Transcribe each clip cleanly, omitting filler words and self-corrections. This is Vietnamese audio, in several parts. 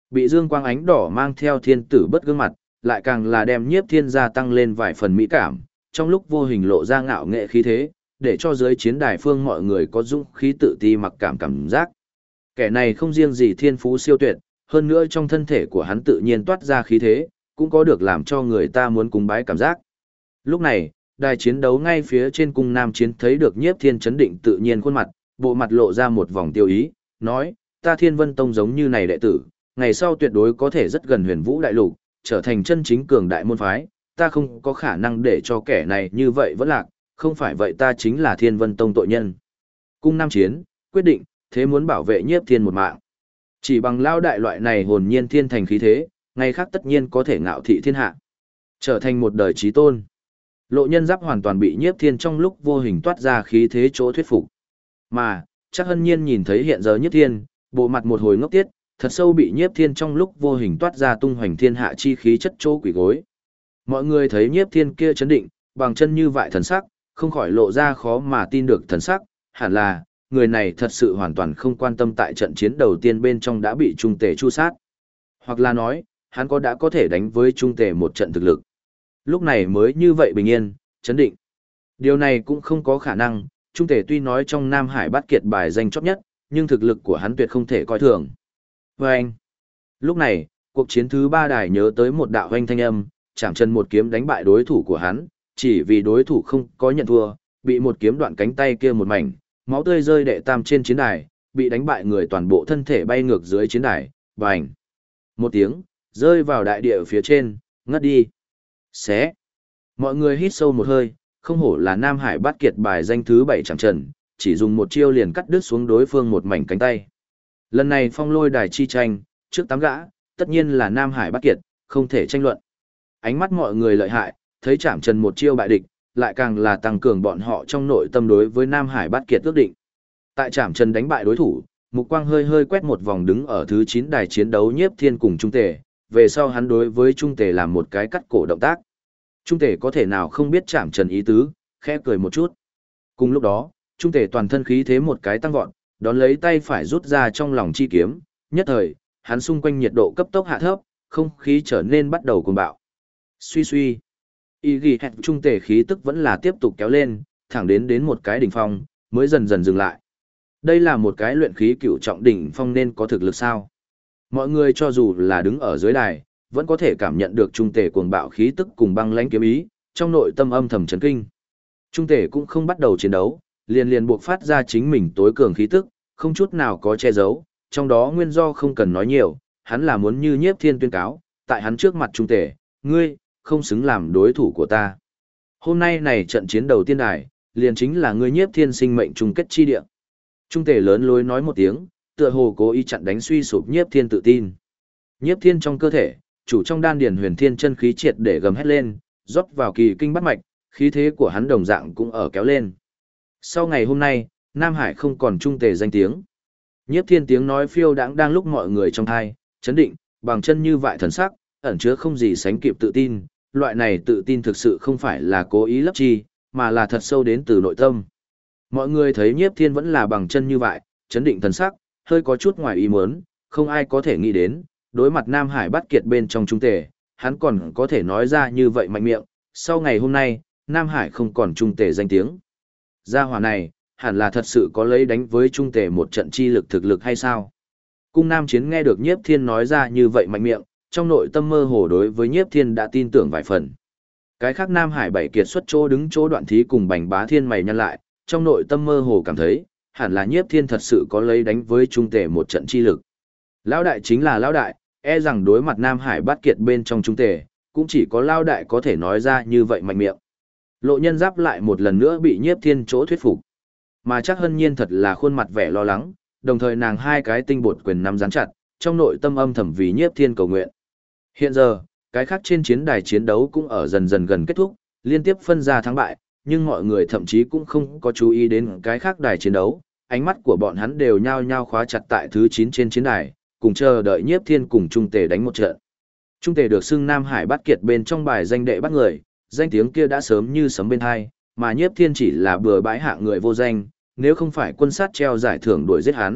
Bị dương quang ánh đỏ mang theo thiên tử bất gương mặt, lại càng là đem Nhiếp Thiên gia tăng lên vài phần mỹ cảm, trong lúc vô hình lộ ra ngạo nghệ khí thế, để cho dưới chiến đài phương mọi người có dũng khí tự ti mặc cảm giác. Kẻ này không riêng gì thiên phú siêu tuyệt, hơn nữa trong thân thể của hắn tự nhiên toát ra khí thế, cũng có được làm cho người ta muốn cúng bái cảm giác. Lúc này, đài chiến đấu ngay phía trên cung nam chiến thấy được Nhiếp Thiên chấn định tự nhiên khuôn mặt, bộ mặt lộ ra một vòng tiêu ý, nói, ta Thiên Vân Tông giống như này đệ tử, ngày sau tuyệt đối có thể rất gần Huyền Vũ đại lục, trở thành chân chính cường đại môn phái, ta không có khả năng để cho kẻ này như vậy vẫn lạc, không phải vậy ta chính là Thiên Vân Tông tội nhân. Cung nam chiến, quyết định, thế muốn bảo vệ Nhiếp Thiên một mạng. Chỉ bằng lao đại loại này hồn nhiên thiên thành khí thế, ngày khác tất nhiên có thể ngạo thị thiên hạ, trở thành một đời chí tôn. Lộ Nhân Giáp hoàn toàn bị Nhiếp Thiên trong lúc vô hình toát ra khí thế chỗ thuyết phục. Mà, chắc Hân Nhiên nhìn thấy hiện giờ Nhiếp Thiên, bộ mặt một hồi ngốc tiết, thật sâu bị Nhiếp Thiên trong lúc vô hình toát ra tung hoành thiên hạ chi khí chất chỗ quỷ gối. Mọi người thấy Nhiếp Thiên kia chấn định, bằng chân như vại thần sắc, không khỏi lộ ra khó mà tin được thần sắc, hẳn là, người này thật sự hoàn toàn không quan tâm tại trận chiến đầu tiên bên trong đã bị Trung Tề chu sát. Hoặc là nói, hắn đã có thể đánh với Trung Tề một trận thực lực. Lúc này mới như vậy bình yên, chấn định. Điều này cũng không có khả năng, Trung Tề tuy nói trong Nam Hải bát kiệt bài danh chót nhất, nhưng thực lực của hắn tuyệt không thể coi thường. Và anh, lúc này, cuộc chiến thứ 3 đài nhớ tới một đạo hoanh thanh âm, chạm chân một kiếm đánh bại đối thủ của hắn, chỉ vì đối thủ không có nhận thua, bị một kiếm đoạn cánh tay kia một mảnh, máu tươi rơi đệ tam trên chiến đài, bị đánh bại người toàn bộ thân thể bay ngược dưới chiến đài, bành. Một tiếng, rơi vào đại địa phía trên, ngất đi. Xé. Mọi người hít sâu một hơi, không hổ là Nam Hải bát kiệt bài danh thứ 7 chẳng trần, chỉ dùng một chiêu liền cắt đứt xuống đối phương một mảnh cánh tay. Lần này phong lôi đài chi tranh, trước 8 gã, tất nhiên là Nam Hải bát kiệt, không thể tranh luận. Ánh mắt mọi người lợi hại, thấy chạm trần một chiêu bại địch, lại càng là tăng cường bọn họ trong nội tâm đối với Nam Hải bát kiệt ước định. Tại chạm trần đánh bại đối thủ, mục quang hơi hơi quét một vòng đứng ở thứ 9 đài chiến đấu Nhiếp Thiên cùng Trung Tề, về sau hắn đối với Trung Tề làm một cái cắt cổ động tác. Trung Tề có thể nào không biết chạm trần ý tứ, khẽ cười một chút. Cùng lúc đó, Trung Tề toàn thân khí thế một cái tăng vọt, đón lấy tay phải rút ra trong lòng chi kiếm, nhất thời, hắn xung quanh nhiệt độ cấp tốc hạ thấp, không khí trở nên bắt đầu cuồng bạo. Suy suy, y ghi hẹn Trung Tề khí tức vẫn là tiếp tục kéo lên, thẳng đến một cái đỉnh phong, mới dần dần dừng lại. Đây là một cái luyện khí cửu trọng đỉnh phong nên có thực lực sao? Mọi người cho dù là đứng ở dưới đài, vẫn có thể cảm nhận được Trung Tề cuồng bạo khí tức cùng băng lãnh kiếm ý, trong nội tâm âm thầm chấn kinh. Trung Tề cũng không bắt đầu chiến đấu, liền buộc phát ra chính mình tối cường khí tức, không chút nào có che giấu, trong đó nguyên do không cần nói nhiều, hắn là muốn như Nhiếp Thiên tuyên cáo, tại hắn trước mặt Trung Tề, ngươi, không xứng làm đối thủ của ta. Hôm nay này trận chiến đầu tiên đài, liền chính là ngươi Nhiếp Thiên sinh mệnh chung kết chi địa. Trung Tề lớn lối nói một tiếng, tựa hồ cố ý chặn đánh suy sụp Nhiếp Thiên tự tin. Nhiếp Thiên trong cơ thể, chủ trong đan điền huyền thiên chân khí triệt để gầm hét lên, rót vào kỳ kinh bát mạch, khí thế của hắn đồng dạng cũng ở kéo lên. Sau ngày hôm nay, Nam Hải không còn Trung Tề danh tiếng. Nhiếp Thiên tiếng nói phiêu đãng đang lúc mọi người trong thai, chấn định, bằng chân như vại thần sắc, ẩn chứa không gì sánh kịp tự tin, loại này tự tin thực sự không phải là cố ý lấp chi, mà là thật sâu đến từ nội tâm. Mọi người thấy Nhiếp Thiên vẫn là bằng chân như vậy, chấn định thần sắc, hơi có chút ngoài ý muốn, không ai có thể nghĩ đến, đối mặt Nam Hải bát kiệt bên trong Trung Tề, hắn còn có thể nói ra như vậy mạnh miệng, sau ngày hôm nay, Nam Hải không còn Trung Tề danh tiếng. Gia hỏa này, hẳn là thật sự có lấy đánh với Trung Tề một trận chi lực thực lực hay sao? Cung Nam Chiến nghe được Nhiếp Thiên nói ra như vậy mạnh miệng, trong nội tâm mơ hồ đối với Nhiếp Thiên đã tin tưởng vài phần. Cái khác Nam Hải bảy kiệt xuất chỗ đứng chỗ Đoạn Thí cùng Bành Bá Thiên mày nhăn lại, trong nội tâm mơ hồ cảm thấy, hẳn là Nhiếp Thiên thật sự có lấy đánh với Trung Tề một trận chi lực. Lão đại chính là lão đại, e rằng đối mặt Nam Hải bát kiệt bên trong Trung Tề, cũng chỉ có lão đại có thể nói ra như vậy mạnh miệng. Lộ Nhân Giáp lại một lần nữa bị Nhiếp Thiên chỗ thuyết phục. Mà chắc Hân Nhiên thật là khuôn mặt vẻ lo lắng, đồng thời nàng hai cái tinh bột quyền nắm dán chặt, trong nội tâm âm thầm vì Nhiếp Thiên cầu nguyện. Hiện giờ, cái khác trên chiến đài chiến đấu cũng ở dần dần gần kết thúc, liên tiếp phân ra thắng bại, nhưng mọi người thậm chí cũng không có chú ý đến cái khác đài chiến đấu, ánh mắt của bọn hắn đều nhao nhao khóa chặt tại thứ 9 trên chiến đài, cùng chờ đợi Nhiếp Thiên cùng Trung Tề đánh một trận. Trung Tề được xưng Nam Hải bát kiệt bên trong bài danh đệ bắt người, danh tiếng kia đã sớm như sấm bên hai, mà Nhiếp Thiên chỉ là bừa bãi hạng người vô danh, nếu không phải quân sát treo giải thưởng đuổi giết hắn,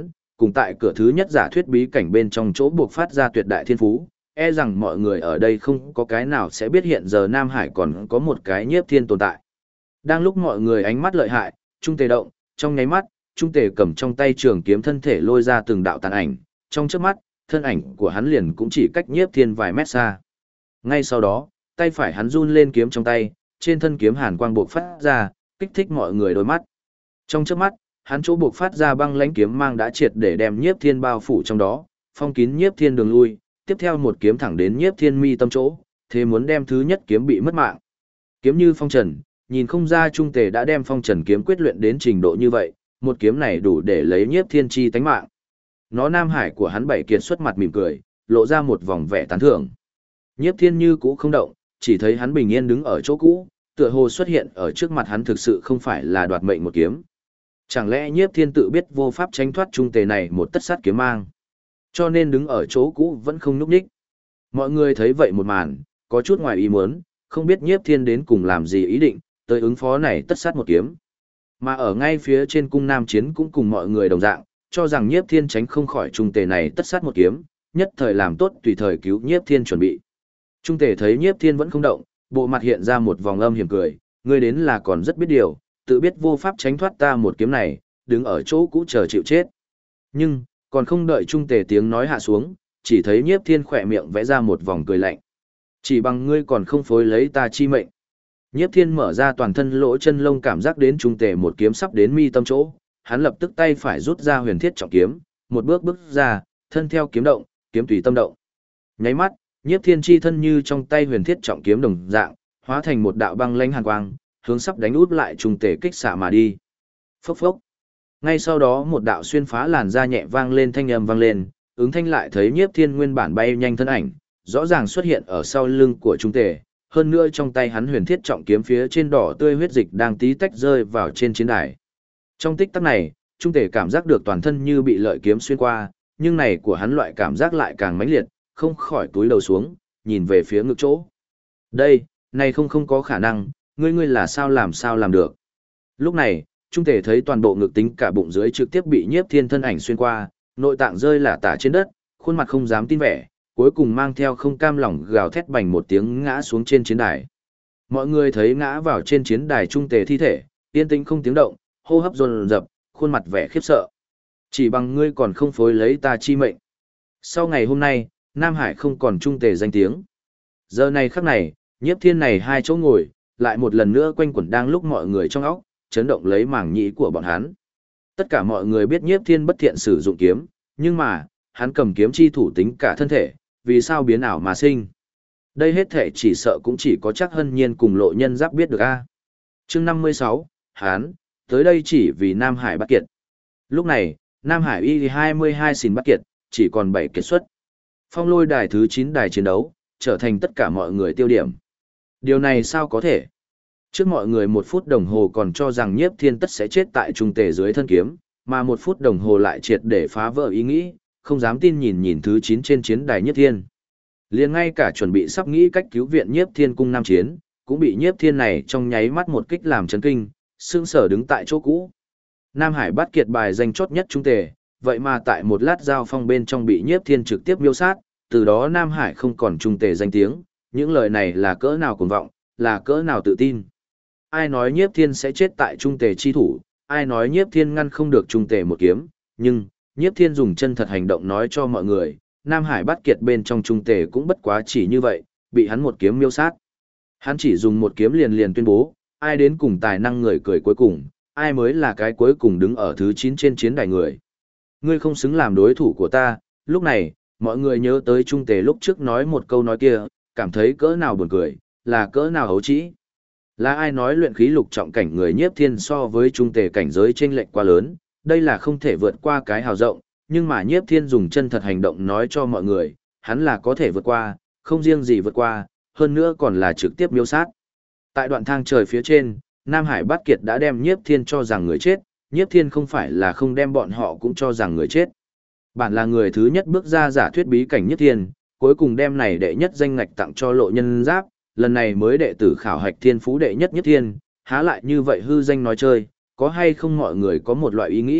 cùng tại cửa thứ nhất giả thuyết bí cảnh bên trong chỗ buộc phát ra tuyệt đại thiên phú, e rằng mọi người ở đây không có cái nào sẽ biết hiện giờ Nam Hải còn có một cái nhiếp thiên tồn tại. Đang lúc mọi người ánh mắt lợi hại, Trung Tề động, trong nháy mắt, Trung Tề cầm trong tay trường kiếm thân thể lôi ra từng đạo tàn ảnh, trong chớp mắt, thân ảnh của hắn liền cũng chỉ cách nhiếp thiên vài mét xa. Ngay sau đó, tay phải hắn run lên kiếm trong tay, trên thân kiếm hàn quang bộc phát ra, kích thích mọi người đôi mắt. Trong chớp mắt, hắn chỗ bộc phát ra băng lãnh kiếm mang đã triệt để đem nhiếp thiên bao phủ trong đó, phong kín nhiếp thiên đường lui, tiếp theo một kiếm thẳng đến nhiếp thiên mi tâm chỗ, thế muốn đem thứ nhất kiếm bị mất mạng. Kiếm như phong trần, nhìn không ra Trung Tề đã đem phong trần kiếm quyết luyện đến trình độ như vậy, một kiếm này đủ để lấy nhiếp thiên chi tánh mạng. Nó Nam Hải của hắn bảy kiệt xuất mặt mỉm cười, lộ ra một vòng vẻ tán thưởng. Nhiếp thiên như cũ không động, chỉ thấy hắn bình yên đứng ở chỗ cũ, tựa hồ xuất hiện ở trước mặt hắn thực sự không phải là đoạt mệnh một kiếm. Chẳng lẽ nhiếp thiên tự biết vô pháp tránh thoát Trung Tề này một tất sát kiếm mang, cho nên đứng ở chỗ cũ vẫn không nhúc nhích. Mọi người thấy vậy một màn, có chút ngoài ý muốn, không biết nhiếp thiên đến cùng làm gì ý định, tới ứng phó này tất sát một kiếm. Mà ở ngay phía trên cung Nam Chiến cũng cùng mọi người đồng dạng, cho rằng nhiếp thiên tránh không khỏi Trung Tề này tất sát một kiếm, nhất thời làm tốt tùy thời cứu nhiếp thiên chuẩn bị. Trung Tề thấy nhiếp thiên vẫn không động, bộ mặt hiện ra một vòng âm hiểm cười, ngươi đến là còn rất biết điều, tự biết vô pháp tránh thoát ta một kiếm này, đứng ở chỗ cũ chờ chịu chết. Nhưng, còn không đợi Trung Tề tiếng nói hạ xuống, chỉ thấy nhiếp thiên khỏe miệng vẽ ra một vòng cười lạnh. Chỉ bằng ngươi còn không phối lấy ta chi mệnh. Nhiếp thiên mở ra toàn thân lỗ chân lông cảm giác đến Trung Tề một kiếm sắp đến mi tâm chỗ, hắn lập tức tay phải rút ra huyền thiết trọng kiếm, một bước bước ra, thân theo kiếm động, kiếm tùy tâm động. Nháy mắt, nhiếp thiên chi thân như trong tay huyền thiết trọng kiếm đồng dạng, hóa thành một đạo băng lãnh hàn quang, hướng sắp đánh út lại Trung Tề kích xạ mà đi. Phốc phốc. Ngay sau đó một đạo xuyên phá làn da nhẹ vang lên thanh âm vang lên, ứng thanh lại thấy nhiếp thiên nguyên bản bay nhanh thân ảnh, rõ ràng xuất hiện ở sau lưng của Trung Tề, hơn nữa trong tay hắn huyền thiết trọng kiếm phía trên đỏ tươi huyết dịch đang tí tách rơi vào trên chiến đài. Trong tích tắc này, Trung Tề cảm giác được toàn thân như bị lợi kiếm xuyên qua, nhưng này của hắn loại cảm giác lại càng mãnh liệt, không khỏi túi đầu xuống, nhìn về phía ngực chỗ. Đây, này không có khả năng, ngươi là sao làm được. Lúc này, Trung Tề thấy toàn bộ ngực tính cả bụng dưới trực tiếp bị nhiếp thiên thân ảnh xuyên qua, nội tạng rơi lả tả trên đất, khuôn mặt không dám tin vẻ, cuối cùng mang theo không cam lòng gào thét bành một tiếng ngã xuống trên chiến đài. Mọi người thấy ngã vào trên chiến đài Trung Tề thi thể, yên tĩnh không tiếng động, hô hấp dồn dập, khuôn mặt vẻ khiếp sợ. Chỉ bằng ngươi còn không phối lấy ta chi mệnh. Sau ngày hôm nay, Nam Hải không còn Trung Tề danh tiếng. Giờ này khắc này, nhiếp thiên này hai chỗ ngồi, lại một lần nữa quanh quẩn đang lúc mọi người trong óc, chấn động lấy màng nhĩ của bọn hắn. Tất cả mọi người biết nhiếp thiên bất thiện sử dụng kiếm, nhưng mà, hắn cầm kiếm chi thủ tính cả thân thể, vì sao biến ảo mà sinh. Đây hết thể chỉ sợ cũng chỉ có chắc Hân Nhiên cùng Lộ Nhân Giáp biết được a. Chương 56, hắn tới đây chỉ vì Nam Hải bắt kiệt. Lúc này, Nam Hải y 22 xin bắt kiệt, chỉ còn 7 kiệt xuất. Phong Lôi đài thứ 9 đài chiến đấu, trở thành tất cả mọi người tiêu điểm. Điều này sao có thể? Trước mọi người 1 phút đồng hồ còn cho rằng nhiếp thiên tất sẽ chết tại Trung Tề dưới thân kiếm, mà 1 phút đồng hồ lại triệt để phá vỡ ý nghĩ, không dám tin nhìn thứ 9 trên chiến đài nhiếp thiên. Liền ngay cả chuẩn bị sắp nghĩ cách cứu viện nhiếp thiên cung Nam Chiến, cũng bị nhiếp thiên này trong nháy mắt một kích làm chấn kinh, sững sờ đứng tại chỗ cũ. Nam Hải bắt kiệt bài danh chót nhất Trung Tề, vậy mà tại một lát giao phong bên trong bị nhiếp thiên trực tiếp miêu sát, từ đó Nam Hải không còn Trung Tề danh tiếng, những lời này là cỡ nào cuồng vọng, là cỡ nào tự tin. Ai nói nhiếp thiên sẽ chết tại Trung Tề chi thủ, ai nói nhiếp thiên ngăn không được Trung Tề một kiếm, nhưng, nhiếp thiên dùng chân thật hành động nói cho mọi người, Nam Hải bắt kiệt bên trong Trung Tề cũng bất quá chỉ như vậy, bị hắn một kiếm miêu sát. Hắn chỉ dùng một kiếm liền tuyên bố, ai đến cùng tài năng người cười cuối cùng, ai mới là cái cuối cùng đứng ở thứ 9 trên chiến đài người. Ngươi không xứng làm đối thủ của ta, lúc này, mọi người nhớ tới Trung Tề lúc trước nói một câu nói kia, cảm thấy cỡ nào buồn cười, là cỡ nào hấu trĩ. Là ai nói luyện khí lục trọng cảnh người nhiếp thiên so với Trung Tề cảnh giới chênh lệch quá lớn, đây là không thể vượt qua cái hào rộng, nhưng mà nhiếp thiên dùng chân thật hành động nói cho mọi người, hắn là có thể vượt qua, không riêng gì vượt qua, hơn nữa còn là trực tiếp miêu sát. Tại đoạn thang trời phía trên, Nam Hải Bát Kiệt đã đem nhiếp thiên cho rằng người chết, nhiếp thiên không phải là không đem bọn họ cũng cho rằng người chết. Bản là người thứ nhất bước ra giả thuyết bí cảnh nhiếp thiên, cuối cùng đem này đệ nhất danh ngạch tặng cho Lộ Nhân Giáp, lần này mới đệ tử khảo hạch thiên phú đệ nhất nhiếp thiên, há lại như vậy hư danh nói chơi, có hay không mọi người có một loại ý nghĩ,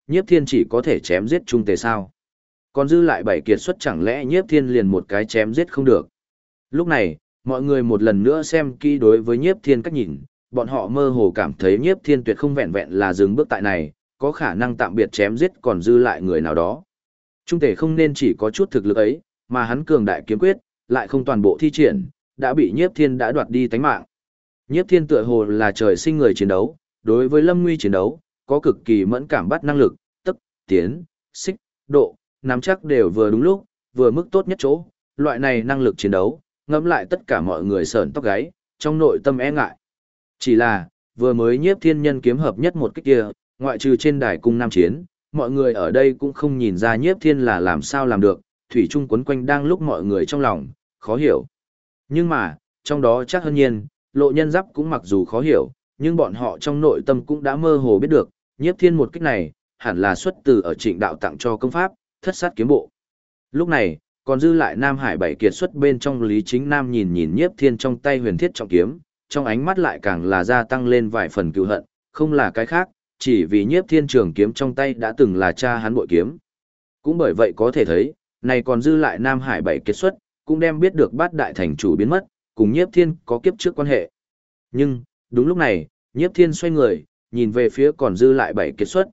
Nhiếp Thiên chỉ có thể chém giết Trung Tề sao? Còn dư lại 7 kiệt xuất chẳng lẽ Nhiếp Thiên liền một cái chém giết không được? Lúc này, mọi người một lần nữa xem kỹ đối với Nhiếp Thiên cách nhìn, bọn họ mơ hồ cảm thấy Nhiếp Thiên tuyệt không vẹn vẹn là dừng bước tại này, có khả năng tạm biệt chém giết còn dư lại người nào đó. Trung Tề không nên chỉ có chút thực lực ấy, mà hắn cường đại kiếm quyết, lại không toàn bộ thi triển, đã bị Nhiếp Thiên đã đoạt đi tánh mạng. Nhiếp Thiên tựa hồ là trời sinh người chiến đấu, đối với lâm nguy chiến đấu, có cực kỳ mẫn cảm bắt năng lực, tức, tiến, xích, độ, nắm chắc đều vừa đúng lúc, vừa mức tốt nhất chỗ, loại này năng lực chiến đấu, ngẫm lại tất cả mọi người sởn tóc gáy, trong nội tâm e ngại. Chỉ là, vừa mới Nhiếp Thiên nhân kiếm hợp nhất một cái kia, ngoại trừ trên đài cung nam chiến, mọi người ở đây cũng không nhìn ra Nhiếp Thiên là làm sao làm được, thủy chung quấn quanh đang lúc mọi người trong lòng, khó hiểu. Nhưng mà, trong đó chắc hơn nhiên, Lộ Nhân Giáp cũng mặc dù khó hiểu, nhưng bọn họ trong nội tâm cũng đã mơ hồ biết được, Nhiếp Thiên một kích này, hẳn là xuất từ ở Trịnh Đạo tặng cho công pháp, Thất Sát Kiếm Bộ. Lúc này, còn dư lại Nam Hải 7 kiệt xuất bên trong Lý Chính Nam nhìn nhìn Nhiếp Thiên trong tay huyền thiết trọng kiếm, trong ánh mắt lại càng là gia tăng lên vài phần cừu hận, không là cái khác, chỉ vì Nhiếp Thiên trường kiếm trong tay đã từng là cha hắn bội kiếm. Cũng bởi vậy có thể thấy, này còn dư lại Nam Hải 7 kiệt xuất, cũng đem biết được Bát Đại thành chủ biến mất, cùng Nhiếp Thiên có kiếp trước quan hệ. Nhưng, đúng lúc này, Nhiếp Thiên xoay người, nhìn về phía còn dư lại 7 kiệt xuất,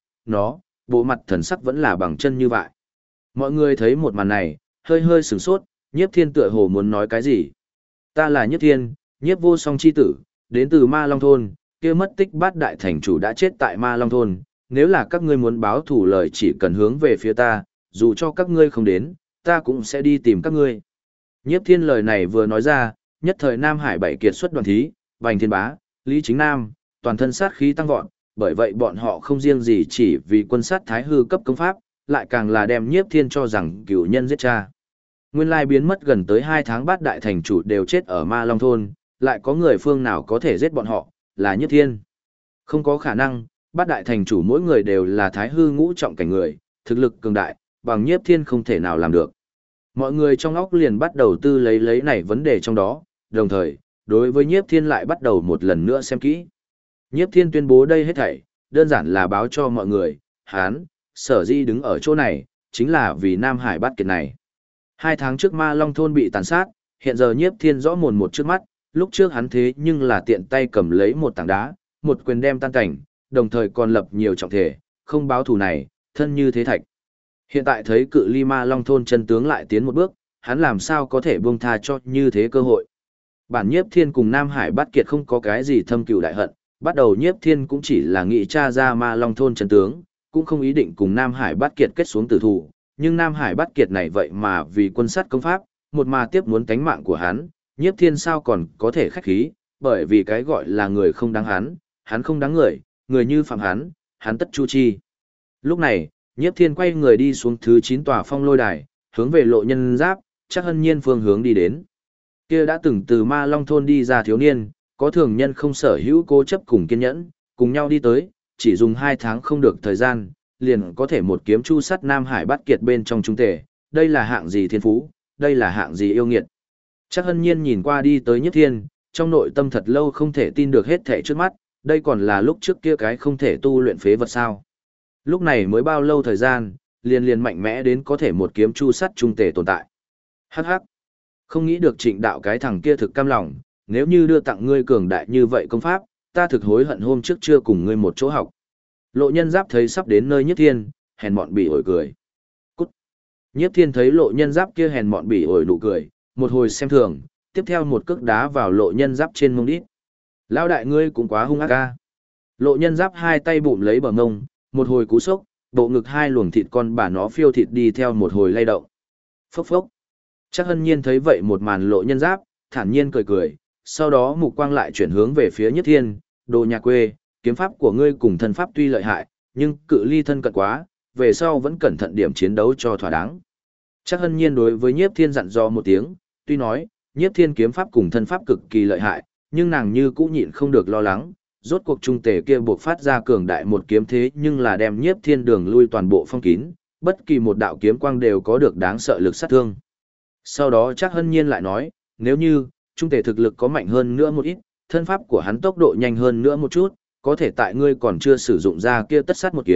bộ mặt thần sắc vẫn là bằng chân như vậy. Mọi người thấy một màn này, hơi hơi sửng sốt, Nhiếp Thiên tựa hồ muốn nói cái gì. Ta là Nhiếp Thiên, Nhiếp Vô Song chi tử, đến từ Ma Long Thôn, kia mất tích Bát Đại thành chủ đã chết tại Ma Long Thôn, nếu là các ngươi muốn báo thù lời chỉ cần hướng về phía ta, dù cho các ngươi không đến, ta cũng sẽ đi tìm các ngươi. Nhiếp Thiên lời này vừa nói ra, nhất thời Nam Hải 7 kiệt xuất đoàn thí, Bành Thiên Bá, Lý Chính Nam, toàn thân sát khí tăng vọt, bởi vậy bọn họ không riêng gì chỉ vì quân sát thái hư cấp công pháp, lại càng là đem Nhiếp Thiên cho rằng cửu nhân giết cha. Nguyên lai biến mất gần tới 2 tháng Bát Đại thành chủ đều chết ở Ma Long Thôn, lại có người phương nào có thể giết bọn họ, là Nhiếp Thiên. Không có khả năng, Bát Đại thành chủ mỗi người đều là thái hư ngũ trọng cảnh người, thực lực cường đại, bằng Nhiếp Thiên không thể nào làm được. Mọi người trong óc liền bắt đầu tư lấy này vấn đề trong đó, đồng thời, đối với Nhiếp Thiên lại bắt đầu một lần nữa xem kỹ. Nhiếp Thiên tuyên bố đây hết thảy, đơn giản là báo cho mọi người, hắn, sở di đứng ở chỗ này, chính là vì Nam Hải Bát Kiệt này. 2 tháng trước Ma Long Thôn bị tàn sát, hiện giờ Nhiếp Thiên rõ mồn một trước mắt, lúc trước hắn thế nhưng là tiện tay cầm lấy một tảng đá, một quyền đem tan cảnh, đồng thời còn lập nhiều trọng thể, không báo thù này, thân như thế thạch. Hiện tại thấy cự ly Ma Long Thôn chân tướng lại tiến một bước, hắn làm sao có thể buông tha cho như thế cơ hội. Bản Nhiếp Thiên cùng Nam Hải Bát Kiệt không có cái gì thâm cừu đại hận, bắt đầu Nhiếp Thiên cũng chỉ là nghĩ tra ra Ma Long Thôn chân tướng, cũng không ý định cùng Nam Hải Bát Kiệt kết xuống tử thủ, nhưng Nam Hải Bát Kiệt này vậy mà vì quân sát công pháp, một mà tiếp muốn tánh mạng của hắn, Nhiếp Thiên sao còn có thể khách khí, bởi vì cái gọi là người không đáng hắn không đáng người, người như phạm hắn tất chu chi. Lúc này, Nhiếp Thiên quay người đi xuống thứ 9 tòa phong lôi đài, hướng về Lộ Nhân Giáp, chắc hân nhiên phương hướng đi đến. Kia đã từng từ Ma Long Thôn đi ra thiếu niên, có thường nhân không sở hữu cố chấp cùng kiên nhẫn, cùng nhau đi tới, chỉ dùng 2 tháng không được thời gian, liền có thể một kiếm chu sắt Nam Hải Bát Kiệt bên trong trung tể, đây là hạng gì thiên phú, đây là hạng gì yêu nghiệt. Chắc hân nhiên nhìn qua đi tới Nhiếp Thiên, trong nội tâm thật lâu không thể tin được hết thảy trước mắt, đây còn là lúc trước kia cái không thể tu luyện phế vật sao. Lúc này mới bao lâu thời gian, liền mạnh mẽ đến có thể một kiếm chu sắt trung tể tồn tại. Hắc hắc. Không nghĩ được Trịnh Đạo cái thằng kia thực cam lòng, nếu như đưa tặng ngươi cường đại như vậy công pháp, ta thực hối hận hôm trước chưa cùng ngươi một chỗ học. Lộ Nhân Giáp thấy sắp đến nơi Nhiếp Thiên, hèn mọn bỉ ổi cười. Cút. Nhiếp Thiên thấy Lộ Nhân Giáp kia hèn mọn bỉ ổi nụ cười, một hồi xem thường, tiếp theo một cước đá vào Lộ Nhân Giáp trên mông đít. Lão đại ngươi cũng quá hung ác ca. Lộ Nhân Giáp hai tay bụm lấy bờ mông, một hồi cú sốc, bộ ngực hai luồng thịt con bà nó phiêu thịt đi theo một hồi lay động. Phốc phốc. Chắc hân nhiên thấy vậy một màn Lộ Nhân Giáp, thản nhiên cười cười, sau đó mục quang lại chuyển hướng về phía Nhiếp Thiên, đồ nhà quê, kiếm pháp của ngươi cùng thân pháp tuy lợi hại, nhưng cự ly thân cận quá, về sau vẫn cẩn thận điểm chiến đấu cho thỏa đáng. Chắc hân nhiên đối với Nhiếp Thiên dặn dò một tiếng, tuy nói, Nhiếp Thiên kiếm pháp cùng thân pháp cực kỳ lợi hại, nhưng nàng như cũ nhịn không được lo lắng, rốt cuộc trung tể kia buộc phát ra cường đại một kiếm thế nhưng là đem Nhiếp Thiên đường lui toàn bộ phong kín, bất kỳ một đạo kiếm quang đều có được đáng sợ lực sát thương. Sau đó chắc hân nhiên lại nói, nếu như, trung tể thực lực có mạnh hơn nữa một ít, thân pháp của hắn tốc độ nhanh hơn nữa một chút, có thể tại ngươi còn chưa sử dụng ra kia tất sát một kiếm,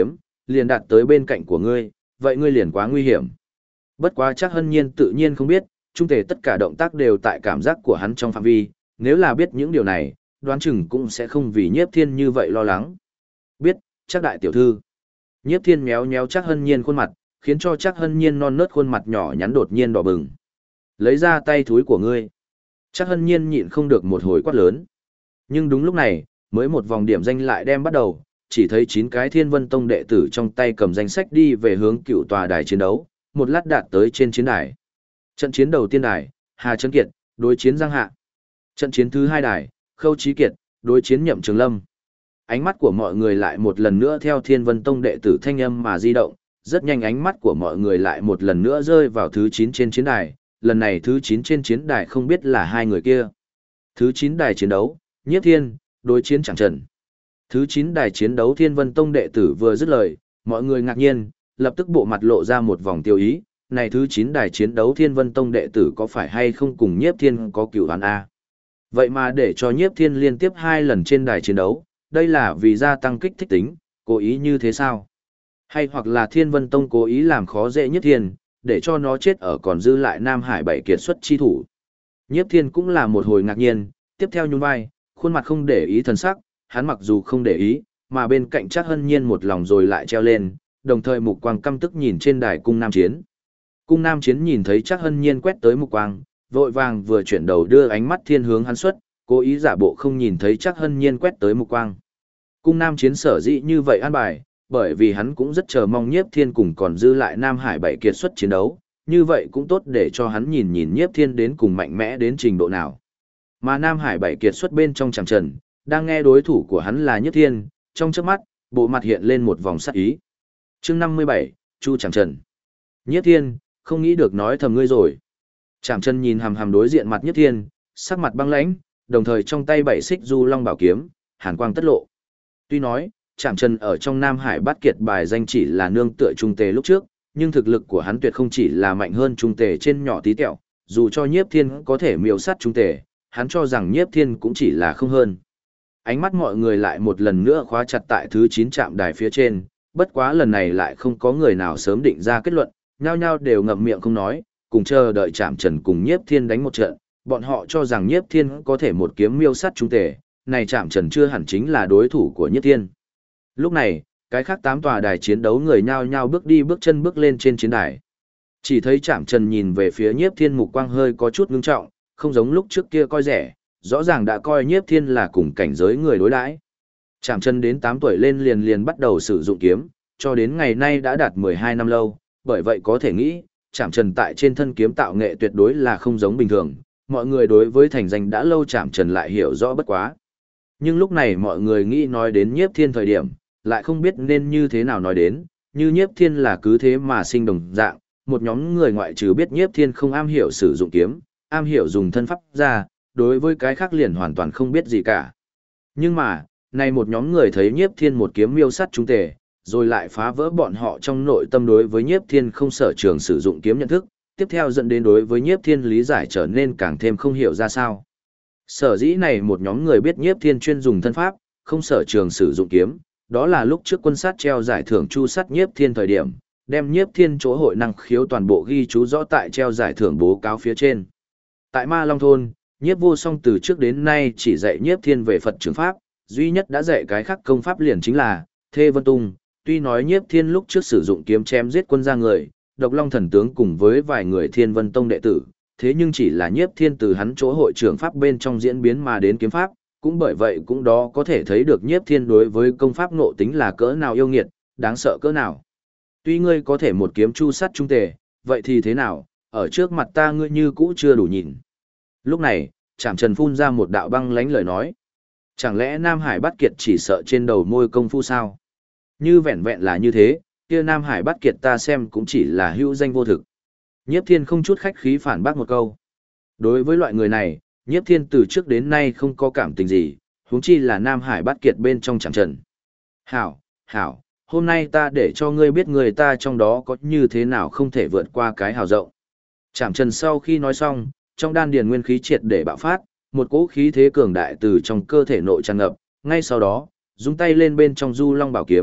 liền đạt tới bên cạnh của ngươi, vậy ngươi liền quá nguy hiểm. Bất quá chắc Hân Nhiên tự nhiên không biết, trung tề tất cả động tác đều tại cảm giác của hắn trong phạm vi, nếu là biết những điều này, đoán chừng cũng sẽ không vì Nhiếp Thiên như vậy lo lắng. Biết, chắc đại tiểu thư. Nhiếp Thiên méo méo chắc Hân Nhiên khuôn mặt, khiến cho chắc Hân Nhiên non nớt khuôn mặt nhỏ nhắn đột nhiên đỏ bừng. Lấy ra tay thúi của ngươi. Chắc Hân Nhiên nhịn không được một hồi quát lớn. Nhưng đúng lúc này, mới một vòng điểm danh lại đem bắt đầu, chỉ thấy 9 cái Thiên Vân Tông đệ tử trong tay cầm danh sách đi về hướng cựu tòa đài chiến đấu, một lát đạt tới trên chiến đài. Trận chiến đầu tiên đài, Hà Trấn Kiệt, đối chiến Giang Hạ. Trận chiến thứ hai đài, Khâu Chí Kiệt, đối chiến Nhậm Trường Lâm. Ánh mắt của mọi người lại một lần nữa theo Thiên Vân Tông đệ tử thanh âm mà di động, rất nhanh ánh mắt của mọi người lại một lần nữa rơi vào thứ 9 trên chiến đài, lần này thứ 9 trên chiến đài không biết là hai người kia. Thứ 9 đài chiến đấu, Nhiếp Thiên, đối chiến Trảm Trần. Thứ 9 đài chiến đấu Thiên Vân Tông đệ tử vừa dứt lời, mọi người ngạc nhiên, lập tức bộ mặt lộ ra một vòng tiêu ý, này thứ 9 đài chiến đấu Thiên Vân Tông đệ tử có phải hay không cùng Nhiếp Thiên có cửu oán a? Vậy mà để cho Nhiếp Thiên liên tiếp 2 lần trên đài chiến đấu, đây là vì gia tăng kích thích tính, cố ý như thế sao? Hay hoặc là Thiên Vân Tông cố ý làm khó dễ Nhiếp Thiên, để cho nó chết ở còn dư lại Nam Hải bảy kiệt xuất chi thủ. Nhiếp Thiên cũng là một hồi ngạc nhiên, tiếp theo nhún vai, khuôn mặt không để ý thần sắc, hắn mặc dù không để ý, mà bên cạnh Trác Hân Nhiên một lòng rồi lại treo lên, đồng thời mục quang căm tức nhìn trên đài cung Nam Chiến. Cung Nam Chiến nhìn thấy Trác Hân Nhiên quét tới mục quang, vội vàng vừa chuyển đầu đưa ánh mắt thiên hướng hắn xuất, cố ý giả bộ không nhìn thấy Trác Hân Nhiên quét tới mục quang. Cung Nam Chiến sở dĩ như vậy an bài, bởi vì hắn cũng rất chờ mong Nhiếp Thiên cùng còn dư lại Nam Hải bảy kiệt xuất chiến đấu, như vậy cũng tốt để cho hắn nhìn nhìn Nhiếp Thiên đến cùng mạnh mẽ đến trình độ nào. Mà Nam Hải bảy kiệt xuất bên trong Trảm Trần, đang nghe đối thủ của hắn là Nhiếp Thiên, trong chớp mắt, bộ mặt hiện lên một vòng sát ý. Chương 57, Chu Trảm Trần. Nhiếp Thiên, không nghĩ được nói thầm ngươi rồi. Trảm Trần nhìn hằm hằm đối diện mặt Nhiếp Thiên, sắc mặt băng lãnh, đồng thời trong tay bảy xích du long bảo kiếm, hàn quang tất lộ. Tuy nói, Trảm Trần ở trong Nam Hải bát kiệt bài danh chỉ là nương tựa trung tề lúc trước, nhưng thực lực của hắn tuyệt không chỉ là mạnh hơn trung tề trên nhỏ tí tẹo, dù cho Nhiếp Thiên có thể miêu sát trung tề, hắn cho rằng Nhiếp Thiên cũng chỉ là không hơn. Ánh mắt mọi người lại một lần nữa khóa chặt tại thứ 9 trạm đài phía trên, bất quá lần này lại không có người nào sớm định ra kết luận, nhao nhao đều ngậm miệng không nói, cùng chờ đợi Trảm Trần cùng Nhiếp Thiên đánh một trận, bọn họ cho rằng Nhiếp Thiên có thể một kiếm miêu sát trung tề, này Trảm Trần chưa hẳn chính là đối thủ của Nhiếp Thiên. Lúc này, cái khác 8 tòa đài chiến đấu người nhao nhao bước đi bước chân bước lên trên chiến đài. Chỉ thấy Trảm Trần nhìn về phía Nhiếp Thiên mục quang hơi có chút ngưng trọng, không giống lúc trước kia coi rẻ, rõ ràng đã coi Nhiếp Thiên là cùng cảnh giới người đối đãi. Trảm Trần đến 8 tuổi lên liền bắt đầu sử dụng kiếm, cho đến ngày nay đã đạt 12 năm lâu, bởi vậy có thể nghĩ, Trảm Trần tại trên thân kiếm tạo nghệ tuyệt đối là không giống bình thường, mọi người đối với thành danh đã lâu Trảm Trần lại hiểu rõ bất quá. Nhưng lúc này mọi người nghĩ nói đến Nhiếp Thiên thời điểm, lại không biết nên như thế nào nói đến, như Nhiếp Thiên là cứ thế mà sinh đồng dạng, một nhóm người ngoại trừ biết Nhiếp Thiên không am hiểu sử dụng kiếm, am hiểu dùng thân pháp ra, đối với cái khác liền hoàn toàn không biết gì cả. Nhưng mà, này một nhóm người thấy Nhiếp Thiên một kiếm miêu sát chúng tề, rồi lại phá vỡ bọn họ trong nội tâm đối với Nhiếp Thiên không sở trường sử dụng kiếm nhận thức, tiếp theo dẫn đến đối với Nhiếp Thiên lý giải trở nên càng thêm không hiểu ra sao. Sở dĩ này một nhóm người biết Nhiếp Thiên chuyên dùng thân pháp, không sở trường sử dụng kiếm, đó là lúc trước quân sát treo giải thưởng chu sát Nhiếp Thiên thời điểm, đem Nhiếp Thiên chỗ hội năng khiếu toàn bộ ghi chú rõ tại treo giải thưởng bố cáo phía trên. Tại Ma Long Thôn, Nhiếp Vô Song từ trước đến nay chỉ dạy Nhiếp Thiên về Phật trường pháp, duy nhất đã dạy cái khác công pháp liền chính là Thê Vân Tung. Tuy nói Nhiếp Thiên lúc trước sử dụng kiếm chém giết quân ra người, Độc Long thần tướng cùng với vài người Thiên Vân Tông đệ tử, thế nhưng chỉ là Nhiếp Thiên từ hắn chỗ hội trưởng pháp bên trong diễn biến mà đến kiếm pháp, cũng bởi vậy cũng đó có thể thấy được Nhiếp Thiên đối với công pháp ngộ tính là cỡ nào yêu nghiệt, đáng sợ cỡ nào. Tuy ngươi có thể một kiếm chu sát trung tề, vậy thì thế nào, ở trước mặt ta ngươi như cũ chưa đủ nhìn. Lúc này, Trảm Trần phun ra một đạo băng lánh lời nói. Chẳng lẽ Nam Hải Bát Kiệt chỉ sợ trên đầu môi công phu sao? Như vẹn vẹn là như thế, kia Nam Hải Bát Kiệt ta xem cũng chỉ là hữu danh vô thực. Nhiếp Thiên không chút khách khí phản bác một câu. Đối với loại người này, Nhiếp Thiên từ trước đến nay không có cảm tình gì, huống chi là Nam Hải Bát Kiệt bên trong Trảm Trần. Hảo, hảo, hôm nay ta để cho ngươi biết người ta trong đó có như thế nào không thể vượt qua cái hào rộng. Trảm Trần sau khi nói xong, trong đan điền nguyên khí triệt để bạo phát, một cỗ khí thế cường đại từ trong cơ thể nội tràn ngập, ngay sau đó, dùng tay lên bên trong du long bảo kiếm,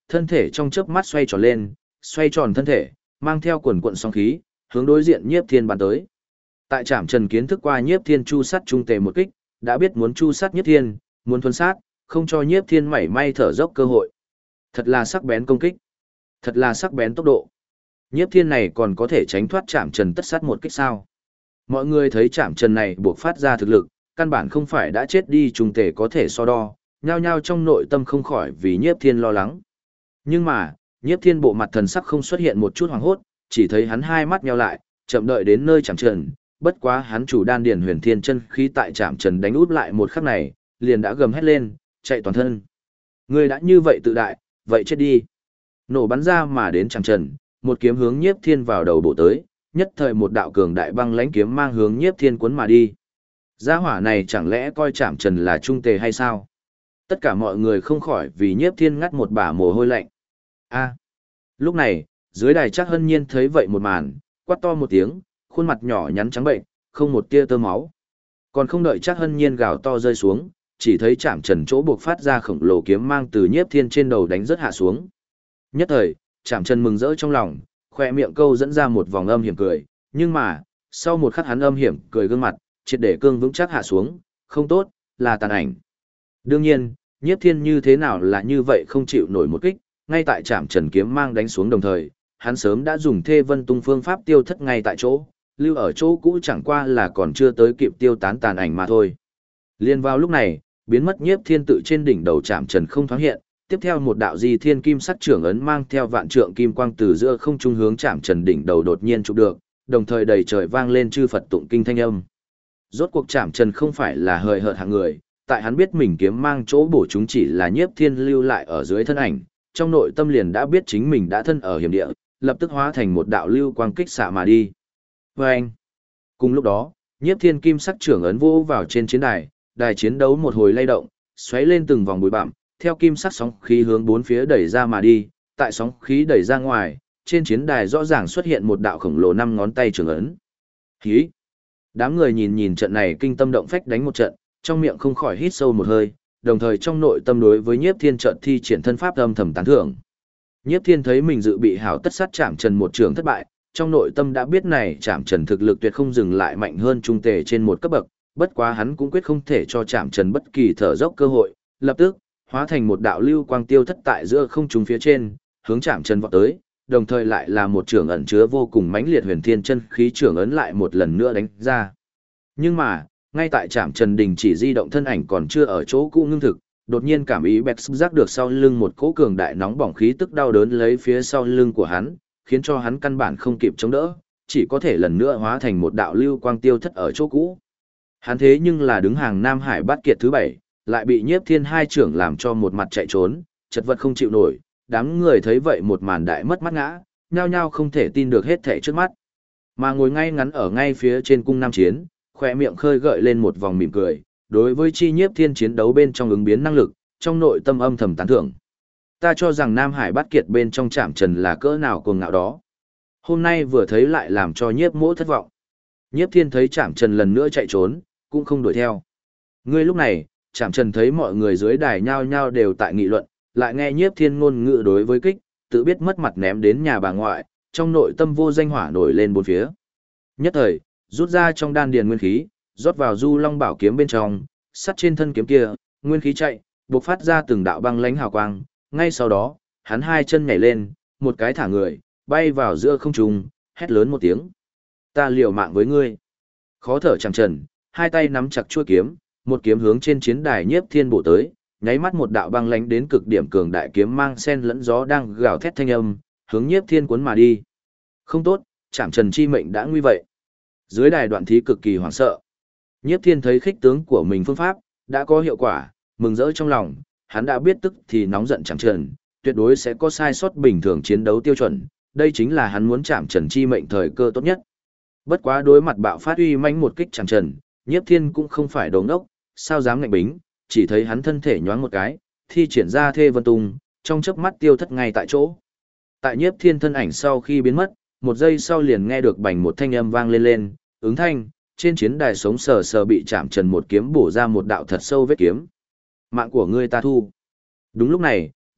thân thể trong chớp mắt xoay tròn lên, xoay tròn thân thể, mang theo quần quận sóng khí, hướng đối diện Nhiếp Thiên bắn tới. Tại Trảm Trần kiến thức qua Nhiếp Thiên chu sát trung tề một kích, đã biết muốn chu sát Nhiếp Thiên, muốn thuần sát, không cho Nhiếp Thiên mảy may thở dốc cơ hội. Thật là sắc bén công kích, thật là sắc bén tốc độ. Nhiếp Thiên này còn có thể tránh thoát Trảm Trần tất sát một kích sao? Mọi người thấy Trảm Trần này buộc phát ra thực lực, căn bản không phải đã chết đi trung tề có thể so đo, nhao nhao trong nội tâm không khỏi vì Nhiếp Thiên lo lắng. Nhưng mà, Nhiếp Thiên bộ mặt thần sắc không xuất hiện một chút hoảng hốt, chỉ thấy hắn hai mắt nheo lại, chậm đợi đến nơi Trảm Trần, bất quá hắn chủ đan điền huyền thiên chân khí tại Trảm Trần đánh út lại một khắc này, liền đã gầm hét lên, chạy toàn thân. Ngươi đã như vậy tự đại, vậy chết đi. Nổ bắn ra mà đến Trảm Trần, một kiếm hướng Nhiếp Thiên vào đầu bổ tới, nhất thời một đạo cường đại băng lãnh kiếm mang hướng Nhiếp Thiên cuốn mà đi. Gia hỏa này chẳng lẽ coi Trảm Trần là trung tề hay sao? Tất cả mọi người không khỏi vì Nhiếp Thiên ngắt một bả mồ hôi lạnh. A. Lúc này, dưới đài Trác Hân Nhiên thấy vậy một màn, quát to một tiếng, khuôn mặt nhỏ nhắn trắng bệnh, không một tia tơ máu. Còn không đợi Trác Hân Nhiên gào to rơi xuống, chỉ thấy Trảm Trần chỗ buộc phát ra khổng lồ kiếm mang từ Nhiếp Thiên trên đầu đánh rất hạ xuống. Nhất thời, Trảm Trần mừng rỡ trong lòng, khoe miệng câu dẫn ra một vòng âm hiểm cười, nhưng mà, sau một khắc hắn âm hiểm cười gương mặt, triệt để cương vững chắc hạ xuống, không tốt, là tàn ảnh. Đương nhiên, Nhiếp Thiên như thế nào là như vậy không chịu nổi một kích, ngay tại Trảm Trần kiếm mang đánh xuống đồng thời, hắn sớm đã dùng Thê Vân Tung phương pháp tiêu thất ngay tại chỗ, lưu ở chỗ cũ chẳng qua là còn chưa tới kịp tiêu tán tàn ảnh mà thôi. Liên vào lúc này, biến mất Nhiếp Thiên tự trên đỉnh đầu Trảm Trần không thoáng hiện, tiếp theo một đạo di thiên kim sắc trưởng ấn mang theo vạn trượng kim quang từ giữa không trung hướng Trảm Trần đỉnh đầu đột nhiên chụp được, đồng thời đầy trời vang lên chư Phật tụng kinh thanh âm. Rốt cuộc Trảm Trần không phải là hời hợt hạng người, tại hắn biết mình kiếm mang chỗ bổ chúng chỉ là Nhiếp Thiên lưu lại ở dưới thân ảnh, trong nội tâm liền đã biết chính mình đã thân ở hiểm địa, lập tức hóa thành một đạo lưu quang kích xạ mà đi. Vâng! Cùng lúc đó, Nhiếp Thiên kim sắc trưởng ấn vô vào trên chiến đài, đài chiến đấu một hồi lay động, xoáy lên từng vòng bụi bặm, theo kim sắc sóng khí hướng bốn phía đẩy ra mà đi, tại sóng khí đẩy ra ngoài, trên chiến đài rõ ràng xuất hiện một đạo khổng lồ 5 ngón tay trưởng ấn. Hí! Đám người nhìn nhìn trận này kinh tâm động phách đánh một trận, trong miệng không khỏi hít sâu một hơi, đồng thời trong nội tâm đối với Nhiếp Thiên trận thi triển thân pháp âm thầm tán thưởng. Nhiếp Thiên thấy mình dự bị hảo tất sát Trảm Trần một trường thất bại, trong nội tâm đã biết này Trảm Trần thực lực tuyệt không dừng lại mạnh hơn trung tề trên một cấp bậc, bất quá hắn cũng quyết không thể cho Trảm Trần bất kỳ thở dốc cơ hội, lập tức hóa thành một đạo lưu quang tiêu thất tại giữa không trung phía trên, hướng Trảm Trần vọt tới, đồng thời lại là một trường ẩn chứa vô cùng mãnh liệt huyền thiên chân khí trường ấn lại một lần nữa đánh ra. Nhưng mà, ngay tại Trảm Trần đình chỉ di động thân ảnh còn chưa ở chỗ cũ ngưng thực, đột nhiên cảm ý bẹt giác được sau lưng một cỗ cường đại nóng bỏng khí tức đau đớn lấy phía sau lưng của hắn, khiến cho hắn căn bản không kịp chống đỡ, chỉ có thể lần nữa hóa thành một đạo lưu quang tiêu thất ở chỗ cũ. Hắn thế nhưng là đứng hàng Nam Hải bát kiệt thứ 7, lại bị Nhiếp Thiên hai trưởng làm cho một mặt chạy trốn, chật vật không chịu nổi, đám người thấy vậy một màn đại mất mắt ngã, nhao nhao không thể tin được hết thảy trước mắt. Mà ngồi ngay ngắn ở ngay phía trên cung Nam Chiến, khỏe miệng khơi gợi lên một vòng mỉm cười, đối với chi Nhiếp Thiên chiến đấu bên trong ứng biến năng lực, trong nội tâm âm thầm tán thưởng. Ta cho rằng Nam Hải bát kiệt bên trong Trảm Trần là cỡ nào cuồng ngạo đó. Hôm nay vừa thấy lại làm cho Nhiếp Mỗ thất vọng. Nhiếp Thiên thấy Trảm Trần lần nữa chạy trốn, cũng không đuổi theo. Ngươi lúc này, Trảm Trần thấy mọi người dưới đài nhao nhao đều tại nghị luận, lại nghe Nhiếp Thiên ngôn ngữ đối với kích, tự biết mất mặt ném đến nhà bà ngoại, trong nội tâm vô danh hỏa nổi lên bốn phía. Nhất thời, rút ra trong đan điền nguyên khí, rót vào Du Long Bảo kiếm bên trong, sắt trên thân kiếm kia, nguyên khí chạy, bộc phát ra từng đạo băng lãnh hào quang, ngay sau đó, hắn hai chân nhảy lên, một cái thả người, bay vào giữa không trung, hét lớn một tiếng. Ta liều mạng với ngươi. Khó thở Trảm Trần, hai tay nắm chặt chuôi kiếm, một kiếm hướng trên chiến đài Nhiếp Thiên bổ tới, nháy mắt một đạo băng lãnh đến cực điểm cường đại kiếm mang sen lẫn gió đang gào thét thanh âm, hướng Nhiếp Thiên cuốn mà đi. Không tốt, Trảm Trần chi mệnh đã nguy vậy. Dưới đài Đoạn Thí cực kỳ hoảng sợ. Nhiếp Thiên thấy khích tướng của mình phương pháp đã có hiệu quả, mừng rỡ trong lòng, hắn đã biết tức thì nóng giận Trảm Trần, tuyệt đối sẽ có sai sót bình thường chiến đấu tiêu chuẩn, đây chính là hắn muốn Trảm Trần chi mệnh thời cơ tốt nhất. Bất quá đối mặt bạo phát uy mãnh một kích Trảm Trần, Nhiếp Thiên cũng không phải đồ ngốc, sao dám ngạnh bính, chỉ thấy hắn thân thể nhoáng một cái, thi triển ra Thê Vân Tung, trong chớp mắt tiêu thất ngay tại chỗ. Tại Nhiếp Thiên thân ảnh sau khi biến mất, một giây sau liền nghe được bành một thanh âm vang lên, ứng thanh, trên chiến đài sống sờ sờ bị Trảm Trần một kiếm bổ ra một đạo thật sâu vết kiếm. Mạng của ngươi ta thu. Đúng lúc này,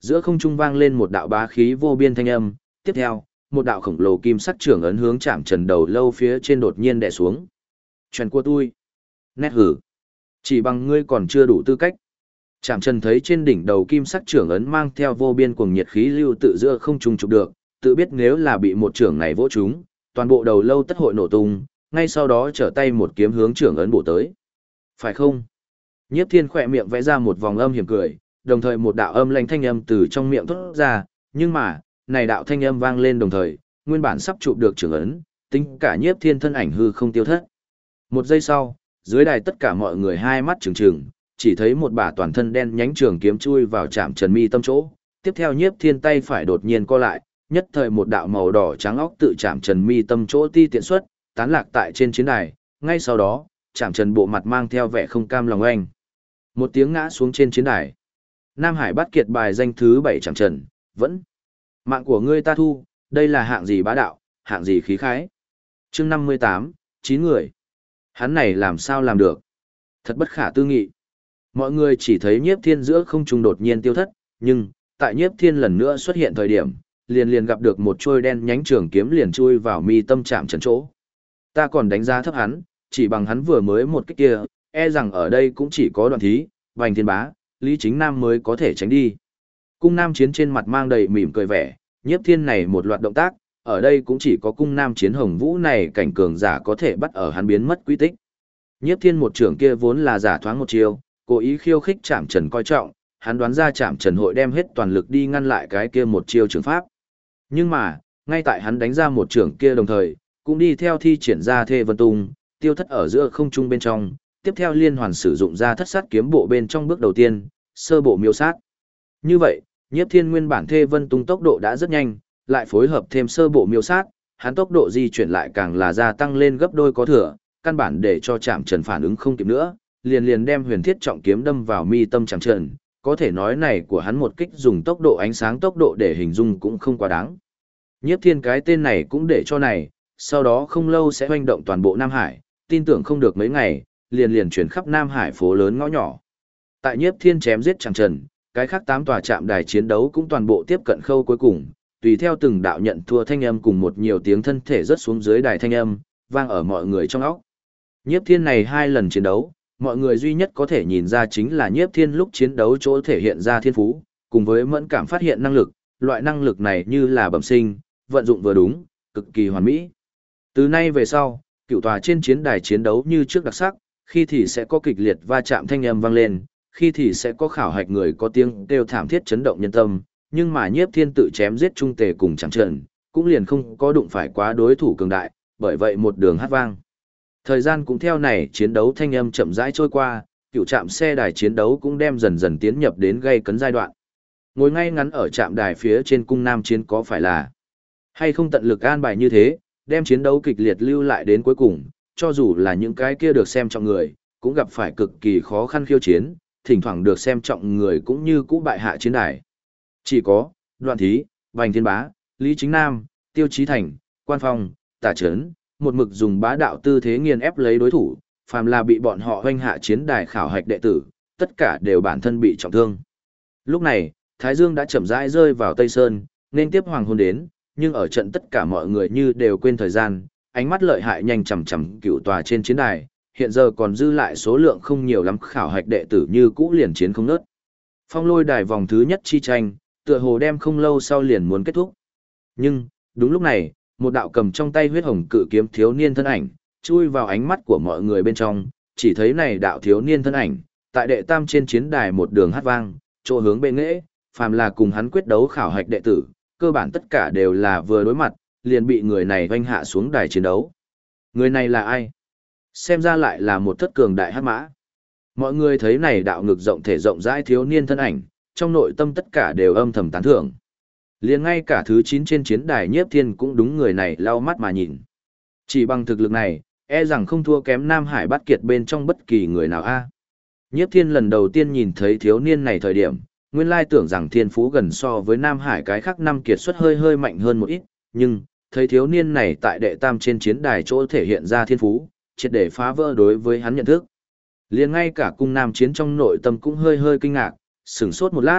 giữa không trung vang lên một đạo bá khí vô biên thanh âm, tiếp theo, một đạo khổng lồ kim sắc trưởng ấn hướng chạm trần đầu lâu phía trên đột nhiên đè xuống. Chuyện của tôi. Nét hử. Chỉ bằng ngươi còn chưa đủ tư cách. Chạm trần thấy trên đỉnh đầu kim sắc trưởng ấn mang theo vô biên cuồng nhiệt khí lưu tự giữa không trung chụp được, tự biết nếu là bị một trưởng này vỗ trúng, toàn bộ đầu lâu tất hội nổ tung, ngay sau đó trở tay một kiếm hướng trưởng ấn bổ tới. Phải không? Nhiếp Thiên khỏe miệng vẽ ra một vòng âm hiểm cười, đồng thời một đạo âm lanh thanh âm từ trong miệng thốt ra, nhưng mà, này đạo thanh âm vang lên đồng thời, nguyên bản sắp chụp được trưởng ấn, tính cả Nhiếp Thiên thân ảnh hư không tiêu thất. Một giây sau, dưới đài tất cả mọi người hai mắt trừng trừng, chỉ thấy một bả toàn thân đen nhánh trường kiếm chui vào chạm trần mi tâm chỗ, tiếp theo Nhiếp Thiên tay phải đột nhiên co lại, nhất thời một đạo màu đỏ trắng óc tự chạm trần mi tâm chỗ ti tiện xuất, tán lạc tại trên chiến đài, ngay sau đó, chạm trần bộ mặt mang theo vẻ không cam lòng oanh. Một tiếng ngã xuống trên chiến đài. Nam Hải bắt kiệt bài danh thứ 7 chạm trần, vẫn. Mạng của ngươi ta thu, đây là hạng gì bá đạo, hạng gì khí khái. Chương 58, 9 người. Hắn này làm sao làm được? Thật bất khả tư nghị. Mọi người chỉ thấy Nhiếp Thiên giữa không trung đột nhiên tiêu thất, nhưng, tại Nhiếp Thiên lần nữa xuất hiện thời điểm, liền gặp được một trôi đen nhánh trường kiếm liền chui vào mi tâm chạm trần chỗ. Ta còn đánh giá thấp hắn, chỉ bằng hắn vừa mới một kích kia, e rằng ở đây cũng chỉ có Đoạn Thí, Bành Thiên Bá, Lý Chính Nam mới có thể tránh đi. Cung Nam Chiến trên mặt mang đầy mỉm cười vẻ, Nhiếp Thiên này một loạt động tác, ở đây cũng chỉ có Cung Nam Chiến Hồng Vũ này cảnh cường giả có thể bắt ở hắn biến mất quy tích. Nhiếp Thiên một trưởng kia vốn là giả thoáng một chiêu, cố ý khiêu khích Trảm Trần coi trọng, hắn đoán ra Trảm Trần hội đem hết toàn lực đi ngăn lại cái kia một chiêu trường pháp. Nhưng mà, ngay tại hắn đánh ra một trưởng kia đồng thời, cũng đi theo thi triển ra Thê Vân Tung, tiêu thất ở giữa không trung bên trong, tiếp theo liên hoàn sử dụng ra Thất Sát kiếm bộ bên trong bước đầu tiên, sơ bộ miêu sát. Như vậy, Nhiếp Thiên nguyên bản Thê Vân Tung tốc độ đã rất nhanh, lại phối hợp thêm sơ bộ miêu sát, hắn tốc độ di chuyển lại càng là gia tăng lên gấp đôi có thừa, căn bản để cho Trảm Trần phản ứng không kịp nữa, liền đem huyền thiết trọng kiếm đâm vào mi tâm Trảm Trần, có thể nói này của hắn một kích dùng tốc độ ánh sáng tốc độ để hình dung cũng không quá đáng. Nhiếp Thiên cái tên này cũng để cho này, sau đó không lâu sẽ hoành động toàn bộ Nam Hải, tin tưởng không được mấy ngày, liền chuyển khắp Nam Hải phố lớn ngõ nhỏ. Tại Nhiếp Thiên chém giết Trảm Trần, cái khác 8 tòa trạm đài chiến đấu cũng toàn bộ tiếp cận khâu cuối cùng, tùy theo từng đạo nhận thua thanh âm cùng một nhiều tiếng thân thể rớt xuống dưới đài thanh âm, vang ở mọi người trong óc. Nhiếp Thiên này 2 lần chiến đấu, mọi người duy nhất có thể nhìn ra chính là Nhiếp Thiên lúc chiến đấu chỗ thể hiện ra thiên phú, cùng với mẫn cảm phát hiện năng lực, loại năng lực này như là bẩm sinh, vận dụng vừa đúng, cực kỳ hoàn mỹ. Từ nay về sau, cựu tòa trên chiến đài chiến đấu như trước đặc sắc, khi thì sẽ có kịch liệt va chạm thanh âm vang lên, khi thì sẽ có khảo hạch người có tiếng kêu thảm thiết chấn động nhân tâm, nhưng mà Nhiếp Thiên tự chém giết trung tề cùng Trảm Trần, cũng liền không có đụng phải quá đối thủ cường đại, bởi vậy một đường hát vang. Thời gian cũng theo này chiến đấu thanh âm chậm rãi trôi qua, cựu trạm xe đài chiến đấu cũng đem dần dần tiến nhập đến gây cấn giai đoạn. Ngồi ngay ngắn ở trạm đài phía trên cung Nam Chiến có phải là hay không tận lực an bài như thế, đem chiến đấu kịch liệt lưu lại đến cuối cùng, cho dù là những cái kia được xem trọng người, cũng gặp phải cực kỳ khó khăn khiêu chiến, thỉnh thoảng được xem trọng người cũng như cũ bại hạ chiến đài. Chỉ có, Đoạn Thí, Bành Thiên Bá, Lý Chính Nam, Tiêu Chí Thành, Quan Phong, Tả Trấn, một mực dùng bá đạo tư thế nghiền ép lấy đối thủ, phàm là bị bọn họ hoanh hạ chiến đài khảo hạch đệ tử, tất cả đều bản thân bị trọng thương. Lúc này, Thái Dương đã chậm rãi rơi vào Tây Sơn, nên tiếp hoàng hôn đến, nhưng ở trận tất cả mọi người như đều quên thời gian, ánh mắt lợi hại nhanh chằm chằm cựu tòa trên chiến đài, hiện giờ còn dư lại số lượng không nhiều lắm khảo hạch đệ tử như cũ liền chiến không nớt. Phong lôi đài vòng thứ nhất chi tranh, tựa hồ đem không lâu sau liền muốn kết thúc. Nhưng, đúng lúc này, một đạo cầm trong tay huyết hồng cự kiếm thiếu niên thân ảnh, chui vào ánh mắt của mọi người bên trong, chỉ thấy này đạo thiếu niên thân ảnh, tại đệ tam trên chiến đài một đường hát vang, chỗ hướng bên nghệ, phàm là cùng hắn quyết đấu khảo hạch đệ tử, cơ bản tất cả đều là vừa đối mặt, liền bị người này vanh hạ xuống đài chiến đấu. Người này là ai? Xem ra lại là một thất cường đại hát mã. Mọi người thấy này đạo ngực rộng thể rộng rãi thiếu niên thân ảnh, trong nội tâm tất cả đều âm thầm tán thưởng. Liền ngay cả thứ 9 trên chiến đài Nhiếp Thiên cũng đúng người này lau mắt mà nhìn. Chỉ bằng thực lực này, e rằng không thua kém Nam Hải Bát Kiệt bên trong bất kỳ người nào a. Nhiếp Thiên lần đầu tiên nhìn thấy thiếu niên này thời điểm, nguyên lai tưởng rằng thiên phú gần so với Nam Hải cái khác năm kiệt xuất hơi mạnh hơn một ít, nhưng thấy thiếu niên này tại đệ tam trên chiến đài chỗ thể hiện ra thiên phú, triệt để phá vỡ đối với hắn nhận thức. Liền ngay cả cung Nam Chiến trong nội tâm cũng hơi kinh ngạc, sửng sốt một lát,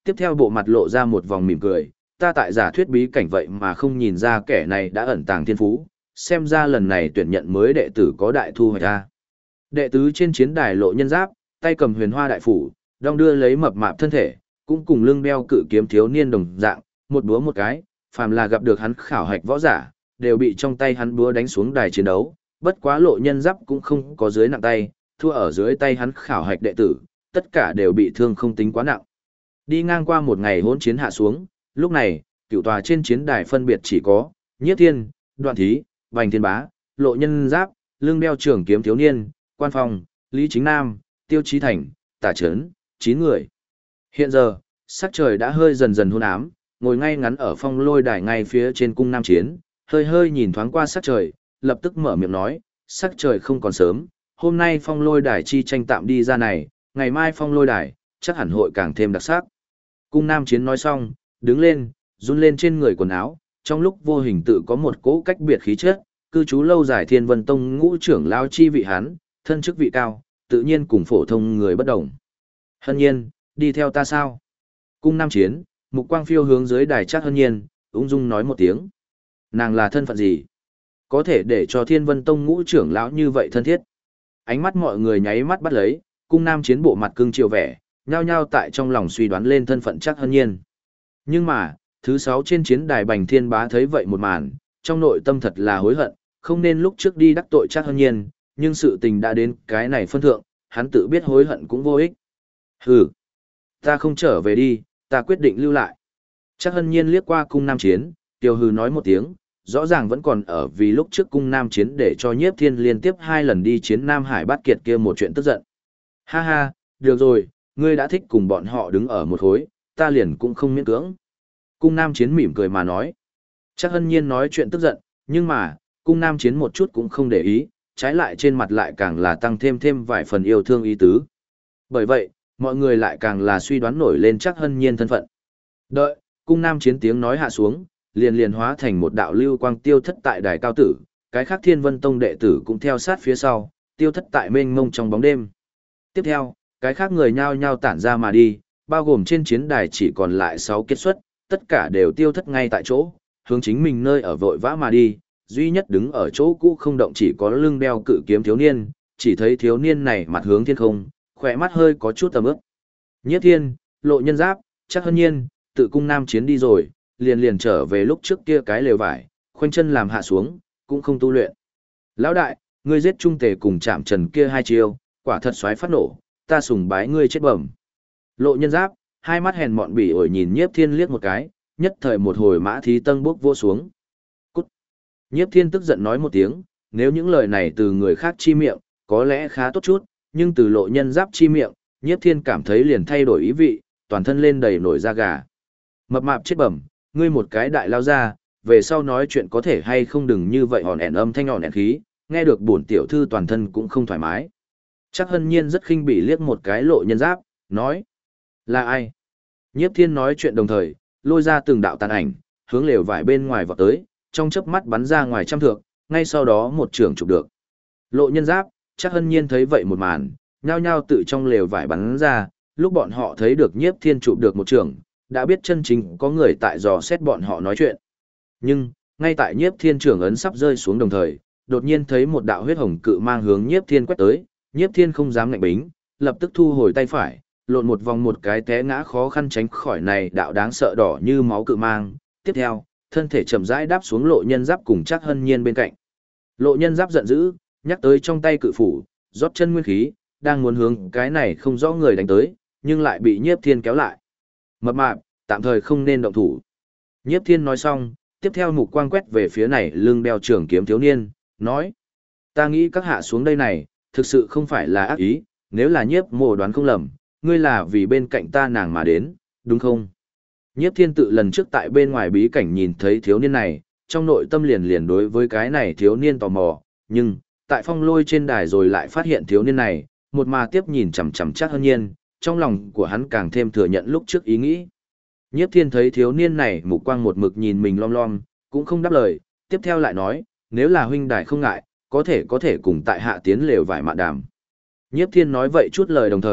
Tiếp theo bộ mặt lộ ra một vòng mỉm cười, ta tại giả thuyết bí cảnh vậy mà không nhìn ra kẻ này đã ẩn tàng thiên phú, xem ra lần này tuyển nhận mới đệ tử có đại thu hoạch ra. Đệ tứ trên chiến đài Lộ Nhân Giáp, tay cầm huyền hoa đại phủ, đong đưa lấy mập mạp thân thể, cũng cùng lưng đeo cự kiếm thiếu niên đồng dạng, một búa một cái, phàm là gặp được hắn khảo hạch võ giả, đều bị trong tay hắn búa đánh xuống đài chiến đấu, bất quá Lộ Nhân Giáp cũng không có dưới nặng tay, thua ở dưới tay hắn khảo hạch đệ tử, tất cả đều bị thương không tính quá nặng. Đi ngang qua một ngày hỗn chiến hạ xuống, lúc này, cựu tòa trên chiến đài phân biệt chỉ có Nhiếp Thiên, Đoạn Thí, Bành Thiên Bá, Lộ Nhân Giáp, lưng đeo trường kiếm thiếu niên, Quan Phong, Lý Chính Nam, Tiêu Chí Thành, Tả Trấn, 9 người. Hiện giờ, sắc trời đã hơi dần dần hôn ám, ngồi ngay ngắn ở phong lôi đài ngay phía trên cung Nam Chiến, hơi hơi nhìn thoáng qua sắc trời, lập tức mở miệng nói, sắc trời không còn sớm, hôm nay phong lôi đài chi tranh tạm đi ra này, ngày mai phong lôi đài, chắc hẳn hội càng thêm đặc sắc. Cung Nam Chiến nói xong, đứng lên, run lên trên người quần áo, trong lúc vô hình tự có một cỗ cách biệt khí chất, cư trú lâu dài Thiên Vân Tông ngũ trưởng lao chi vị hắn, thân chức vị cao, tự nhiên cùng phổ thông người bất đồng. Hân Nhiên, đi theo ta sao? Cung Nam Chiến, mục quang phiêu hướng dưới đài Trác Hân Nhiên, ung dung nói một tiếng. Nàng là thân phận gì? Có thể để cho Thiên Vân Tông ngũ trưởng lão như vậy thân thiết. Ánh mắt mọi người nháy mắt bắt lấy, Cung Nam Chiến bộ mặt cưng chiều vẻ, nhao nhao tại trong lòng suy đoán lên thân phận Trác Hân Nhiên. Nhưng mà, thứ 6 trên chiến đài Bành Thiên Bá thấy vậy một màn, trong nội tâm thật là hối hận, không nên lúc trước đi đắc tội Trác Hân Nhiên, nhưng sự tình đã đến cái này phân thượng, hắn tự biết hối hận cũng vô ích. Hừ, ta không trở về đi, ta quyết định lưu lại. Trác Hân Nhiên liếc qua Cung Nam Chiến, Tiêu hừ nói một tiếng, rõ ràng vẫn còn ở vì lúc trước Cung Nam Chiến để cho Nhiếp Thiên liên tiếp 2 lần đi chiến Nam Hải Bát Kiệt kia một chuyện tức giận. Ha ha, được rồi, ngươi đã thích cùng bọn họ đứng ở một khối, ta liền cũng không miễn cưỡng. Cung Nam Chiến mỉm cười mà nói. Trác Hân Nhiên nói chuyện tức giận, nhưng mà, Cung Nam Chiến một chút cũng không để ý, trái lại trên mặt lại càng là tăng thêm vài phần yêu thương ý tứ. Bởi vậy, mọi người lại càng là suy đoán nổi lên Trác Hân Nhiên thân phận. Đợi, Cung Nam Chiến tiếng nói hạ xuống, liền hóa thành một đạo lưu quang tiêu thất tại đài cao tử, cái khác Thiên Vân Tông đệ tử cũng theo sát phía sau, tiêu thất tại mênh mông trong bóng đêm. Tiếp theo, cái khác người nhao nhao tản ra mà đi, bao gồm trên chiến đài chỉ còn lại 6 kết xuất, tất cả đều tiêu thất ngay tại chỗ, hướng chính mình nơi ở vội vã mà đi, duy nhất đứng ở chỗ cũ không động chỉ có lưng đeo cự kiếm thiếu niên, chỉ thấy thiếu niên này mặt hướng thiên không, khỏe mắt hơi có chút tầm ướp. Nhiếp Thiên, Lộ Nhân Giáp, Trác Hân Nhiên, tự Cung Nam Chiến đi rồi, liền trở về lúc trước kia cái lều vải, khoanh chân làm hạ xuống, cũng không tu luyện. Lão đại, ngươi giết Trung Tề cùng Trảm Trần kia 2 chiêu, quả thật xoáy phát nổ, ta sùng bái ngươi chết bẩm. Lộ Nhân Giáp, hai mắt hèn mọn bỉ ổi nhìn Nhiếp Thiên liếc một cái, nhất thời một hồi mã thí tân bốc vô xuống. Cút. Nhiếp Thiên tức giận nói một tiếng, nếu những lời này từ người khác chi miệng, có lẽ khá tốt chút, nhưng từ Lộ Nhân Giáp chi miệng, Nhiếp Thiên cảm thấy liền thay đổi ý vị, toàn thân lên đầy nổi da gà. Mập mạp chết bẩm, ngươi một cái đại lao ra, về sau nói chuyện có thể hay không đừng như vậy hòn ẻn âm thanh hòn ẻn khí, nghe được bổn tiểu thư toàn thân cũng không thoải mái. Trác Hân Nhiên rất khinh bỉ liếc một cái Lộ Nhân Giáp, nói. Là ai? Nhiếp Thiên nói chuyện đồng thời, lôi ra từng đạo tàn ảnh, hướng lều vải bên ngoài vọt tới, trong chớp mắt bắn ra ngoài trăm thước, ngay sau đó một trường chụp được. Lộ Nhân Giáp, Trác Hân Nhiên thấy vậy một màn, nhao nhao tự trong lều vải bắn ra, lúc bọn họ thấy được Nhiếp Thiên chụp được một trường, đã biết chân chính có người tại dò xét bọn họ nói chuyện. Nhưng, ngay tại Nhiếp Thiên trưởng ấn sắp rơi xuống đồng thời, đột nhiên thấy một đạo huyết hồng cự mang hướng Nhiếp Thiên quét tới, Nhiếp Thiên không dám ngạnh bính, lập tức thu hồi tay phải, lộn một vòng một cái té ngã khó khăn tránh khỏi này đạo đáng sợ đỏ như máu cự mang. Tiếp theo, thân thể chậm rãi đáp xuống Lộ Nhân Giáp cùng Trác Hân Nhiên bên cạnh. Lộ Nhân Giáp giận dữ, nhắc tới trong tay cự phủ, rót chân nguyên khí, đang muốn hướng cái này không rõ người đánh tới, nhưng lại bị Nhiếp Thiên kéo lại. Mập mạp, tạm thời không nên động thủ. Nhiếp Thiên nói xong, tiếp theo mục quang quét về phía này lưng đeo trường kiếm thiếu niên, nói. Ta nghĩ các hạ xuống đây này, thực sự không phải là ác ý, nếu là Nhiếp mộ đoán không lầm, ngươi là vì bên cạnh ta nàng mà đến, đúng không? Nhiếp Thiên tự lần trước tại bên ngoài bí cảnh nhìn thấy thiếu niên này, trong nội tâm liền đối với cái này thiếu niên tò mò, nhưng, tại phong lôi trên đài rồi lại phát hiện thiếu niên này, một mà tiếp nhìn chằm chằm Trác Hân Nhiên, trong lòng của hắn càng thêm thừa nhận lúc trước ý nghĩ. Nhiếp Thiên thấy thiếu niên này mục quang một mực nhìn mình lom lom, cũng không đáp lời, tiếp theo lại nói, nếu là huynh đài không ngại, có thể cùng tại hạ tiến lều vải mạn đàm. Nhiếp Thiên nói vậy chút lời đồng thời,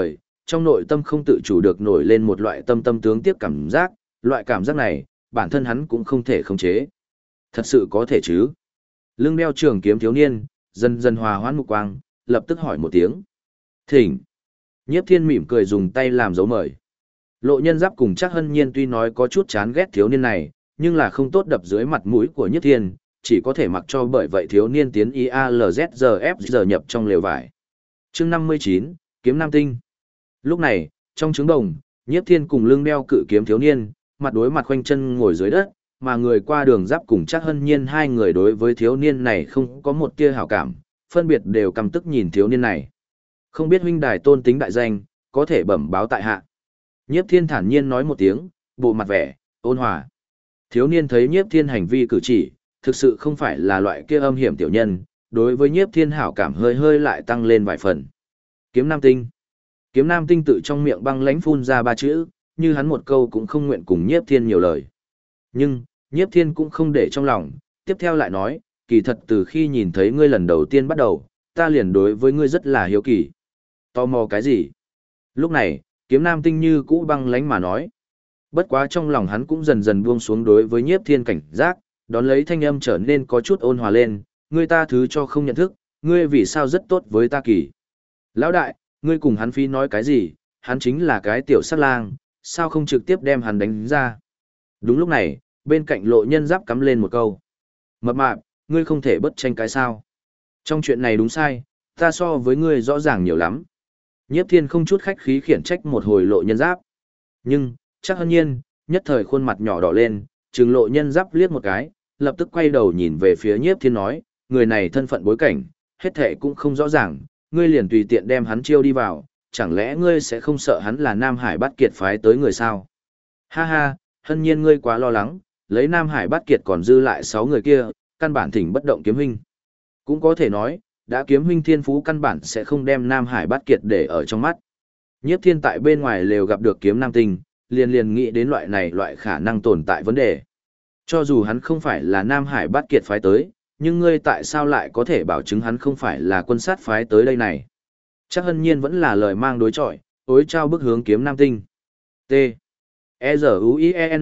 trong nội tâm không tự chủ được nổi lên một loại tâm tâm tướng tiếc cảm giác, loại cảm giác này, bản thân hắn cũng không thể khống chế. Thật sự có thể chứ? Lưng đeo trường kiếm thiếu niên, dần dần hòa hoãn mục quang, lập tức hỏi một tiếng. Thỉnh. Nhiếp Thiên mỉm cười dùng tay làm dấu mời. Lộ Nhân Giáp cùng Trác Hân Nhiên tuy nói có chút chán ghét thiếu niên này, nhưng là không tốt đập dưới mặt mũi của Nhiếp Thiên, chỉ có thể mặc cho bởi vậy thiếu niên tiến IALZGFG nhập trong lều vải. Chương 59, Kiếm Nam Tinh. Lúc này, trong trứng đồng, Nhiếp Thiên cùng lưng đeo cự kiếm thiếu niên, mặt đối mặt khoanh chân ngồi dưới đất, mà người qua đường Giáp cùng Trác Hân Nhiên hai người đối với thiếu niên này không có một tia hảo cảm, phân biệt đều căm tức nhìn thiếu niên này. Không biết huynh đài tôn tính đại danh, có thể bẩm báo tại hạ. Nhiếp Thiên thản nhiên nói một tiếng, bộ mặt vẻ ôn hòa. Thiếu niên thấy Nhiếp Thiên hành vi cử chỉ, thực sự không phải là loại kia âm hiểm tiểu nhân, đối với Nhiếp Thiên hảo cảm hơi hơi lại tăng lên vài phần. Kiếm Nam Tinh. Kiếm Nam Tinh tự trong miệng băng lãnh phun ra ba chữ, như hắn một câu cũng không nguyện cùng Nhiếp Thiên nhiều lời. Nhưng, Nhiếp Thiên cũng không để trong lòng, tiếp theo lại nói, kỳ thật từ khi nhìn thấy ngươi lần đầu tiên bắt đầu, ta liền đối với ngươi rất là hiếu kỳ. Tò mò cái gì? Lúc này, Kiếm Nam Tinh như cũ băng lãnh mà nói. Bất quá trong lòng hắn cũng dần dần buông xuống đối với Nhiếp Thiên cảnh giác, đón lấy thanh âm trở nên có chút ôn hòa lên, ngươi ta thứ cho không nhận thức, ngươi vì sao rất tốt với ta kỳ. Lão đại, ngươi cùng hắn phi nói cái gì, hắn chính là cái tiểu sát lang, sao không trực tiếp đem hắn đánh ra. Đúng lúc này, bên cạnh Lộ Nhân Giáp cắm lên một câu. Mập mạp, ngươi không thể bất tranh cái sao. Trong chuyện này đúng sai, ta so với ngươi rõ ràng nhiều lắm. Nhiếp Thiên không chút khách khí khiển trách một hồi Lộ Nhân Giáp. Nhưng, Trác Hân Nhiên, nhất thời khuôn mặt nhỏ đỏ lên, trừng Lộ Nhân Giáp liếc một cái, lập tức quay đầu nhìn về phía Nhiếp Thiên nói, người này thân phận bối cảnh, hết thệ cũng không rõ ràng, ngươi liền tùy tiện đem hắn chiêu đi vào, chẳng lẽ ngươi sẽ không sợ hắn là Nam Hải Bát Kiệt phái tới người sao? Ha ha, Hân Nhiên ngươi quá lo lắng, lấy Nam Hải Bát Kiệt còn dư lại 6 người kia, căn bản thỉnh bất động kiếm huynh. Cũng có thể nói, đã kiếm huynh thiên phú căn bản sẽ không đem Nam Hải Bát Kiệt để ở trong mắt. Nhiếp Thiên tại bên ngoài lều gặp được kiếm Nam Tinh, liền nghĩ đến loại khả năng tồn tại vấn đề. Cho dù hắn không phải là Nam Hải Bát Kiệt phái tới, nhưng ngươi tại sao lại có thể bảo chứng hắn không phải là quân sát phái tới đây này? Chắc Hân Nhiên vẫn là lời mang đối chọi, ối trao bức hướng kiếm Nam Tinh. T. E-Z-U-I-E-N.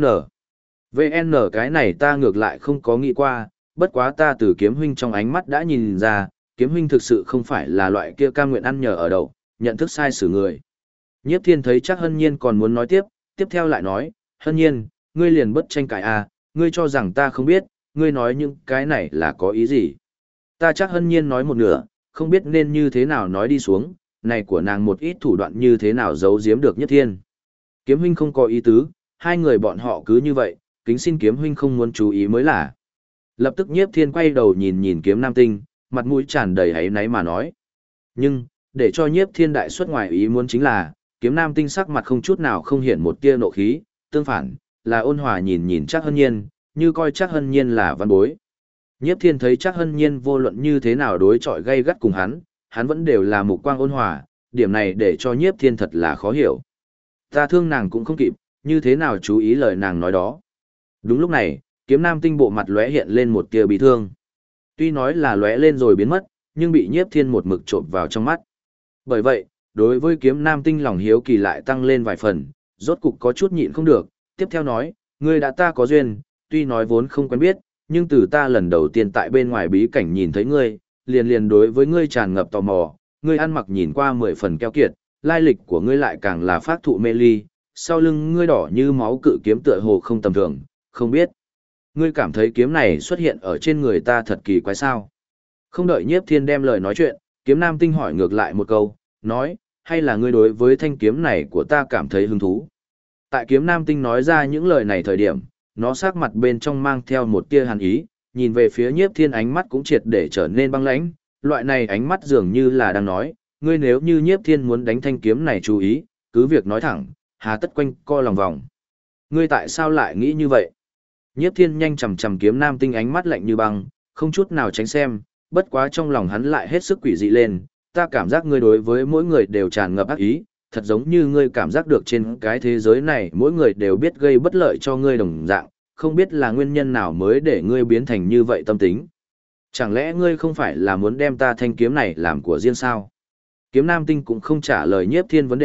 VN cái này ta ngược lại không có nghĩ qua, bất quá ta từ kiếm huynh trong ánh mắt đã nhìn ra, kiếm huynh thực sự không phải là loại kia cam nguyện ăn nhờ ở đậu, nhận thức sai xử người. Nhiếp Thiên thấy chắc Hân Nhiên còn muốn nói tiếp theo lại nói, Hân Nhiên, ngươi liền bất tranh cãi à, ngươi cho rằng ta không biết, ngươi nói những cái này là có ý gì. Ta chắc Hân Nhiên nói một nửa, không biết nên như thế nào nói đi xuống, này của nàng một ít thủ đoạn như thế nào giấu giếm được Nhiếp Thiên. Kiếm huynh không có ý tứ, hai người bọn họ cứ như vậy, kính xin kiếm huynh không muốn chú ý mới là. Lập tức Nhiếp Thiên quay đầu nhìn kiếm Nam Tinh, mặt mũi tràn đầy áy náy mà nói. Nhưng, để cho Nhiếp Thiên đại xuất ngoài ý muốn chính là, kiếm Nam Tinh sắc mặt không chút nào không hiện một tia nộ khí, tương phản, là ôn hòa nhìn Trác Hân Nhiên, như coi Trác Hân Nhiên là văn bối. Nhiếp Thiên thấy Trác Hân Nhiên vô luận như thế nào đối chọi gay gắt cùng hắn vẫn đều là mục quang ôn hòa, điểm này để cho Nhiếp Thiên thật là khó hiểu. Ta thương nàng cũng không kịp, như thế nào chú ý lời nàng nói đó. Đúng lúc này, kiếm Nam Tinh bộ mặt lóe hiện lên một tia bị thương. Tuy nói là lóe lên rồi biến mất, nhưng bị Nhiếp Thiên một mực trộn vào trong mắt. Bởi vậy, đối với kiếm Nam Tinh lòng hiếu kỳ lại tăng lên vài phần, rốt cục có chút nhịn không được, tiếp theo nói, ngươi đã ta có duyên, tuy nói vốn không quen biết, nhưng từ ta lần đầu tiên tại bên ngoài bí cảnh nhìn thấy ngươi, liền đối với ngươi tràn ngập tò mò, ngươi ăn mặc nhìn qua 10 phần keo kiệt, lai lịch của ngươi lại càng là phác thụ mê ly, sau lưng ngươi đỏ như máu cự kiếm tựa hồ không tầm thường, không biết. Ngươi cảm thấy kiếm này xuất hiện ở trên người ta thật kỳ quái sao? Không đợi Nhiếp Thiên đem lời nói chuyện, kiếm Nam Tinh hỏi ngược lại một câu, nói, hay là ngươi đối với thanh kiếm này của ta cảm thấy hứng thú? Tại kiếm Nam Tinh nói ra những lời này thời điểm, nó sắc mặt bên trong mang theo một tia hàn ý, nhìn về phía Nhiếp Thiên ánh mắt cũng triệt để trở nên băng lãnh, loại này ánh mắt dường như là đang nói, ngươi nếu như Nhiếp Thiên muốn đánh thanh kiếm này chú ý, cứ việc nói thẳng, hà tất quanh co lòng vòng. Ngươi tại sao lại nghĩ như vậy? Nhiếp Thiên nhanh chằm chằm kiếm Nam Tinh ánh mắt lạnh như băng, không chút nào tránh xem, bất quá trong lòng hắn lại hết sức quỷ dị lên, ta cảm giác ngươi đối với mỗi người đều tràn ngập ác ý, thật giống như ngươi cảm giác được trên cái thế giới này mỗi người đều biết gây bất lợi cho ngươi đồng dạng, không biết là nguyên nhân nào mới để ngươi biến thành như vậy tâm tính. Chẳng lẽ ngươi không phải là muốn đem ta thanh kiếm này làm của riêng sao? Kiếm Nam Tinh cũng không trả lời Nhiếp Thiên vấn đề,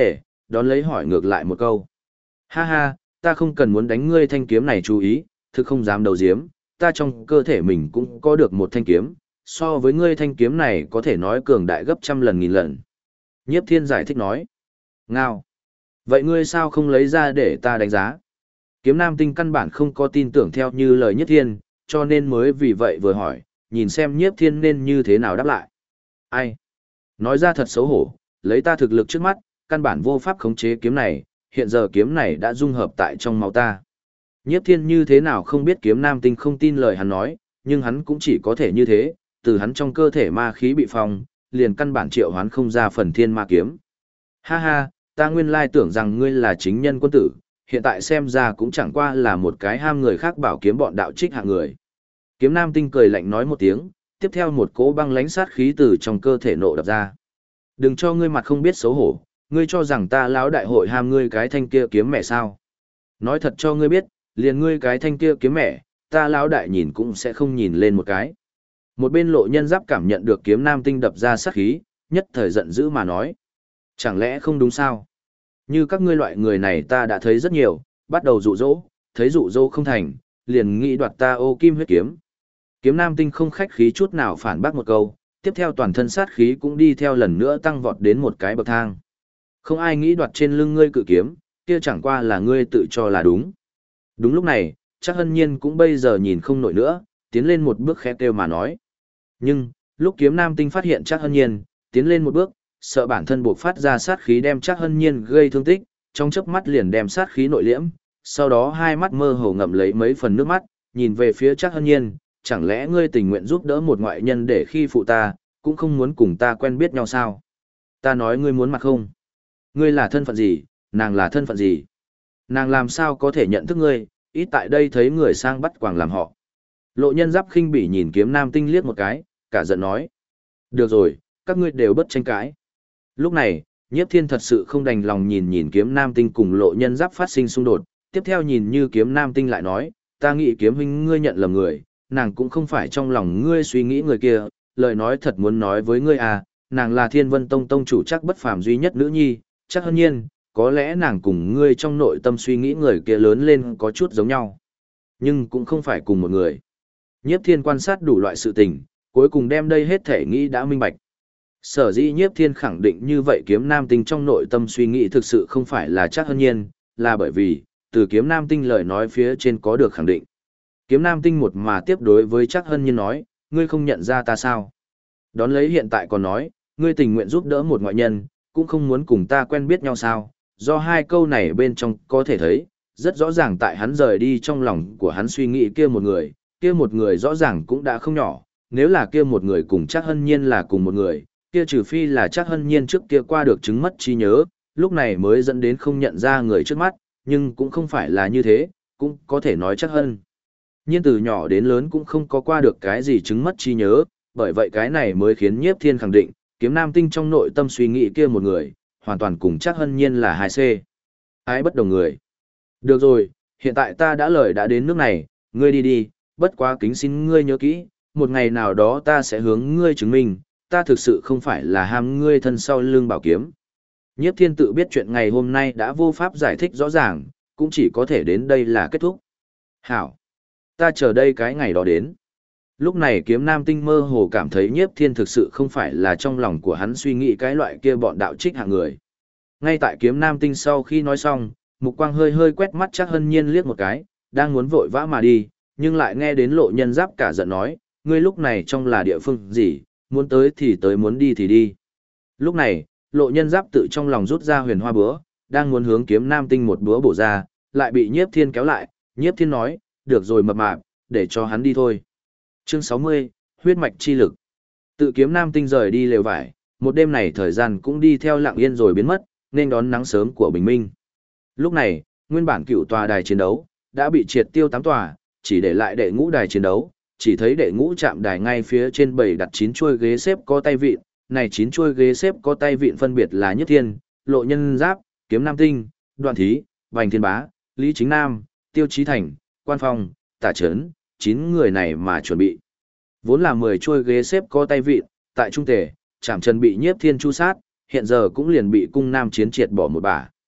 đón lấy hỏi ngược lại một câu. Ha ha, ta không cần muốn đánh ngươi thanh kiếm này chú ý, thực không dám đầu diếm, ta trong cơ thể mình cũng có được một thanh kiếm, so với ngươi thanh kiếm này có thể nói cường đại gấp trăm lần nghìn lần. Nhiếp Thiên giải thích nói. Ngao. Vậy ngươi sao không lấy ra để ta đánh giá? Kiếm Nam Tinh căn bản không có tin tưởng theo như lời Nhiếp Thiên, cho nên mới vì vậy vừa hỏi, nhìn xem Nhiếp Thiên nên như thế nào đáp lại. Ai? Nói ra thật xấu hổ, lấy ta thực lực trước mắt, căn bản vô pháp khống chế kiếm này, hiện giờ kiếm này đã dung hợp tại trong máu ta. Nhiếp Thiên như thế nào không biết Kiếm Nam Tinh không tin lời hắn nói, nhưng hắn cũng chỉ có thể như thế, từ hắn trong cơ thể ma khí bị phong, liền căn bản triệu hoán không ra phần thiên ma kiếm. Ha ha, ta nguyên lai tưởng rằng ngươi là chính nhân quân tử, hiện tại xem ra cũng chẳng qua là một cái ham người khác bảo kiếm bọn đạo trích hạng người. Kiếm Nam Tinh cười lạnh nói một tiếng, tiếp theo một cỗ băng lãnh sát khí từ trong cơ thể nộ đập ra. Đừng cho ngươi mặt không biết xấu hổ, ngươi cho rằng ta lão đại hội ham ngươi cái thanh kia kiếm mẹ sao? Nói thật cho ngươi biết, liền ngươi cái thanh kia kiếm mẹ, ta lão đại nhìn cũng sẽ không nhìn lên một cái. Một bên Lộ Nhân Giáp cảm nhận được Kiếm Nam Tinh đập ra sát khí, nhất thời giận dữ mà nói. Chẳng lẽ không đúng sao? Như các ngươi loại người này ta đã thấy rất nhiều, bắt đầu dụ dỗ, thấy dụ dỗ không thành, liền nghĩ đoạt ta ô kim huyết kiếm. Kiếm Nam Tinh không khách khí chút nào phản bác một câu, tiếp theo toàn thân sát khí cũng đi theo lần nữa tăng vọt đến một cái bậc thang. Không ai nghĩ đoạt trên lưng ngươi cự kiếm, kia chẳng qua là ngươi tự cho là đúng. Đúng lúc này, chắc Hân Nhiên cũng bây giờ nhìn không nổi nữa, tiến lên một bước khẽ kêu mà nói. Nhưng, lúc Kiếm Nam Tinh phát hiện chắc Hân Nhiên, tiến lên một bước, sợ bản thân buộc phát ra sát khí đem chắc Hân Nhiên gây thương tích, trong chớp mắt liền đem sát khí nội liễm, sau đó hai mắt mơ hồ ngậm lấy mấy phần nước mắt, nhìn về phía chắc Hân Nhiên, chẳng lẽ ngươi tình nguyện giúp đỡ một ngoại nhân để khi phụ ta, cũng không muốn cùng ta quen biết nhau sao? Ta nói ngươi muốn mặt không? Ngươi là thân phận gì, nàng là thân phận gì? Nàng làm sao có thể nhận thức ngươi, ít tại đây thấy người sang bắt quàng làm họ. Lộ Nhân Giáp khinh bỉ nhìn Kiếm Nam Tinh liếc một cái, cả giận nói. Được rồi, các ngươi đều bất tranh cãi. Lúc này, Nhiếp Thiên thật sự không đành lòng nhìn nhìn Kiếm Nam Tinh cùng Lộ Nhân Giáp phát sinh xung đột, tiếp theo nhìn như Kiếm Nam Tinh lại nói, ta nghĩ Kiếm huynh ngươi nhận lầm người, nàng cũng không phải trong lòng ngươi suy nghĩ người kia, lời nói thật muốn nói với ngươi à, nàng là Thiên Vân Tông tông chủ chắc bất phàm duy nhất nữ nhi, chắc Hân Nhiên, có lẽ nàng cùng ngươi trong nội tâm suy nghĩ người kia lớn lên có chút giống nhau, nhưng cũng không phải cùng một người. Nhiếp Thiên quan sát đủ loại sự tình, cuối cùng đem đây hết thể nghĩ đã minh bạch. Sở dĩ Nhiếp Thiên khẳng định như vậy Kiếm Nam Tinh trong nội tâm suy nghĩ thực sự không phải là chắc Hân Nhiên, là bởi vì, từ Kiếm Nam Tinh lời nói phía trên có được khẳng định. Kiếm Nam Tinh một mà tiếp đối với chắc Hân Nhiên nói, ngươi không nhận ra ta sao? Đón lấy hiện tại còn nói, ngươi tình nguyện giúp đỡ một ngoại nhân, cũng không muốn cùng ta quen biết nhau sao? Do hai câu này bên trong có thể thấy, rất rõ ràng tại hắn rời đi trong lòng của hắn suy nghĩ kia một người rõ ràng cũng đã không nhỏ, nếu là kia một người cùng chắc Hân Nhiên là cùng một người, kia trừ phi là chắc Hân Nhiên trước kia qua được chứng mất trí nhớ, lúc này mới dẫn đến không nhận ra người trước mắt, nhưng cũng không phải là như thế, cũng có thể nói chắc Hân Nhiên từ nhỏ đến lớn cũng không có qua được cái gì chứng mất trí nhớ, bởi vậy cái này mới khiến Nhiếp Thiên khẳng định, Kiếm Nam Tinh trong nội tâm suy nghĩ kia một người, hoàn toàn cùng chắc Hân Nhiên là 2C. Ai bất đồng người. Được rồi, hiện tại ta đã lời đã đến nước này, ngươi đi đi, bất quá kính xin ngươi nhớ kỹ, một ngày nào đó ta sẽ hướng ngươi chứng minh, ta thực sự không phải là ham ngươi thân sau lưng bảo kiếm. Nhiếp Thiên tự biết chuyện ngày hôm nay đã vô pháp giải thích rõ ràng, cũng chỉ có thể đến đây là kết thúc. Hảo, ta chờ đây cái ngày đó đến. Lúc này Kiếm Nam Tinh mơ hồ cảm thấy Nhiếp Thiên thực sự không phải là trong lòng của hắn suy nghĩ cái loại kia bọn đạo trích hạng người. Ngay tại Kiếm Nam Tinh sau khi nói xong, mục quang hơi hơi quét mắt chắc Hân Nhiên liếc một cái, đang muốn vội vã mà đi, nhưng lại nghe đến Lộ Nhân Giáp cả giận nói, ngươi lúc này trong là địa phương gì, muốn tới thì tới muốn đi thì đi. Lúc này, Lộ Nhân Giáp tự trong lòng rút ra huyền hoa búa, đang muốn hướng Kiếm Nam Tinh một búa bổ ra, lại bị Nhiếp Thiên kéo lại, Nhiếp Thiên nói, được rồi mập mạp, để cho hắn đi thôi. Chương 60, huyết mạch chi lực. Tự Kiếm Nam Tinh rời đi lều vải, một đêm này thời gian cũng đi theo lặng yên rồi biến mất, nên đón nắng sớm của bình minh. Lúc này, nguyên bản cựu tòa đài chiến đấu đã bị triệt tiêu 8 tòa, chỉ để lại đệ ngũ đài chiến đấu, chỉ thấy đệ ngũ trạm đài ngay phía trên bầy đặt 9 chuôi ghế xếp có tay vịn, này 9 chuôi ghế xếp có tay vịn phân biệt là Nhất Thiên, Lộ Nhân Giáp, Kiếm Nam Tinh, Đoạn Thí, Bành Thiên Bá, Lý Chính Nam, Tiêu Chí Thành, Quan Phong, Tả Trấn, 9 người này mà chuẩn bị. Vốn là 10 chuôi ghế xếp có tay vịn, tại trung tề, Trảm Trần bị Nhiếp Thiên chu sát, hiện giờ cũng liền bị cung nam chiến triệt bỏ một bả,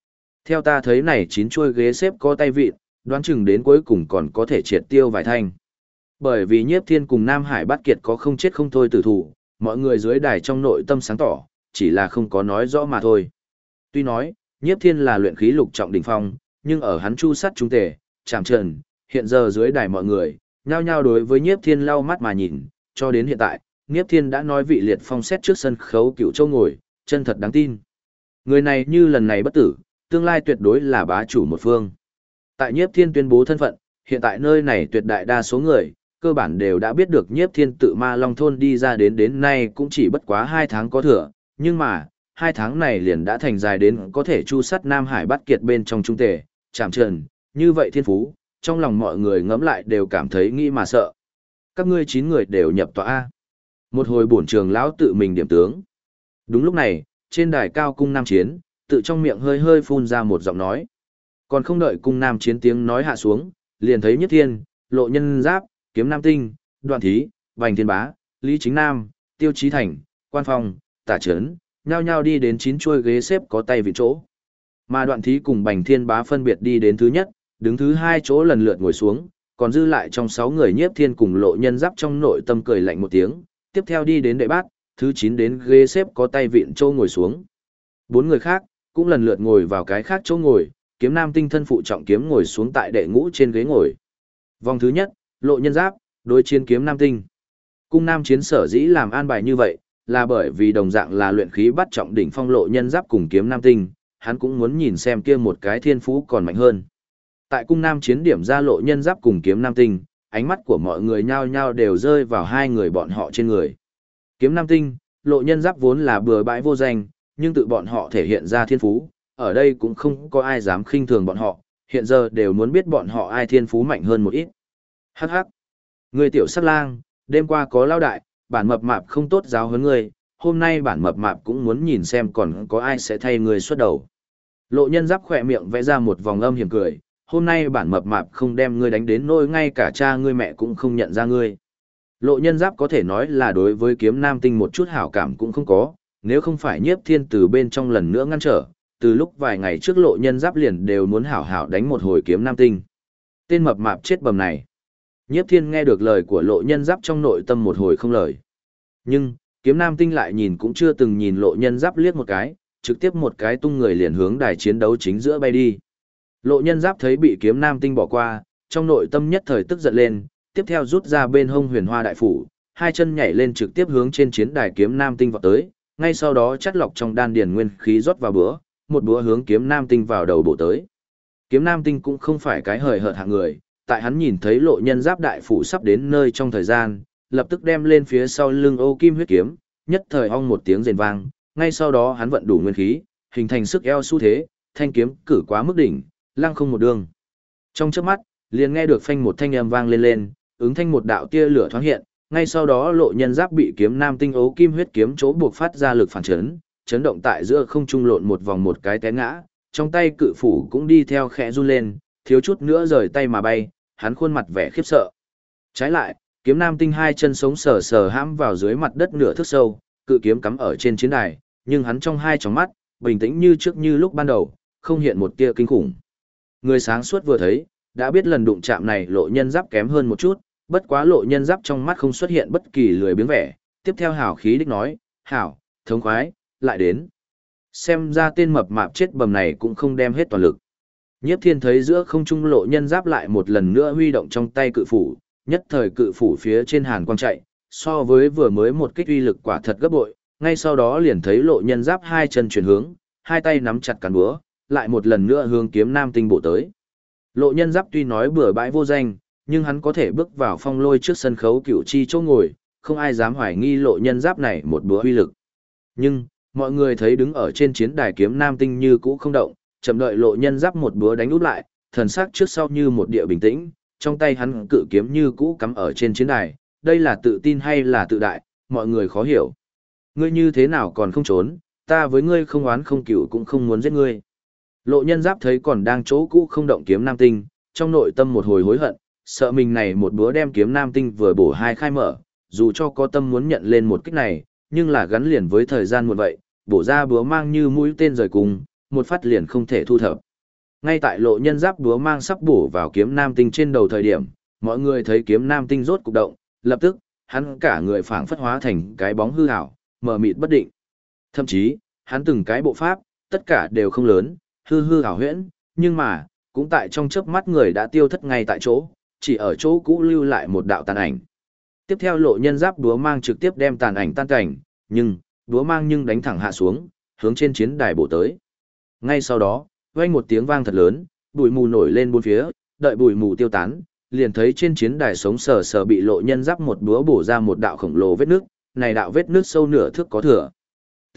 Theo ta thấy này 9 chuôi ghế xếp có tay vịn, đoán chừng đến cuối cùng còn có thể triệt tiêu vài thanh. Bởi vì Nhiếp Thiên cùng Nam Hải Bát Kiệt có không chết không thôi tử thủ, mọi người dưới đài trong nội tâm sáng tỏ, chỉ là không có nói rõ mà thôi. Tuy nói, Nhiếp Thiên là luyện khí lục trọng đỉnh phong, nhưng ở hắn chu sắt trung tề, chạm trần, hiện giờ dưới đài mọi người, nhao nhao đối với Nhiếp Thiên lau mắt mà nhìn, cho đến hiện tại, Nhiếp Thiên đã nói vị liệt phong xét trước sân khấu Cửu Châu ngồi, chân thật đáng tin. Người này như lần này bất tử, tương lai tuyệt đối là bá chủ một phương. Tại Nhiếp Thiên tuyên bố thân phận, hiện tại nơi này tuyệt đại đa số người, cơ bản đều đã biết được Nhiếp Thiên tự Ma Long Thôn đi ra đến nay cũng chỉ bất quá 2 tháng có thừa, nhưng mà, 2 tháng này liền đã thành dài đến có thể chu sắt Nam Hải Bát Kiệt bên trong trung tề, chạm trần, như vậy thiên phú, trong lòng mọi người ngẫm lại đều cảm thấy nghĩ mà sợ. Các ngươi 9 người đều nhập tọa A. Một hồi bổn trường lão tự mình điểm tướng. Đúng lúc này, trên đài cao cung nam chiến, tự trong miệng hơi hơi phun ra một giọng nói. Còn không đợi cung nam chiến tiếng nói hạ xuống, liền thấy Nhất Thiên, Lộ Nhân Giáp, Kiếm Nam Tinh, Đoạn Thí, Bành Thiên Bá, Lý Chính Nam, Tiêu Chí Thành, Quan Phong, Tả Trấn, nhao nhao đi đến 9 chuôi ghế xếp có tay vị chỗ. Mà Đoạn Thí cùng Bành Thiên Bá phân biệt đi đến thứ nhất, đứng thứ 2 chỗ lần lượt ngồi xuống, còn dư lại trong 6 người Nhiếp Thiên cùng Lộ Nhân Giáp trong nội tâm cười lạnh một tiếng, tiếp theo đi đến đệ bát, thứ 9 đến ghế xếp có tay vịn châu ngồi xuống. 4 người khác cũng lần lượt ngồi vào cái khác chỗ ngồi, Kiếm Nam Tinh thân phụ trọng kiếm ngồi xuống tại đệ ngũ trên ghế ngồi. Vòng thứ nhất, Lộ Nhân Giáp đối chiến Kiếm Nam Tinh. Cung Nam chiến sở dĩ làm an bài như vậy, là bởi vì đồng dạng là luyện khí bắt trọng đỉnh phong Lộ Nhân Giáp cùng Kiếm Nam Tinh, hắn cũng muốn nhìn xem kia một cái thiên phú còn mạnh hơn. Tại cung Nam chiến điểm ra Lộ Nhân Giáp cùng Kiếm Nam Tinh, ánh mắt của mọi người nhao nhao đều rơi vào hai người bọn họ trên người. Kiếm Nam Tinh, Lộ Nhân Giáp vốn là bừa bãi vô danh, nhưng tự bọn họ thể hiện ra thiên phú, ở đây cũng không có ai dám khinh thường bọn họ, hiện giờ đều muốn biết bọn họ ai thiên phú mạnh hơn một ít. Hắc hắc. Người tiểu sát lang, đêm qua có lao đại, bản mập mạp không tốt giáo huấn người, hôm nay bản mập mạp cũng muốn nhìn xem còn có ai sẽ thay người xuất đầu. Lộ Nhân Giáp khỏe miệng vẽ ra một vòng âm hiểm cười, hôm nay bản mập mạp không đem ngươi đánh đến nỗi ngay cả cha ngươi mẹ cũng không nhận ra ngươi. Lộ Nhân Giáp có thể nói là đối với Kiếm Nam Tinh một chút hảo cảm cũng không có, nếu không phải Nhiếp Thiên từ bên trong lần nữa ngăn trở, từ lúc vài ngày trước Lộ Nhân Giáp liền đều muốn hảo hảo đánh một hồi Kiếm Nam Tinh. Tên mập mạp chết bầm này. Nhiếp Thiên nghe được lời của Lộ Nhân Giáp trong nội tâm một hồi không lời. Nhưng, Kiếm Nam Tinh lại nhìn cũng chưa từng nhìn Lộ Nhân Giáp liếc một cái, trực tiếp một cái tung người liền hướng đài chiến đấu chính giữa bay đi. Lộ Nhân Giáp thấy bị Kiếm Nam Tinh bỏ qua, trong nội tâm nhất thời tức giận lên, tiếp theo rút ra bên hông Huyền Hoa đại phủ, hai chân nhảy lên trực tiếp hướng trên chiến đài Kiếm Nam Tinh vọt tới, ngay sau đó chắt lọc trong đan điền nguyên khí rót vào bữa, một búa hướng Kiếm Nam Tinh vào đầu bổ tới. Kiếm Nam Tinh cũng không phải cái hời hợt hạng người, tại hắn nhìn thấy Lộ Nhân Giáp đại phủ sắp đến nơi trong thời gian, lập tức đem lên phía sau lưng ô kim huyết kiếm, nhất thời ong một tiếng rền vang, ngay sau đó hắn vận đủ nguyên khí, hình thành sức eo xu thế, thanh kiếm cử quá mức đỉnh, lăng không một đường. Trong chớp mắt, liền nghe được phanh một thanh âm vang lên, ứng thanh một đạo tia lửa thoáng hiện, ngay sau đó Lộ Nhân Giáp bị Kiếm Nam Tinh ấu kim huyết kiếm chỗ buộc phát ra lực phản chấn, chấn động tại giữa không trung lộn một vòng một cái té ngã, trong tay cự phủ cũng đi theo khẽ run lên, thiếu chút nữa rời tay mà bay, hắn khuôn mặt vẻ khiếp sợ. Trái lại, Kiếm Nam Tinh hai chân sống sờ sờ hãm vào dưới mặt đất nửa thước sâu, cự kiếm cắm ở trên chiến đài, nhưng hắn trong hai tròng mắt, bình tĩnh như trước như lúc ban đầu, không hiện một tia kinh khủng. Người sáng suốt vừa thấy, đã biết lần đụng chạm này Lộ Nhân Giáp kém hơn một chút, bất quá Lộ Nhân Giáp trong mắt không xuất hiện bất kỳ lười biếng vẻ, tiếp theo hào khí đích nói, hảo, thống khoái, lại đến. Xem ra tên mập mạp chết bầm này cũng không đem hết toàn lực. Nhiếp Thiên thấy giữa không trung Lộ Nhân Giáp lại một lần nữa huy động trong tay cự phủ, nhất thời cự phủ phía trên hàn quang chạy, so với vừa mới một kích uy lực quả thật gấp bội, ngay sau đó liền thấy Lộ Nhân Giáp hai chân chuyển hướng, hai tay nắm chặt cán búa, lại một lần nữa hướng Kiếm Nam Tinh bổ tới. Lộ Nhân Giáp tuy nói bừa bãi vô danh, nhưng hắn có thể bước vào phong lôi trước sân khấu cửu chi chỗ ngồi, không ai dám hoài nghi Lộ Nhân Giáp này một búa uy lực. Nhưng, mọi người thấy đứng ở trên chiến đài Kiếm Nam Tinh như cũ không động, chậm đợi Lộ Nhân Giáp một búa đánh úp lại, thần sắc trước sau như một địa bình tĩnh, trong tay hắn cự kiếm như cũ cắm ở trên chiến đài, đây là tự tin hay là tự đại, mọi người khó hiểu. Ngươi như thế nào còn không trốn, ta với ngươi không oán không cừu cũng không muốn giết ngươi. Lộ Nhân Giáp thấy còn đang chỗ cũ không động Kiếm Nam Tinh, trong nội tâm một hồi hối hận, sợ mình này một búa đem Kiếm Nam Tinh vừa bổ hai khai mở, dù cho có tâm muốn nhận lên một kích này, nhưng là gắn liền với thời gian một vậy, bổ ra búa mang như mũi tên rời cùng, một phát liền không thể thu thập. Ngay tại lộ nhân giáp búa mang sắp bổ vào kiếm nam tinh trên đầu thời điểm, mọi người thấy kiếm nam tinh rốt cục động, lập tức, hắn cả người phảng phất hóa thành cái bóng hư ảo, mờ mịt bất định. Thậm chí, hắn từng cái bộ pháp, tất cả đều không lớn, hư hư ảo huyễn, nhưng mà, cũng tại trong chớp mắt người đã tiêu thất ngay tại chỗ, chỉ ở chỗ cũ lưu lại một đạo tàn ảnh. Tiếp theo lộ nhân giáp búa mang trực tiếp đem tàn ảnh tan cảnh, nhưng, búa mang nhưng đánh thẳng hạ xuống, hướng trên chiến đài bổ tới. Ngay sau đó, vang một tiếng vang thật lớn, bụi mù nổi lên bốn phía, đợi bụi mù tiêu tán, liền thấy trên chiến đài sống sờ sờ bị lộ nhân giáp một búa bổ ra một đạo khổng lồ vết nước, này đạo vết nước sâu nửa thước có thừa. T.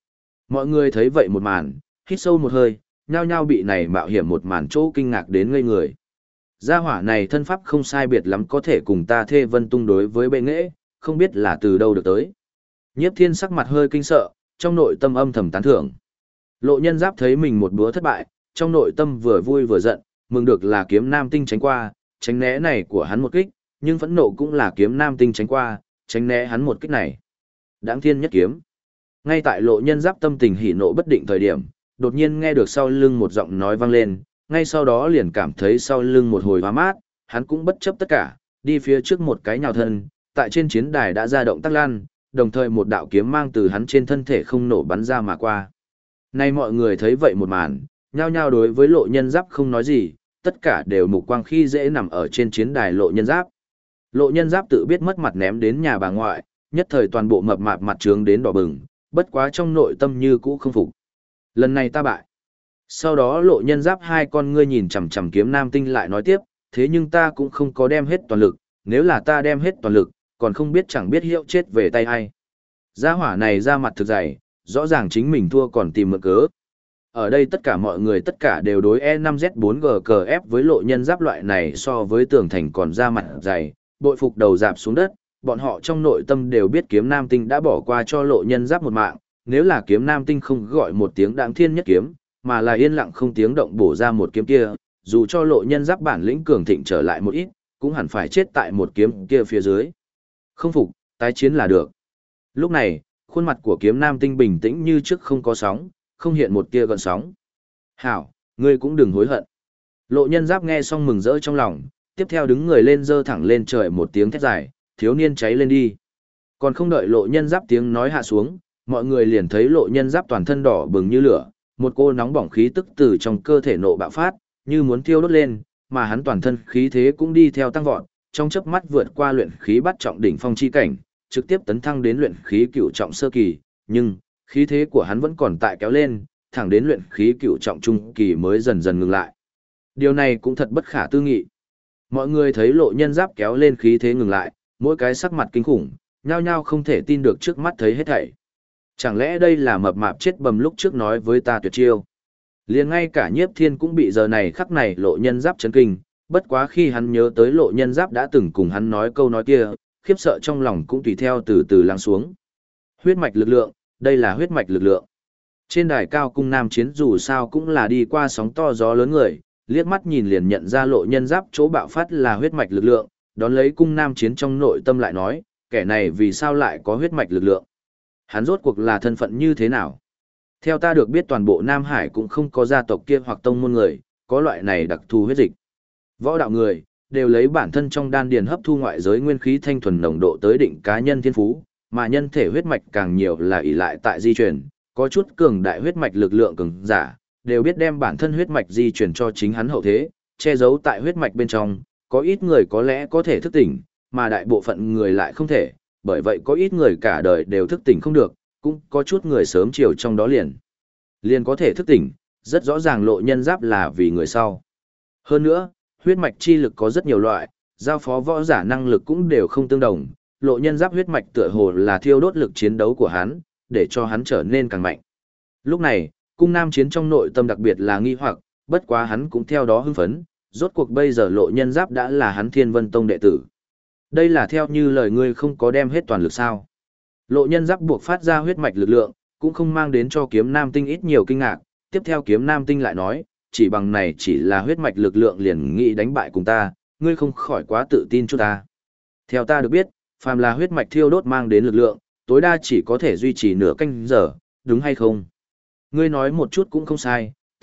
Mọi người thấy vậy một màn, hít sâu một hơi, nhao nhao bị này mạo hiểm một màn chỗ kinh ngạc đến ngây người. Gia hỏa này thân pháp không sai biệt lắm có thể cùng ta Thê Vân Tung đối với bệ nghệ, không biết là từ đâu được tới. Nhiếp Thiên sắc mặt hơi kinh sợ, trong nội tâm âm thầm tán thưởng. Lộ nhân giáp thấy mình một búa thất bại, trong nội tâm vừa vui vừa giận, mừng được là kiếm nam tinh tránh qua, tránh né này của hắn một kích, nhưng phẫn nộ cũng là kiếm nam tinh tránh qua, tránh né hắn một kích này. Đãng thiên nhất kiếm. Ngay tại lộ nhân giáp tâm tình hỉ nộ bất định thời điểm, đột nhiên nghe được sau lưng một giọng nói vang lên, ngay sau đó liền cảm thấy sau lưng một hồi hóa mát, hắn cũng bất chấp tất cả, đi phía trước một cái nhào thân, tại trên chiến đài đã ra động tác lan, đồng thời một đạo kiếm mang từ hắn trên thân thể không nổ bắn ra mà qua. Nay mọi người thấy vậy một màn, nhao nhao đối với lộ nhân giáp không nói gì, tất cả đều mục quang khi dễ nằm ở trên chiến đài lộ nhân giáp. Lộ nhân giáp tự biết mất mặt ném đến nhà bà ngoại, nhất thời toàn bộ mập mạp mặt trướng đến đỏ bừng, bất quá trong nội tâm như cũ không phục. Lần này ta bại. Sau đó lộ nhân giáp hai con ngươi nhìn chằm chằm kiếm nam tinh lại nói tiếp, thế nhưng ta cũng không có đem hết toàn lực, nếu là ta đem hết toàn lực, còn không biết chẳng biết hiệu chết về tay ai. Gia hỏa này ra mặt thực dày, rõ ràng chính mình thua còn tìm mượn cớ. Ở đây tất cả mọi người tất cả đều đối E5Z4G cờ ép với lộ nhân giáp loại này so với tường thành còn ra mặt dày, bội phục đầu dạp xuống đất, bọn họ trong nội tâm đều biết kiếm nam tinh đã bỏ qua cho lộ nhân giáp một mạng, nếu là kiếm nam tinh không gọi một tiếng đãng thiên nhất kiếm, mà là yên lặng không tiếng động bổ ra một kiếm kia, dù cho lộ nhân giáp bản lĩnh cường thịnh trở lại một ít, cũng hẳn phải chết tại một kiếm kia phía dưới. Không phục, tái chiến là được. Lúc này, khuôn mặt của kiếm nam tinh bình tĩnh như trước không có sóng, không hiện một tia gợn sóng. Hảo, ngươi cũng đừng hối hận. Lộ nhân giáp nghe xong mừng rỡ trong lòng, tiếp theo đứng người lên giơ thẳng lên trời một tiếng thét dài, thiếu niên cháy lên đi. Còn không đợi lộ nhân giáp tiếng nói hạ xuống, mọi người liền thấy lộ nhân giáp toàn thân đỏ bừng như lửa, một cô nóng bỏng khí tức từ trong cơ thể nộ bạo phát, như muốn thiêu đốt lên, mà hắn toàn thân khí thế cũng đi theo tăng vọt, trong chớp mắt vượt qua luyện khí bắt trọng đỉnh phong chi cảnh, trực tiếp tấn thăng đến luyện khí cửu trọng sơ kỳ, nhưng khí thế của hắn vẫn còn tại kéo lên, thẳng đến luyện khí cửu trọng trung kỳ mới dần dần ngừng lại. Điều này cũng thật bất khả tư nghị. Mọi người thấy lộ nhân giáp kéo lên khí thế ngừng lại, mỗi cái sắc mặt kinh khủng, nhao nhao không thể tin được trước mắt thấy hết thảy. Chẳng lẽ đây là mập mạp chết bầm lúc trước nói với ta tuyệt chiêu? Liền ngay cả Nhiếp Thiên cũng bị giờ này khắc này lộ nhân giáp chấn kinh, bất quá khi hắn nhớ tới lộ nhân giáp đã từng cùng hắn nói câu nói kia, khiếp sợ trong lòng cũng tùy theo từ từ lắng xuống. Huyết mạch lực lượng, đây là huyết mạch lực lượng. Trên đài cao cung nam chiến dù sao cũng là đi qua sóng to gió lớn người, liếc mắt nhìn liền nhận ra lộ nhân giáp chỗ bạo phát là huyết mạch lực lượng, đón lấy cung nam chiến trong nội tâm lại nói, kẻ này vì sao lại có huyết mạch lực lượng? Hắn rốt cuộc là thân phận như thế nào? Theo ta được biết toàn bộ Nam Hải cũng không có gia tộc kia hoặc tông môn người, có loại này đặc thù huyết dịch. Võ đạo người, đều lấy bản thân trong đan điền hấp thu ngoại giới nguyên khí thanh thuần nồng độ tới định cá nhân thiên phú, mà nhân thể huyết mạch càng nhiều là ỷ lại tại di truyền, có chút cường đại huyết mạch lực lượng cường giả, đều biết đem bản thân huyết mạch di truyền cho chính hắn hậu thế, che giấu tại huyết mạch bên trong, có ít người có lẽ có thể thức tỉnh, mà đại bộ phận người lại không thể, bởi vậy có ít người cả đời đều thức tỉnh không được, cũng có chút người sớm chiều trong đó liền có thể thức tỉnh, rất rõ ràng lộ nhân giáp là vì người sau. Hơn nữa, huyết mạch chi lực có rất nhiều loại, giao phó võ giả năng lực cũng đều không tương đồng, lộ nhân giáp huyết mạch tựa hồ là thiêu đốt lực chiến đấu của hắn, để cho hắn trở nên càng mạnh. Lúc này, cung nam chiến trong nội tâm đặc biệt là nghi hoặc, bất quá hắn cũng theo đó hưng phấn, rốt cuộc bây giờ lộ nhân giáp đã là hắn Thiên Vân Tông đệ tử. Đây là theo như lời ngươi không có đem hết toàn lực sao. Lộ nhân giáp buộc phát ra huyết mạch lực lượng, cũng không mang đến cho kiếm nam tinh ít nhiều kinh ngạc, tiếp theo kiếm nam tinh lại nói, chỉ bằng này chỉ là huyết mạch lực lượng liền nghĩ đánh bại cùng ta, ngươi không khỏi quá tự tin chút ta. Theo ta được biết, phàm là huyết mạch thiêu đốt mang đến lực lượng, tối đa chỉ có thể duy trì nửa canh giờ, đúng hay không? Ngươi nói một chút cũng không sai,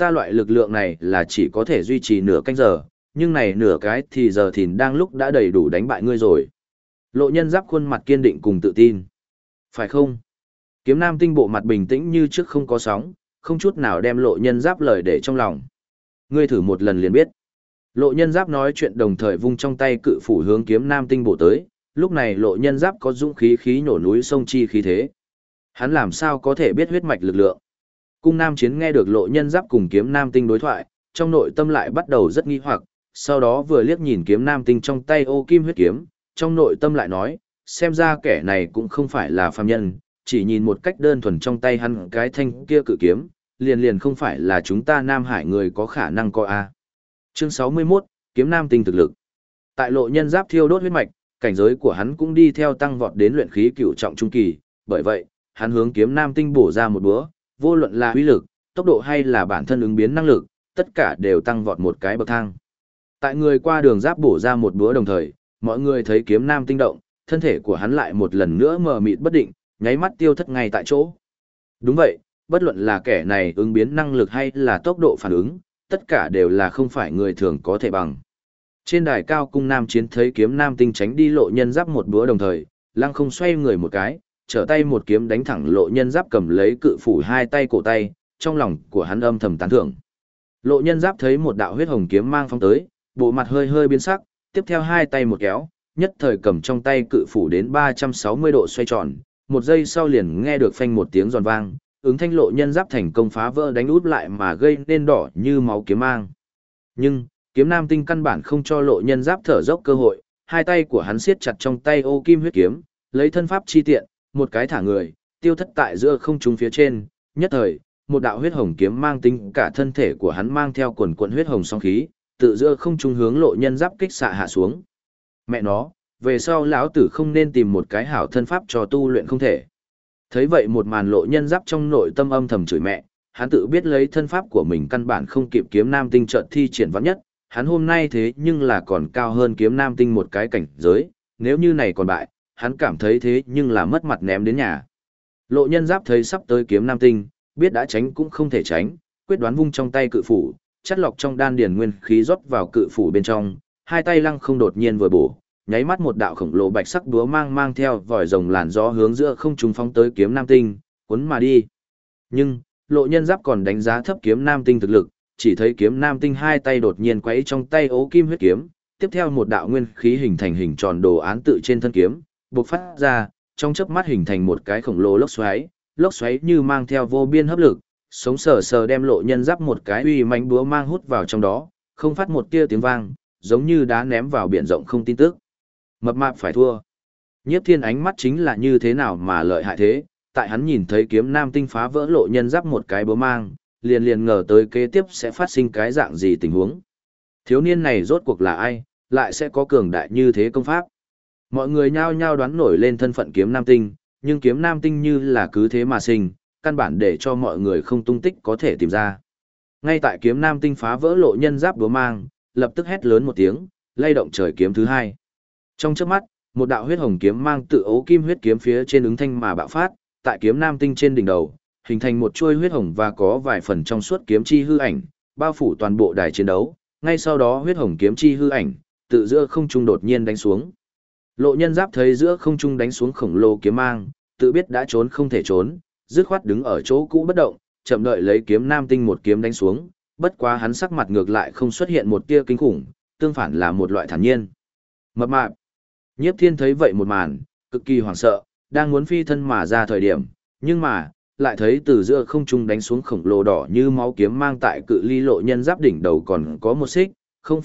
ta loại lực lượng này là chỉ có thể duy trì nửa canh giờ, nhưng này nửa cái thì giờ thìn đang lúc đã đầy đủ đánh bại ngươi rồi. Lộ Nhân Giáp khuôn mặt kiên định cùng tự tin. Phải không? Kiếm Nam Tinh bộ mặt bình tĩnh như trước không có sóng, không chút nào đem Lộ Nhân Giáp lời để trong lòng. Ngươi thử một lần liền biết. Lộ Nhân Giáp nói chuyện đồng thời vung trong tay cự phủ hướng Kiếm Nam Tinh bộ tới, lúc này Lộ Nhân Giáp có dũng khí nhổ núi sông chi khí thế. Hắn làm sao có thể biết huyết mạch lực lượng? Cung Nam Chiến nghe được Lộ Nhân Giáp cùng Kiếm Nam Tinh đối thoại, trong nội tâm lại bắt đầu rất nghi hoặc, sau đó vừa liếc nhìn Kiếm Nam Tinh trong tay ô kim huyết kiếm, trong nội tâm lại nói, xem ra kẻ này cũng không phải là phàm nhân, chỉ nhìn một cách đơn thuần trong tay hắn cái thanh kia cự kiếm, liền không phải là chúng ta Nam Hải người có khả năng coi a. Chương 61, Kiếm Nam Tinh thực lực. Tại Lộ Nhân Giáp thiêu đốt huyết mạch, cảnh giới của hắn cũng đi theo tăng vọt đến luyện khí cửu trọng trung kỳ, bởi vậy, hắn hướng Kiếm Nam Tinh bổ ra một búa, vô luận là uy lực, tốc độ hay là bản thân ứng biến năng lực, tất cả đều tăng vọt một cái bậc thang. Tại người qua đường giáp bổ ra một búa đồng thời, mọi người thấy Kiếm Nam Tinh động, thân thể của hắn lại một lần nữa mờ mịt bất định, nháy mắt tiêu thất ngay tại chỗ. Đúng vậy, bất luận là kẻ này ứng biến năng lực hay là tốc độ phản ứng, tất cả đều là không phải người thường có thể bằng. Trên đài cao Cung Nam Chiến thấy Kiếm Nam Tinh tránh đi Lộ Nhân Giáp một búa đồng thời, lăng không xoay người một cái, trở tay một kiếm đánh thẳng Lộ Nhân Giáp cầm lấy cự phủ hai tay cổ tay, trong lòng của hắn âm thầm tán thưởng. Lộ Nhân Giáp thấy một đạo huyết hồng kiếm mang phong tới, bộ mặt hơi hơi biến sắc, tiếp theo hai tay một kéo, nhất thời cầm trong tay cự phủ đến 360 độ xoay tròn, một giây sau liền nghe được phanh một tiếng giòn vang, ứng thanh Lộ Nhân Giáp thành công phá vỡ đánh út lại mà gây nên đỏ như máu kiếm mang. Nhưng, Kiếm Nam Tinh căn bản không cho Lộ Nhân Giáp thở dốc cơ hội, hai tay của hắn siết chặt trong tay ô kim huyết kiếm, lấy thân pháp chi tiện, một cái thả người, tiêu thất tại giữa không trung phía trên, nhất thời, một đạo huyết hồng kiếm mang tính cả thân thể của hắn mang theo quần quần huyết hồng song khí, tự giữa không trung hướng Lộ Nhân Giáp kích xạ hạ xuống. Mẹ nó, về sau lão tử không nên tìm một cái hảo thân pháp cho tu luyện không thể. Thấy vậy một màn Lộ Nhân Giáp trong nội tâm âm thầm chửi mẹ, hắn tự biết lấy thân pháp của mình căn bản không kịp Kiếm Nam Tinh trận thi triển vắn nhất, hắn hôm nay thế nhưng là còn cao hơn Kiếm Nam Tinh một cái cảnh giới, nếu như này còn bại, hắn cảm thấy thế nhưng là mất mặt ném đến nhà. Lộ Nhân Giáp thấy sắp tới Kiếm Nam Tinh, biết đã tránh cũng không thể tránh, quyết đoán vung trong tay cự phủ, chắt lọc trong đan điền nguyên khí rót vào cự phủ bên trong, hai tay lăng không đột nhiên vừa bổ, nháy mắt một đạo khổng lồ bạch sắc búa mang theo vòi rồng làn gió hướng giữa không trung phóng tới Kiếm Nam Tinh, cuốn mà đi. Nhưng, Lộ Nhân Giáp còn đánh giá thấp Kiếm Nam Tinh thực lực, chỉ thấy Kiếm Nam Tinh hai tay đột nhiên quấy trong tay ố kim huyết kiếm, tiếp theo một đạo nguyên khí hình thành hình tròn đồ án tự trên thân kiếm, bộc phát ra, trong chớp mắt hình thành một cái khổng lồ lốc xoáy như mang theo vô biên hấp lực, sống sờ sờ đem Lộ Nhân Giáp một cái uy mãnh búa mang hút vào trong đó, không phát một tia tiếng vang, giống như đá ném vào biển rộng không tin tức. Mập mạp phải thua. Nhiếp Thiên ánh mắt chính là như thế nào mà lợi hại thế, tại hắn nhìn thấy Kiếm Nam Tinh phá vỡ Lộ Nhân Giáp một cái búa mang, liền ngờ tới kế tiếp sẽ phát sinh cái dạng gì tình huống. Thiếu niên này rốt cuộc là ai, lại sẽ có cường đại như thế công pháp. Mọi người nhao nhao đoán nổi lên thân phận Kiếm Nam Tinh, nhưng Kiếm Nam Tinh như là cứ thế mà sinh, căn bản để cho mọi người không tung tích có thể tìm ra. Ngay tại Kiếm Nam Tinh phá vỡ Lộ Nhân Giáp búa mang, lập tức hét lớn một tiếng, lay động trời kiếm thứ hai. Trong chớp mắt, một đạo huyết hồng kiếm mang tự ố kim huyết kiếm phía trên ứng thanh mà bạo phát, tại Kiếm Nam Tinh trên đỉnh đầu, hình thành một chuôi huyết hồng và có vài phần trong suốt kiếm chi hư ảnh, bao phủ toàn bộ đài chiến đấu. Ngay sau đó huyết hồng kiếm chi hư ảnh, tự giữa không trung đột nhiên đánh xuống. Lộ Nhân Giáp thấy giữa không trung đánh xuống khổng lồ kiếm mang, tự biết đã trốn không thể trốn, dứt khoát đứng ở chỗ cũ bất động, chậm đợi lấy Kiếm Nam Tinh một kiếm đánh xuống, bất quá hắn sắc mặt ngược lại không xuất hiện một tia kinh khủng, tương phản là một loại thản nhiên. Mập mạp. Nhiếp Thiên thấy vậy một màn, cực kỳ hoảng sợ, đang muốn phi thân mà ra thời điểm, nhưng mà, lại thấy từ giữa không trung đánh xuống khổng lồ đỏ như máu kiếm mang tại cự ly Lộ Nhân Giáp đỉnh đầu còn có một xích,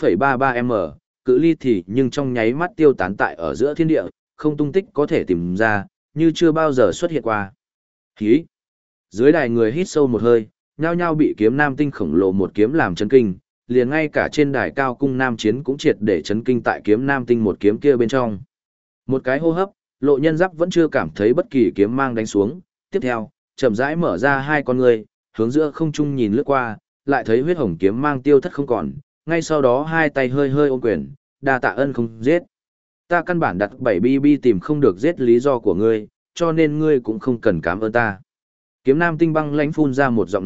0,33m, cự ly thì nhưng trong nháy mắt tiêu tán tại ở giữa thiên địa, không tung tích có thể tìm ra, như chưa bao giờ xuất hiện qua. Hí! Dưới đài người hít sâu một hơi, nhao nhao bị Kiếm Nam Tinh khổng lồ một kiếm làm chấn kinh, liền ngay cả trên đài cao Cung Nam Chiến cũng triệt để chấn kinh tại Kiếm Nam Tinh một kiếm kia bên trong. Một cái hô hấp, Lộ Nhân Giáp vẫn chưa cảm thấy bất kỳ kiếm mang đánh xuống, tiếp theo, chậm rãi mở ra hai con người, hướng giữa không trung nhìn lướt qua, lại thấy huyết hồng kiếm mang tiêu thất không còn, ngay sau đó hai tay hơi hơi ôm quyền, đa tạ ân không giết. Ta căn bản đặt 7BB tìm không được giết lý do của ngươi, cho nên ngươi cũng không cần cảm ơn ta. Kiếm Nam Tinh băng lãnh phun ra một giọng nói,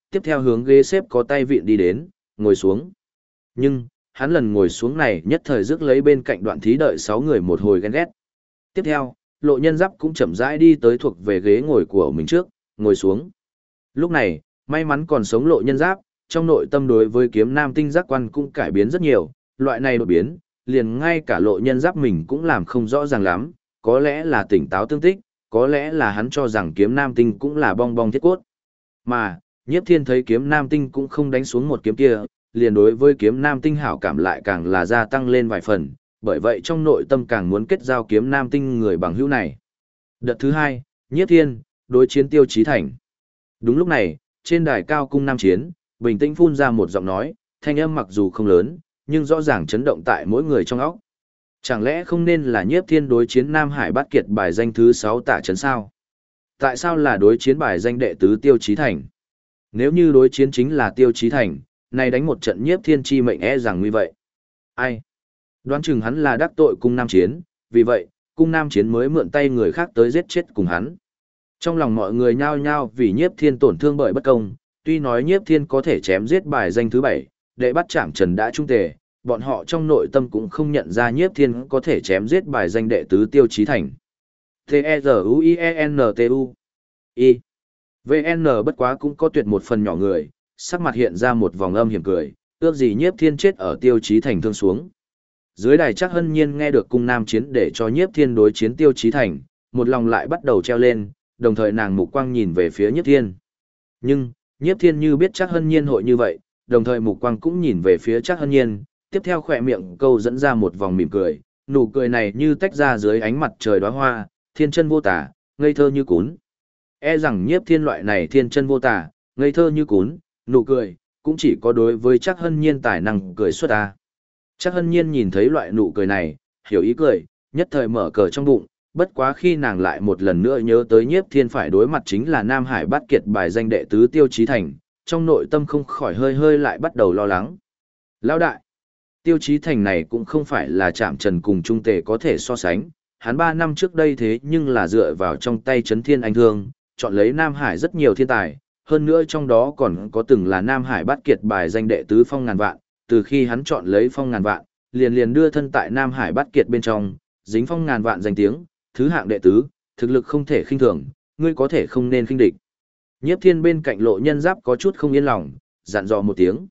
tiếp theo hướng ghế xếp có tay vịn đi đến, ngồi xuống. Nhưng, hắn lần ngồi xuống này nhất thời rước lấy bên cạnh Đoạn Thí đợi 6 người một hồi ghen ghét. Tiếp theo, Lộ Nhân Giáp cũng chậm rãi đi tới thuộc về ghế ngồi của mình trước, ngồi xuống. Lúc này, may mắn còn sống Lộ Nhân Giáp, trong nội tâm đối với Kiếm Nam Tinh giác quan cũng cải biến rất nhiều, loại này đột biến, liền ngay cả Lộ Nhân Giáp mình cũng làm không rõ ràng lắm, có lẽ là tỉnh táo tương tích, có lẽ là hắn cho rằng Kiếm Nam Tinh cũng là bong bong thiết cốt. Mà, Nhiếp Thiên thấy Kiếm Nam Tinh cũng không đánh xuống một kiếm kia, liền đối với Kiếm Nam Tinh hảo cảm lại càng là gia tăng lên vài phần, bởi vậy trong nội tâm càng muốn kết giao Kiếm Nam Tinh người bằng hữu này. Đợt thứ 2, Nhiếp Thiên, đối chiến Tiêu Chí Thành. Đúng lúc này, trên đài cao cung Nam Chiến, bình tĩnh phun ra một giọng nói, thanh âm mặc dù không lớn, nhưng rõ ràng chấn động tại mỗi người trong óc. Chẳng lẽ không nên là Nhiếp Thiên đối chiến Nam Hải Bát Kiệt bài danh thứ 6 Tạ Trấn sao? Tại sao là đối chiến bài danh đệ tứ Tiêu Chí Thành? Nếu như đối chiến chính là Tiêu Chí Thành, này đánh một trận Nhiếp Thiên chi mệnh rằng như vậy. Ai? Đoán chừng hắn là đắc tội cung Nam Chiến, vì vậy, cung Nam Chiến mới mượn tay người khác tới giết chết cùng hắn. Trong lòng mọi người nhao nhao vì Nhiếp Thiên tổn thương bởi bất công, tuy nói Nhiếp Thiên có thể chém giết bài danh thứ 7, đệ bắt chạm trần đã trung tề, bọn họ trong nội tâm cũng không nhận ra Nhiếp Thiên có thể chém giết bài danh đệ tứ Tiêu Chí Thành. T-E-Z-U-I-E-N-T-U I VN bất quá cũng có tuyệt một phần nhỏ người, sắc mặt hiện ra một vòng âm hiểm cười, ước gì Nhiếp Thiên chết ở Tiêu Chí Thành thương xuống. Dưới đài chắc hân nhiên nghe được cung Nam Chiến để cho Nhiếp Thiên đối chiến Tiêu Chí Thành, một lòng lại bắt đầu treo lên, đồng thời nàng mục quang nhìn về phía Nhiếp Thiên. Nhưng, Nhiếp Thiên như biết chắc hân nhiên hội như vậy, đồng thời mục quang cũng nhìn về phía chắc hân nhiên, tiếp theo khỏe miệng câu dẫn ra một vòng mỉm cười, nụ cười này như tách ra dưới ánh mặt trời đóa hoa, thiên chân vô tả, ngây thơ như cún. E rằng Nhiếp Thiên loại này thiên chân vô tả, ngây thơ như cún, nụ cười, cũng chỉ có đối với chắc hân nhiên tài năng cười xuất ta. Chắc hân nhiên nhìn thấy loại nụ cười này, hiểu ý cười, nhất thời mở cờ trong bụng, bất quá khi nàng lại một lần nữa nhớ tới Nhiếp Thiên phải đối mặt chính là Nam Hải Bát Kiệt bài danh đệ tứ Tiêu Chí Thành, trong nội tâm không khỏi hơi hơi lại bắt đầu lo lắng. Lão đại, Tiêu Chí Thành này cũng không phải là Trạm Trần cùng Trung Tề có thể so sánh, hắn 3 năm trước đây thế nhưng là dựa vào trong tay Trấn Thiên Anh Thương, chọn lấy Nam Hải rất nhiều thiên tài, hơn nữa trong đó còn có từng là Nam Hải Bát Kiệt bài danh đệ tứ Phong Ngàn Vạn, từ khi hắn chọn lấy Phong Ngàn Vạn, liền liền đưa thân tại Nam Hải Bát Kiệt bên trong, dính Phong Ngàn Vạn danh tiếng, thứ hạng đệ tứ, thực lực không thể khinh thường, ngươi có thể không nên khinh địch. Nhiếp Thiên bên cạnh Lộ Nhân Giáp có chút không yên lòng, dặn dò một tiếng.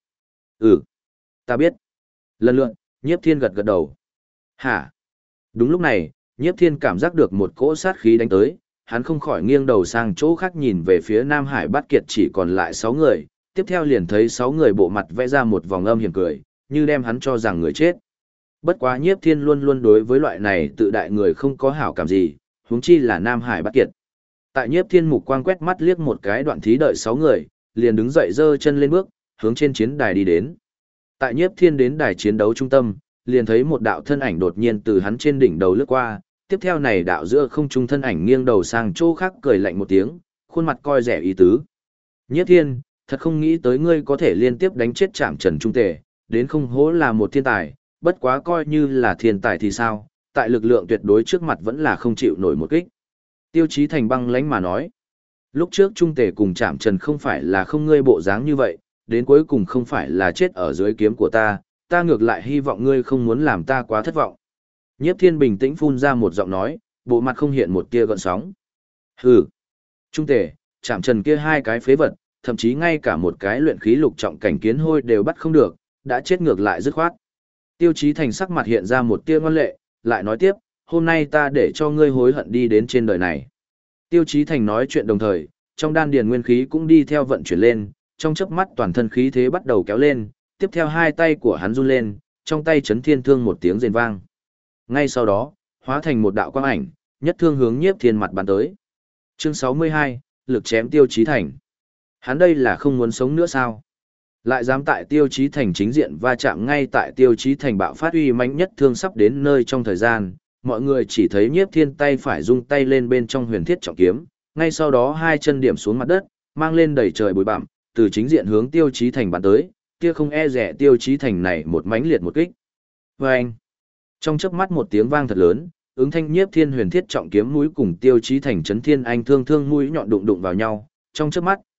Ta biết. Lần lượt, Nhiếp Thiên gật gật đầu. Hả? Đúng lúc này, Nhiếp Thiên cảm giác được một cỗ sát khí đánh tới, hắn không khỏi nghiêng đầu sang chỗ khác nhìn về phía Nam Hải Bát Kiệt chỉ còn lại 6 người, tiếp theo liền thấy 6 người bộ mặt vẽ ra một vòng âm hiểm cười, như đem hắn cho rằng người chết. Bất quá Nhiếp Thiên luôn luôn đối với loại này tự đại người không có hảo cảm gì, huống chi là Nam Hải Bát Kiệt. Tại Nhiếp Thiên mục quang quét mắt liếc một cái Đoạn Thí đợi 6 người, liền đứng dậy giơ chân lên bước, hướng trên chiến đài đi đến. Tại Nhiếp Thiên đến đài chiến đấu trung tâm, liền thấy một đạo thân ảnh đột nhiên từ hắn trên đỉnh đầu lướt qua, tiếp theo này đạo giữa không trung thân ảnh nghiêng đầu sang chỗ khác cười lạnh một tiếng, khuôn mặt coi rẻ ý tứ. Nhiếp Thiên, thật không nghĩ tới ngươi có thể liên tiếp đánh chết Trạm Trần Trung Tề, đến không hố là một thiên tài, bất quá coi như là thiên tài thì sao, tại lực lượng tuyệt đối trước mặt vẫn là không chịu nổi một kích. Tiêu Chí Thành băng lãnh mà nói, lúc trước Trung Tề cùng Trạm Trần không phải là không ngươi bộ dáng như vậy, đến cuối cùng không phải là chết ở dưới kiếm của ta, ta ngược lại hy vọng ngươi không muốn làm ta quá thất vọng. Nhiếp Thiên bình tĩnh phun ra một giọng nói, bộ mặt không hiện một tia gợn sóng. Hừ, Trung Tề, Trạm Trần kia hai cái phế vật, thậm chí ngay cả một cái luyện khí lục trọng cảnh kiến hôi đều bắt không được, đã chết ngược lại dứt khoát. Tiêu Chí Thành sắc mặt hiện ra một tia ngoan lệ, lại nói tiếp, hôm nay ta để cho ngươi hối hận đi đến trên đời này. Tiêu Chí Thành nói chuyện đồng thời, trong đan điền nguyên khí cũng đi theo vận chuyển lên, trong chớp mắt toàn thân khí thế bắt đầu kéo lên, tiếp theo hai tay của hắn run lên, trong tay chấn thiên thương một tiếng rền vang. Ngay sau đó, hóa thành một đạo quang ảnh, nhất thương hướng Nhiếp Thiên mặt bắn tới. Chương 62, lực chém Tiêu Chí Thành. Hắn đây là không muốn sống nữa sao? Lại dám tại Tiêu Chí Thành chính diện va chạm ngay tại Tiêu Chí Thành bạo phát uy mãnh nhất thương sắp đến nơi trong thời gian, mọi người chỉ thấy Nhiếp Thiên tay phải rung tay lên bên trong huyền thiết trọng kiếm, ngay sau đó hai chân điểm xuống mặt đất, mang lên đầy trời bụi bặm, từ chính diện hướng Tiêu Chí Thành bắn tới, kia không e rẻ Tiêu Chí Thành này một mãnh liệt một kích. Vâng! Trong chớp mắt một tiếng vang thật lớn, ứng thanh Nhiếp Thiên huyền thiết trọng kiếm mũi cùng Tiêu Chí Thành chấn thiên anh thương thương mũi nhọn đụng đụng vào nhau, trong chớp mắt,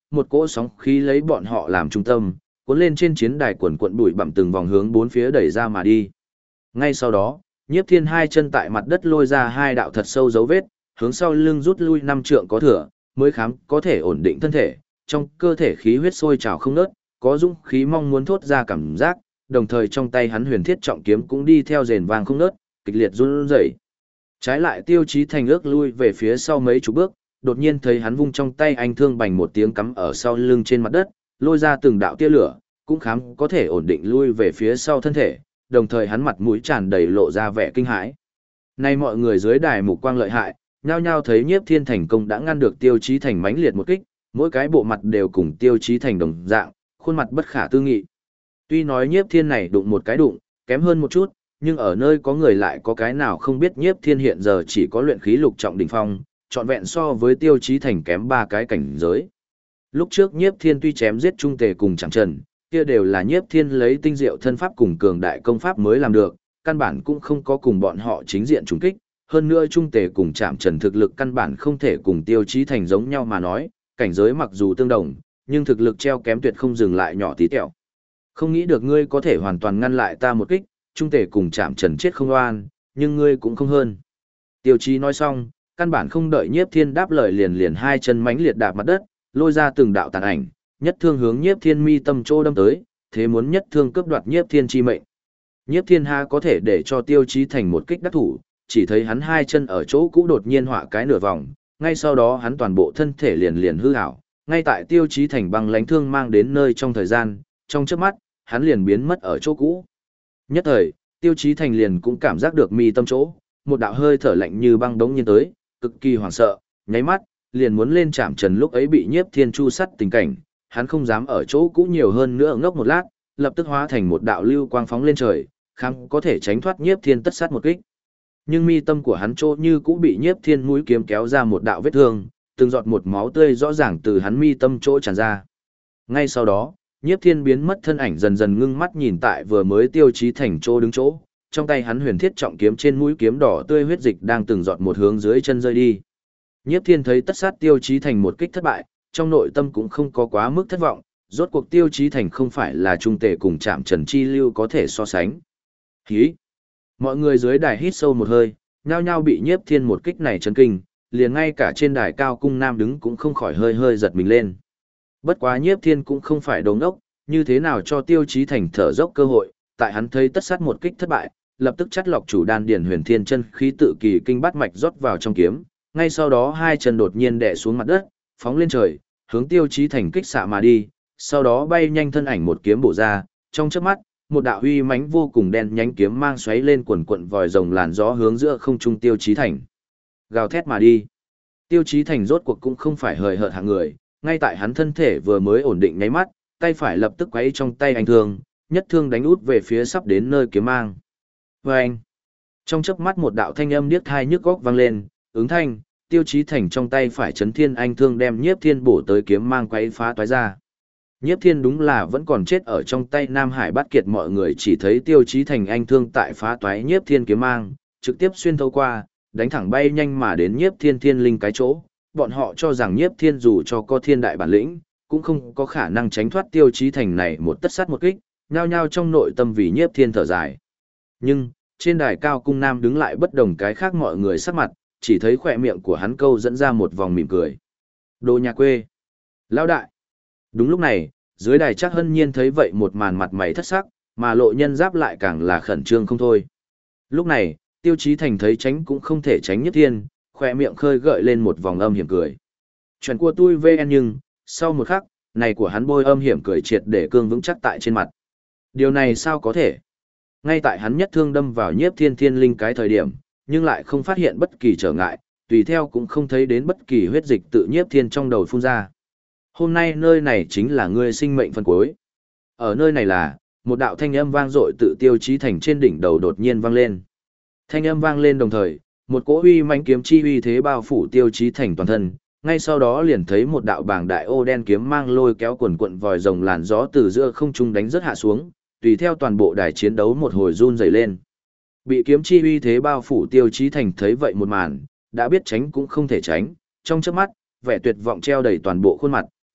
một cỗ sóng khí lấy bọn họ làm trung tâm, cuốn lên trên chiến đài quần quận bụi bặm từng vòng hướng bốn phía đẩy ra mà đi. Ngay sau đó, Nhiếp Thiên hai chân tại mặt đất lôi ra hai đạo thật sâu dấu vết, hướng sau lưng rút lui 5 trượng có thừa, mới khám có thể ổn định thân thể, trong cơ thể khí huyết sôi trào không ngớt, có dũng khí mong muốn thốt ra cảm giác, đồng thời trong tay hắn huyền thiết trọng kiếm cũng đi theo rền vang không ngớt, kịch liệt run rẩy. Trái lại Tiêu Chí Thành ước lui về phía sau mấy chục bước, đột nhiên thấy hắn vung trong tay anh thương bành một tiếng cắm ở sau lưng trên mặt đất, lôi ra từng đạo tia lửa, cũng khám có thể ổn định lui về phía sau thân thể, đồng thời hắn mặt mũi tràn đầy lộ ra vẻ kinh hãi. Nay mọi người dưới đài mục quang lợi hại, nhao nhao thấy Nhiếp Thiên thành công đã ngăn được Tiêu Chí Thành mãnh liệt một kích, mỗi cái bộ mặt đều cùng Tiêu Chí Thành đồng dạng, khuôn mặt bất khả tư nghị. Tuy nói Nhiếp Thiên này đụng một cái đụng, kém hơn một chút, nhưng ở nơi có người lại có cái nào không biết Nhiếp Thiên hiện giờ chỉ có luyện khí lục trọng đỉnh phong, trọn vẹn so với Tiêu Chí Thành kém 3 cái cảnh giới. Lúc trước Nhiếp Thiên tuy chém giết Trung Tề cùng Trảm Trần, kia đều là Nhiếp Thiên lấy tinh diệu thân pháp cùng cường đại công pháp mới làm được, căn bản cũng không có cùng bọn họ chính diện trùng kích, hơn nữa Trung Tề cùng Trảm Trần thực lực căn bản không thể cùng Tiêu Chí Thành giống nhau mà nói, cảnh giới mặc dù tương đồng, nhưng thực lực treo kém tuyệt không dừng lại nhỏ tí tẹo. Không nghĩ được ngươi có thể hoàn toàn ngăn lại ta một kích, Trung Tề cùng Trảm Trần chết không oan, nhưng ngươi cũng không hơn. Tiêu Chí nói xong, căn bản không đợi Nhiếp Thiên đáp lời liền hai chân mãnh liệt đạp mặt đất, lôi ra từng đạo tàn ảnh, nhất thương hướng Nhiếp Thiên mi tâm chỗ đâm tới, thế muốn nhất thương cướp đoạt Nhiếp Thiên chi mệnh. Nhiếp Thiên ha có thể để cho Tiêu Chí thành một kích đắc thủ, chỉ thấy hắn hai chân ở chỗ cũ đột nhiên họa cái nửa vòng, ngay sau đó hắn toàn bộ thân thể liền hư ảo, ngay tại Tiêu Chí thành băng lãnh thương mang đến nơi trong thời gian, trong chớp mắt, hắn liền biến mất ở chỗ cũ. Nhất thời, Tiêu Chí thành liền cũng cảm giác được mi tâm chỗ, một đạo hơi thở lạnh như băng đống nhiên tới, cực kỳ hoảng sợ, nháy mắt, liền muốn lên chạm trần lúc ấy bị Nhiếp Thiên chu sắt tình cảnh, hắn không dám ở chỗ cũ nhiều hơn nữa ngốc một lát, lập tức hóa thành một đạo lưu quang phóng lên trời, kháng có thể tránh thoát Nhiếp Thiên tất sát một kích. Nhưng mi tâm của hắn chỗ như cũ bị Nhiếp Thiên mũi kiếm kéo ra một đạo vết thương, từng giọt một máu tươi rõ ràng từ hắn mi tâm chỗ tràn ra. Ngay sau đó, Nhiếp Thiên biến mất thân ảnh dần dần ngưng mắt nhìn tại vừa mới Tiêu Chí thành chỗ đứng chỗ, trong tay hắn huyền thiết trọng kiếm trên mũi kiếm đỏ tươi huyết dịch đang từng giọt một hướng dưới chân rơi đi. Nhiếp Thiên thấy tất sát Tiêu Chí thành một kích thất bại, trong nội tâm cũng không có quá mức thất vọng, rốt cuộc Tiêu Chí thành không phải là Trung Tề cùng Trảm Trần chi lưu có thể so sánh. Hí! Mọi người dưới đài hít sâu một hơi, nhao nhao bị Nhiếp Thiên một kích này chấn kinh, liền ngay cả trên đài cao cung nam đứng cũng không khỏi hơi giật mình lên. Bất quá Nhiếp Thiên cũng không phải đồ ngốc, như thế nào cho Tiêu Chí thành thở dốc cơ hội, tại hắn thấy tất sát một kích thất bại, lập tức chắt lọc chủ đan điển huyền thiên chân khí tự kỳ kinh bát mạch rót vào trong kiếm, ngay sau đó hai chân đột nhiên đè xuống mặt đất, phóng lên trời, hướng Tiêu Chí thành kích xạ mà đi, sau đó bay nhanh thân ảnh một kiếm bổ ra, trong chớp mắt, một đạo uy mãnh vô cùng đen nhánh kiếm mang xoáy lên quần quận vòi rồng làn gió hướng giữa không trung Tiêu Chí thành. Gào thét mà đi. Tiêu Chí thành rốt cuộc cũng không phải hời hợt hạng người, ngay tại hắn thân thể vừa mới ổn định nháy mắt, tay phải lập tức quấy trong tay anh thương, nhất thương đánh út về phía sắp đến nơi kiếm mang. Vâng! Trong chớp mắt một đạo thanh âm điếc tai nhức óc vang lên, ứng thanh, Tiêu Chí thành trong tay phải chấn thiên anh thương đem Nhiếp Thiên bổ tới kiếm mang quấy phá toái ra. Nhiếp Thiên đúng là vẫn còn chết ở trong tay Nam Hải Bát Kiệt, mọi người chỉ thấy Tiêu Chí thành anh thương tại phá toái Nhiếp Thiên kiếm mang, trực tiếp xuyên thấu qua, đánh thẳng bay nhanh mà đến Nhiếp Thiên thiên linh cái chỗ. Bọn họ cho rằng Nhiếp Thiên dù cho có thiên đại bản lĩnh, cũng không có khả năng tránh thoát Tiêu Chí thành này một tất sát một kích, nhao nhao trong nội tâm vì Nhiếp Thiên thở dài. Nhưng, trên đài cao cung nam đứng lại bất đồng cái khác mọi người sắc mặt, chỉ thấy khỏe miệng của hắn câu dẫn ra một vòng mỉm cười. Đồ nhà quê. Lão đại. Đúng lúc này, dưới đài Trác Hân Nhiên thấy vậy một màn mặt mày thất sắc, mà Lộ Nhân Giáp lại càng là khẩn trương không thôi. Lúc này, Tiêu Chí thành thấy tránh cũng không thể tránh Nhiếp Thiên, khỏe miệng khơi gợi lên một vòng âm hiểm cười. Chuyện của tôi VN nhưng, sau một khắc, này của hắn bôi âm hiểm cười triệt để cương vững chắc tại trên mặt. Điều này sao có thể? Ngay tại hắn nhất thương đâm vào Nhiếp Thiên thiên linh cái thời điểm, nhưng lại không phát hiện bất kỳ trở ngại, tùy theo cũng không thấy đến bất kỳ huyết dịch tự Nhiếp Thiên trong đầu phun ra. Hôm nay nơi này chính là ngươi sinh mệnh phân cuối. Ở nơi này là, một đạo thanh âm vang dội tự Tiêu Chí thành trên đỉnh đầu đột nhiên vang lên. Thanh âm vang lên đồng thời, một cỗ uy mãnh kiếm chi uy thế bao phủ Tiêu Chí thành toàn thân, ngay sau đó liền thấy một đạo bảng đại ô đen kiếm mang lôi kéo quần quận vòi rồng làn gió từ giữa không trung đánh rất hạ xuống, tùy theo toàn bộ đài chiến đấu một hồi run rẩy lên. Bị kiếm chi uy thế bao phủ Tiêu Chí thành thấy vậy một màn, đã biết tránh cũng không thể tránh, trong chớp mắt, vẻ tuyệt vọng treo đầy toàn bộ khuôn mặt,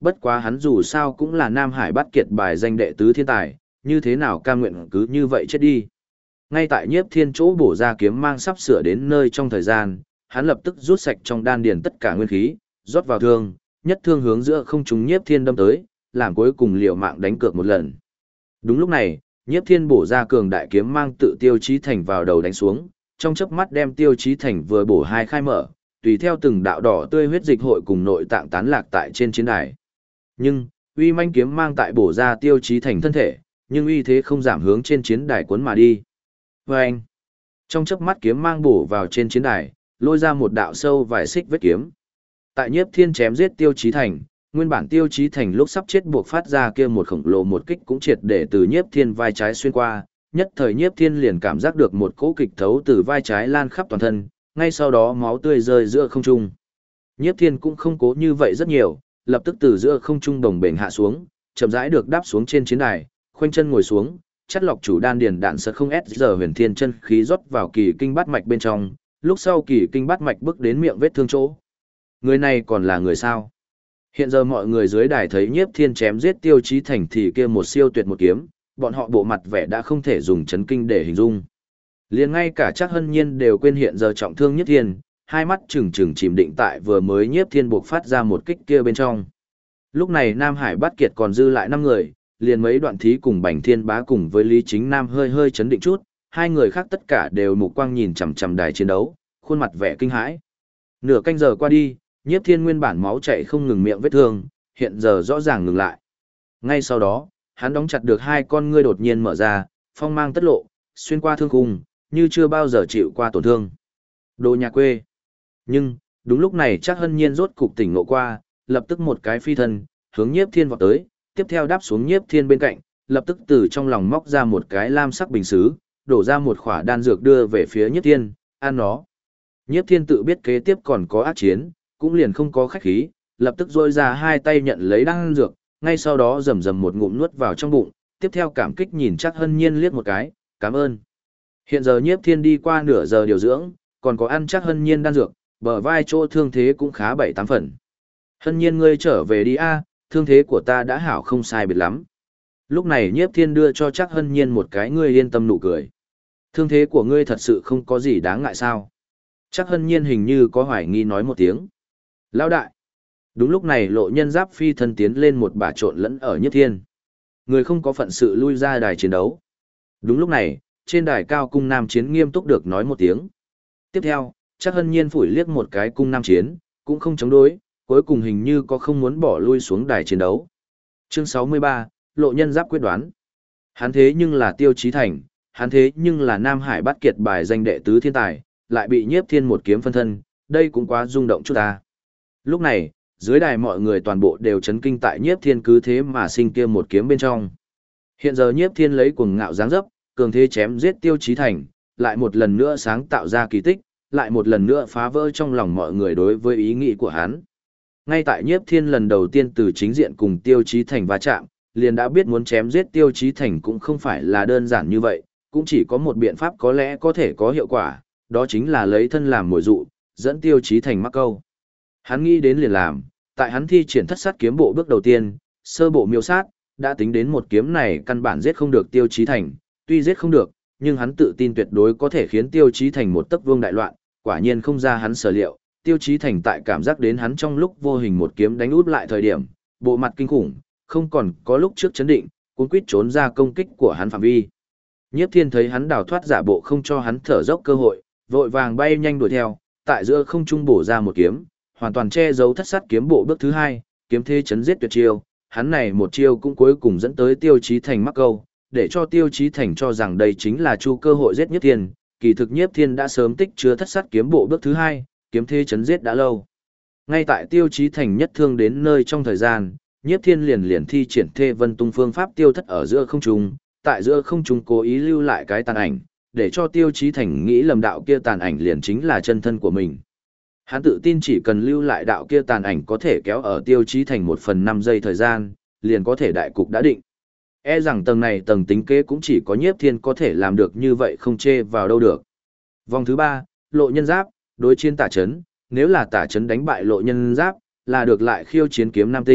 Bất quá hắn dù sao cũng là Nam Hải Bát Kiệt bài danh đệ tứ thiên tài, như thế nào cam nguyện cứ như vậy chết đi. Ngay tại Nhiếp Thiên chỗ bổ ra kiếm mang sắp sửa đến nơi trong thời gian, hắn lập tức rút sạch trong đan điền tất cả nguyên khí, rót vào thương, nhất thương hướng giữa không trung Nhiếp Thiên đâm tới, làm cuối cùng liều mạng đánh cược một lần. Đúng lúc này, Nhiếp Thiên bổ ra cường đại kiếm mang tự Tiêu Chí Thành vào đầu đánh xuống, trong chớp mắt đem Tiêu Chí Thành vừa bổ hai khai mở, tùy theo từng đạo đỏ tươi huyết dịch hội cùng nội tạng tán lạc tại trên chiến đài. Nhưng, uy manh kiếm mang tại bổ ra Tiêu Chí Thành thân thể, nhưng uy thế không giảm hướng trên chiến đài cuốn mà đi. Và anh, trong chớp mắt kiếm mang bổ vào trên chiến đài, lôi ra một đạo sâu vài xích vết kiếm. Tại Nhiếp Thiên chém giết Tiêu Chí Thành, nguyên bản Tiêu Chí Thành lúc sắp chết buộc phát ra kia một khổng lồ một kích cũng triệt để từ Nhiếp Thiên vai trái xuyên qua, nhất thời Nhiếp Thiên liền cảm giác được một cỗ kịch thấu từ vai trái lan khắp toàn thân, ngay sau đó máu tươi rơi giữa không trung. Nhiếp Thiên cũng không cố như vậy rất nhiều, lập tức từ giữa không trung đồng bền hạ xuống, chậm rãi được đáp xuống trên chiến đài, khoanh chân ngồi xuống, chắt lọc chủ đan điền đạn sợ không giờ huyền thiên chân khí rót vào kỳ kinh bát mạch bên trong, lúc sau kỳ kinh bát mạch bước đến miệng vết thương chỗ. Người này còn là người sao? Hiện giờ mọi người dưới đài thấy Nhiếp Thiên chém giết Tiêu Chí Thành thì kia một siêu tuyệt một kiếm, bọn họ bộ mặt vẻ đã không thể dùng chấn kinh để hình dung. Liền ngay cả Trác Hân Nhiên đều quên hiện giờ trọng thương Nhiếp Thiên, hai mắt trừng trừng chìm định tại vừa mới Nhiếp Thiên buộc phát ra một kích kia bên trong. Lúc này Nam Hải Bát Kiệt còn dư lại 5 người, liền mấy đoạn thí cùng Bành Thiên Bá cùng với Lý Chính Nam hơi hơi chấn định chút, hai người khác tất cả đều mục quang nhìn chằm chằm đài chiến đấu, khuôn mặt vẻ kinh hãi. Nửa canh giờ qua đi, Nhiếp Thiên nguyên bản máu chảy không ngừng miệng vết thương, hiện giờ rõ ràng ngừng lại. Ngay sau đó, hắn đóng chặt được hai con ngươi đột nhiên mở ra, phong mang tất lộ, xuyên qua thương khung, như chưa bao giờ chịu qua tổn thương. Đồ nhà quê. Nhưng, đúng lúc này Trác Hân Nhiên rốt cục tỉnh ngộ qua, lập tức một cái phi thân, hướng Nhiếp Thiên vọt tới, tiếp theo đáp xuống Nhiếp Thiên bên cạnh, lập tức từ trong lòng móc ra một cái lam sắc bình sứ, đổ ra một khỏa đan dược đưa về phía Nhiếp Thiên, ăn nó. Nhiếp Thiên tự biết kế tiếp còn có ác chiến, cũng liền không có khách khí, lập tức rôi ra hai tay nhận lấy đan dược, ngay sau đó rầm rầm một ngụm nuốt vào trong bụng, tiếp theo cảm kích nhìn Trác Hân Nhiên liếc một cái, cảm ơn. Hiện giờ Nhiếp Thiên đi qua nửa giờ điều dưỡng, còn có ăn Trác Hân Nhiên đan dược, bờ vai chỗ thương thế cũng khá 7-8 phần. Hân Nhiên ngươi trở về đi a, thương thế của ta đã hảo không sai biệt lắm. Lúc này Nhiếp Thiên đưa cho Trác Hân Nhiên một cái ngươi yên tâm nụ cười. Thương thế của ngươi thật sự không có gì đáng ngại sao? Trác Hân Nhiên hình như có hoài nghi nói một tiếng. Lão đại. Đúng lúc này Lộ Nhân Giáp phi thân tiến lên một bà trộn lẫn ở Nhiếp Thiên. Người không có phận sự lui ra đài chiến đấu. Đúng lúc này, trên đài cao cung nam chiến nghiêm túc được nói một tiếng. Tiếp theo, Trác Hân Nhiên phủi liếc một cái cung nam chiến, cũng không chống đối, cuối cùng hình như có không muốn bỏ lui xuống đài chiến đấu. Chương 63, Lộ Nhân Giáp quyết đoán. Hắn thế nhưng là Tiêu Chí Thành, hắn thế nhưng là Nam Hải Bát Kiệt bài danh đệ tứ thiên tài, lại bị Nhiếp Thiên một kiếm phân thân, đây cũng quá rung động chút ta. Lúc này, dưới đài mọi người toàn bộ đều chấn kinh tại Nhiếp Thiên cứ thế mà sinh kia một kiếm bên trong. Hiện giờ Nhiếp Thiên lấy cuồng ngạo dáng dấp, cường thế chém giết Tiêu Chí Thành, lại một lần nữa sáng tạo ra kỳ tích, lại một lần nữa phá vỡ trong lòng mọi người đối với ý nghĩ của hắn. Ngay tại Nhiếp Thiên lần đầu tiên từ chính diện cùng Tiêu Chí Thành va chạm, liền đã biết muốn chém giết Tiêu Chí Thành cũng không phải là đơn giản như vậy, cũng chỉ có một biện pháp có lẽ có thể có hiệu quả, đó chính là lấy thân làm mồi dụ, dẫn Tiêu Chí Thành mắc câu. Hắn nghĩ đến liền làm, tại hắn thi triển thất sát kiếm bộ bước đầu tiên, sơ bộ miêu sát, đã tính đến một kiếm này căn bản giết không được Tiêu Chí Thành, tuy giết không được, nhưng hắn tự tin tuyệt đối có thể khiến Tiêu Chí Thành một tấc vương đại loạn, quả nhiên không ra hắn sở liệu, Tiêu Chí Thành tại cảm giác đến hắn trong lúc vô hình một kiếm đánh út lại thời điểm, bộ mặt kinh khủng, không còn có lúc trước chấn định, cuốn quýt trốn ra công kích của hắn phạm vi. Nhiếp Thiên thấy hắn đào thoát giả bộ không cho hắn thở dốc cơ hội, vội vàng bay nhanh đuổi theo, tại giữa không trung bổ ra một kiếm, hoàn toàn che giấu thất sát kiếm bộ bước thứ hai, kiếm thế chấn giết tuyệt chiêu, hắn này một chiêu cũng cuối cùng dẫn tới Tiêu Chí Thành mắc câu, để cho Tiêu Chí Thành cho rằng đây chính là chu cơ hội giết Nhiếp Thiên, kỳ thực Nhiếp Thiên đã sớm tích chứa thất sát kiếm bộ bước thứ hai, kiếm thế chấn giết đã lâu. Ngay tại Tiêu Chí Thành nhất thương đến nơi trong thời gian, Nhiếp Thiên liền thi triển Thê Vân Tung phương pháp tiêu thất ở giữa không trung, tại giữa không trung cố ý lưu lại cái tàn ảnh, để cho Tiêu Chí Thành nghĩ lầm đạo kia tàn ảnh liền chính là chân thân của mình. Hắn tự tin chỉ cần lưu lại đạo kia tàn ảnh có thể kéo ở Tiêu Chí Thành 1/5 giây thời gian, liền có thể đại cục đã định. E rằng tầng này tầng tính kế cũng chỉ có Nhiếp Thiên có thể làm được như vậy không chê vào đâu được. Vòng thứ 3, Lộ Nhân Giáp, đối chiến Tả Chấn, nếu là Tả Chấn đánh bại Lộ Nhân Giáp, là được lại khiêu chiến Kiếm Nam Tinh,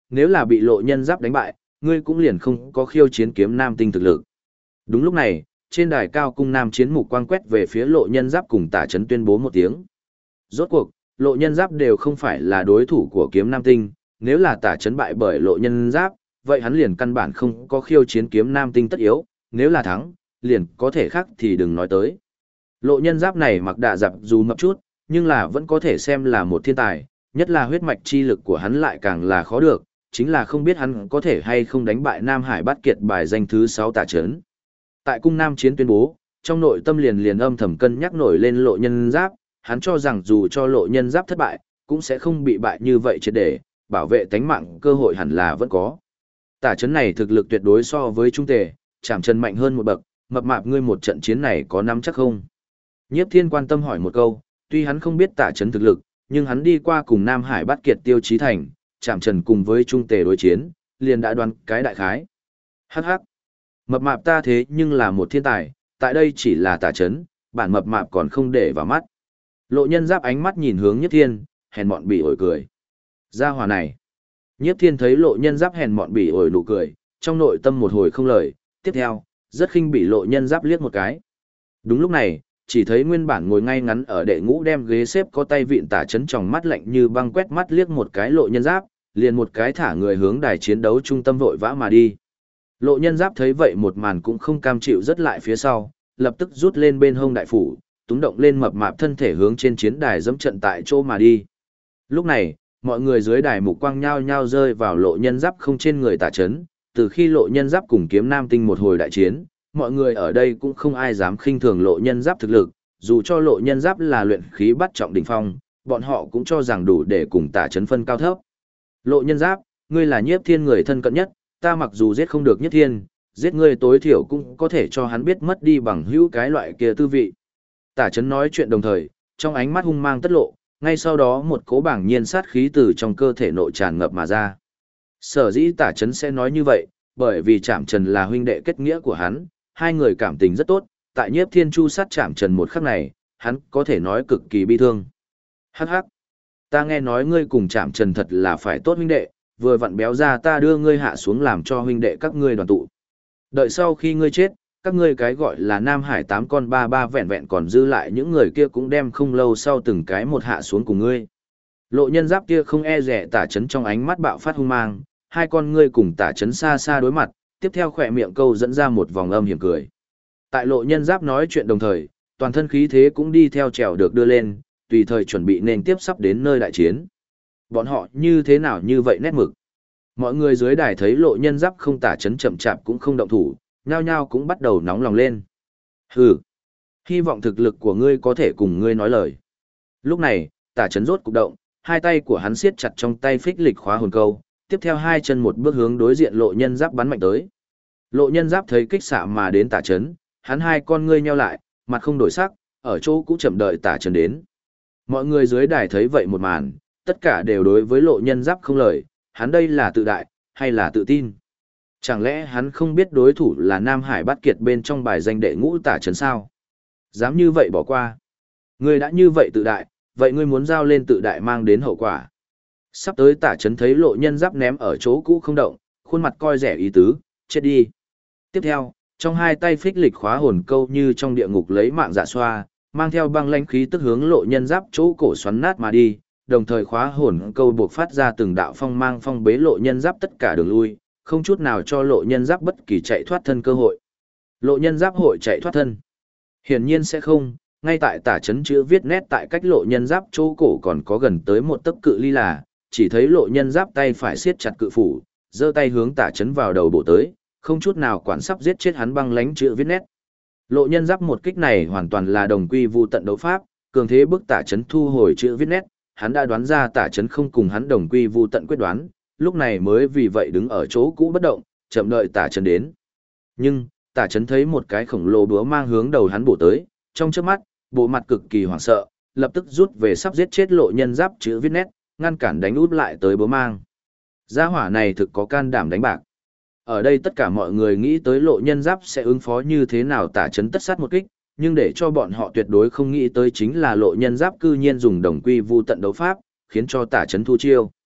nếu là bị lộ nhân giáp đánh bại, ngươi cũng liền không có khiêu chiến kiếm nam tinh thực lực. Đúng lúc này, trên đài cao cung nam chiến mục quang quét về phía lộ nhân giáp cùng tả chấn tuyên bố một tiếng. Rốt cuộc, lộ nhân giáp đều không phải là đối thủ của kiếm nam tinh, nếu là tả chấn bại bởi lộ nhân giáp, vậy hắn liền căn bản không có khiêu chiến kiếm nam tinh tất yếu, nếu là thắng, liền có thể khác thì đừng nói tới. Lộ nhân giáp này mặc đạ dập dù mập chút, nhưng là vẫn có thể xem là một thiên tài, nhất là huyết mạch chi lực của hắn lại càng là khó được, chính là không biết hắn có thể hay không đánh bại Nam Hải Bát Kiệt bài danh thứ 6 tả chấn. Tại cung nam chiến tuyên bố, trong nội tâm liền âm thầm cân nhắc nổi lên lộ nhân giáp, hắn cho rằng dù cho lộ nhân giáp thất bại, cũng sẽ không bị bại như vậy triệt để, bảo vệ tánh mạng cơ hội hẳn là vẫn có. Tả chấn này thực lực tuyệt đối so với trung tề, chạm chân mạnh hơn một bậc, mập mạp ngươi một trận chiến này có nắm chắc không? Nhiếp Thiên quan tâm hỏi một câu, tuy hắn không biết tả chấn thực lực, nhưng hắn đi qua cùng Nam Hải Bát Kiệt Tiêu Chí Thành, chạm trần cùng với trung tề đối chiến, liền đã đoán cái đại khái. Hắc hắc. Mập mạp ta thế nhưng là một thiên tài, tại đây chỉ là tả chấn, bản mập mạp còn không để vào mắt. Lộ nhân giáp ánh mắt nhìn hướng Nhiếp Thiên, hèn mọn bỉ ổi cười. Gia hỏa này. Nhiếp Thiên thấy lộ nhân giáp hèn mọn bỉ ổi nụ cười, trong nội tâm một hồi không lời, tiếp theo, rất khinh bỉ lộ nhân giáp liếc một cái. Đúng lúc này, chỉ thấy nguyên bản ngồi ngay ngắn ở đệ ngũ đem ghế xếp có tay vịn tả chấn tròng mắt lạnh như băng quét mắt liếc một cái lộ nhân giáp, liền một cái thả người hướng đài chiến đấu trung tâm vội vã mà đi. Lộ nhân giáp thấy vậy một màn cũng không cam chịu rất lại phía sau, lập tức rút lên bên hông đại phủ, túng động lên mập mạp thân thể hướng trên chiến đài dẫm trận tại chỗ mà đi. Lúc này, mọi người dưới đài mục quang nhao nhao rơi vào lộ nhân giáp không trên người tả chấn, từ khi lộ nhân giáp cùng kiếm nam tinh một hồi đại chiến, mọi người ở đây cũng không ai dám khinh thường lộ nhân giáp thực lực, dù cho lộ nhân giáp là luyện khí bắt trọng đỉnh phong, bọn họ cũng cho rằng đủ để cùng tả chấn phân cao thấp. Lộ nhân giáp, ngươi là Nhiếp Thiên người thân cận nhất, ta mặc dù giết không được Nhiếp Thiên, giết ngươi tối thiểu cũng có thể cho hắn biết mất đi bằng hữu cái loại kia tư vị. Tả chấn nói chuyện đồng thời, trong ánh mắt hung mang tất lộ, ngay sau đó một cỗ bảng nhiên sát khí từ trong cơ thể nội tràn ngập mà ra. Sở dĩ tả chấn sẽ nói như vậy, bởi vì Trảm Trần là huynh đệ kết nghĩa của hắn, hai người cảm tình rất tốt, tại Nhiếp Thiên chu sát Trảm Trần một khắc này, hắn có thể nói cực kỳ bi thương. Hắc hắc, ta nghe nói ngươi cùng Trảm Trần thật là phải tốt huynh đệ, vừa vặn béo ra ta đưa ngươi hạ xuống làm cho huynh đệ các ngươi đoàn tụ. Đợi sau khi ngươi chết, các ngươi cái gọi là Nam Hải 8 con ba ba vẹn vẹn còn dư lại những người kia cũng đem không lâu sau từng cái một hạ xuống cùng ngươi. Lộ nhân giáp kia không e rẻ tả chấn trong ánh mắt bạo phát hung mang, hai con ngươi cùng tả chấn xa xa đối mặt, tiếp theo khỏe miệng câu dẫn ra một vòng âm hiểm cười. Tại lộ nhân giáp nói chuyện đồng thời, toàn thân khí thế cũng đi theo trèo được đưa lên, tùy thời chuẩn bị nên tiếp sắp đến nơi đại chiến. Bọn họ như thế nào như vậy nét mực. Mọi người dưới đài thấy lộ nhân giáp không tả chấn chậm chạp cũng không động thủ, nhao nhao cũng bắt đầu nóng lòng lên. Hừ, hy vọng thực lực của ngươi có thể cùng ngươi nói lời. Lúc này, tả chấn rốt cục động, hai tay của hắn siết chặt trong tay phích lịch khóa hồn câu, tiếp theo hai chân một bước hướng đối diện lộ nhân giáp bắn mạnh tới. Lộ nhân giáp thấy kích xạ mà đến tả chấn, hắn hai con ngươi nheo lại, mặt không đổi sắc, ở chỗ cũ chậm đợi tả chấn đến. Mọi người dưới đài thấy vậy một màn, tất cả đều đối với lộ nhân giáp không lời, hắn đây là tự đại, hay là tự tin? Chẳng lẽ hắn không biết đối thủ là Nam Hải Bát Kiệt bên trong bài danh đệ ngũ tả chấn sao? Dám như vậy bỏ qua. Ngươi đã như vậy tự đại, vậy ngươi muốn giao lên tự đại mang đến hậu quả. Sắp tới tả chấn thấy lộ nhân giáp ném ở chỗ cũ không động, khuôn mặt coi rẻ ý tứ, chết đi. Tiếp theo, trong hai tay phích lịch khóa hồn câu như trong địa ngục lấy mạng dạ xoa, mang theo băng lãnh khí tức hướng lộ nhân giáp chỗ cổ xoắn nát mà đi, đồng thời khóa hồn câu buộc phát ra từng đạo phong mang phong bế lộ nhân giáp tất cả đường lui, không chút nào cho lộ nhân giáp bất kỳ chạy thoát thân cơ hội. Lộ nhân giáp hội chạy thoát thân? Hiển nhiên sẽ không, ngay tại tả chấn chữ viết nét tại cách lộ nhân giáp chỗ cổ còn có gần tới một tấc cự ly là, chỉ thấy lộ nhân giáp tay phải siết chặt cự phủ, giơ tay hướng tả chấn vào đầu bổ tới, không chút nào quản sắp giết chết hắn băng lánh chữ viết nét. Lộ nhân giáp một kích này hoàn toàn là đồng quy vu tận đấu pháp, cường thế bức tả chấn thu hồi chữ viết nét, hắn đã đoán ra tả chấn không cùng hắn đồng quy vu tận quyết đoán, lúc này mới vì vậy đứng ở chỗ cũ bất động, chậm đợi tả chấn đến. Nhưng, tả chấn thấy một cái khổng lồ búa mang hướng đầu hắn bổ tới, trong chớp mắt, bộ mặt cực kỳ hoảng sợ, lập tức rút về sắp giết chết lộ nhân giáp chữ viết nét, ngăn cản đánh út lại tới búa mang. Gia hỏa này thực có can đảm đánh bạc. Ở đây tất cả mọi người nghĩ tới lộ nhân giáp sẽ ứng phó như thế nào tả chấn tất sát một kích, nhưng để cho bọn họ tuyệt đối không nghĩ tới chính là lộ nhân giáp cư nhiên dùng đồng quy vu tận đấu pháp, khiến cho tả chấn thu chiêu.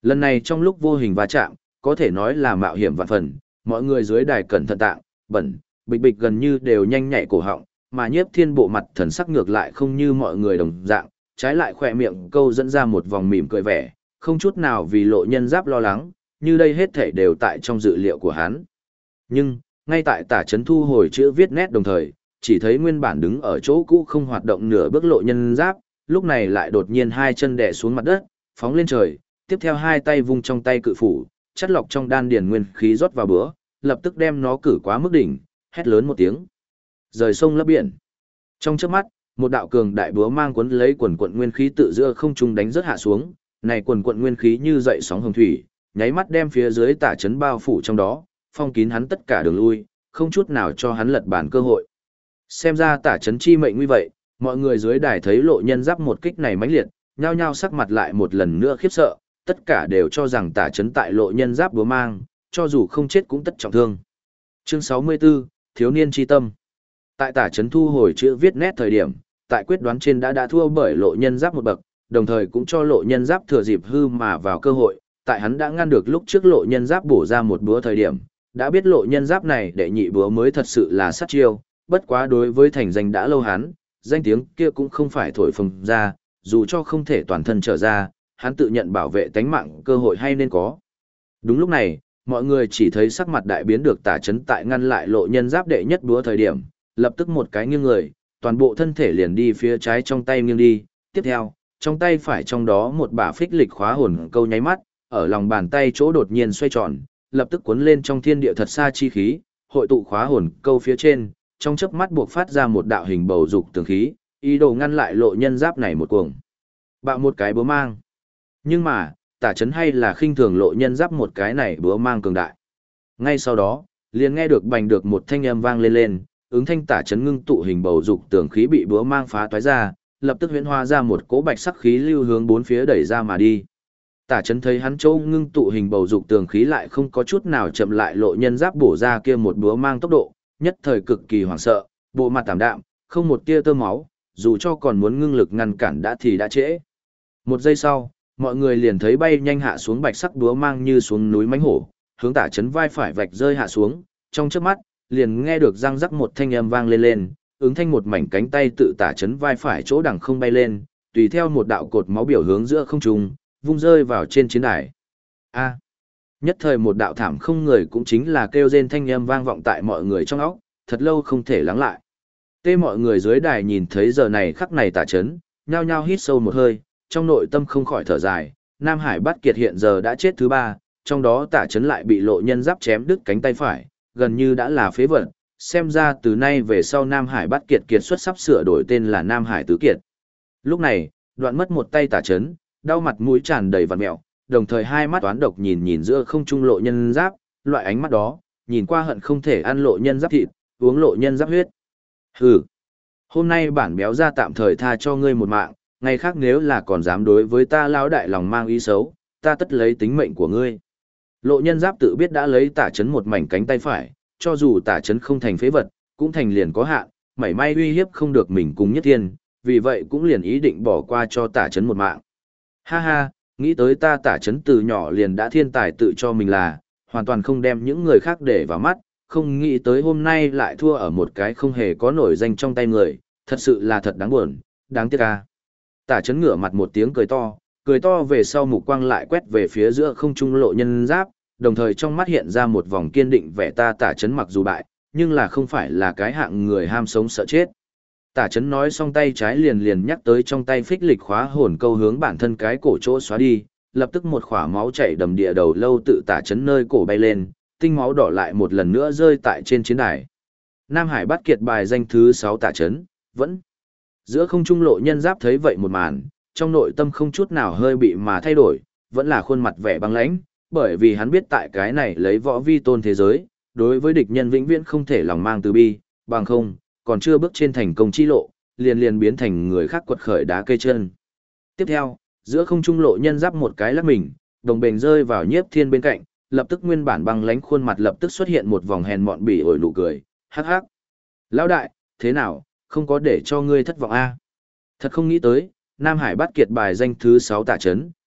Lần này trong lúc vô hình va chạm, có thể nói là mạo hiểm vạn phần, mọi người dưới đài cẩn thận tạng, bẩn, bịch bịch gần như đều nhanh nhạy cổ họng, mà Nhiếp Thiên bộ mặt thần sắc ngược lại không như mọi người đồng dạng, trái lại khỏe miệng câu dẫn ra một vòng mỉm cười vẻ, không chút nào vì Lộ Nhân Giáp lo lắng, như đây hết thảy đều tại trong dự liệu của hắn. Nhưng, ngay tại Tả Chấn thu hồi chữ viết nét đồng thời, chỉ thấy nguyên bản đứng ở chỗ cũ không hoạt động nửa bước Lộ Nhân Giáp, lúc này lại đột nhiên hai chân đè xuống mặt đất, phóng lên trời, tiếp theo hai tay vung trong tay cự phủ, chắt lọc trong đan điền nguyên khí rót vào bữa, lập tức đem nó cử quá mức đỉnh, hét lớn một tiếng. Rời sông lấp biển. Trong chớp mắt, một đạo cường đại búa mang cuốn lấy quần quận nguyên khí tự giữa không trung đánh rất hạ xuống, này quần quận nguyên khí như dậy sóng hồng thủy, nháy mắt đem phía dưới Tả Chấn bao phủ trong đó, phong kín hắn tất cả đường lui, không chút nào cho hắn lật bàn cơ hội. Xem ra Tả Chấn chi mệnh như vậy, mọi người dưới đài thấy Lộ Nhân Giáp một kích này mãnh liệt, nhao nhao sắc mặt lại một lần nữa khiếp sợ, tất cả đều cho rằng Tả Chấn tại Lộ Nhân Giáp búa mang, cho dù không chết cũng tất trọng thương. Chương 64, Thiếu niên chi tâm. Tại Tả Chấn thu hồi chữ viết nét thời điểm, tại quyết đoán trên đã thua bởi Lộ Nhân Giáp một bậc, đồng thời cũng cho Lộ Nhân Giáp thừa dịp hư mà vào cơ hội, tại hắn đã ngăn được lúc trước Lộ Nhân Giáp bổ ra một búa thời điểm, đã biết Lộ Nhân Giáp này đệ nhị búa mới thật sự là sát chiêu, bất quá đối với thành danh đã lâu hắn, danh tiếng kia cũng không phải thổi phồng ra, dù cho không thể toàn thân trở ra, hắn tự nhận bảo vệ tánh mạng cơ hội hay nên có. Đúng lúc này, mọi người chỉ thấy sắc mặt đại biến được Tả Chấn tại ngăn lại Lộ Nhân Giáp đệ nhất búa thời điểm, lập tức một cái nghiêng người, toàn bộ thân thể liền đi phía trái trong tay nghiêng đi, tiếp theo, trong tay phải trong đó một bả phích lịch khóa hồn câu nháy mắt, ở lòng bàn tay chỗ đột nhiên xoay tròn, lập tức cuốn lên trong thiên địa thật xa chi khí, hội tụ khóa hồn câu phía trên, trong chớp mắt buộc phát ra một đạo hình bầu dục tường khí, ý đồ ngăn lại Lộ Nhân Giáp này một cuồng. Bạo một cái búa mang. Nhưng mà, Tả Chấn hay là khinh thường Lộ Nhân Giáp một cái này búa mang cường đại. Ngay sau đó, liền nghe được bành được một thanh âm vang lên, ứng thanh Tả Chấn ngưng tụ hình bầu dục tường khí bị búa mang phá toái ra, lập tức huyễn hóa ra một cỗ bạch sắc khí lưu hướng bốn phía đẩy ra mà đi. Tả Chấn thấy hắn châu ngưng tụ hình bầu dục tường khí lại không có chút nào chậm lại Lộ Nhân Giáp bổ ra kia một búa mang tốc độ, nhất thời cực kỳ hoảng sợ, bộ mặt tảm đạm, không một tia tơ máu, dù cho còn muốn ngưng lực ngăn cản thì đã trễ. Một giây sau, mọi người liền thấy bay nhanh hạ xuống bạch sắc búa mang như xuống núi mãnh hổ, hướng Tả Chấn vai phải vạch rơi hạ xuống, trong chớp mắt, liền nghe được răng rắc một thanh âm vang lên, ứng thanh một mảnh cánh tay tự Tả Chấn vai phải chỗ đằng không bay lên, tùy theo một đạo cột máu biểu hướng giữa không trung, vung rơi vào trên chiến đài. A! Nhất thời một đạo thảm không người cũng chính là kêu rên thanh âm vang vọng tại mọi người trong óc, thật lâu không thể lắng lại. Tê mọi người dưới đài nhìn thấy giờ này khắc này Tả Chấn, nhao nhao hít sâu một hơi, trong nội tâm không khỏi thở dài, Nam Hải Bát Kiệt hiện giờ đã chết thứ ba, trong đó Tả Chấn lại bị Lộ Nhân Giáp chém đứt cánh tay phải, gần như đã là phế vật, xem ra từ nay về sau Nam Hải Bát Kiệt kiệt xuất sắp sửa đổi tên là Nam Hải Tứ Kiệt. Lúc này, đoạn mất một tay Tả Chấn, đau mặt mũi tràn đầy vằn mẹo, đồng thời hai mắt toán độc nhìn nhìn giữa không trung Lộ Nhân Giáp, loại ánh mắt đó, nhìn qua hận không thể ăn Lộ Nhân Giáp thịt, uống Lộ Nhân Giáp huyết. Hừ, hôm nay bản béo ra tạm thời tha cho ngươi một mạng, ngày khác nếu là còn dám đối với ta lão đại lòng mang ý xấu, ta tất lấy tính mệnh của ngươi. Lộ Nhân Giáp tự biết đã lấy Tả Chấn một mảnh cánh tay phải, cho dù Tả Chấn không thành phế vật, cũng thành liền có hạn, mảy may uy hiếp không được mình cùng Nhất Thiên, vì vậy cũng liền ý định bỏ qua cho Tả Chấn một mạng. Ha ha, nghĩ tới ta Tả Chấn từ nhỏ liền đã thiên tài tự cho mình là, hoàn toàn không đem những người khác để vào mắt, không nghĩ tới hôm nay lại thua ở một cái không hề có nổi danh trong tay người, thật sự là thật đáng buồn, đáng tiếc ca. Tả Chấn ngửa mặt một tiếng cười to về sau mục quang lại quét về phía giữa không trung Lộ Nhân Giáp, đồng thời trong mắt hiện ra một vòng kiên định vẻ ta Tả Chấn mặc dù bại, nhưng là không phải là cái hạng người ham sống sợ chết. Tả Chấn nói xong tay trái liền nhắc tới trong tay phích lịch khóa hồn câu hướng bản thân cái cổ chỗ xóa đi, lập tức một khỏa máu chảy đầm địa đầu lâu tự Tả Chấn nơi cổ bay lên, tinh máu đỏ lại một lần nữa rơi tại trên chiến đài. Nam Hải Bát Kiệt bài danh thứ 6 Tả Chấn, vẫn. Giữa không trung Lộ Nhân Giáp thấy vậy một màn, trong nội tâm không chút nào hơi bị mà thay đổi, vẫn là khuôn mặt vẻ băng lãnh, bởi vì hắn biết tại cái này lấy võ vi tôn thế giới, đối với địch nhân vĩnh viễn không thể lòng mang từ bi, bằng không, còn chưa bước trên thành công chi lộ, liền biến thành người khác quật khởi đá cây chân. Tiếp theo, giữa không trung Lộ Nhân Giáp một cái lắc mình, đồng bền rơi vào Nhiếp Thiên bên cạnh, lập tức nguyên bản băng lãnh khuôn mặt lập tức xuất hiện một vòng hèn mọn bỉ ổi nụ cười, hắc hắc. Lão đại, thế nào, không có để cho ngươi thất vọng a? Thật không nghĩ tới, Nam Hải Bát Kiệt bài danh thứ 6 Tả Chấn,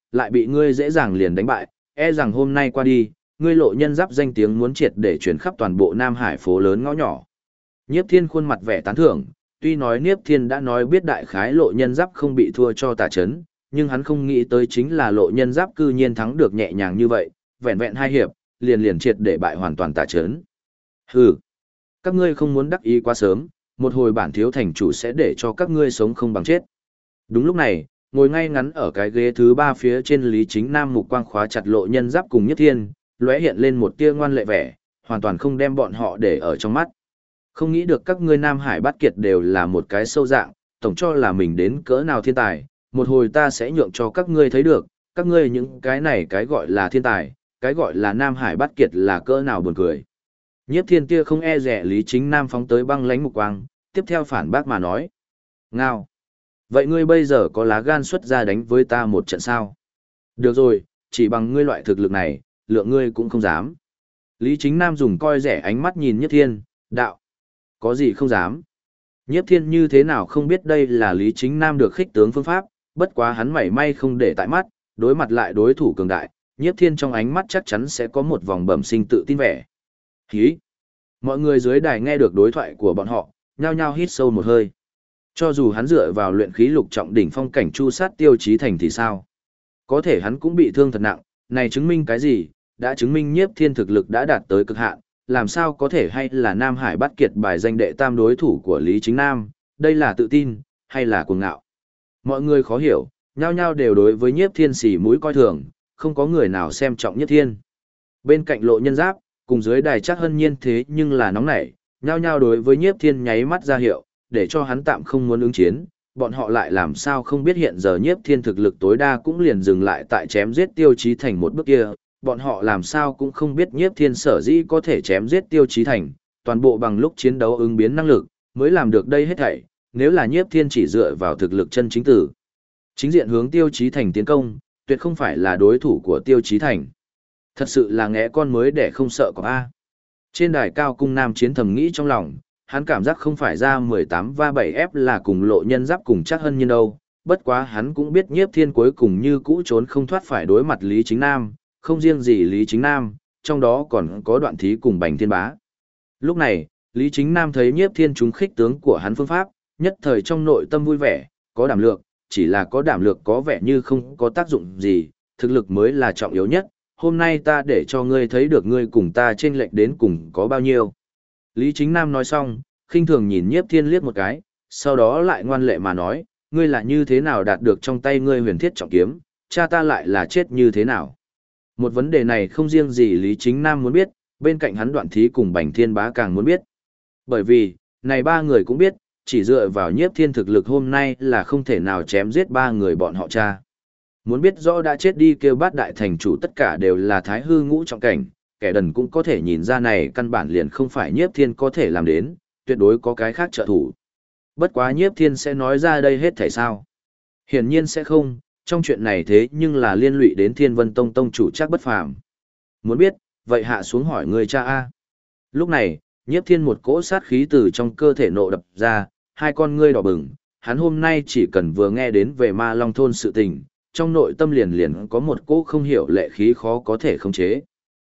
lại bị ngươi dễ dàng liền đánh bại, e rằng hôm nay qua đi, ngươi Lộ Nhân Giáp danh tiếng muốn triệt để truyền khắp toàn bộ Nam Hải phố lớn ngõ nhỏ. Nhiếp Thiên khuôn mặt vẻ tán thưởng, tuy nói Nhiếp Thiên đã nói biết đại khái Lộ Nhân Giáp không bị thua cho Tả Chấn, nhưng hắn không nghĩ tới chính là Lộ Nhân Giáp cư nhiên thắng được nhẹ nhàng như vậy, vẹn vẹn 2 hiệp, liền triệt để bại hoàn toàn Tả Chấn. Hừ, các ngươi không muốn đắc ý quá sớm, một hồi bản thiếu thành chủ sẽ để cho các ngươi sống không bằng chết. Đúng lúc này, ngồi ngay ngắn ở cái ghế thứ 3 phía trên Lý Chính Nam mục quang khóa chặt Lộ Nhân Giáp cùng Nhiếp Thiên, lóe hiện lên một tia ngoan lệ vẻ, hoàn toàn không đem bọn họ để ở trong mắt. Không nghĩ được các ngươi Nam Hải Bát Kiệt đều là một cái sâu dạng, tổng cho là mình đến cỡ nào thiên tài, một hồi ta sẽ nhượng cho các ngươi thấy được, các ngươi những cái này cái gọi là thiên tài, cái gọi là Nam Hải Bát Kiệt là cỡ nào buồn cười. Nhiếp Thiên kia không e dè Lý Chính Nam phóng tới băng lãnh mục quang, tiếp theo phản bác mà nói. Ngao! Vậy ngươi bây giờ có lá gan xuất ra đánh với ta một trận sao? Được rồi, chỉ bằng ngươi loại thực lực này, lượng ngươi cũng không dám. Lý Chính Nam dùng coi rẻ ánh mắt nhìn Nhiếp Thiên, đạo. Có gì không dám? Nhiếp Thiên như thế nào không biết đây là Lý Chính Nam được khích tướng phương pháp, bất quá hắn mảy may không để tại mắt, đối mặt lại đối thủ cường đại, Nhiếp Thiên trong ánh mắt chắc chắn sẽ có một vòng bẩm sinh tự tin vẻ. Hí! Mọi người dưới đài nghe được đối thoại của bọn họ, nhao nhao hít sâu một hơi. Cho dù hắn dựa vào luyện khí lục trọng đỉnh phong cảnh chu sát Tiêu Chí Thành thì sao? Có thể hắn cũng bị thương thật nặng, này chứng minh cái gì? Đã chứng minh Nhiếp Thiên thực lực đã đạt tới cực hạn, làm sao có thể hay là Nam Hải Bát Kiệt bài danh đệ tam đối thủ của Lý Chính Nam, đây là tự tin, hay là cuồng ngạo? Mọi người khó hiểu, nhao nhao đều đối với Nhiếp Thiên xỉ mũi coi thường, không có người nào xem trọng Nhiếp Thiên. Bên cạnh Lộ Nhân Giáp, cùng dưới đài chắc hân nhiên thế nhưng là nóng nảy, nhao nhao đối với Nhiếp Thiên nháy mắt ra hiệu, để cho hắn tạm không muốn ứng chiến, bọn họ lại làm sao không biết hiện giờ Nhiếp Thiên thực lực tối đa cũng liền dừng lại tại chém giết Tiêu Chí Thành một bước kia, bọn họ làm sao cũng không biết Nhiếp Thiên sở dĩ có thể chém giết Tiêu Chí Thành, toàn bộ bằng lúc chiến đấu ứng biến năng lực, mới làm được đây hết thảy, nếu là Nhiếp Thiên chỉ dựa vào thực lực chân chính tử. Chính diện hướng Tiêu Chí Thành tiến công, tuyệt không phải là đối thủ của Tiêu Chí Thành. Thật sự là ngẽ con mới để không sợ có A. Trên đài cao cung nam chiến thầm nghĩ trong lòng, hắn cảm giác không phải ra 18 va 7F là cùng Lộ Nhân Giáp cùng chắc hơn như đâu, bất quá hắn cũng biết Nhiếp Thiên cuối cùng như cũ trốn không thoát phải đối mặt Lý Chính Nam, không riêng gì Lý Chính Nam, trong đó còn có Đoạn Thí cùng Bành Thiên Bá. Lúc này, Lý Chính Nam thấy Nhiếp Thiên trúng khích tướng của hắn phương pháp, nhất thời trong nội tâm vui vẻ, có đảm lược, chỉ là có đảm lược có vẻ như không có tác dụng gì, thực lực mới là trọng yếu nhất, hôm nay ta để cho ngươi thấy được ngươi cùng ta chênh lệch đến cùng có bao nhiêu. Lý Chính Nam nói xong, khinh thường nhìn Nhiếp Thiên liếc một cái, sau đó lại ngoan lệ mà nói, ngươi là như thế nào đạt được trong tay ngươi huyền thiết trọng kiếm, cha ta lại là chết như thế nào. Một vấn đề này không riêng gì Lý Chính Nam muốn biết, bên cạnh hắn Đoạn Thí cùng Bành Thiên Bá càng muốn biết. Bởi vì, này ba người cũng biết, chỉ dựa vào Nhiếp Thiên thực lực hôm nay là không thể nào chém giết ba người bọn họ cha. Muốn biết rõ đã chết đi kêu bát đại thành chủ tất cả đều là thái hư ngũ trọng cảnh, kẻ đần cũng có thể nhìn ra này căn bản liền không phải Nhiếp Thiên có thể làm đến, tuyệt đối có cái khác trợ thủ. Bất quá Nhiếp Thiên sẽ nói ra đây hết thảy sao? Hiển nhiên sẽ không, trong chuyện này thế nhưng là liên lụy đến Thiên Vân Tông tông chủ chắc bất phàm. Muốn biết, vậy hạ xuống hỏi người cha A. Lúc này, Nhiếp Thiên một cỗ sát khí từ trong cơ thể nộ đập ra, hai con ngươi đỏ bừng, hắn hôm nay chỉ cần vừa nghe đến về Ma Long thôn sự tình, trong nội tâm liền có một cỗ không hiểu lệ khí khó có thể khống chế.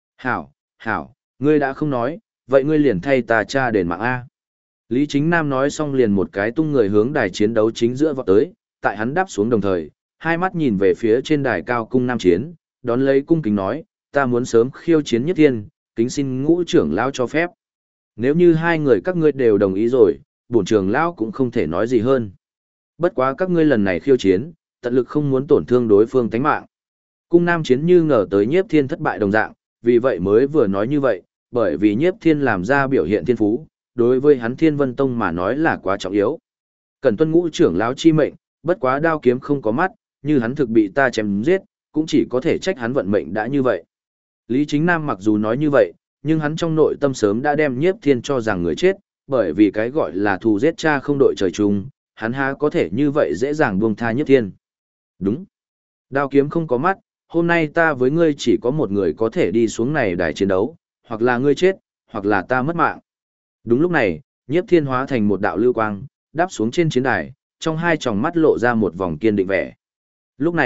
Hảo, ngươi đã không nói, vậy ngươi liền thay ta cha đền mạng A. Lý Chính Nam nói xong liền một cái tung người hướng đài chiến đấu chính giữa vọt tới, tại hắn đáp xuống đồng thời, hai mắt nhìn về phía trên đài cao cung nam chiến, đón lấy cung kính nói, ta muốn sớm khiêu chiến Nhiếp Thiên, kính xin ngũ trưởng lão cho phép. Nếu như hai người các ngươi đều đồng ý rồi, bổn trưởng lão cũng không thể nói gì hơn. Bất quá các ngươi lần này khiêu chiến, tận lực không muốn tổn thương đối phương tánh mạng. Cung nam chiến như ngờ tới Nhiếp Thiên thất bại đồng dạng, vì vậy mới vừa nói như vậy, bởi vì Nhiếp Thiên làm ra biểu hiện thiên phú, đối với hắn Thiên Vân Tông mà nói là quá trọng yếu. Cần tuân ngũ trưởng lão chi mệnh, bất quá đao kiếm không có mắt, như hắn thực bị ta chém giết, cũng chỉ có thể trách hắn vận mệnh đã như vậy. Lý Chính Nam mặc dù nói như vậy, nhưng hắn trong nội tâm sớm đã đem Nhiếp Thiên cho rằng người chết, bởi vì cái gọi là thù giết cha không đội trời chung, hắn há có thể như vậy dễ dàng buông tha Nhiếp Thiên. Đúng. Đao kiếm không có mắt, hôm nay ta với ngươi chỉ có một người có thể đi xuống này đài chiến đấu, hoặc là ngươi chết, hoặc là ta mất mạng. Đúng lúc này, Nhiếp Thiên hóa thành một đạo lưu quang, đáp xuống trên chiến đài, trong hai tròng mắt lộ ra một vòng kiên định vẻ. Lúc này,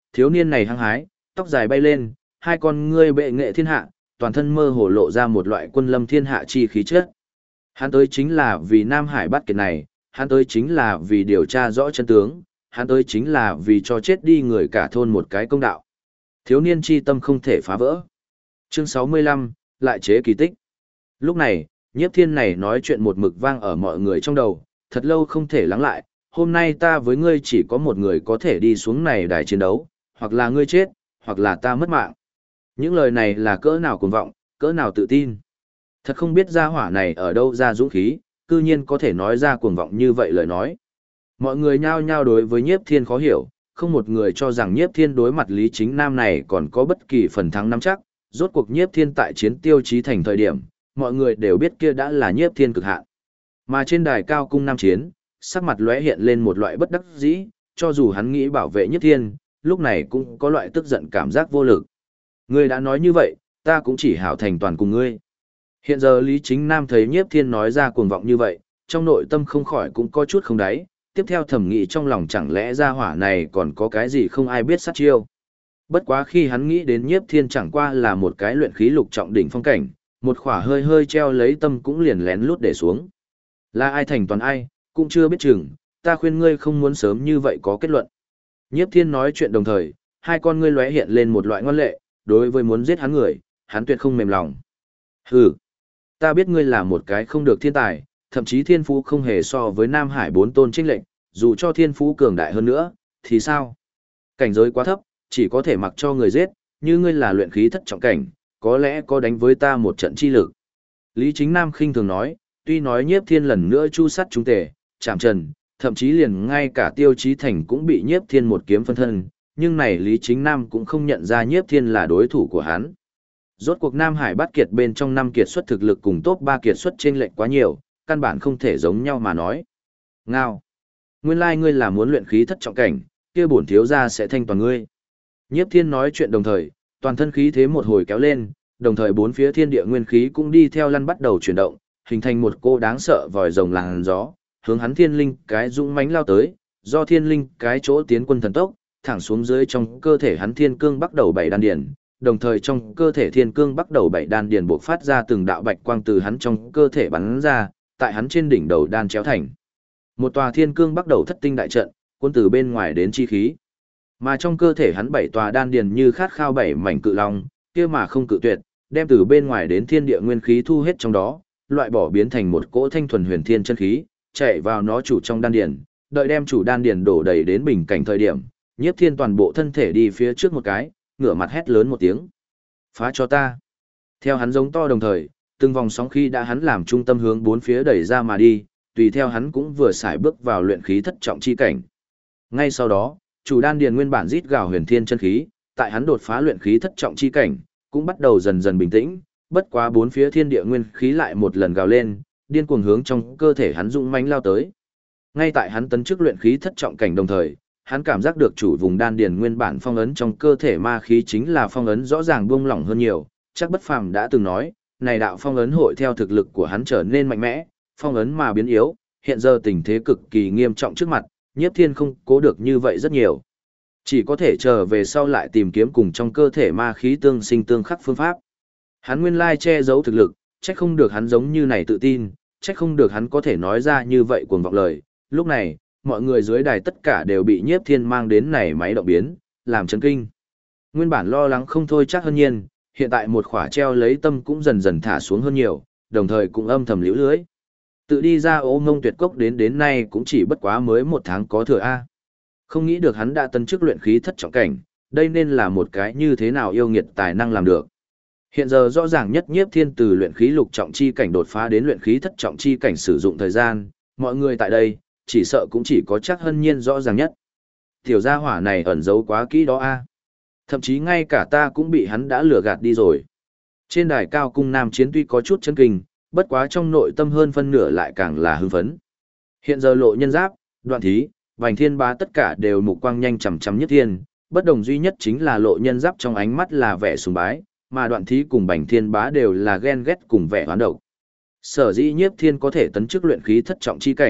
Thiếu niên này hăng hái, tóc dài bay lên, hai con ngươi bệ nghệ thiên hạ, toàn thân mơ hồ lộ ra một loại quân lâm thiên hạ chi khí chất. Hắn tới chính là vì Nam Hải bắt kiệt này, hắn tới chính là vì điều tra rõ chân tướng, hắn tới chính là vì cho chết đi người cả thôn một cái công đạo. Thiếu niên chi tâm không thể phá vỡ. Chương 65, lại chế kỳ tích. Lúc này, Nhiếp Thiên này nói chuyện một mực vang ở mọi người trong đầu, thật lâu không thể lắng lại, hôm nay ta với ngươi chỉ có một người có thể đi xuống này đài chiến đấu, hoặc là ngươi chết, hoặc là ta mất mạng. Những lời này là cỡ nào cuồng vọng, cỡ nào tự tin. Thật không biết gia hỏa này ở đâu ra dũng khí, cư nhiên có thể nói ra cuồng vọng như vậy lời nói. Mọi người nhao nhao đối với Nhiếp Thiên khó hiểu, không một người cho rằng Nhiếp Thiên đối mặt Lý Chính Nam này còn có bất kỳ phần thắng nắm chắc, rốt cuộc Nhiếp Thiên tại chiến Tiêu Chí Thành thời điểm, mọi người đều biết kia đã là Nhiếp Thiên cực hạn. Mà trên đài cao cung Nam Chiến, sắc mặt lóe hiện lên một loại bất đắc dĩ, cho dù hắn nghĩ bảo vệ Nhiếp Thiên, lúc này cũng có loại tức giận cảm giác vô lực. Ngươi đã nói như vậy, ta cũng chỉ hảo thành toàn cùng ngươi. Hiện giờ Lý Chính Nam thấy Nhiếp Thiên nói ra cuồng vọng như vậy, trong nội tâm không khỏi cũng có chút không đáy, tiếp theo thầm nghĩ trong lòng chẳng lẽ ra hỏa này còn có cái gì không ai biết sát chiêu. Bất quá khi hắn nghĩ đến Nhiếp Thiên chẳng qua là một cái luyện khí lục trọng đỉnh phong cảnh, một khỏa hơi hơi treo lấy tâm cũng liền lén lút để xuống. Là ai thành toàn ai, cũng chưa biết chừng, ta khuyên ngươi không muốn sớm như vậy có kết luận. Nhiếp Thiên nói chuyện đồng thời, hai con ngươi lóe hiện lên một loại ngoan lệ, đối với muốn giết hắn người, hắn tuyệt không mềm lòng. Hừ, ta biết ngươi là một cái không được thiên tài, thậm chí thiên phú không hề so với Nam Hải 4 tôn chênh lệnh, dù cho thiên phú cường đại hơn nữa, thì sao? Cảnh giới quá thấp, chỉ có thể mặc cho người giết, như ngươi là luyện khí thất trọng cảnh, có lẽ có đánh với ta một trận chi lực. Lý Chính Nam khinh thường nói, tuy nói Nhiếp Thiên lần nữa chu sắt chúng tề, chạm trần, thậm chí liền ngay cả Tiêu Chí Thành cũng bị Nhiếp Thiên một kiếm phân thân, nhưng này Lý Chính Nam cũng không nhận ra Nhiếp Thiên là đối thủ của hắn. Rốt cuộc Nam Hải bát kiệt bên trong 5 kiệt xuất thực lực cùng top 3 kiệt xuất chênh lệch quá nhiều, căn bản không thể giống nhau mà nói. Ngao. Nguyên lai ngươi là muốn luyện khí thất trọng cảnh, kia bổn thiếu gia sẽ thanh toàn ngươi. Nhiếp Thiên nói chuyện đồng thời, toàn thân khí thế một hồi kéo lên, đồng thời bốn phía thiên địa nguyên khí cũng đi theo lăn bắt đầu chuyển động, hình thành một cô đáng sợ vòi rồng làn gió, hướng hắn thiên linh cái dũng mãnh lao tới, do thiên linh cái chỗ tiến quân thần tốc, thẳng xuống dưới trong cơ thể hắn thiên cương bắt đầu bảy đan điển, đồng thời trong cơ thể thiên cương bắt đầu bảy đan điển bộc phát ra từng đạo bạch quang từ hắn trong cơ thể bắn ra, tại hắn trên đỉnh đầu đan chéo thành một tòa thiên cương bắt đầu thất tinh đại trận, cuốn từ bên ngoài đến chi khí. Mà trong cơ thể hắn 7 tòa đan điền như khát khao 7 mảnh cự long, kia mà không cự tuyệt, đem từ bên ngoài đến thiên địa nguyên khí thu hết trong đó, loại bỏ biến thành một cỗ thanh thuần huyền thiên chân khí, chạy vào nó chủ trong đan điền, đợi đem chủ đan điền đổ đầy đến bình cảnh thời điểm, Nhiếp Thiên toàn bộ thân thể đi phía trước một cái, ngửa mặt hét lớn một tiếng. Phá cho ta. Theo hắn giống to đồng thời, từng vòng sóng khí đã hắn làm trung tâm hướng bốn phía đẩy ra mà đi, tùy theo hắn cũng vừa xài bước vào luyện khí thất trọng chi cảnh. Ngay sau đó, chủ đan điền nguyên bản rít gào huyền thiên chân khí, tại hắn đột phá luyện khí thất trọng chi cảnh, cũng bắt đầu dần dần bình tĩnh, bất quá bốn phía thiên địa nguyên khí lại một lần gào lên, điên cuồng hướng trong cơ thể hắn dũng mãnh lao tới. Ngay tại hắn tấn chức luyện khí thất trọng cảnh đồng thời, hắn cảm giác được chủ vùng đan điền nguyên bản phong ấn trong cơ thể ma khí chính là phong ấn rõ ràng buông lỏng hơn nhiều, chắc Bất Phàm đã từng nói, này đạo phong ấn hội theo thực lực của hắn trở nên mạnh mẽ, phong ấn mà biến yếu, hiện giờ tình thế cực kỳ nghiêm trọng trước mặt, Nhiếp Thiên không cố được như vậy rất nhiều. Chỉ có thể chờ về sau lại tìm kiếm cùng trong cơ thể ma khí tương sinh tương khắc phương pháp. Hắn nguyên lai che giấu thực lực, trách không được hắn giống như này tự tin, trách không được hắn có thể nói ra như vậy cuồng vọng lời. Lúc này, mọi người dưới đài tất cả đều bị Nhiếp Thiên mang đến này máy động biến, làm chấn kinh. Nguyên bản lo lắng không thôi chắc hơn nhiên, hiện tại một khỏa treo lấy tâm cũng dần dần thả xuống hơn nhiều, đồng thời cũng âm thầm liễu lưới. Tự đi ra Ô Mông Tuyệt Cốc đến nay cũng chỉ bất quá mới 1 tháng có thừa A. Không nghĩ được hắn đã tấn chức luyện khí thất trọng cảnh, đây nên là một cái như thế nào yêu nghiệt tài năng làm được. Hiện giờ rõ ràng nhất Nhiếp Thiên từ luyện khí lục trọng chi cảnh đột phá đến luyện khí thất trọng chi cảnh sử dụng thời gian, mọi người tại đây, chỉ sợ cũng chỉ có chắc hân nhiên rõ ràng nhất. Tiểu gia hỏa này ẩn giấu quá kỹ đó A. Thậm chí ngay cả ta cũng bị hắn đã lừa gạt đi rồi. Trên đài cao cung Nam Chiến tuy có chút chấn kinh, bất quá trong nội tâm hơn phân nửa lại càng là hưng phấn. Hiện giờ Lộ Nhân Giáp, Đoạn Thí, Bành Thiên Bá tất cả đều mục quang nhanh chằm chằm Nhiếp Thiên, bất đồng duy nhất chính là Lộ Nhân Giáp trong ánh mắt là vẻ sùng bái, mà Đoạn Thí cùng Bành Thiên Bá đều là ghen ghét cùng vẻ hoán độc. Sở dĩ Nhiếp Thiên có thể tấn chức luyện khí thất trọng chi cảnh,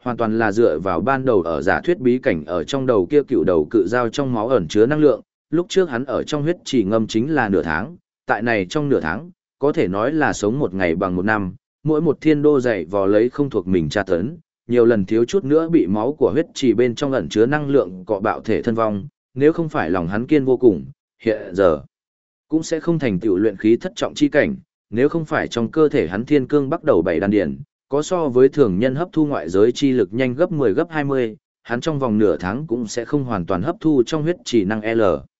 hoàn toàn là dựa vào ban đầu ở giả thuyết bí cảnh ở trong đầu kia cựu đầu cự dao trong máu ẩn chứa năng lượng, lúc trước hắn ở trong huyết chỉ ngâm chính là nửa tháng, tại này trong nửa tháng, có thể nói là sống một ngày bằng một năm, mỗi một thiên đô dày vò lấy không thuộc mình tra tấn, nhiều lần thiếu chút nữa bị máu của huyết chỉ bên trong ẩn chứa năng lượng cọ bạo thể thân vong, nếu không phải lòng hắn kiên vô cùng, hiện giờ cũng sẽ không thành tựu luyện khí thất trọng chi cảnh, nếu không phải trong cơ thể hắn thiên cương bắt đầu bảy đan điển, có so với thường nhân hấp thu ngoại giới chi lực nhanh gấp 10 gấp 20, hắn trong vòng nửa tháng cũng sẽ không hoàn toàn hấp thu trong huyết chỉ năng L.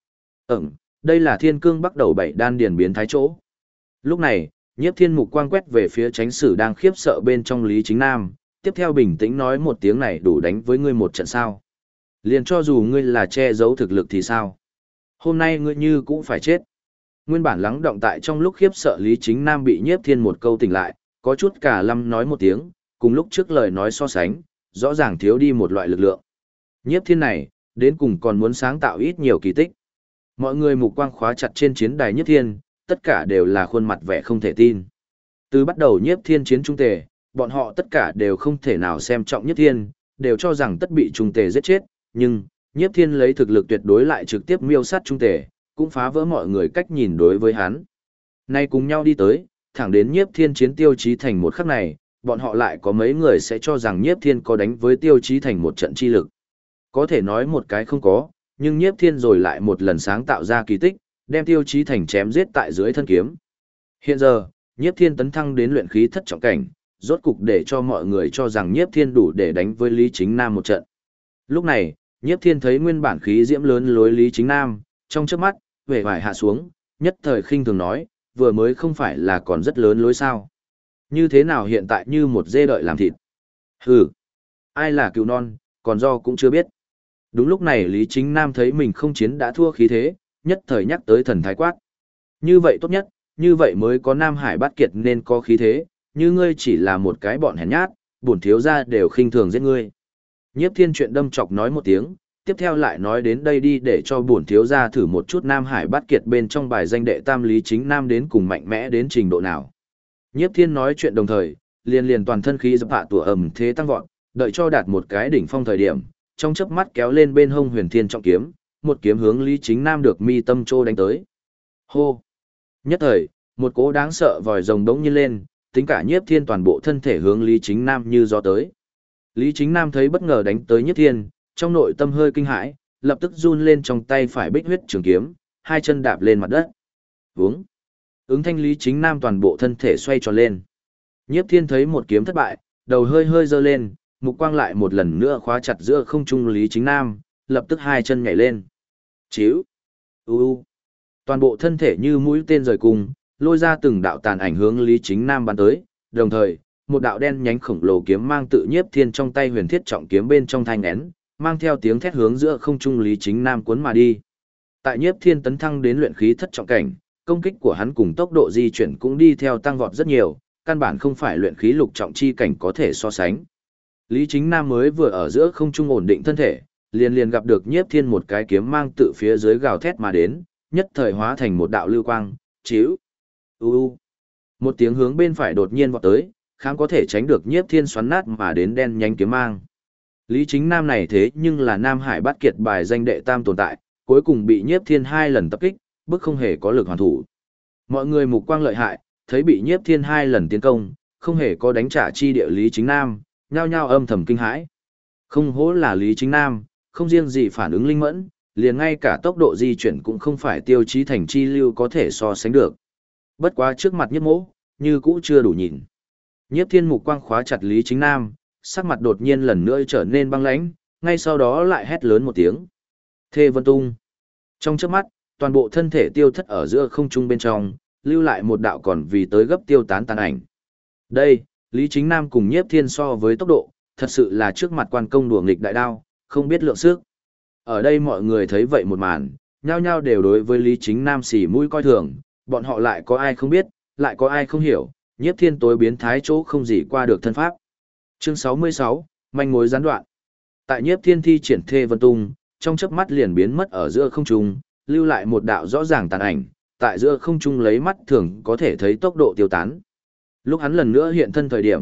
Đây là thiên cương bắt đầu bảy đan điển biến thái chỗ. Lúc này, Nhiếp Thiên mục quang quét về phía Chánh Sử đang khiếp sợ bên trong Lý Chính Nam, tiếp theo bình tĩnh nói một tiếng này đủ đánh với ngươi một trận sao. Liền cho dù ngươi là che giấu thực lực thì sao? Hôm nay ngươi như cũng phải chết. Nguyên bản lắng động tại trong lúc khiếp sợ Lý Chính Nam bị Nhiếp Thiên một câu tỉnh lại, có chút cả lâm nói một tiếng, cùng lúc trước lời nói so sánh, rõ ràng thiếu đi một loại lực lượng. Nhiếp Thiên này, đến cùng còn muốn sáng tạo ít nhiều kỳ tích. Mọi người mục quang khóa chặt trên chiến đài Nhiếp Thiên, tất cả đều là khuôn mặt vẻ không thể tin. Từ bắt đầu Nhiếp Thiên chiến trung tề, bọn họ tất cả đều không thể nào xem trọng Nhiếp Thiên, đều cho rằng tất bị trung tề giết chết, nhưng Nhiếp Thiên lấy thực lực tuyệt đối lại trực tiếp miêu sát trung tề, cũng phá vỡ mọi người cách nhìn đối với hắn. Nay cùng nhau đi tới, thẳng đến Nhiếp Thiên chiến Tiêu Chí Thành một khắc này, bọn họ lại có mấy người sẽ cho rằng Nhiếp Thiên có đánh với Tiêu Chí Thành một trận chi lực. Có thể nói một cái không có, nhưng Nhiếp Thiên rồi lại một lần sáng tạo ra kỳ tích, đem Tiêu Chí Thành chém giết tại dưới thân kiếm. Hiện giờ, Nhiếp Thiên tấn thăng đến luyện khí thất trọng cảnh, rốt cục để cho mọi người cho rằng Nhiếp Thiên đủ để đánh với Lý Chính Nam một trận. Lúc này, Nhiếp Thiên thấy nguyên bản khí diễm lớn lối Lý Chính Nam, trong chớp mắt, vẻ vải hạ xuống, nhất thời khinh thường nói, vừa mới không phải là còn rất lớn lối sao. Như thế nào hiện tại như một dê đợi làm thịt. Hừ, ai là cừu non, còn do cũng chưa biết. Đúng lúc này Lý Chính Nam thấy mình không chiến đã thua khí thế, nhất thời nhắc tới thần thái quát. Như vậy tốt nhất, như vậy mới có Nam Hải Bát Kiệt nên có khí thế, như ngươi chỉ là một cái bọn hèn nhát, bổn thiếu gia đều khinh thường giết ngươi. Nhiếp Thiên chuyện đâm chọc nói một tiếng, tiếp theo lại nói đến đây đi để cho bổn thiếu gia thử một chút Nam Hải Bát Kiệt bên trong bài danh đệ tam Lý Chính Nam đến cùng mạnh mẽ đến trình độ nào. Nhiếp Thiên nói chuyện đồng thời, liền toàn thân khí dập hạ tủa ẩm thế tăng vọt, đợi cho đạt một cái đỉnh phong thời điểm, trong chớp mắt kéo lên bên hông Huyền Thiên trọng kiếm, một kiếm hướng Lý Chính Nam được mi tâm trô đánh tới. Hô! Nhất thời, một cỗ đáng sợ vòi rồng đống nhiên lên, tính cả Nhiếp Thiên toàn bộ thân thể hướng Lý Chính Nam như gió tới. Lý Chính Nam thấy bất ngờ đánh tới Nhiếp Thiên, trong nội tâm hơi kinh hãi, lập tức run lên trong tay phải bích huyết trường kiếm, hai chân đạp lên mặt đất. Vướng! Ứng thanh Lý Chính Nam toàn bộ thân thể xoay tròn lên. Nhiếp Thiên thấy một kiếm thất bại, đầu hơi hơi giơ lên, mục quang lại một lần nữa khóa chặt giữa không trung Lý Chính Nam, lập tức hai chân nhảy lên. Chíu! Toàn bộ thân thể như mũi tên rời cung, lôi ra từng đạo tàn ảnh hướng Lý Chính Nam bắn tới, đồng thời, một đạo đen nhánh khổng lồ kiếm mang tự Nhiếp Thiên trong tay huyền thiết trọng kiếm bên trong thanh nén, mang theo tiếng thét hướng giữa không trung Lý Chính Nam cuốn mà đi. Tại Nhiếp Thiên tấn thăng đến luyện khí thất trọng cảnh, công kích của hắn cùng tốc độ di chuyển cũng đi theo tăng vọt rất nhiều, căn bản không phải luyện khí lục trọng chi cảnh có thể so sánh. Lý Chính Nam mới vừa ở giữa không trung ổn định thân thể, liền gặp được Nhiếp Thiên một cái kiếm mang tự phía dưới gào thét mà đến, nhất thời hóa thành một đạo lưu quang, chíu. Một tiếng hướng bên phải đột nhiên vọt tới, khám có thể tránh được Nhiếp Thiên xoắn nát mà đến đen nhánh kiếm mang. Lý Chính Nam này thế nhưng là Nam Hải Bát Kiệt bài danh đệ tam tồn tại, cuối cùng bị Nhiếp Thiên hai lần tập kích, bức không hề có lực hoàn thủ. Mọi người mục quang lợi hại, thấy bị Nhiếp Thiên hai lần tiến công, không hề có đánh trả chi địa Lý Chính Nam, nhao nhao âm thầm kinh hãi. Không hổ là Lý Chính Nam, không riêng gì phản ứng linh mẫn, liền ngay cả tốc độ di chuyển cũng không phải Tiêu Chí Thành chi lưu có thể so sánh được. Bất quá trước mặt Nhiếp Mỗ, như cũ chưa đủ nhìn. Nhiếp Thiên mục quang khóa chặt Lý Chính Nam, sắc mặt đột nhiên lần nữa trở nên băng lãnh, ngay sau đó lại hét lớn một tiếng. Thê Vân Tung. Trong chớp mắt, toàn bộ thân thể tiêu thất ở giữa không trung bên trong, lưu lại một đạo còn vì tới gấp tiêu tán tàn ảnh. Đây, Lý Chính Nam cùng Nhiếp Thiên so với tốc độ, thật sự là trước mặt quan công đùa nghịch đại đao, không biết lượng sức. Ở đây mọi người thấy vậy một màn, nhao nhao đều đối với Lý Chính Nam xỉ mũi coi thường, bọn họ lại có ai không biết, lại có ai không hiểu, Nhiếp Thiên tối biến thái chỗ không gì qua được thân pháp. Chương 66, manh mối gián đoạn. Tại Nhiếp Thiên thi triển Thê Vân Tung, trong chớp mắt liền biến mất ở giữa không trung, lưu lại một đạo rõ ràng tàn ảnh, tại giữa không trung lấy mắt thường có thể thấy tốc độ tiêu tán. Lúc hắn lần nữa hiện thân thời điểm,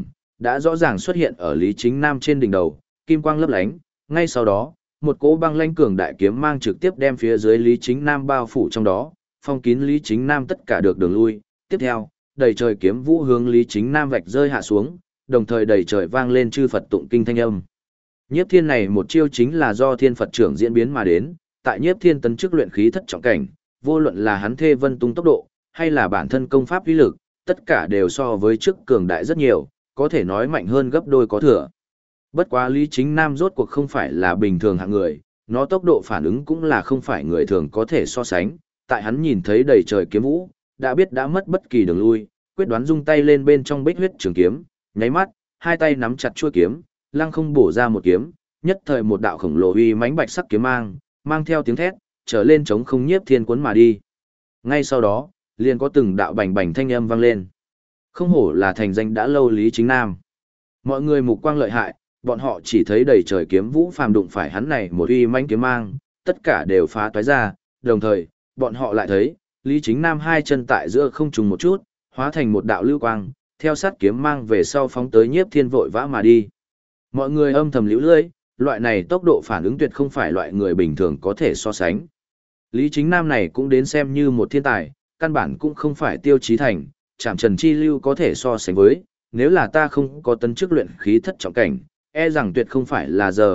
đã rõ ràng xuất hiện ở Lý Chính Nam trên đỉnh đầu, kim quang lấp lánh, ngay sau đó, một cỗ băng lãnh cường đại kiếm mang trực tiếp đem phía dưới Lý Chính Nam bao phủ trong đó, phong kín Lý Chính Nam tất cả được đường lui. Tiếp theo, đầy trời kiếm vũ hướng Lý Chính Nam vạch rơi hạ xuống, đồng thời đầy trời vang lên chư Phật tụng kinh thanh âm. Nhiếp Thiên này một chiêu chính là do Thiên Phật trưởng diễn biến mà đến, tại Nhiếp Thiên tấn chức luyện khí thất trọng cảnh, vô luận là hắn Thê Vân Tung tốc độ, hay là bản thân công pháp uy lực, tất cả đều so với trước cường đại rất nhiều, có thể nói mạnh hơn gấp đôi có thừa. Bất quá Lý Chính Nam rốt cuộc không phải là bình thường hạng người, nó tốc độ phản ứng cũng là không phải người thường có thể so sánh, tại hắn nhìn thấy đầy trời kiếm vũ, đã biết đã mất bất kỳ đường lui, quyết đoán rung tay lên bên trong bích huyết trường kiếm, nháy mắt, hai tay nắm chặt chuôi kiếm, lăng không bổ ra một kiếm, nhất thời một đạo khổng lồ uy mãnh bạch sắc kiếm mang theo tiếng thét, trở lên chống không Nhiếp Thiên cuốn mà đi. Ngay sau đó, liền có từng đạo bành bành thanh âm vang lên. Không hổ là thành danh đã lâu Lý Chính Nam. Mọi người mục quang lợi hại, bọn họ chỉ thấy đầy trời kiếm vũ phàm đụng phải hắn này một uy mãnh kiếm mang, tất cả đều phá toái ra, đồng thời, bọn họ lại thấy, Lý Chính Nam hai chân tại giữa không trùng một chút, hóa thành một đạo lưu quang, theo sát kiếm mang về sau phóng tới Nhiếp Thiên vội vã mà đi. Mọi người âm thầm liễu lưỡi, loại này tốc độ phản ứng tuyệt không phải loại người bình thường có thể so sánh. Lý Chính Nam này cũng đến xem như một thiên tài, căn bản cũng không phải Tiêu Chí Thành, Trảm Trần Chi Lưu có thể so sánh với, nếu là ta không có tấn chức luyện khí thất trọng cảnh, e rằng tuyệt không phải là giờ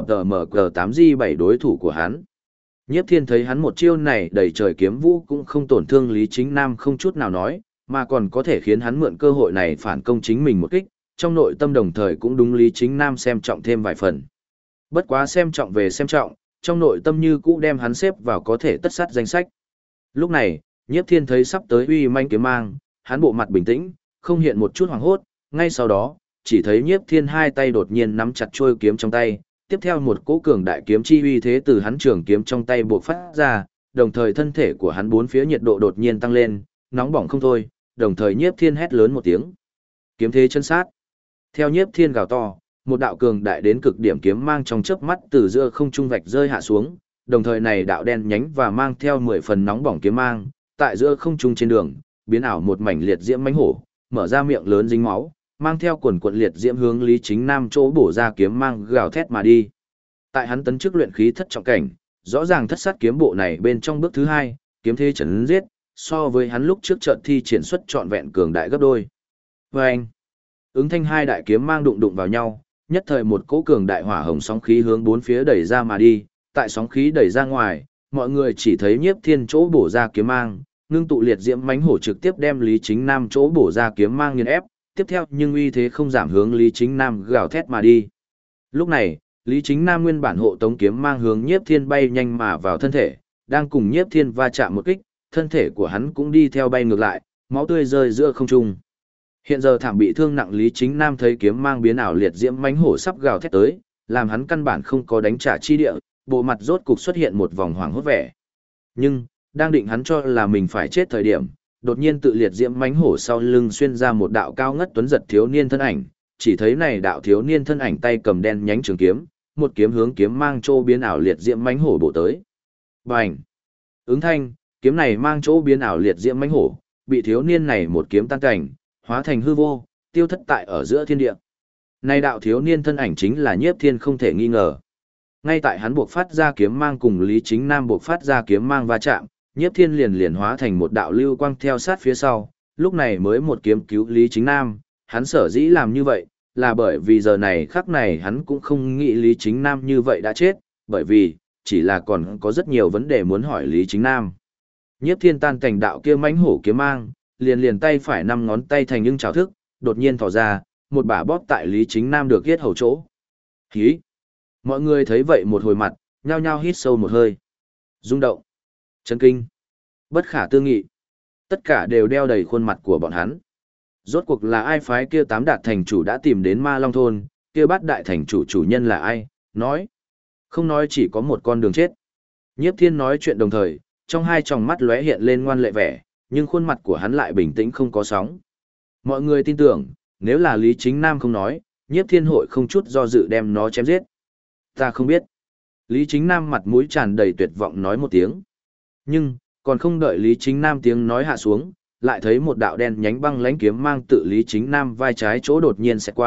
MG8G7 đối thủ của hắn. Nhiếp Thiên thấy hắn một chiêu này đầy trời kiếm vũ cũng không tổn thương Lý Chính Nam không chút nào nói, mà còn có thể khiến hắn mượn cơ hội này phản công chính mình một kích, trong nội tâm đồng thời cũng đúng Lý Chính Nam xem trọng thêm vài phần. Bất quá xem trọng về xem trọng, trong nội tâm như cũ đem hắn xếp vào có thể tất sát danh sách. Lúc này, Nhiếp Thiên thấy sắp tới uy manh kiếm mang, hắn bộ mặt bình tĩnh, không hiện một chút hoảng hốt, ngay sau đó, chỉ thấy Nhiếp Thiên hai tay đột nhiên nắm chặt chuôi kiếm trong tay, tiếp theo một cỗ cường đại kiếm chi uy thế từ hắn trường kiếm trong tay buộc phát ra, đồng thời thân thể của hắn bốn phía nhiệt độ đột nhiên tăng lên, nóng bỏng không thôi, đồng thời Nhiếp Thiên hét lớn một tiếng. Kiếm thế chân sát. Theo Nhiếp Thiên gào to, một đạo cường đại đến cực điểm kiếm mang trong chớp mắt từ giữa không trung vạch rơi hạ xuống, đồng thời này đạo đen nhánh và mang theo 10 phần nóng bỏng kiếm mang, tại giữa không trung trên đường, biến ảo một mảnh liệt diễm mãnh hổ, mở ra miệng lớn dính máu, mang theo quần quần liệt diễm hướng Lý Chính Nam chỗ bổ ra kiếm mang gào thét mà đi. Tại hắn tấn chức luyện khí thất trọng cảnh, rõ ràng thất sát kiếm bộ này bên trong bước thứ 2, kiếm thế chấn giết, so với hắn lúc trước trận thi triển xuất trọn vẹn cường đại gấp đôi. Và anh, ứng thanh hai đại kiếm mang đụng vào nhau, nhất thời một cỗ cường đại hỏa hồng sóng khí hướng bốn phía đẩy ra mà đi, tại sóng khí đẩy ra ngoài, mọi người chỉ thấy Nhiếp Thiên chỗ bổ ra kiếm mang, ngưng tụ liệt diễm mãnh hổ trực tiếp đem Lý Chính Nam chỗ bổ ra kiếm mang nghiền ép, tiếp theo nhưng uy thế không giảm hướng Lý Chính Nam gào thét mà đi. Lúc này, Lý Chính Nam nguyên bản hộ tống kiếm mang hướng Nhiếp Thiên bay nhanh mà vào thân thể, đang cùng Nhiếp Thiên va chạm một kích, thân thể của hắn cũng đi theo bay ngược lại, máu tươi rơi giữa không trung. Hiện giờ thảm bị thương nặng Lý Chính Nam thấy kiếm mang biến ảo liệt diễm mãnh hổ sắp gào thét tới, làm hắn căn bản không có đánh trả chi địa, bộ mặt rốt cục xuất hiện một vòng hoảng hốt vẻ. Nhưng, đang định hắn cho là mình phải chết thời điểm, đột nhiên tự liệt diễm mãnh hổ sau lưng xuyên ra một đạo cao ngất tuấn giật thiếu niên thân ảnh, chỉ thấy này đạo thiếu niên thân ảnh tay cầm đen nhánh trường kiếm, một kiếm hướng kiếm mang chỗ biến ảo liệt diễm mãnh hổ bổ tới. Bành! Ứng thanh, kiếm này mang chỗ biến ảo liệt diễm mãnh hổ, bị thiếu niên này một kiếm tan cảnh, hóa thành hư vô, tiêu thất tại ở giữa thiên địa. Này đạo thiếu niên thân ảnh chính là Nhiếp Thiên không thể nghi ngờ. Ngay tại hắn buộc phát ra kiếm mang cùng Lý Chính Nam buộc phát ra kiếm mang va chạm, Nhiếp Thiên liền hóa thành một đạo lưu quang theo sát phía sau, lúc này mới một kiếm cứu Lý Chính Nam, hắn sở dĩ làm như vậy, là bởi vì giờ này khắc này hắn cũng không nghĩ Lý Chính Nam như vậy đã chết, bởi vì, chỉ là còn có rất nhiều vấn đề muốn hỏi Lý Chính Nam. Nhiếp Thiên tan cảnh đạo kia mãnh hổ kiếm mang, liền tay phải 5 ngón tay thành những trào thức, đột nhiên thò ra, một bả bóp tại Lý Chính Nam được yết hầu chỗ. Hí! Mọi người thấy vậy một hồi mặt, nhao nhao hít sâu một hơi. Rung động! Chấn kinh! Bất khả tư nghị! Tất cả đều đeo đầy khuôn mặt của bọn hắn. Rốt cuộc là ai phái kia 8 đạt thành chủ đã tìm đến Ma Long Thôn, kia bát đại thành chủ chủ nhân là ai, nói. Không nói chỉ có một con đường chết. Nhiếp Thiên nói chuyện đồng thời, trong hai tròng mắt lóe hiện lên ngoan lệ vẻ, nhưng khuôn mặt của hắn lại bình tĩnh không có sóng. Mọi người tin tưởng, nếu là Lý Chính Nam không nói, Nhiếp Thiên hội không chút do dự đem nó chém giết. Ta không biết. Lý Chính Nam mặt mũi tràn đầy tuyệt vọng nói một tiếng. Nhưng, còn không đợi Lý Chính Nam tiếng nói hạ xuống, lại thấy một đạo đen nhánh băng lãnh kiếm mang tự Lý Chính Nam vai trái chỗ đột nhiên xẹt qua,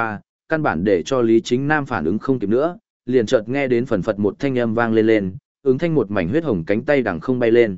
căn bản để cho Lý Chính Nam phản ứng không kịp nữa, liền chợt nghe đến phần phật một thanh âm vang lên, ứng thanh một mảnh huyết hồng cánh tay đằng không bay lên.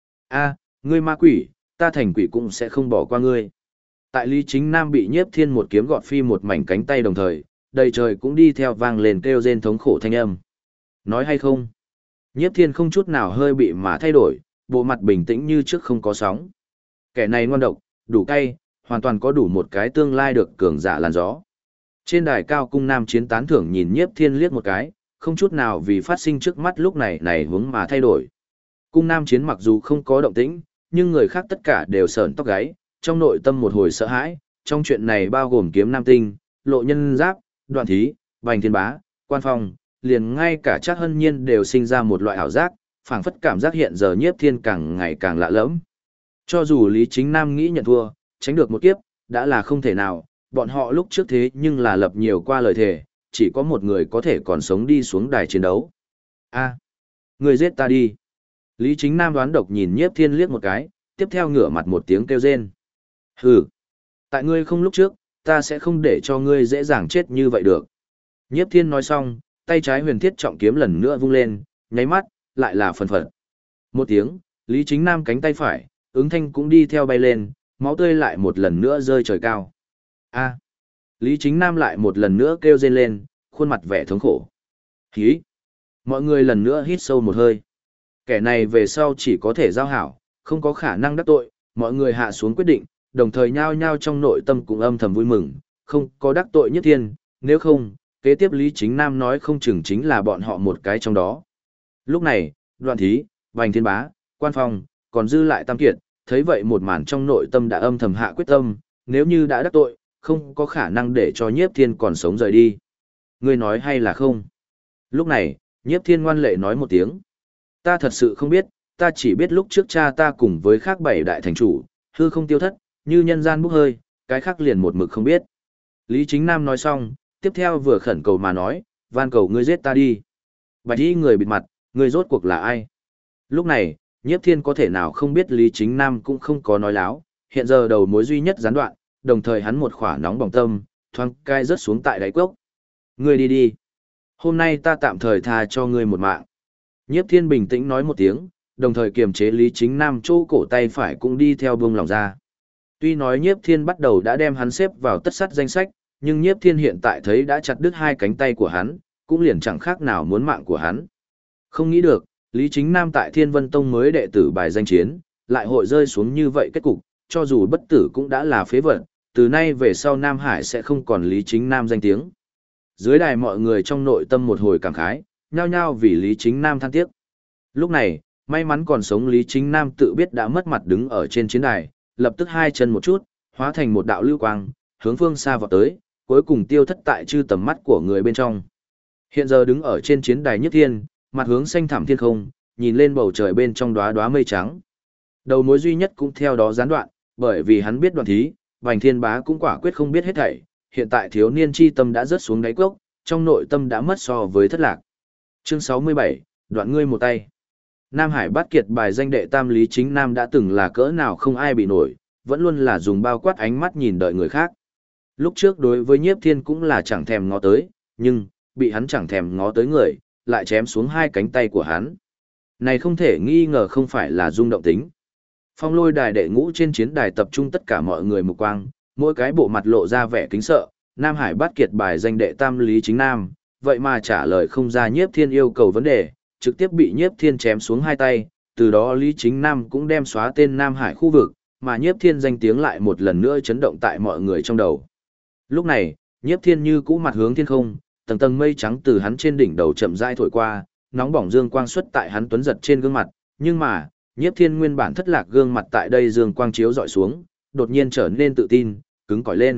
A, ngươi ma quỷ, ta thành quỷ cũng sẽ không bỏ qua ngươi. Tại Lý Chính Nam bị Nhiếp Thiên một kiếm gọt phi một mảnh cánh tay đồng thời, đầy trời cũng đi theo vang lên kêu rên thống khổ thanh âm. Nói hay không? Nhiếp Thiên không chút nào hơi bị mà thay đổi, bộ mặt bình tĩnh như trước không có sóng. Kẻ này ngoan độc, đủ cay, hoàn toàn có đủ một cái tương lai được cường giả làn gió. Trên đài cao cung nam chiến tán thưởng nhìn Nhiếp Thiên liếc một cái, không chút nào vì phát sinh trước mắt lúc này hướng mà thay đổi. Cung nam chiến mặc dù không có động tĩnh, nhưng người khác tất cả đều sởn tóc gáy, trong nội tâm một hồi sợ hãi, trong chuyện này bao gồm kiếm nam tinh, lộ nhân giáp, đoạn thí, bành thiên bá, quan phong, liền ngay cả Trác Hân Nhiên đều sinh ra một loại ảo giác, phảng phất cảm giác hiện giờ Nhiếp Thiên càng ngày càng lạ lẫm. Cho dù Lý Chính Nam nghĩ nhận thua, tránh được một kiếp, đã là không thể nào, bọn họ lúc trước thế nhưng là lập nhiều qua lời thề, chỉ có một người có thể còn sống đi xuống đài chiến đấu. A, người giết ta đi. Lý Chính Nam đoán độc nhìn Nhiếp Thiên liếc một cái, tiếp theo ngửa mặt một tiếng kêu rên. Hừ, tại ngươi không lúc trước, ta sẽ không để cho ngươi dễ dàng chết như vậy được. Nhiếp Thiên nói xong, tay trái huyền thiết trọng kiếm lần nữa vung lên, nháy mắt, lại là phần phật. Một tiếng, Lý Chính Nam cánh tay phải, ứng thanh cũng đi theo bay lên, máu tươi lại một lần nữa rơi trời cao. A. Lý Chính Nam lại một lần nữa kêu rên lên, khuôn mặt vẻ thống khổ. Hí. Mọi người lần nữa hít sâu một hơi. Kẻ này về sau chỉ có thể giao hảo, không có khả năng đắc tội, mọi người hạ xuống quyết định, đồng thời nhao nhao trong nội tâm cũng âm thầm vui mừng, không có đắc tội Nhiếp Thiên, nếu không, kế tiếp Lý Chính Nam nói không chừng chính là bọn họ một cái trong đó. Lúc này, Đoạn Thí, Bành Thiên Bá, Quan Phong, còn dư lại Tam Kiệt, thấy vậy một màn trong nội tâm đã âm thầm hạ quyết tâm, nếu như đã đắc tội, không có khả năng để cho Nhiếp Thiên còn sống rời đi. Ngươi nói hay là không? Lúc này, Nhiếp Thiên ngoan lệ nói một tiếng. Ta thật sự không biết, ta chỉ biết lúc trước cha ta cùng với khác 7 đại thành chủ, hư không tiêu thất, như nhân gian bốc hơi, cái khác liền một mực không biết. Lý Chính Nam nói xong, tiếp theo vừa khẩn cầu mà nói, van cầu ngươi giết ta đi. Bạch y người bịt mặt, ngươi rốt cuộc là ai? Lúc này, Nhiếp Thiên có thể nào không biết Lý Chính Nam cũng không có nói láo, hiện giờ đầu mối duy nhất gián đoạn, đồng thời hắn một khỏa nóng bỏng tâm, thoáng cai rớt xuống tại đáy cốc. Ngươi đi đi. Hôm nay ta tạm thời tha cho ngươi một mạng. Nhiếp Thiên bình tĩnh nói một tiếng, đồng thời kiềm chế Lý Chính Nam chỗ cổ tay phải cũng đi theo buông lòng ra. Tuy nói Nhiếp Thiên bắt đầu đã đem hắn xếp vào tất sắt danh sách, nhưng Nhiếp Thiên hiện tại thấy đã chặt đứt hai cánh tay của hắn, cũng liền chẳng khác nào muốn mạng của hắn. Không nghĩ được, Lý Chính Nam tại Thiên Vân Tông mới đệ tử bài danh chiến, lại hội rơi xuống như vậy kết cục, cho dù bất tử cũng đã là phế vật, từ nay về sau Nam Hải sẽ không còn Lý Chính Nam danh tiếng. Dưới đài mọi người trong nội tâm một hồi cảm khái, nhao nhao vì Lý Chính Nam than tiếc. Lúc này, may mắn còn sống Lý Chính Nam tự biết đã mất mặt đứng ở trên chiến đài, lập tức hai chân một chút, hóa thành một đạo lưu quang, hướng phương xa vọt tới, cuối cùng tiêu thất tại chư tầm mắt của người bên trong. Hiện giờ đứng ở trên chiến đài Nhất Thiên, mặt hướng xanh thẳm thiên không, nhìn lên bầu trời bên trong đóa đóa mây trắng. Đầu mối duy nhất cũng theo đó gián đoạn, bởi vì hắn biết Đoạn Thí, Bành Thiên Bá cũng quả quyết không biết hết thảy, hiện tại thiếu niên chi tâm đã rớt xuống đáy cốc, trong nội tâm đã mất so với thất lạc. Chương 67, đoạn ngươi một tay. Nam Hải Bát Kiệt bài danh đệ tam Lý Chính Nam đã từng là cỡ nào không ai bị nổi, vẫn luôn là dùng bao quát ánh mắt nhìn đợi người khác. Lúc trước đối với Nhiếp Thiên cũng là chẳng thèm ngó tới, nhưng, bị hắn chẳng thèm ngó tới người, lại chém xuống hai cánh tay của hắn. Này không thể nghi ngờ không phải là rung động tính. Phong Lôi đài đệ ngũ trên chiến đài tập trung tất cả mọi người mục quang, mỗi cái bộ mặt lộ ra vẻ kính sợ, Nam Hải Bát Kiệt bài danh đệ tam Lý Chính Nam, vậy mà trả lời không ra Nhiếp Thiên yêu cầu vấn đề, trực tiếp bị Nhiếp Thiên chém xuống hai tay, từ đó Lý Chính Nam cũng đem xóa tên Nam Hải khu vực, mà Nhiếp Thiên danh tiếng lại một lần nữa chấn động tại mọi người trong đầu. Lúc này, Nhiếp Thiên như cũ mặt hướng thiên không, tầng tầng mây trắng từ hắn trên đỉnh đầu chậm rãi thổi qua, nóng bỏng dương quang xuất tại hắn tuấn giật trên gương mặt, nhưng mà, Nhiếp Thiên nguyên bản thất lạc gương mặt tại đây dương quang chiếu dọi xuống, đột nhiên trở nên tự tin, cứng cỏi lên.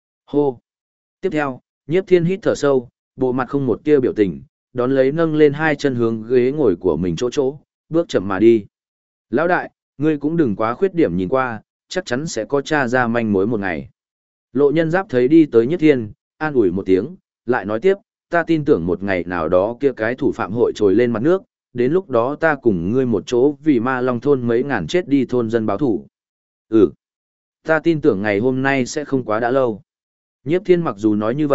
Hô. Tiếp theo, Nhiếp Thiên hít thở sâu, bộ mặt không một tia biểu tình, đón lấy nâng lên hai chân hướng ghế ngồi của mình chỗ, bước chậm mà đi. Lão đại, ngươi cũng đừng quá khuyết điểm nhìn qua, chắc chắn sẽ có tra ra manh mối một ngày. Lộ nhân giáp thấy đi tới Nhiếp Thiên, an ủi một tiếng, lại nói tiếp, ta tin tưởng một ngày nào đó kia cái thủ phạm hội trồi lên mặt nước, đến lúc đó ta cùng ngươi một chỗ vì Ma Long thôn mấy ngàn chết đi thôn dân báo thủ. Ta tin tưởng ngày hôm nay sẽ không quá đã lâu. Nhiếp Thiên mặc dù nói như vậy,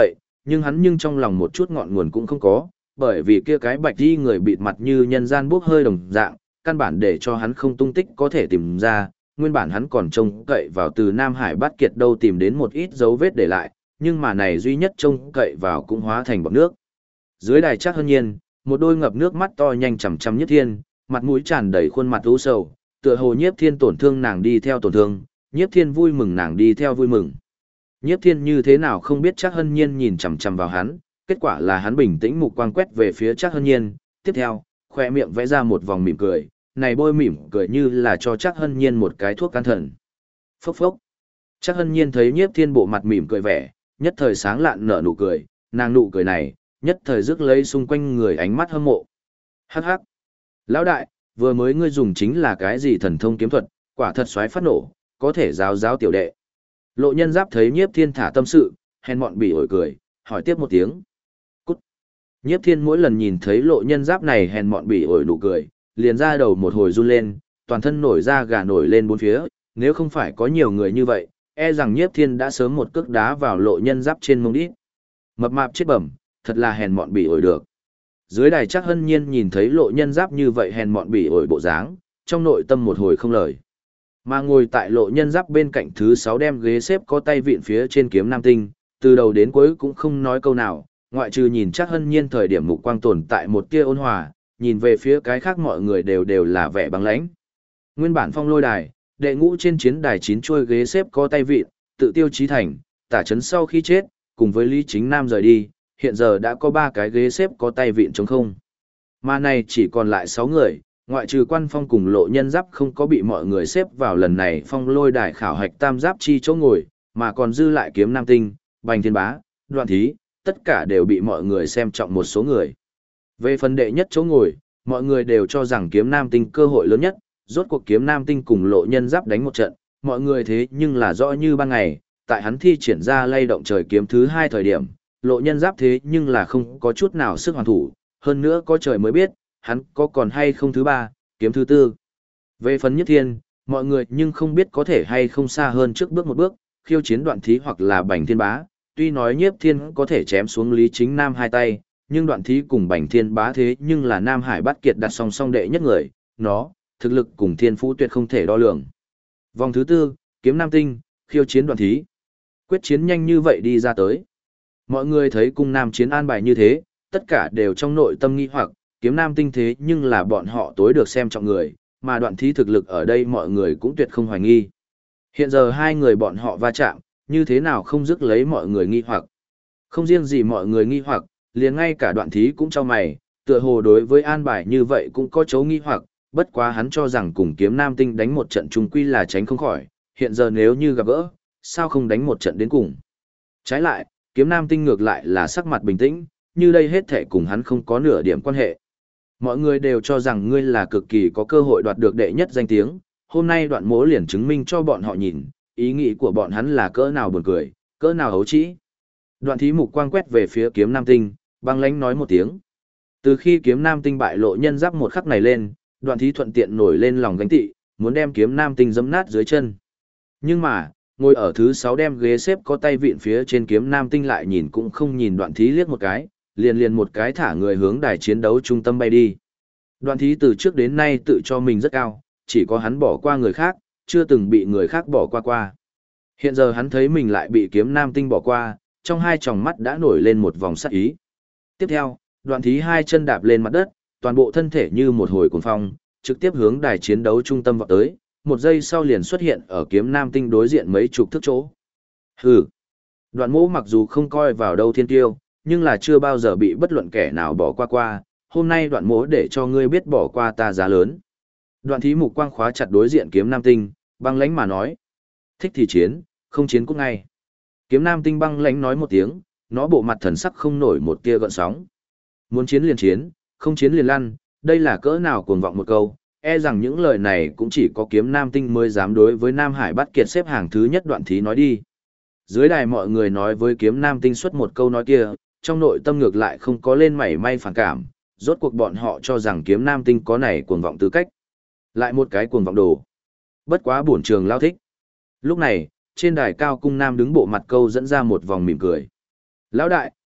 nhưng hắn trong lòng một chút ngọn nguồn cũng không có, bởi vì kia cái bạch y người bịt mặt như nhân gian bốc hơi đồng dạng, căn bản để cho hắn không tung tích có thể tìm ra, nguyên bản hắn còn trông cậy vào từ Nam Hải Bát Kiệt đâu tìm đến một ít dấu vết để lại, nhưng mà này duy nhất trông cậy vào cũng hóa thành bọt nước. Dưới đài Trác Hân Nhiên, một đôi ngập nước mắt to nhanh chằm chằm Nhiếp Thiên, mặt mũi tràn đầy khuôn mặt u sầu, tựa hồ Nhiếp Thiên tổn thương nàng đi theo tổn thương, Nhiếp Thiên vui mừng nàng đi theo vui mừng. Nhiếp Thiên như thế nào không biết Trác Hân Nhiên nhìn chằm chằm vào hắn, kết quả là hắn bình tĩnh mục quang quét về phía Trác Hân Nhiên, tiếp theo, khoe miệng vẽ ra một vòng mỉm cười, này bôi mỉm cười như là cho Trác Hân Nhiên một cái thuốc can thần. Phốc phốc. Trác Hân Nhiên thấy Nhiếp Thiên bộ mặt mỉm cười vẻ, nhất thời sáng lạn nở nụ cười, nàng nụ cười này, nhất thời rước lấy xung quanh người ánh mắt hâm mộ. Hắc hắc. Lão đại, vừa mới ngươi dùng chính là cái gì thần thông kiếm thuật, quả thật xoáy phát nổ, có thể giáo giáo tiểu đệ. Lộ Nhân Giáp thấy Nhiếp Thiên thả tâm sự, hèn mọn bỉ ổi cười, hỏi tiếp một tiếng. Cút. Nhiếp Thiên mỗi lần nhìn thấy Lộ Nhân Giáp này hèn mọn bỉ ổi nụ cười, liền ra đầu một hồi run lên, toàn thân nổi da gà nổi lên bốn phía, nếu không phải có nhiều người như vậy, e rằng Nhiếp Thiên đã sớm một cước đá vào Lộ Nhân Giáp trên mông đít. Mập mạp chết bẩm, thật là hèn mọn bỉ ổi được. Dưới đài Trác Hân Nhiên nhìn thấy Lộ Nhân Giáp như vậy hèn mọn bỉ ổi bộ dáng, trong nội tâm một hồi không lời. Mà ngồi tại Lộ Nhân Giáp bên cạnh thứ 6 đem ghế xếp có tay vịn phía trên kiếm nam tinh, từ đầu đến cuối cũng không nói câu nào, ngoại trừ nhìn Trác Hân Nhiên thời điểm mục quang tồn tại một tia ôn hòa, nhìn về phía cái khác mọi người đều là vẻ băng lãnh. Nguyên bản Phong Lôi đài, đệ ngũ trên chiến đài 9 chuôi ghế xếp có tay vịn, tự tiêu chí thành, Tả Chấn sau khi chết, cùng với Lý Chính Nam rời đi, hiện giờ đã có 3 cái ghế xếp có tay vịn trống không. Mà này chỉ còn lại 6 người, ngoại trừ Quan Phong cùng Lộ Nhân Giáp không có bị mọi người xếp vào lần này Phong Lôi đài khảo hạch tam giáp chi chỗ ngồi, mà còn dư lại Kiếm Nam Tinh, Bành Thiên Bá, Đoạn Thí, tất cả đều bị mọi người xem trọng một số người. Về phần đệ nhất chỗ ngồi, mọi người đều cho rằng Kiếm Nam Tinh cơ hội lớn nhất, rốt cuộc Kiếm Nam Tinh cùng Lộ Nhân Giáp đánh một trận, mọi người thế nhưng là rõ như ban ngày, tại hắn thi triển ra lay động trời kiếm thứ 2 thời điểm, Lộ Nhân Giáp thế nhưng là không có chút nào sức hoàn thủ, hơn nữa có trời mới biết, hắn có còn hay không thứ 3, kiếm thứ 4. Về phần Nhất Thiên, mọi người nhưng không biết có thể hay không xa hơn trước bước một bước, khiêu chiến Đoạn Thí hoặc là Bành Thiên Bá, tuy nói Nhiếp Thiên có thể chém xuống Lý Chính Nam 2 tay, nhưng Đoạn Thí cùng Bành Thiên Bá thế nhưng là Nam Hải Bát Kiệt đặt song song đệ nhất người, nó, thực lực cùng thiên phú tuyệt không thể đo lường. Vòng thứ 4, Kiếm Nam Tinh, khiêu chiến Đoạn Thí. Quyết chiến nhanh như vậy đi ra tới. Mọi người thấy cung nam chiến an bài như thế, tất cả đều trong nội tâm nghi hoặc, Kiếm Nam Tinh thế nhưng là bọn họ tối được xem trọng người, mà Đoạn Thí thực lực ở đây mọi người cũng tuyệt không hoài nghi. Hiện giờ hai người bọn họ va chạm, như thế nào không dứt lấy mọi người nghi hoặc. Không riêng gì mọi người nghi hoặc, liền ngay cả Đoạn Thí cũng cho mày, tựa hồ đối với an bài như vậy cũng có chấu nghi hoặc, bất quá hắn cho rằng cùng Kiếm Nam Tinh đánh một trận chung quy là tránh không khỏi, hiện giờ nếu như gặp gỡ, sao không đánh một trận đến cùng. Trái lại, Kiếm Nam Tinh ngược lại là sắc mặt bình tĩnh, như đây hết thể cùng hắn không có nửa điểm quan hệ. Mọi người đều cho rằng ngươi là cực kỳ có cơ hội đoạt được đệ nhất danh tiếng, hôm nay Đoạn Mỗ liền chứng minh cho bọn họ nhìn, ý nghĩ của bọn hắn là cỡ nào buồn cười, cỡ nào hấu trĩ. Đoạn Thí mục quang quét về phía Kiếm Nam Tinh, băng lãnh nói một tiếng. Từ khi Kiếm Nam Tinh bại Lộ Nhân Giáp một khắc này lên, Đoạn Thí thuận tiện nổi lên lòng gánh tị, muốn đem Kiếm Nam Tinh giẫm nát dưới chân. Nhưng mà, ngồi ở thứ 6 đem ghế xếp có tay vịn phía trên Kiếm Nam Tinh lại nhìn cũng không nhìn Đoạn Thí liếc một cái, liền một cái thả người hướng đài chiến đấu trung tâm bay đi. Đoạn Thí từ trước đến nay tự cho mình rất cao, chỉ có hắn bỏ qua người khác, chưa từng bị người khác bỏ qua. Hiện giờ hắn thấy mình lại bị Kiếm Nam Tinh bỏ qua, trong hai tròng mắt đã nổi lên một vòng sát ý. Tiếp theo, Đoạn Thí hai chân đạp lên mặt đất, toàn bộ thân thể như một hồi cuồng phong, trực tiếp hướng đài chiến đấu trung tâm vọt tới, một giây sau liền xuất hiện ở Kiếm Nam Tinh đối diện mấy chục thước chỗ. Hừ. Đoạn Mỗ mặc dù không coi vào đâu thiên tiêu, nhưng là chưa bao giờ bị bất luận kẻ nào bỏ qua, hôm nay Đoạn Mỗ để cho ngươi biết bỏ qua ta giá lớn. Đoạn Thí mục quang khóa chặt đối diện Kiếm Nam Tinh, băng lãnh mà nói. Thích thì chiến, không chiến cũng ngay. Kiếm Nam Tinh băng lãnh nói một tiếng, nó bộ mặt thần sắc không nổi một tia gợn sóng. Muốn chiến liền chiến, không chiến liền lăn, đây là cỡ nào cuồng vọng một câu, e rằng những lời này cũng chỉ có Kiếm Nam Tinh mới dám đối với Nam Hải Bát Kiệt xếp hàng thứ nhất Đoạn Thí nói đi. Dưới đài mọi người nói với Kiếm Nam Tinh xuất một câu nói kia, trong nội tâm ngược lại không có lên mảy may phản cảm, rốt cuộc bọn họ cho rằng Kiếm Nam Tinh có này cuồng vọng tư cách. Lại một cái cuồng vọng đồ. Bất quá bổn trường lao thích. Lúc này, trên đài cao cung nam đứng bộ mặt câu dẫn ra một vòng mỉm cười. Lão đại,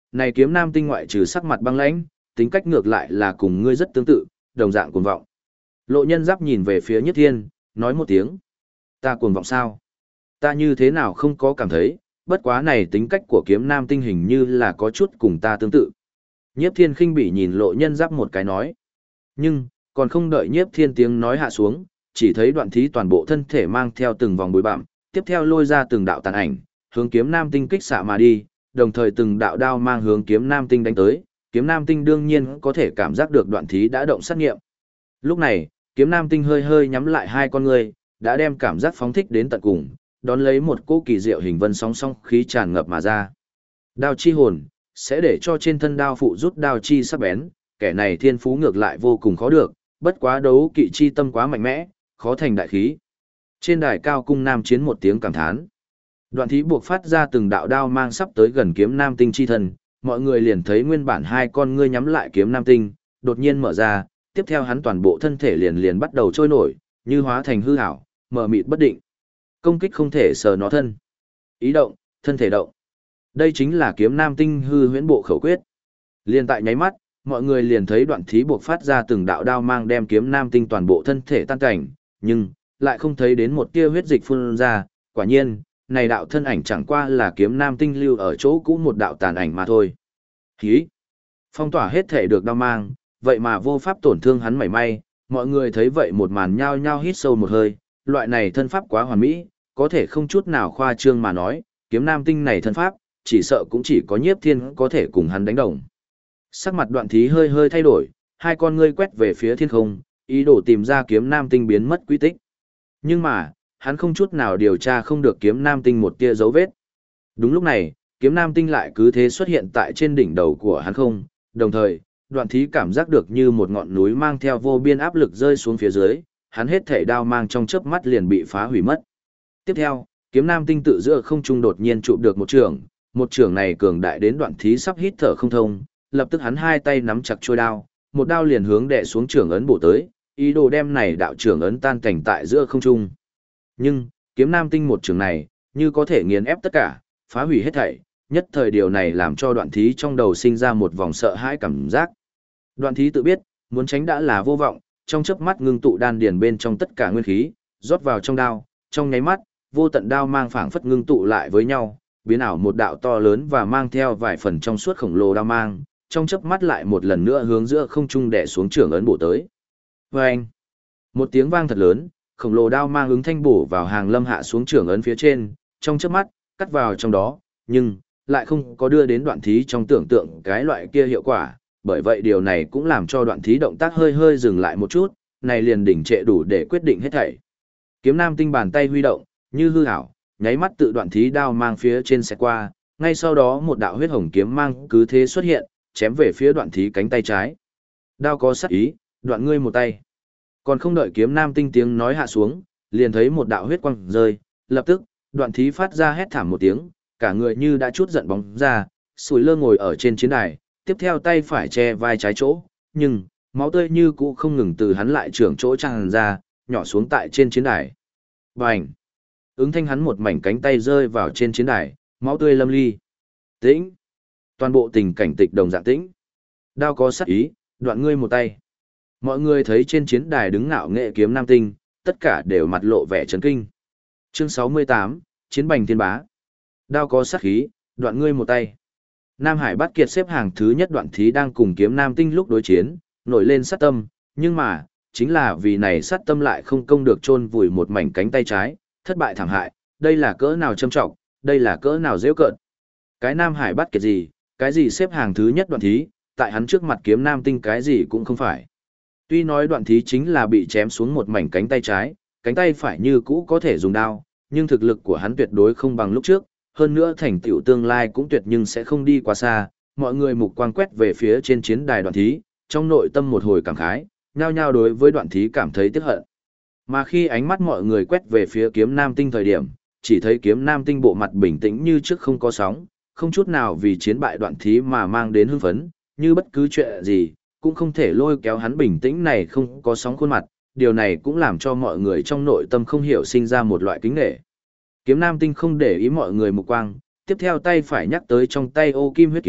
này kiếm nam tinh ngoại trừ sắc mặt băng lãnh, tính cách ngược lại là cùng ngươi rất tương tự, đồng dạng cuồng vọng. Lộ Nhân Giáp nhìn về phía Nhiếp Thiên, nói một tiếng. Ta cuồng vọng sao? Ta như thế nào không có cảm thấy, bất quá này tính cách của kiếm nam tinh hình như là có chút cùng ta tương tự. Nhiếp Thiên khinh bỉ nhìn Lộ Nhân Giáp một cái nói. Nhưng, còn không đợi Nhiếp Thiên tiếng nói hạ xuống, chỉ thấy Đoạn Thí toàn bộ thân thể mang theo từng vòng bụi bặm, tiếp theo lôi ra từng đạo tàn ảnh, hướng kiếm nam tinh kích xạ mà đi, đồng thời từng đạo đao mang hướng kiếm nam tinh đánh tới, kiếm nam tinh đương nhiên có thể cảm giác được Đoạn Thí đã động sát nghiệm. Lúc này, kiếm nam tinh hơi hơi nhắm lại hai con người, đã đem cảm giác phóng thích đến tận cùng, đón lấy một cỗ kỳ diệu hình vân sóng song khí tràn ngập mà ra. Đao chi hồn, sẽ để cho trên thân đao phụ rút đao chi sắc bén, kẻ này thiên phú ngược lại vô cùng khó được, bất quá đấu kỵ chi tâm quá mạnh mẽ, khó thành đại khí. Trên đài cao cung nam chiến một tiếng cảm thán. Đoạn Thí buộc phát ra từng đạo đao mang sắp tới gần kiếm nam tinh chi thân, mọi người liền thấy nguyên bản hai con ngươi nhắm lại kiếm nam tinh, đột nhiên mở ra, tiếp theo hắn toàn bộ thân thể liền bắt đầu trôi nổi, như hóa thành hư ảo, mờ mịt bất định. Công kích không thể sờ nó thân. Ý động, thân thể động. Đây chính là kiếm nam tinh hư huyễn bộ khẩu quyết. Liên tại nháy mắt, mọi người liền thấy Đoạn Thí buộc phát ra từng đạo đao mang đem kiếm nam tinh toàn bộ thân thể tan cảnh, nhưng lại không thấy đến một tia huyết dịch phun ra, quả nhiên, này đạo thân ảnh chẳng qua là kiếm nam tinh lưu ở chỗ cũ một đạo tàn ảnh mà thôi. Hí! Phong tỏa hết thể được đao mang, vậy mà vô pháp tổn thương hắn mảy may, mọi người thấy vậy một màn nhao nhao hít sâu một hơi, loại này thân pháp quá hoàn mỹ, có thể không chút nào khoa trương mà nói, kiếm nam tinh này thân pháp, chỉ sợ cũng chỉ có Nhiếp Thiên có thể cùng hắn đánh đồng. Sắc mặt Đoạn Thí hơi hơi thay đổi, hai con ngươi quét về phía thiên không, ý đồ tìm ra kiếm nam tinh biến mất quy tích. Nhưng mà, hắn không chút nào điều tra không được kiếm nam tinh một tia dấu vết. Đúng lúc này, kiếm nam tinh lại cứ thế xuất hiện tại trên đỉnh đầu của hắn không, đồng thời, Đoạn Thí cảm giác được như một ngọn núi mang theo vô biên áp lực rơi xuống phía dưới, hắn hết thể đao mang trong chớp mắt liền bị phá hủy mất. Tiếp theo, kiếm nam tinh tự giữa không trung đột nhiên chụp được một trường này cường đại đến Đoạn Thí sắp hít thở không thông, lập tức hắn hai tay nắm chặt chuôi đao, một đao liền hướng đè xuống trường ấn bổ tới, ý đồ đem này đạo trường ấn tan cảnh tại giữa không trung. Nhưng, kiếm nam tinh một trường này, như có thể nghiền ép tất cả, phá hủy hết thảy, nhất thời điều này làm cho Đoạn Thí trong đầu sinh ra một vòng sợ hãi cảm giác. Đoạn Thí tự biết, muốn tránh đã là vô vọng, trong chớp mắt ngưng tụ đan điền bên trong tất cả nguyên khí, rót vào trong đao, trong nháy mắt, vô tận đao mang phảng phất ngưng tụ lại với nhau, biến ảo một đạo to lớn và mang theo vài phần trong suốt khổng lồ đao mang, trong chớp mắt lại một lần nữa hướng giữa không trung đè xuống trường ấn bổ tới. Vâng! Một tiếng vang thật lớn, khổng lồ đao mang ứng thanh bổ vào hàng lâm hạ xuống trường ấn phía trên, trong chớp mắt, cắt vào trong đó, nhưng lại không có đưa đến Đoạn Thí trong tưởng tượng cái loại kia hiệu quả, bởi vậy điều này cũng làm cho Đoạn Thí động tác hơi hơi dừng lại một chút, này liền đỉnh trệ đủ để quyết định hết thảy. Kiếm nam tinh bàn tay huy động, như hư ảo, nháy mắt tự Đoạn Thí đao mang phía trên sẽ qua, ngay sau đó một đạo huyết hồng kiếm mang cứ thế xuất hiện, chém về phía Đoạn Thí cánh tay trái. Đao có sát ý, đoạn ngươi một tay. Còn không đợi kiếm nam tinh tiếng nói hạ xuống, liền thấy một đạo huyết quang rơi, lập tức, Đoạn Thí phát ra hét thảm một tiếng, cả người như đã chút giận bóng ra, sủi lơ ngồi ở trên chiến đài, tiếp theo tay phải che vai trái chỗ, nhưng máu tươi như cũ không ngừng từ hắn lại trưởng chỗ tràn ra, nhỏ xuống tại trên chiến đài. Bành! Ứng thanh hắn một mảnh cánh tay rơi vào trên chiến đài, máu tươi lâm ly. Tĩnh! Toàn bộ tình cảnh tịch đồng dạng tĩnh. Đao có sát ý, đoạn ngươi một tay. Mọi người thấy trên chiến đài đứng ngạo nghệ kiếm nam tinh, tất cả đều mặt lộ vẻ chấn kinh. Chương 68, Chiến bành thiên bá. Đao có sát khí, đoạn ngươi một tay. Nam Hải Bát Kiệt xếp hàng thứ nhất Đoạn Thí đang cùng kiếm nam tinh lúc đối chiến, nổi lên sát tâm, nhưng mà, chính là vì này sát tâm lại không công được chôn vùi một mảnh cánh tay trái, thất bại thảm hại, đây là cỡ nào châm trọng, đây là cỡ nào giễu cợt. Cái Nam Hải Bát Kiệt gì, cái gì xếp hàng thứ nhất Đoạn Thí, tại hắn trước mặt kiếm nam tinh cái gì cũng không phải. Tuy nói Đoạn Thí chính là bị chém xuống một mảnh cánh tay trái, cánh tay phải như cũ có thể dùng đao, nhưng thực lực của hắn tuyệt đối không bằng lúc trước, hơn nữa thành tựu tương lai cũng tuyệt nhưng sẽ không đi quá xa. Mọi người mục quang quét về phía trên chiến đài Đoạn Thí, trong nội tâm một hồi cảm khái, nhao nhao đối với Đoạn Thí cảm thấy tiếc hận. Mà khi ánh mắt mọi người quét về phía kiếm nam tinh thời điểm, chỉ thấy kiếm nam tinh bộ mặt bình tĩnh như trước không có sóng, không chút nào vì chiến bại Đoạn Thí mà mang đến hưng phấn, như bất cứ chuyện gì, cũng không thể lôi kéo hắn bình tĩnh này không có sóng khuôn mặt, điều này cũng làm cho mọi người trong nội tâm không hiểu sinh ra một loại kính nể. Kiếm nam tinh không để ý mọi người mục quang, tiếp theo tay phải nhắc tới trong tay ô kim huyết kiếm,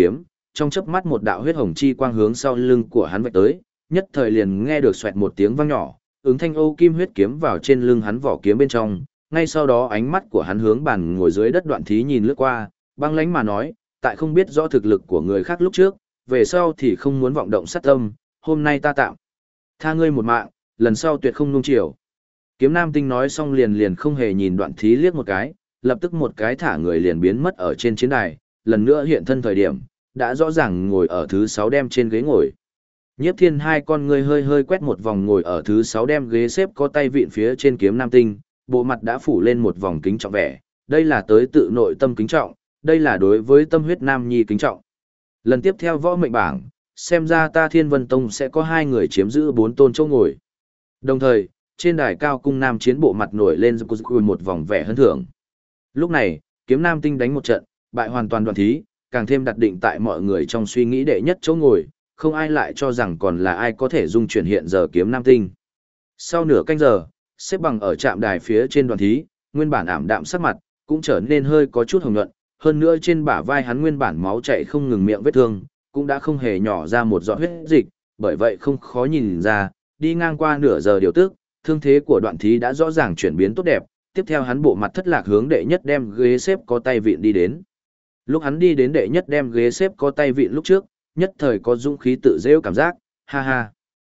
trong chớp mắt một đạo huyết hồng chi quang hướng sau lưng của hắn vạch tới, nhất thời liền nghe được xoẹt một tiếng vang nhỏ, ứng thanh ô kim huyết kiếm vào trên lưng hắn vỏ kiếm bên trong, ngay sau đó ánh mắt của hắn hướng bàn ngồi dưới đất Đoạn Thí nhìn lướt qua, băng lãnh mà nói, tại không biết rõ thực lực của người khác lúc trước, về sau thì không muốn vọng động sát tâm, hôm nay ta tạm tha ngươi một mạng, lần sau tuyệt không nung chiều. Kiếm Nam Tinh nói xong liền không hề nhìn Đoạn Thí liếc một cái, lập tức một cái thả người liền biến mất ở trên chiến đài, lần nữa hiện thân thời điểm, đã rõ ràng ngồi ở thứ 6 đem trên ghế ngồi. Nhiếp Thiên hai con ngươi hơi hơi quét một vòng ngồi ở thứ 6 đem ghế xếp có tay vịn phía trên Kiếm Nam Tinh, bộ mặt đã phủ lên một vòng kính trọng vẻ, đây là tới tự nội tâm kính trọng, đây là đối với tâm huyết nam nhi kính trọng. Lần tiếp theo võ mệnh bảng, xem ra ta Thiên Vân Tông sẽ có 2 người chiếm giữ 4 tôn chỗ ngồi. Đồng thời, trên đài cao cung nam chiến bộ mặt nổi lên một vòng vẻ hân thưởng. Lúc này, Kiếm Nam Tinh đánh một trận, bại hoàn toàn Đoạn Thí, càng thêm đặt định tại mọi người trong suy nghĩ đệ nhất chỗ ngồi, không ai lại cho rằng còn là ai có thể dung chuyển hiện giờ Kiếm Nam Tinh. Sau nửa canh giờ, xếp bằng ở trạm đài phía trên Đoạn Thí, nguyên bản ảm đạm sắc mặt, cũng trở nên hơi có chút hồng nhuận, hơn nữa trên bả vai hắn nguyên bản máu chảy không ngừng miệng vết thương, cũng đã không hề nhỏ ra một giọt huyết dịch, bởi vậy không khó nhìn ra, đi ngang qua nửa giờ điều tức, thương thế của Đoạn Thí đã rõ ràng chuyển biến tốt đẹp, tiếp theo hắn bộ mặt thất lạc hướng đệ nhất đem ghế xếp có tay vịn đi đến. Lúc hắn đi đến đệ nhất đem ghế xếp có tay vịn lúc trước, nhất thời có dũng khí tự rêu cảm giác, ha ha.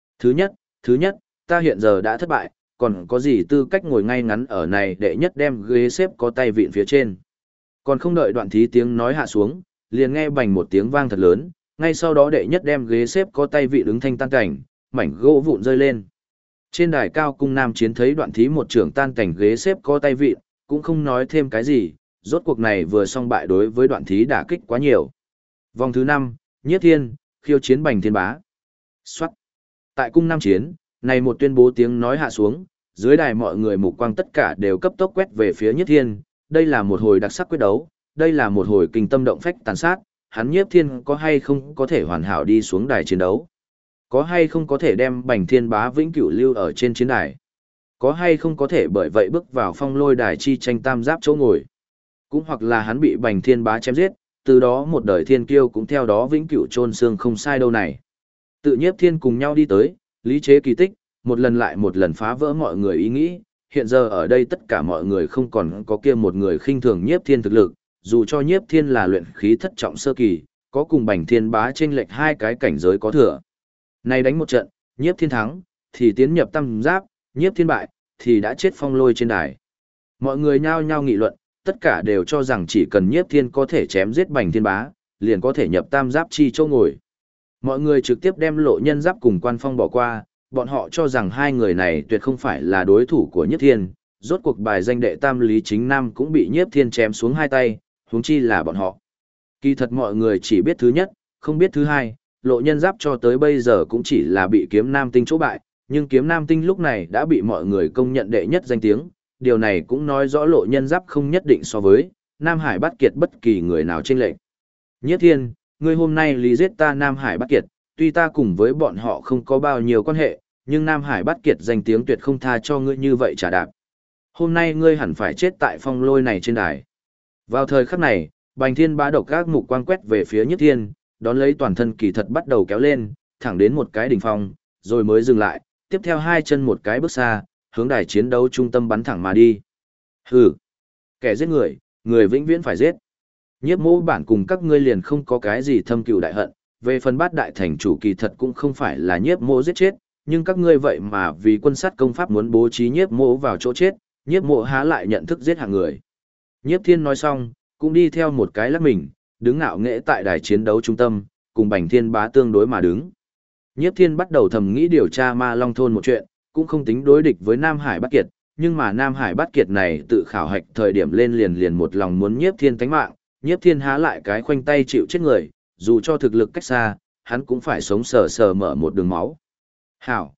Thứ nhất, ta hiện giờ đã thất bại, còn có gì tư cách ngồi ngay ngắn ở này đệ nhất đem ghế xếp có tay vịn phía trên. Còn không đợi Đoạn Thí tiếng nói hạ xuống, liền nghe bành một tiếng vang thật lớn, ngay sau đó đệ nhất đem ghế xếp có tay vịn ứng thanh tan cảnh, mảnh gỗ vụn rơi lên. Trên đài cao cung nam chiến thấy Đoạn Thí một trưởng tan cảnh ghế xếp có tay vịn, cũng không nói thêm cái gì, rốt cuộc này vừa xong bại đối với Đoạn Thí đả kích quá nhiều. Vòng thứ 5, Nhiếp Thiên, khiêu chiến Bành Thiên Bá. Soát. Tại cung nam chiến, này một tuyên bố tiếng nói hạ xuống, dưới đài mọi người mục quang tất cả đều cấp tốc quét về phía Nhiếp Thiên, đây là một hồi đặc sắc quyết đấu, đây là một hồi kinh tâm động phách tàn sát, hắn Nhiếp Thiên có hay không có thể hoàn hảo đi xuống đài chiến đấu? Có hay không có thể đem Bành Thiên Bá vĩnh cửu lưu ở trên chiến đài? Có hay không có thể bởi vậy bước vào phong lôi đài chi tranh tam giáp chỗ ngồi? Cũng hoặc là hắn bị Bành Thiên Bá chém giết, từ đó một đời thiên kiêu cũng theo đó vĩnh cửu chôn xương không sai đâu này. Tự Nhiếp Thiên cùng nhau đi tới, lý chế kỳ tích, một lần lại một lần phá vỡ mọi người ý nghĩ, hiện giờ ở đây tất cả mọi người không còn có kia một người khinh thường Nhiếp Thiên thực lực, dù cho Nhiếp Thiên là luyện khí thất trọng sơ kỳ, có cùng Bành Thiên Bá chênh lệch 2 cái cảnh giới có thừa. Này đánh một trận, Nhiếp Thiên thắng, thì tiến nhập tam giáp, Nhiếp Thiên bại, thì đã chết phong lôi trên đài. Mọi người nhao nhao nghị luận, tất cả đều cho rằng chỉ cần Nhiếp Thiên có thể chém giết Bành Thiên Bá, liền có thể nhập tam giáp chi chỗ ngồi. Mọi người trực tiếp đem Lộ Nhân Giáp cùng Quan Phong bỏ qua, bọn họ cho rằng 2 người này tuyệt không phải là đối thủ của Nhiếp Thiên, rốt cuộc bài danh đệ tam Lý Chính Nam cũng bị Nhiếp Thiên chém xuống 2 tay, huống chi là bọn họ. Kỳ thật mọi người chỉ biết thứ nhất, không biết thứ hai, Lộ Nhân Giáp cho tới bây giờ cũng chỉ là bị Kiếm Nam Tinh chỗ bại, nhưng Kiếm Nam Tinh lúc này đã bị mọi người công nhận đệ nhất danh tiếng, điều này cũng nói rõ Lộ Nhân Giáp không nhất định so với Nam Hải Bát Kiệt bất kỳ người nào chênh lệch. Nhiếp Thiên, ngươi hôm nay lý giết ta Nam Hải Bát Kiệt, tuy ta cùng với bọn họ không có bao nhiêu quan hệ, nhưng Nam Hải Bát Kiệt danh tiếng tuyệt không tha cho ngươi như vậy trả đạp. Hôm nay ngươi hẳn phải chết tại phong lôi này trên đài. Vào thời khắc này, Bành Thiên Bá độc các mục quang quét về phía Nhiếp Thiên, đón lấy toàn thân kỳ thật bắt đầu kéo lên, thẳng đến một cái đỉnh phong, rồi mới dừng lại, tiếp theo 2 chân một cái bước xa, hướng đài chiến đấu trung tâm bắn thẳng mà đi. Hừ, kẻ giết người, người vĩnh viễn phải giết. Nhiếp Mỗ bản cùng các ngươi liền không có cái gì thâm cừu đại hận, về phần Bát đại thành chủ kỳ thật cũng không phải là Nhiếp Mỗ giết chết, nhưng các ngươi vậy mà vì quân sát công pháp muốn bố trí Nhiếp Mỗ vào chỗ chết, Nhiếp Mỗ há lại nhận thức giết hạng người. Nhiếp Thiên nói xong, cũng đi theo một cái lắc mình, đứng ngạo nghễ tại đài chiến đấu trung tâm, cùng Bành Thiên Bá tương đối mà đứng. Nhiếp Thiên bắt đầu thầm nghĩ điều tra Ma Long thôn một chuyện, cũng không tính đối địch với Nam Hải Bát Kiệt, nhưng mà Nam Hải Bát Kiệt này tự khảo hạch thời điểm lên liền một lòng muốn Nhiếp Thiên tánh mạng, Nhiếp Thiên há lại cái khoanh tay chịu chết người, dù cho thực lực cách xa, hắn cũng phải sống sờ sờ mở một đường máu. Hảo,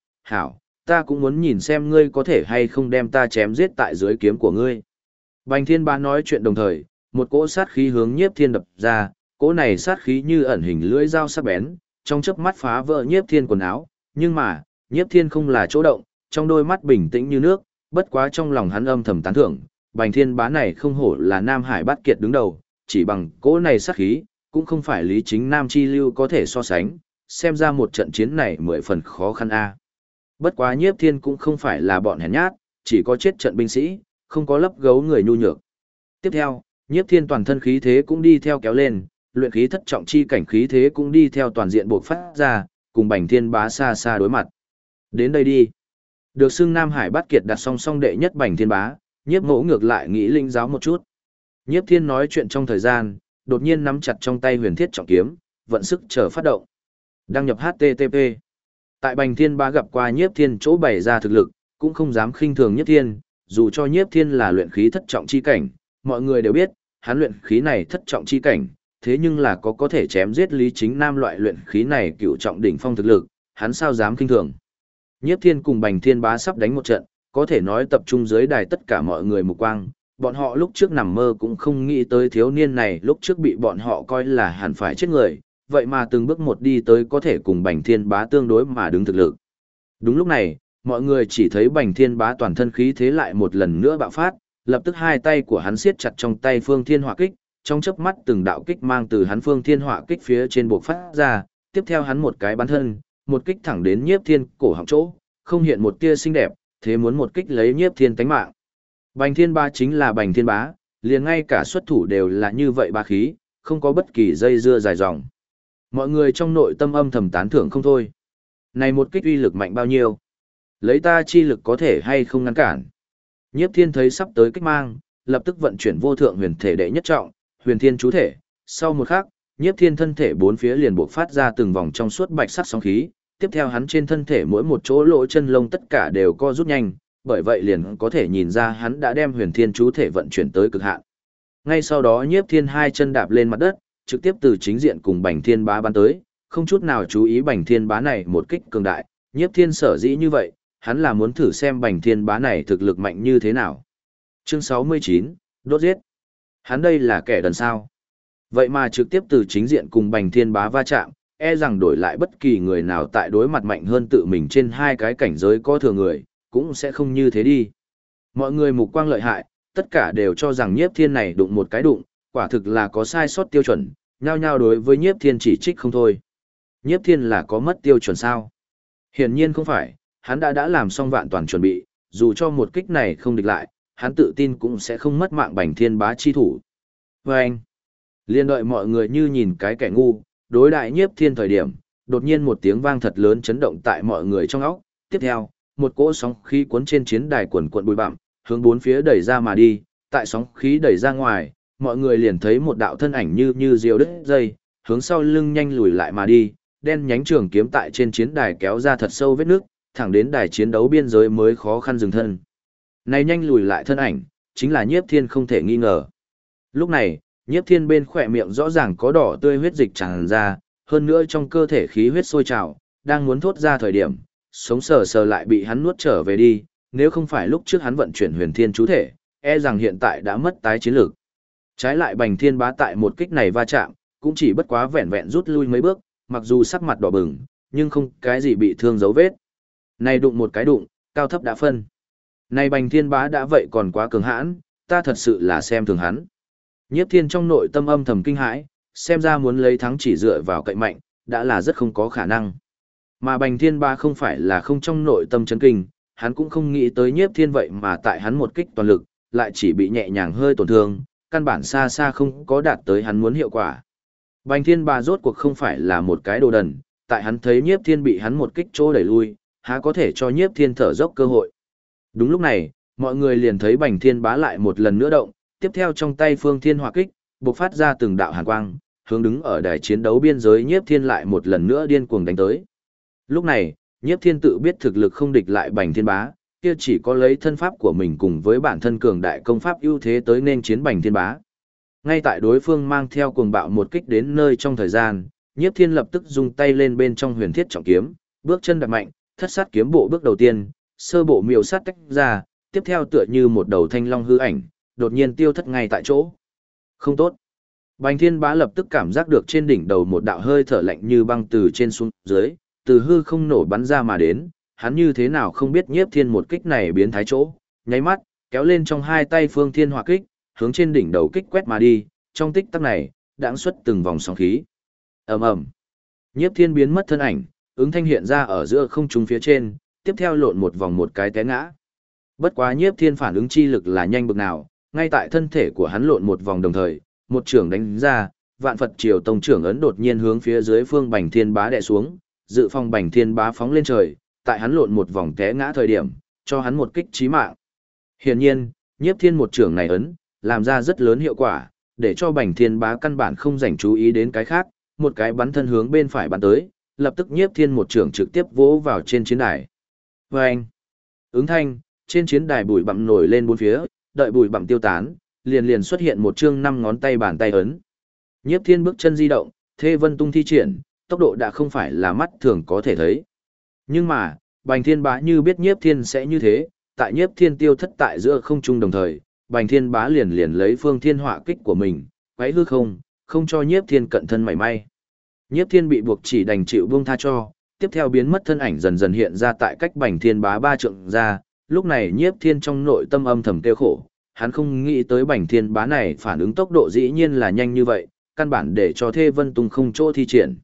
ta cũng muốn nhìn xem ngươi có thể hay không đem ta chém giết tại dưới kiếm của ngươi. Bành Thiên Bá nói chuyện đồng thời, một cỗ sát khí hướng Nhiếp Thiên đập ra, cỗ này sát khí như ẩn hình lưỡi dao sắc bén, trong chớp mắt phá vỡ Nhiếp Thiên quần áo, nhưng mà, Nhiếp Thiên không là chỗ động, trong đôi mắt bình tĩnh như nước, bất quá trong lòng hắn âm thầm tán thưởng, Bành Thiên Bá này không hổ là Nam Hải Bát Kiệt đứng đầu, chỉ bằng cỗ này sát khí, cũng không phải Lý Chính Nam chi lưu có thể so sánh, xem ra một trận chiến này 10 phần khó khăn a. Bất quá Nhiếp Thiên cũng không phải là bọn hèn nhát, chỉ có chết trận binh sĩ, không có lấp gấu người nhu nhược. Tiếp theo, Nhiếp Thiên toàn thân khí thế cũng đi theo kéo lên, luyện khí thất trọng chi cảnh khí thế cũng đi theo toàn diện bộc phát ra, cùng Bành Thiên Bá xa xa đối mặt. Đến đây đi. Được xưng Nam Hải Bát Kiệt đặt song song đệ nhất Bành Thiên Bá, Nhiếp Mỗ ngược lại nghĩ linh giáo một chút. Nhiếp Thiên nói chuyện trong thời gian, đột nhiên nắm chặt trong tay huyền thiết trọng kiếm, vận sức chờ phát động. Đăng nhập HTTP. Tại Bành Thiên Bá gặp qua Nhiếp Thiên chỗ bày ra thực lực, cũng không dám khinh thường Nhiếp Thiên, dù cho Nhiếp Thiên là luyện khí thất trọng chi cảnh, mọi người đều biết, hắn luyện khí này thất trọng chi cảnh, thế nhưng là có thể chém giết Lý Chính Nam loại luyện khí này cựu trọng đỉnh phong thực lực, hắn sao dám khinh thường. Nhiếp Thiên cùng Bành Thiên Bá sắp đánh một trận, có thể nói tập trung dưới đài tất cả mọi người mục quang, bọn họ lúc trước nằm mơ cũng không nghĩ tới thiếu niên này lúc trước bị bọn họ coi là hẳn phải chết người, vậy mà từng bước một đi tới có thể cùng Bành Thiên Bá tương đối mà đứng thực lực. Đúng lúc này, mọi người chỉ thấy Bành Thiên Bá toàn thân khí thế lại một lần nữa bạo phát, lập tức hai tay của hắn siết chặt trong tay Phương Thiên Hỏa Kích, trong chớp mắt từng đạo kích mang từ hắn Phương Thiên Hỏa Kích phía trên bộc phát ra, tiếp theo hắn một cái bắn thân, một kích thẳng đến Nhiếp Thiên cổ họng chỗ, không hiện một tia xinh đẹp, thế muốn một kích lấy Nhiếp Thiên tánh mạng. Bành Thiên Bá chính là Bành Thiên Bá, liền ngay cả xuất thủ đều là như vậy bá khí, không có bất kỳ dây dưa dài dòng. Mọi người trong nội tâm âm thầm tán thưởng không thôi. Này một kích uy lực mạnh bao nhiêu? Lấy ta chi lực có thể hay không ngăn cản? Nhiếp Thiên thấy sắp tới kích mang, lập tức vận chuyển vô thượng huyền thể đệ nhất trọng, huyền thiên chú thể. Sau một khắc, Nhiếp Thiên thân thể bốn phía liền bộc phát ra từng vòng trong suốt bạch sắc sóng khí. Tiếp theo hắn trên thân thể mỗi một chỗ lỗ chân lông tất cả đều co rút nhanh, bởi vậy liền có thể nhìn ra hắn đã đem huyền thiên chú thể vận chuyển tới cực hạn. Ngay sau đó Nhiếp Thiên hai chân đạp lên mặt đất, trực tiếp từ chính diện cùng Bành Thiên Bá bắn tới, không chút nào chú ý Bành Thiên Bá này một kích cường đại. Nhiếp Thiên sở dĩ như vậy, hắn là muốn thử xem Bành Thiên Bá này thực lực mạnh như thế nào. Chương 69, đốt giết. Hắn đây là kẻ đần sao. Vậy mà trực tiếp từ chính diện cùng Bành Thiên Bá va chạm, e rằng đổi lại bất kỳ người nào tại đối mặt mạnh hơn tự mình trên hai cái cảnh giới có thừa người, cũng sẽ không như thế đi. Mọi người mục quang lợi hại, tất cả đều cho rằng Nhiếp Thiên này đụng một cái đụng, quả thực là có sai sót tiêu chuẩn, nhao nhao đối với Nhiếp Thiên chỉ trích không thôi. Nhiếp Thiên là có mất tiêu chuẩn sao? Hiển nhiên không phải, hắn đã làm xong vạn toàn chuẩn bị, dù cho một kích này không địch lại, hắn tự tin cũng sẽ không mất mạng Bành Thiên Bá chi thủ. Và anh, liên đợi mọi người như nhìn cái kẻ ngu, đối đại Nhiếp Thiên thời điểm, đột nhiên một tiếng vang thật lớn chấn động tại mọi người trong óc, tiếp theo, một cỗ sóng khí cuốn trên chiến đài quần quần bụi bặm, hướng bốn phía đẩy ra mà đi, tại sóng khí đẩy ra ngoài, mọi người liền thấy một đạo thân ảnh như diều đứt dây, hướng sau lưng nhanh lùi lại mà đi, đen nhánh trường kiếm tại trên chiến đài kéo ra thật sâu vết nước, thẳng đến đài chiến đấu biên giới mới khó khăn dừng thân. Này nhanh lùi lại thân ảnh, chính là Nhiếp Thiên không thể nghi ngờ. Lúc này, Nhiếp Thiên bên khỏe miệng rõ ràng có đỏ tươi huyết dịch tràn ra, hơn nữa trong cơ thể khí huyết sôi trào, đang muốn thốt ra thời điểm, sống sờ sờ lại bị hắn nuốt trở về đi, nếu không phải lúc trước hắn vận chuyển huyền thiên chú thể, e rằng hiện tại đã mất tái chiến lược. Trái lại Bành Thiên Bá tại một kích này va chạm, cũng chỉ bất quá vẹn vẹn rút lui mấy bước, mặc dù sắc mặt đỏ bừng, nhưng không cái gì bị thương dấu vết. Này đụng một cái đụng, cao thấp đã phân. Này Bành Thiên Bá đã vậy còn quá cường hãn, ta thật sự là xem thường hắn. Nhiếp Thiên trong nội tâm âm thầm kinh hãi, xem ra muốn lấy thắng chỉ dựa vào cậy mạnh, đã là rất không có khả năng. Mà Bành Thiên Bá không phải là không trong nội tâm chấn kinh, hắn cũng không nghĩ tới Nhiếp Thiên vậy mà tại hắn một kích toàn lực, lại chỉ bị nhẹ nhàng hơi tổn thương, căn bản xa xa không có đạt tới hắn muốn hiệu quả. Bành Thiên Bá rốt cuộc không phải là một cái đồ đần, tại hắn thấy Nhiếp Thiên bị hắn một kích chỗ đẩy lui, há có thể cho Nhiếp Thiên thở dốc cơ hội. Đúng lúc này, mọi người liền thấy Bành Thiên Bá lại một lần nữa động, tiếp theo trong tay Phương Thiên Hỏa Kích, bộc phát ra từng đạo hàn quang, hướng đứng ở đài chiến đấu biên giới Nhiếp Thiên lại một lần nữa điên cuồng đánh tới. Lúc này, Nhiếp Thiên tự biết thực lực không địch lại Bành Thiên Bá, kia chỉ có lấy thân pháp của mình cùng với bản thân cường đại công pháp ưu thế tới nên chiến Bành Thiên Bá. Ngay tại đối phương mang theo cuồng bạo một kích đến nơi trong thời gian, Nhiếp Thiên lập tức dùng tay lên bên trong huyền thiết trọng kiếm, bước chân đạp mạnh, thất sát kiếm bộ bước đầu tiên, sơ bộ miêu sát tách ra, tiếp theo tựa như một đầu thanh long hư ảnh, đột nhiên tiêu thất ngay tại chỗ. Không tốt. Bành Thiên Bá lập tức cảm giác được trên đỉnh đầu một đạo hơi thở lạnh như băng từ trên xuống dưới, từ hư không nổ bắn ra mà đến, hắn như thế nào không biết Nhiếp Thiên một kích này biến thái chỗ, nháy mắt, kéo lên trong hai tay Phương Thiên Hỏa Kích, hướng trên đỉnh đầu kích quét mà đi, trong tích tắc này, đãng xuất từng vòng sóng khí. Ầm ầm. Nhiếp Thiên biến mất thân ảnh, ứng thanh hiện ra ở giữa không trung phía trên, tiếp theo lộn một vòng một cái té ngã. Bất quá Nhiếp Thiên phản ứng chi lực là nhanh bực nào, ngay tại thân thể của hắn lộn một vòng đồng thời, một trưởng đánh ra, Vạn Phật Triều Tông trưởng ấn đột nhiên hướng phía dưới phương Bành Thiên Bá đè xuống, dự phòng Bành Thiên Bá phóng lên trời, tại hắn lộn một vòng té ngã thời điểm, cho hắn một kích chí mạng. Hiển nhiên, Nhiếp Thiên một trưởng này ấn, làm ra rất lớn hiệu quả, để cho Bành Thiên Bá căn bản không dành chú ý đến cái khác, một cái bắn thân hướng bên phải bắn tới, lập tức Nhiếp Thiên một trưởng trực tiếp vỗ vào trên chiến đài. Vâng! Ứng thanh, trên chiến đài bụi bặm nổi lên bốn phía, đợi bụi bặm tiêu tán, liền liền xuất hiện một chương 5 ngón tay bàn tay ấn. Nhiếp Thiên bước chân di động, Thê Vân Tung thi triển, tốc độ đã không phải là mắt thường có thể thấy. Nhưng mà, Bành Thiên Bá như biết Nhiếp Thiên sẽ như thế, tại Nhiếp Thiên tiêu thất tại giữa không trung đồng thời, Bành Thiên Bá liền liền lấy Phương Thiên Họa kích của mình, quấy hư không cho Nhiếp Thiên cận thân mảy may. Nhiếp Thiên bị buộc chỉ đành chịu buông tha cho, tiếp theo biến mất thân ảnh dần dần hiện ra tại cách Bành Thiên Bá 3 trượng ra, lúc này Nhiếp Thiên trong nội tâm âm thầm tiêu khổ, hắn không nghĩ tới Bành Thiên Bá này phản ứng tốc độ dĩ nhiên là nhanh như vậy, căn bản để cho Thê Vân Tung không chỗ thi triển.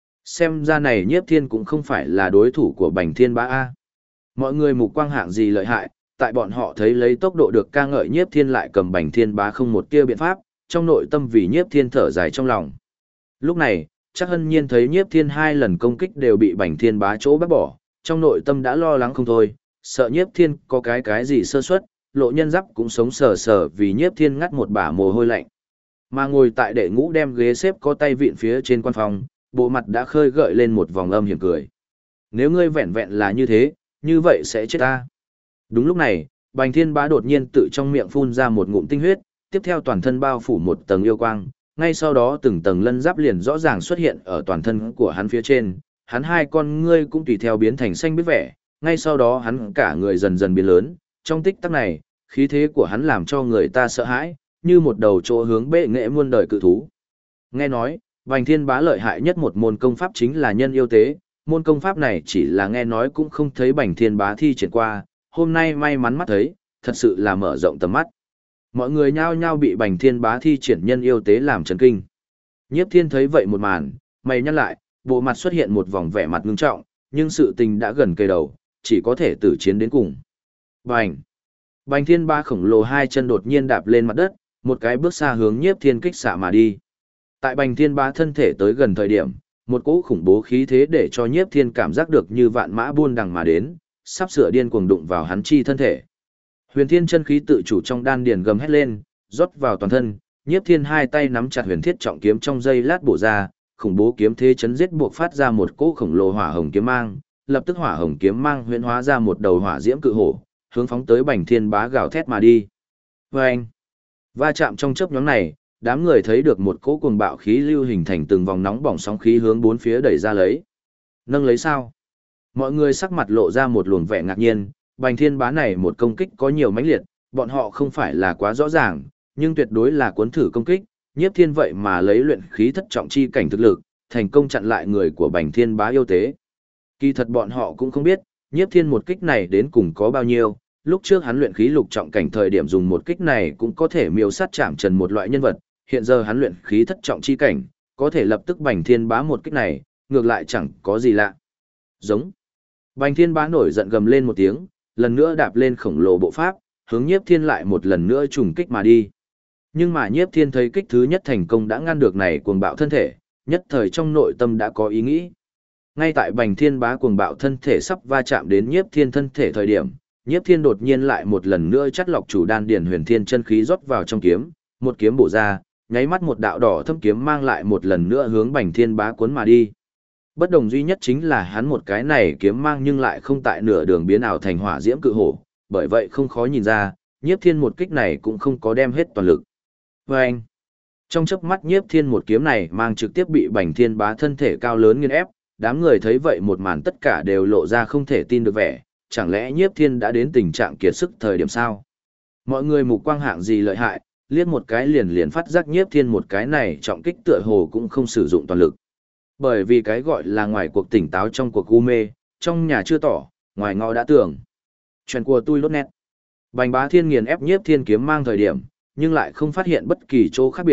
Xem ra này Nhiếp Thiên cũng không phải là đối thủ của Bành Thiên Bá A. Mọi người mục quang hạng gì lợi hại, tại bọn họ thấy lấy tốc độ được ca ngợi Nhiếp Thiên lại cầm Bành Thiên Bá không một tia biện pháp, trong nội tâm vì Nhiếp Thiên thở dài trong lòng. Lúc này, chắc Hân Nhiên thấy Nhiếp Thiên 2 lần công kích đều bị Bành Thiên Bá chỗ bác bỏ, trong nội tâm đã lo lắng không thôi, sợ Nhiếp Thiên có cái gì sơ suất, Lộ Nhân Giáp cũng sống sờ sờ vì Nhiếp Thiên ngắt một bả mồ hôi lạnh. Mà ngồi tại đệ ngũ đem ghế xếp có tay vịn phía trên quan phòng, bộ mặt đã khơi gợi lên một vòng âm hiểm cười. Nếu ngươi vẹn vẹn là như thế, như vậy sẽ chết ta. Đúng lúc này, Bành Thiên Bá đột nhiên tự trong miệng phun ra một ngụm tinh huyết, tiếp theo toàn thân bao phủ một tầng yêu quang, ngay sau đó từng tầng lân giáp liền rõ ràng xuất hiện ở toàn thân của hắn phía trên, hắn hai con ngươi cũng tùy theo biến thành xanh biết vẻ, ngay sau đó hắn cả người dần dần biến lớn, trong tích tắc này, khí thế của hắn làm cho người ta sợ hãi, như một đầu chỗ hướng bệ nghệ muôn đời cự thú. Nghe nói, Bành Thiên Bá lợi hại nhất một môn công pháp chính là nhân yêu tế, môn công pháp này chỉ là nghe nói cũng không thấy Bành Thiên Bá thi triển qua, hôm nay may mắn mắt thấy, thật sự là mở rộng tầm mắt. Mọi người nhao nhao bị Bành Thiên Bá thi triển nhân yêu tế làm chấn kinh. Nhiếp Thiên thấy vậy một màn, mày nhăn lại, bộ mặt xuất hiện một vòng vẻ mặt ngưng trọng, nhưng sự tình đã gần cây đầu, chỉ có thể tử chiến đến cùng. Bành! Bành Thiên Bá khổng lồ hai chân đột nhiên đạp lên mặt đất, một cái bước xa hướng Nhiếp Thiên kích xạ mà đi. Tại Bành Thiên Bá thân thể tới gần thời điểm, một cỗ khủng bố khí thế để cho Nhiếp Thiên cảm giác được như vạn mã buôn đằng mà đến, sắp sửa điên cuồng đụng vào hắn chi thân thể. Huyền Thiên chân khí tự chủ trong đan điền gầm hét lên, rót vào toàn thân, Nhiếp Thiên hai tay nắm chặt Huyền Thiết trọng kiếm trong giây lát bổ ra, khủng bố kiếm thế chấn giết buộc phát ra một cỗ khổng lồ hỏa hồng kiếm mang, lập tức hỏa hồng kiếm mang huyễn hóa ra một đầu hỏa diễm cự hổ, hướng phóng tới Bành Thiên Bá gào thét mà đi. Oeng! Va chạm trong chớp nhoáng này, đám người thấy được một cỗ cuồng bạo khí lưu hình thành từng vòng nóng bỏng sóng khí hướng bốn phía đẩy ra lấy. Nâng lấy sao? Mọi người sắc mặt lộ ra một luồng vẻ ngạc nhiên, Bành Thiên Bá này một công kích có nhiều mãnh liệt, bọn họ không phải là quá rõ ràng, nhưng tuyệt đối là cuốn thử công kích, Nhiếp Thiên vậy mà lấy luyện khí thất trọng chi cảnh thực lực, thành công chặn lại người của Bành Thiên Bá yêu tế. Kỳ thật bọn họ cũng không biết, Nhiếp Thiên một kích này đến cùng có bao nhiêu, lúc trước hắn luyện khí lục trọng cảnh thời điểm dùng một kích này cũng có thể miêu sát chạm trần một loại nhân vật, hiện giờ hắn luyện khí thất trọng chi cảnh, có thể lập tức Bành Thiên Bá một kích này, ngược lại chẳng có gì lạ. Giống. Bành Thiên Bá nổi giận gầm lên một tiếng, lần nữa đạp lên khổng lồ bộ pháp, hướng Nhiếp Thiên lại một lần nữa trùng kích mà đi. Nhưng mà Nhiếp Thiên thấy kích thứ nhất thành công đã ngăn được này cuồng bạo thân thể, nhất thời trong nội tâm đã có ý nghĩ. Ngay tại Bành Thiên Bá cuồng bạo thân thể sắp va chạm đến Nhiếp Thiên thân thể thời điểm, Nhiếp Thiên đột nhiên lại một lần nữa chắt lọc chủ đan điển Huyền Thiên chân khí rót vào trong kiếm, một kiếm bổ ra, nháy mắt một đạo đỏ thâm kiếm mang lại một lần nữa hướng Bành Thiên Bá cuốn mà đi. Bất đồng duy nhất chính là hắn một cái này kiếm mang nhưng lại không tại nửa đường biến ảo thành hỏa diễm cự hổ, bởi vậy không khó nhìn ra, Nhiếp Thiên một kích này cũng không có đem hết toàn lực. Vâng! Trong chớp mắt Nhiếp Thiên một kiếm này mang trực tiếp bị Bành Thiên Bá thân thể cao lớn nghiền ép, đám người thấy vậy một màn tất cả đều lộ ra không thể tin được vẻ, chẳng lẽ Nhiếp Thiên đã đến tình trạng kiệt sức thời điểm sao? Mọi người mục quang hạng gì lợi hại, liếc một cái liền liền phát giác Nhiếp Thiên một cái này trọng kích tựa hồ cũng không sử dụng toàn lực. Bởi vì cái gọi là ngoài cuộc tỉnh táo trong cuộc u mê, trong nhà chưa tỏ, ngoài ngõ đã tưởng. Chuyện của tôi lốt nét. Bành Bá Thiên nghiền ép Nhiếp Thiên kiếm mang thời điểm, nhưng lại không phát hiện bất kỳ chỗ khác biệt,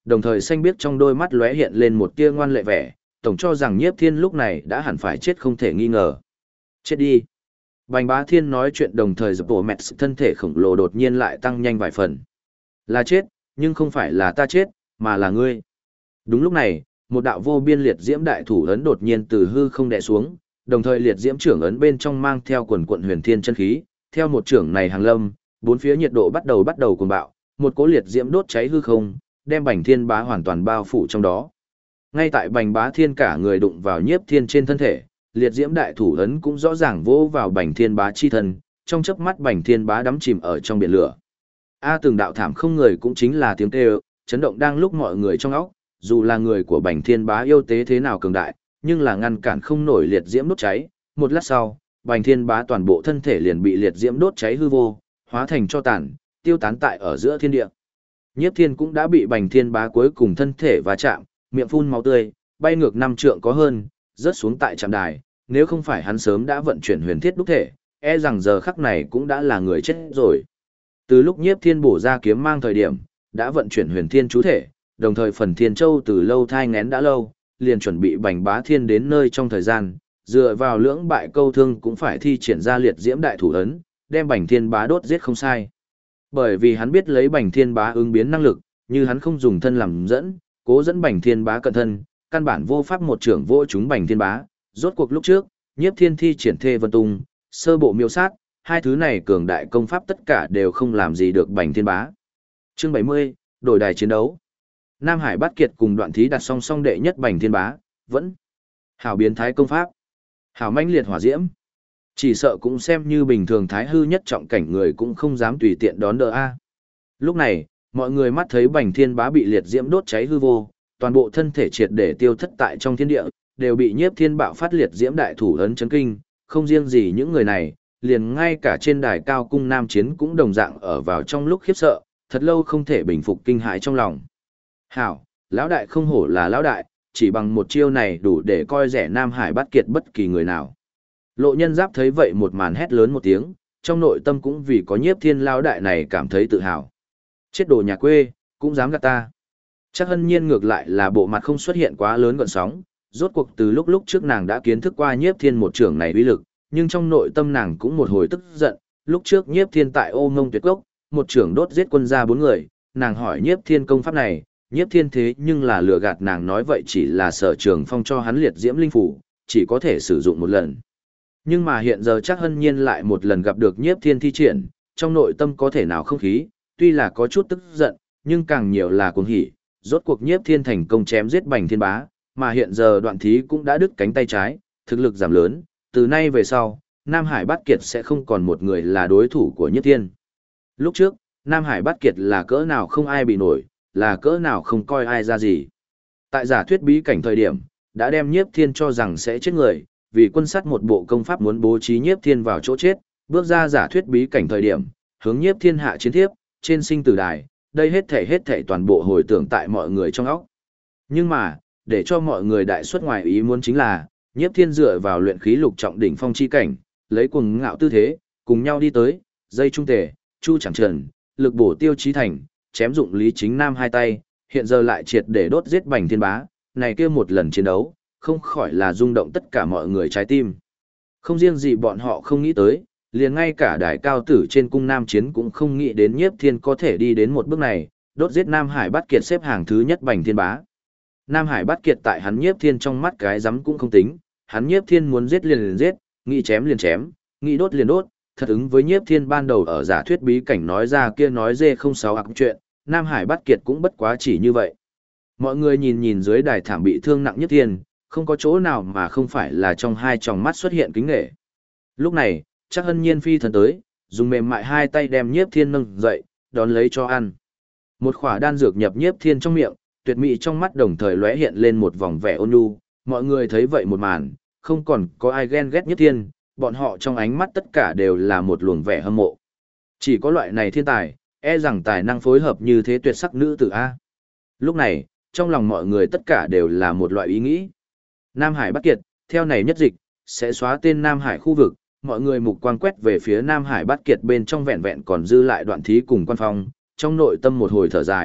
đồng thời xanh biếc trong đôi mắt lóe hiện lên một tia ngoan lệ vẻ, tổng cho rằng Nhiếp Thiên lúc này đã hẳn phải chết không thể nghi ngờ. Chết đi. Bành Bá Thiên nói chuyện đồng thời giật bộ mẹt thân thể khổng lồ đột nhiên lại tăng nhanh vài phần. Là chết, nhưng không phải là ta chết, mà là ngươi. Đúng lúc này, một đạo vô biên liệt diễm đại thủ ấn đột nhiên từ hư không đè xuống, đồng thời liệt diễm trưởng ấn bên trong mang theo quần quận huyền thiên chân khí, theo một trưởng này hàng lâm, bốn phía nhiệt độ bắt đầu cuồng bạo, một cỗ liệt diễm đốt cháy hư không, đem Bành Thiên Bá hoàn toàn bao phủ trong đó. Ngay tại Bành Bá Thiên cả người đụng vào Nhiếp Thiên trên thân thể, liệt diễm đại thủ ấn cũng rõ ràng vỗ vào Bành Thiên Bá chi thân, trong chớp mắt Bành Thiên Bá đắm chìm ở trong biển lửa. Từng đạo thảm không người cũng chính là tiếng kêu, chấn động đang lúc mọi người trong óc, dù là người của Bành Thiên Bá yêu tế thế nào cường đại, nhưng là ngăn cản không nổi liệt diễm đốt cháy. Một lát sau, Bành Thiên Bá toàn bộ thân thể liền bị liệt diễm đốt cháy hư vô, hóa thành tro tàn, tiêu tán tại ở giữa thiên địa. Nhiếp Thiên cũng đã bị Bành Thiên Bá cuối cùng thân thể va chạm, miệng phun máu tươi, bay ngược 5 trượng có hơn, rớt xuống tại trạm đài, nếu không phải hắn sớm đã vận chuyển huyền thiết đúc thể, e rằng giờ khắc này cũng đã là người chết rồi. Từ lúc Nhiếp Thiên bổ ra kiếm mang thời điểm, đã vận chuyển huyền thiên chú thể, đồng thời phần thiên châu từ lâu thai ngén đã lâu, liền chuẩn bị Bành Bá Thiên đến nơi trong thời gian, dựa vào lưỡng bại câu thương cũng phải thi triển ra liệt diễm đại thủ ấn, đem Bành Thiên Bá đốt giết không sai. Bởi vì hắn biết lấy Bành Thiên Bá ứng biến năng lực, như hắn không dùng thân làm dẫn, cố dẫn Bành Thiên Bá cận thân, căn bản vô pháp một trưởng vô chúng Bành Thiên Bá. Rốt cuộc lúc trước, Nhiếp Thiên thi triển Thê Vân Tung, sơ bộ miêu sát, hai thứ này cường đại công pháp tất cả đều không làm gì được Bành Thiên Bá. Chương 70, đổi đài chiến đấu. Nam Hải Bát Kiệt cùng Đoạn Thí đặt song song đệ nhất Bành Thiên Bá, vẫn hảo biến thái công pháp, hảo mãnh liệt hỏa diễm. Chỉ sợ cũng xem như bình thường thái hư nhất trọng cảnh người cũng không dám tùy tiện đón đỡ a. Lúc này, mọi người mắt thấy Bành Thiên Bá bị liệt diễm đốt cháy hư vô, toàn bộ thân thể triệt để tiêu thất tại trong thiên địa, đều bị Nhiếp Thiên bạo phát liệt diễm đại thủ ấn chấn kinh, không riêng gì những người này, liền ngay cả trên đài cao cung nam chiến cũng đồng dạng ở vào trong lúc khiếp sợ, thật lâu không thể bình phục kinh hãi trong lòng. Hảo, lão đại không hổ là lão đại, chỉ bằng một chiêu này đủ để coi rẻ Nam Hải Bát Kiệt bất kỳ người nào. Lộ Nhân Giáp thấy vậy một màn hét lớn một tiếng, trong nội tâm cũng vì có Nhiếp Thiên lão đại này cảm thấy tự hào. Chết đồ nhà quê, cũng dám gạt ta. Chắc Hân Nhiên ngược lại là bộ mặt không xuất hiện quá lớn gợn sóng, rốt cuộc từ lúc trước nàng đã kiến thức qua Nhiếp Thiên một trưởng này uy lực, nhưng trong nội tâm nàng cũng một hồi tức giận, lúc trước Nhiếp Thiên tại Ô Ngông Tuyệt Cốc, một trưởng đốt giết quân gia 4 người, nàng hỏi Nhiếp Thiên công pháp này, Nhiếp Thiên thế nhưng là lừa gạt nàng nói vậy chỉ là Sở Trường Phong cho hắn liệt diễm linh phủ, chỉ có thể sử dụng một lần. Nhưng mà hiện giờ chắc Hân Nhiên lại một lần gặp được Nhiếp Thiên thi triển, trong nội tâm có thể nào không khí, tuy là có chút tức giận, nhưng càng nhiều là cuồng hỉ, rốt cuộc Nhiếp Thiên thành công chém giết Bành Thiên Bá, mà hiện giờ Đoạn Thí cũng đã đứt cánh tay trái, thực lực giảm lớn, từ nay về sau, Nam Hải Bát Kiệt sẽ không còn một người là đối thủ của Nhiếp Thiên. Lúc trước, Nam Hải Bát Kiệt là cỡ nào không ai bị nổi, là cỡ nào không coi ai ra gì. Tại giả thuyết bí cảnh thời điểm, đã đem Nhiếp Thiên cho rằng sẽ chết người, vì quân sát một bộ công pháp muốn bố trí Nhiếp Thiên vào chỗ chết, bước ra giả thuyết bí cảnh thời điểm, hướng Nhiếp Thiên hạ chiến thiếp, trên sinh tử đài, đây hết thảy toàn bộ hồi tưởng tại mọi người trong óc. Nhưng mà, để cho mọi người đại suất ngoài ý muốn chính là, Nhiếp Thiên dựa vào luyện khí lục trọng đỉnh phong chi cảnh, lấy cuồng ngạo tư thế, cùng nhau đi tới, dây trung tề, chu chẳng trần, lực bổ tiêu chí thành, chém dụng Lý Chính Nam hai tay, hiện giờ lại triệt để đốt giết Bành Thiên Bá, này kia một lần chiến đấu, không khỏi là rung động tất cả mọi người trái tim. Không riêng gì bọn họ không nghĩ tới, liền ngay cả đại cao tử trên cung nam chiến cũng không nghĩ đến Nhiếp Thiên có thể đi đến một bước này, đốt giết Nam Hải Bát Kiệt xếp hàng thứ nhất Bành Thiên Bá. Nam Hải Bát Kiệt tại hắn Nhiếp Thiên trong mắt cái rắm cũng không tính, hắn Nhiếp Thiên muốn giết liền giết, nghĩ chém liền chém, nghĩ đốt liền đốt, thật ứng với Nhiếp Thiên ban đầu ở giả thuyết bí cảnh nói ra kia nói dê không sáu ặc chuyện, Nam Hải Bát Kiệt cũng bất quá chỉ như vậy. Mọi người nhìn dưới đài thảm bị thương nặng Nhiếp Thiên, không có chỗ nào mà không phải là trong hai tròng mắt xuất hiện kính nể. Lúc này, chắc Hân Nhiên phi thần tới, dùng mềm mại hai tay đem Nhiếp Thiên nâng dậy, đón lấy cho ăn. Một khỏa đan dược nhập Nhiếp Thiên trong miệng, tuyệt mỹ trong mắt đồng thời lóe hiện lên một vòng vẻ ôn nhu, mọi người thấy vậy một màn, không còn có ai ghen ghét Nhiếp Thiên, bọn họ trong ánh mắt tất cả đều là một luồng vẻ hâm mộ. Chỉ có loại này thiên tài, e rằng tài năng phối hợp như thế tuyệt sắc nữ tử A. Lúc này, trong lòng mọi người tất cả đều là một loại ý nghĩ. Nam Hải Bát Kiệt, theo này nhất dịch, sẽ xóa tên Nam Hải khu vực, mọi người mục quang quét về phía Nam Hải Bát Kiệt bên trong vẹn vẹn còn dư lại Đoạn Thí cùng Quan Phong, trong nội tâm một hồi thở dài,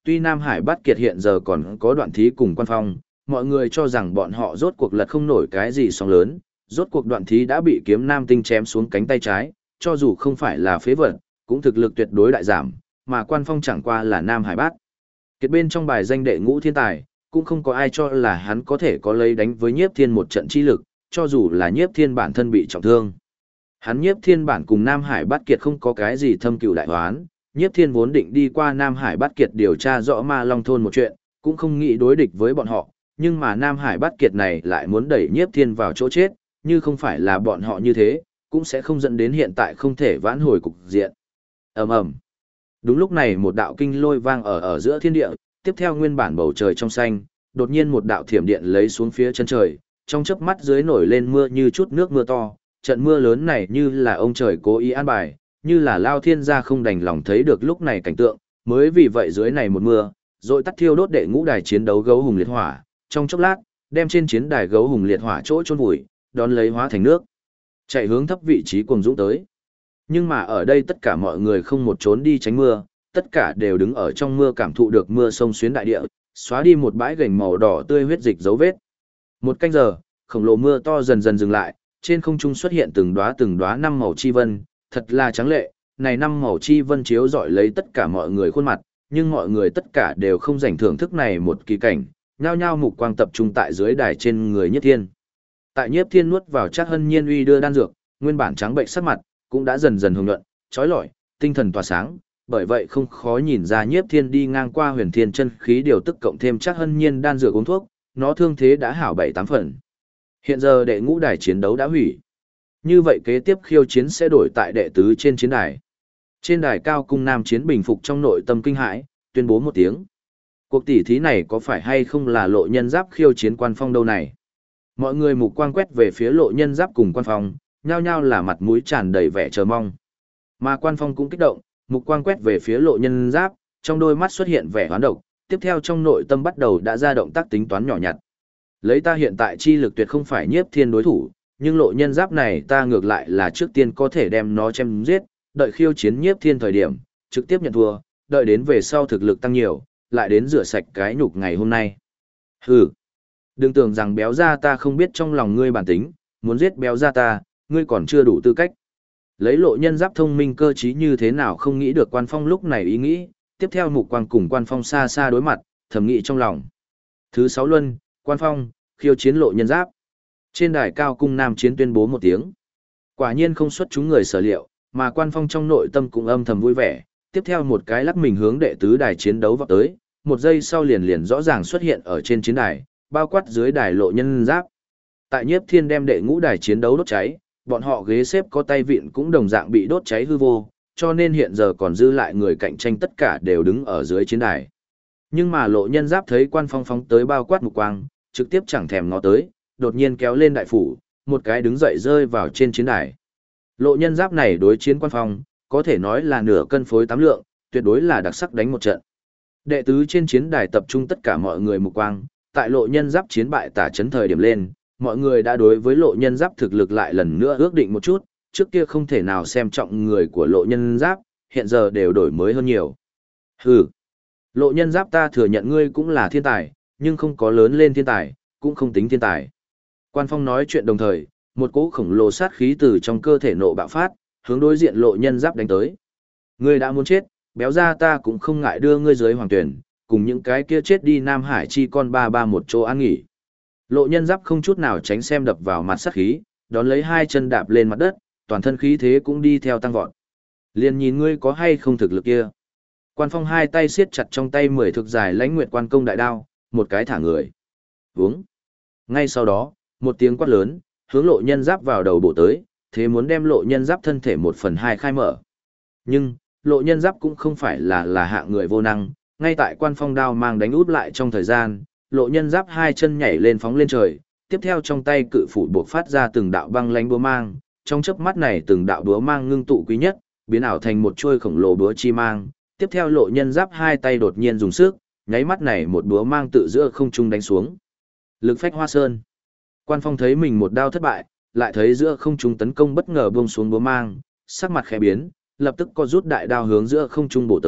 tuy Nam Hải Bát Kiệt hiện giờ còn có Đoạn Thí cùng Quan Phong, mọi người cho rằng bọn họ rốt cuộc lật không nổi cái gì sóng lớn, rốt cuộc Đoạn Thí đã bị kiếm nam tinh chém xuống cánh tay trái, cho dù không phải là phế vật, cũng thực lực tuyệt đối đại giảm, mà Quan Phong chẳng qua là Nam Hải Bát Kiệt bên trong bài danh đệ ngũ thiên tài, cũng không có ai cho là hắn có thể có lấy đánh với Nhiếp Thiên một trận chi lực, cho dù là Nhiếp Thiên bản thân bị trọng thương. Hắn Nhiếp Thiên bản cùng Nam Hải Bát Kiệt không có cái gì thâm cừu đại oán, Nhiếp Thiên vốn định đi qua Nam Hải Bát Kiệt điều tra rõ Ma Long thôn một chuyện, cũng không nghĩ đối địch với bọn họ, nhưng mà Nam Hải Bát Kiệt này lại muốn đẩy Nhiếp Thiên vào chỗ chết, như không phải là bọn họ như thế, cũng sẽ không dẫn đến hiện tại không thể vãn hồi cục diện. Ầm ầm. Đúng lúc này một đạo kinh lôi vang ở giữa thiên địa, tiếp theo nguyên bản bầu trời trong xanh, đột nhiên một đạo thiểm điện lấy xuống phía chân trời, trong chớp mắt dưới nổi lên mưa như chút nước mưa to, trận mưa lớn này như là ông trời cố ý an bài, như là Lao Thiên gia không đành lòng thấy được lúc này cảnh tượng, mới vì vậy dưới này một mưa, rồi tắt thiêu đốt đệ ngũ đài chiến đấu gấu hùng liệt hỏa, trong chốc lát, đem trên chiến đài gấu hùng liệt hỏa chỗ chôn vùi, đón lấy hóa thành nước, chạy hướng thấp vị trí cuồng dũng tới. Nhưng mà ở đây tất cả mọi người không một trốn đi tránh mưa, tất cả đều đứng ở trong mưa cảm thụ được mưa sông xuyến đại địa, xóa đi một bãi gành màu đỏ tươi huyết dịch dấu vết. Một canh giờ, khổng lồ mưa to dần dần dừng lại, trên không trung xuất hiện từng đóa năm màu chi vân, thật là trắng lệ, này năm màu chi vân chiếu rọi lấy tất cả mọi người khuôn mặt, nhưng mọi người tất cả đều không dành thưởng thức này một kỳ cảnh, nhao nhao mục quang tập trung tại dưới đài trên người Nhiếp Thiên. Tại Nhiếp Thiên nuốt vào Trác Hân Nhiên uy đưa đan dược, nguyên bản trắng bệnh sắc mặt cũng đã dần dần hồng nhuận, chói lọi, tinh thần tỏa sáng, bởi vậy không khó nhìn ra Nhiếp Thiên đi ngang qua Huyền Thiên chân khí điều tức cộng thêm Trác Hân Nhiên đan dược uống thuốc, nó thương thế đã hảo 7-8 phần. Hiện giờ đệ ngũ đài chiến đấu đã hủy. Như vậy kế tiếp khiêu chiến sẽ đổi tại đệ tứ trên chiến đài. Trên đài cao cung nam chiến bình phục trong nội tâm kinh hãi, tuyên bố một tiếng. Cuộc tỷ thí này có phải hay không là Lộ Nhân Giáp khiêu chiến Quan Phong đâu này? Mọi người mục quang quét về phía Lộ Nhân Giáp cùng Quan Phong, nhao nhao là mặt mũi tràn đầy vẻ chờ mong. Mà Quan Phong cũng kích động, mục quang quét về phía Lộ Nhân Giáp, trong đôi mắt xuất hiện vẻ hoán độc, tiếp theo trong nội tâm bắt đầu đã ra động tác tính toán nhỏ nhặt. Lấy ta hiện tại chi lực tuyệt không phải Nhiếp Thiên đối thủ, nhưng Lộ Nhân Giáp này ta ngược lại là trước tiên có thể đem nó chém giết, đợi khiêu chiến Nhiếp Thiên thời điểm, trực tiếp nhận thua, đợi đến về sau thực lực tăng nhiều, lại đến rửa sạch cái nhục ngày hôm nay. Hừ, đừng tưởng rằng béo ra ta không biết trong lòng ngươi bản tính, muốn giết béo ra ta, ngươi còn chưa đủ tư cách. Lấy Lộ Nhân Giáp thông minh cơ trí như thế nào không nghĩ được Quan Phong lúc này ý nghĩ, tiếp theo mục quang cùng Quan Phong xa xa đối mặt, thầm nghĩ trong lòng. Thứ 6 luân, Quan Phong, khiêu chiến Lộ Nhân Giáp. Trên đài cao cung nam chiến tuyên bố một tiếng. Quả nhiên không xuất chúng người sở liệu, mà Quan Phong trong nội tâm cũng âm thầm vui vẻ, tiếp theo một cái lắc mình hướng đệ tứ đài chiến đấu vọt tới, một giây sau liền rõ ràng xuất hiện ở trên chiến đài, bao quát dưới đài Lộ Nhân Giáp. Tại Nhiếp Thiên đem đệ ngũ đài chiến đấu đốt cháy, bọn họ ghế xếp có tay vịn cũng đồng dạng bị đốt cháy hư vô, cho nên hiện giờ còn dư lại người cạnh tranh tất cả đều đứng ở dưới chiến đài. Nhưng mà Lộ Nhân Giáp thấy Quan Phong phóng tới bao quát mục quang, trực tiếp chẳng thèm ngó tới, đột nhiên kéo lên đại phủ, một cái đứng dậy rơi vào trên chiến đài. Lộ Nhân Giáp này đối chiến Quan Phong, có thể nói là nửa cân phối 8 lượng, tuyệt đối là đặc sắc đánh một trận. Đệ tứ trên chiến đài tập trung tất cả mọi người mục quang, tại Lộ Nhân Giáp chiến bại tả chấn thời điểm lên, mọi người đã đối với Lộ Nhân Giáp thực lực lại lần nữa ước định một chút, trước kia không thể nào xem trọng người của Lộ Nhân Giáp, hiện giờ đều đổi mới hơn nhiều. Hừ, Lộ Nhân Giáp ta thừa nhận ngươi cũng là thiên tài, nhưng không có lớn lên thiên tài, cũng không tính thiên tài. Quan Phong nói chuyện đồng thời, một cỗ khổng lồ sát khí từ trong cơ thể nộ bạo phát, hướng đối diện Lộ Nhân Giáp đánh tới. Ngươi đã muốn chết, béo ra ta cũng không ngại đưa ngươi dưới hoàng tuyển, cùng những cái kia chết đi Nam Hải chi con ba một chỗ an nghỉ. Lộ Nhân Giáp không chút nào tránh xem đập vào mặt sát khí, đón lấy hai chân đạp lên mặt đất, toàn thân khí thế cũng đi theo tăng vọt. Liền nhìn ngươi có hay không thực lực kia. Quan Phong hai tay siết chặt trong tay 10 thực dài lãnh nguyệt quan công đại đao, một cái thả người. Vúng. Ngay sau đó, một tiếng quát lớn, hướng Lộ Nhân Giáp vào đầu bổ tới, thế muốn đem Lộ Nhân Giáp thân thể 1/2 khai mở. Nhưng, Lộ Nhân Giáp cũng không phải là hạng người vô năng, ngay tại Quan Phong đao mang đánh út lại trong thời gian, Lộ Nhân Giáp hai chân nhảy lên phóng lên trời, tiếp theo trong tay cự phủ buộc phát ra từng đạo băng lánh búa mang, trong chớp mắt này từng đạo búa mang ngưng tụ quý nhất, biến ảo thành một chuôi khổng lồ búa chi mang, tiếp theo Lộ Nhân Giáp hai tay đột nhiên dùng sức, nháy mắt này một búa mang tự giữa không trung đánh xuống. Lực phách hoa sơn. Quan Phong thấy mình một đao thất bại, lại thấy giữa không trung tấn công bất ngờ buông xuống búa mang, sắc mặt khẽ biến, lập tức co rút đại đao hướng giữa không trung bổ tới,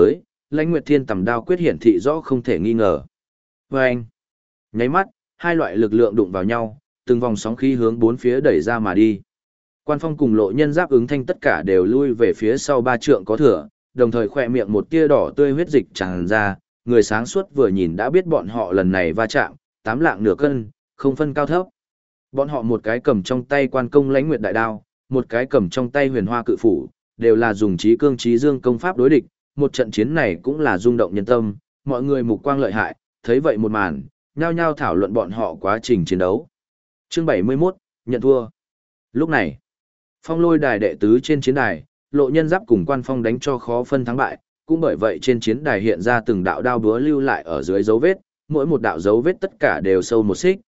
Lãnh Nguyệt Thiên tầm đao quyết hiển thị rõ không thể nghi ngờ. Và anh, nháy mắt, hai loại lực lượng đụng vào nhau, từng vòng sóng khí hướng bốn phía đẩy ra mà đi. Quan Phong cùng Lộ Nhân Giáp ứng thanh tất cả đều lui về phía sau 3 trượng có thừa, đồng thời khỏe miệng một tia đỏ tươi huyết dịch tràn ra, người sáng suốt vừa nhìn đã biết bọn họ lần này va chạm, 8 lạng nửa cân, không phân cao thấp. Bọn họ một cái cầm trong tay Quan Công Lãnh Nguyệt đại đao, một cái cầm trong tay Huyền Hoa cự phủ, đều là dùng trí cương trí dương công pháp đối địch, một trận chiến này cũng là rung động nhân tâm, mọi người mục quang lợi hại, thấy vậy một màn, nhao nhao thảo luận bọn họ quá trình chiến đấu. Chương 71, nhận thua. Lúc này, Phong Lôi đài đệ tứ trên chiến đài, Lộ Nhân Giáp cùng Quan Phong đánh cho khó phân thắng bại, cũng bởi vậy trên chiến đài hiện ra từng đạo đao búa lưu lại ở dưới dấu vết, mỗi một đạo dấu vết tất cả đều sâu một xích,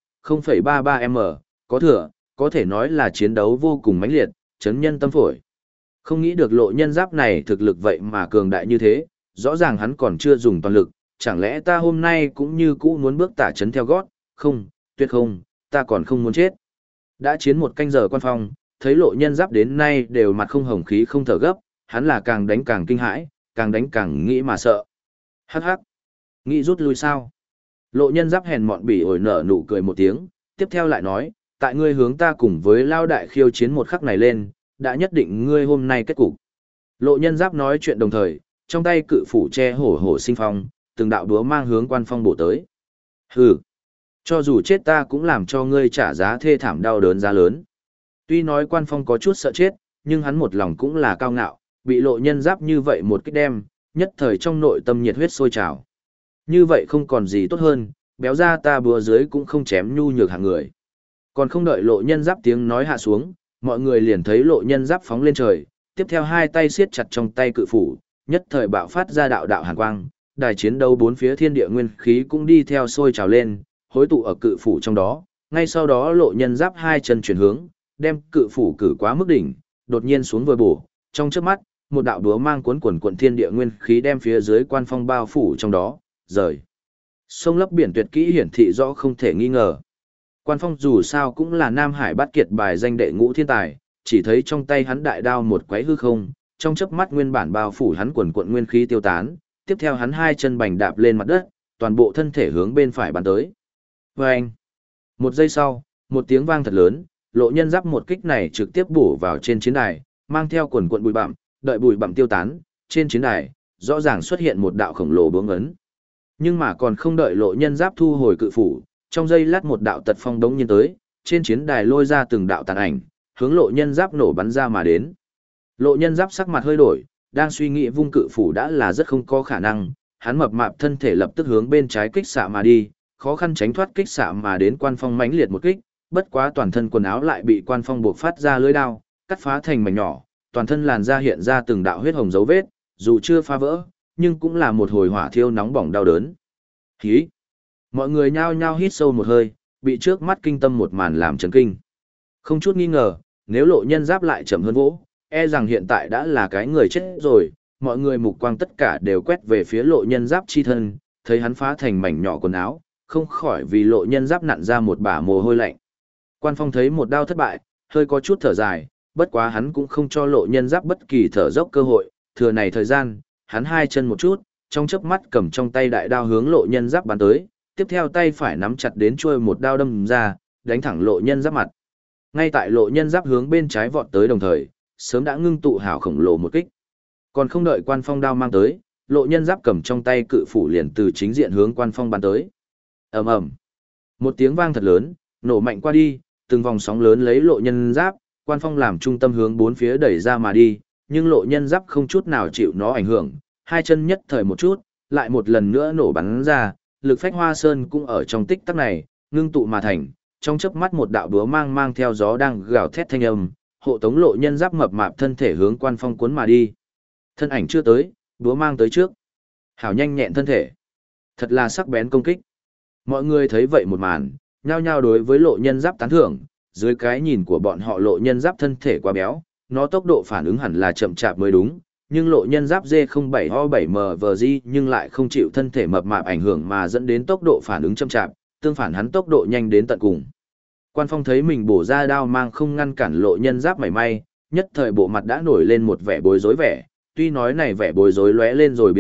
0,33m, có thừa, có thể nói là chiến đấu vô cùng mãnh liệt, chấn nhân tâm phổi. Không nghĩ được Lộ Nhân Giáp này thực lực vậy mà cường đại như thế, rõ ràng hắn còn chưa dùng toàn lực, chẳng lẽ ta hôm nay cũng như cũ muốn bước tả chấn theo gót, không, tuyệt không, ta còn không muốn chết. Đã chiến một canh giờ Quan Phong, thấy Lộ Nhân Giáp đến nay đều mặt không hồng khí không thở gấp, hắn là càng đánh càng kinh hãi, càng đánh càng nghĩ mà sợ. Hắc hắc, nghĩ rút lui sao? Lộ Nhân Giáp hèn mọn bỉ ổi nở nụ cười một tiếng, tiếp theo lại nói, tại ngươi hướng ta cùng với Lao Đại khiêu chiến một khắc này lên, đã nhất định ngươi hôm nay kết cục. Lộ Nhân Giáp nói chuyện đồng thời, trong tay cự phủ che hổ hổ sinh phong, từng đạo đúa mang hướng Quan Phong bổ tới. Hừ, cho dù chết ta cũng làm cho ngươi trả giá thê thảm đau đớn giá lớn. Tuy nói Quan Phong có chút sợ chết, nhưng hắn một lòng cũng là cao ngạo, bị Lộ Nhân Giáp như vậy một kích đem, nhất thời trong nội tâm nhiệt huyết sôi trào. Như vậy không còn gì tốt hơn, béo ra ta búa dưới cũng không chém nhu nhược hạng người. Còn không đợi Lộ Nhân Giáp tiếng nói hạ xuống, mọi người liền thấy Lộ Nhân Giáp phóng lên trời, tiếp theo hai tay siết chặt trong tay cự phủ, nhất thời bạo phát ra đạo đạo hàn quang, đài chiến đấu bốn phía thiên địa nguyên khí cũng đi theo sôi trào lên, hối tụ ở cự phủ trong đó. Ngay sau đó Lộ Nhân Giáp hai chân chuyển hướng, đem cự phủ cử quá mức đỉnh, đột nhiên xuống vừa bổ, trong chớp mắt, một đạo đúa mang cuốn quần quần thiên địa nguyên khí đem phía dưới Quan Phong bao phủ trong đó, rời. Sông lấp biển tuyệt kỹ hiển thị rõ không thể nghi ngờ. Quan Phong dù sao cũng là Nam Hải bát kiệt bài danh đệ ngũ thiên tài, chỉ thấy trong tay hắn đại đao một quấy hư không, trong chớp mắt nguyên bản bao phủ hắn quần quần nguyên khí tiêu tán, tiếp theo hắn hai chân bành đạp lên mặt đất, toàn bộ thân thể hướng bên phải bắn tới. Vâng! Một giây sau, một tiếng vang thật lớn, Lộ Nhân Giáp một kích này trực tiếp bổ vào trên chiến đài, mang theo quần quần bụi bặm, đợi bụi bặm tiêu tán, trên chiến đài, rõ ràng xuất hiện một đạo khổng lồ bướm ấn. Nhưng mà còn không đợi Lộ Nhân Giáp thu hồi cự phủ, trong giây lát một đạo tật phong đống nhiên tới, trên chiến đài lôi ra từng đạo tàn ảnh, hướng Lộ Nhân Giáp nổ bắn ra mà đến. Lộ Nhân Giáp sắc mặt hơi đổi, đang suy nghĩ vung cự phủ đã là rất không có khả năng, hắn mập mạp thân thể lập tức hướng bên trái kích xạ mà đi, khó khăn tránh thoát kích xạ mà đến Quan Phong mãnh liệt một kích, bất quá toàn thân quần áo lại bị Quan Phong buộc phát ra lưỡi đao, cắt phá thành mảnh nhỏ, toàn thân làn da hiện ra từng đạo huyết hồng dấu vết, dù chưa phá vỡ, nhưng cũng là một hồi hỏa thiêu nóng bỏng đau đớn. Hí! Mọi người nhao nhao hít sâu một hơi, bị trước mắt kinh tâm một màn làm chấn kinh. Không chút nghi ngờ, nếu Lộ Nhân Giáp lại chậm hơn vỗ, e rằng hiện tại đã là cái người chết rồi, mọi người mục quang tất cả đều quét về phía Lộ Nhân Giáp chi thân, thấy hắn phá thành mảnh nhỏ quần áo, không khỏi vì Lộ Nhân Giáp nặn ra một bả mồ hôi lạnh. Quan Phong thấy một đao thất bại, hơi có chút thở dài, bất quá hắn cũng không cho Lộ Nhân Giáp bất kỳ thở dốc cơ hội, thừa này thời gian, hắn hai chân một chút, trong chớp mắt cầm trong tay đại đao hướng Lộ Nhân Giáp bắn tới, tiếp theo tay phải nắm chặt đến chuôi một đao đâm ra, đánh thẳng Lộ Nhân Giáp mặt. Ngay tại Lộ Nhân Giáp hướng bên trái vọt tới đồng thời, sớm đã ngưng tụ hảo khổng lồ một kích. Còn không đợi Quan Phong đao mang tới, Lộ Nhân Giáp cầm trong tay cự phủ liền từ chính diện hướng Quan Phong bắn tới. Ầm ầm. Một tiếng vang thật lớn, nổ mạnh qua đi, từng vòng sóng lớn lấy Lộ Nhân Giáp, Quan Phong làm trung tâm hướng bốn phía đẩy ra mà đi, nhưng Lộ Nhân Giáp không chút nào chịu nó ảnh hưởng, hai chân nhất thời một chút, lại một lần nữa nổ bắn ra, lực phách hoa sơn cũng ở trong tích tắc này, ngưng tụ mà thành, trong chớp mắt một đạo đúa mang theo gió đang gào thét thanh âm, hộ tống Lộ Nhân Giáp mập mạp thân thể hướng Quan Phong cuốn mà đi. Thân ảnh chưa tới, đúa mang tới trước. Hảo nhanh nhẹn thân thể. Thật là sắc bén công kích. Mọi người thấy vậy một màn, nhao nhao đối với Lộ Nhân Giáp tán thưởng, dưới cái nhìn của bọn họ Lộ Nhân Giáp thân thể quá béo, nó tốc độ phản ứng hẳn là chậm chạp mới đúng, nhưng Lộ Nhân Giáp D07O7MVG nhưng lại không chịu thân thể mập mạp ảnh hưởng mà dẫn đến tốc độ phản ứng chậm chạp, tương phản hắn tốc độ nhanh đến tận cùng. Quan Phong thấy mình bổ ra đao mang không ngăn cản Lộ Nhân Giáp mảy may, nhất thời bộ mặt đã nổi lên một vẻ bối rối vẻ, tuy nói này vẻ bối rối lóe lên rồi biến mất,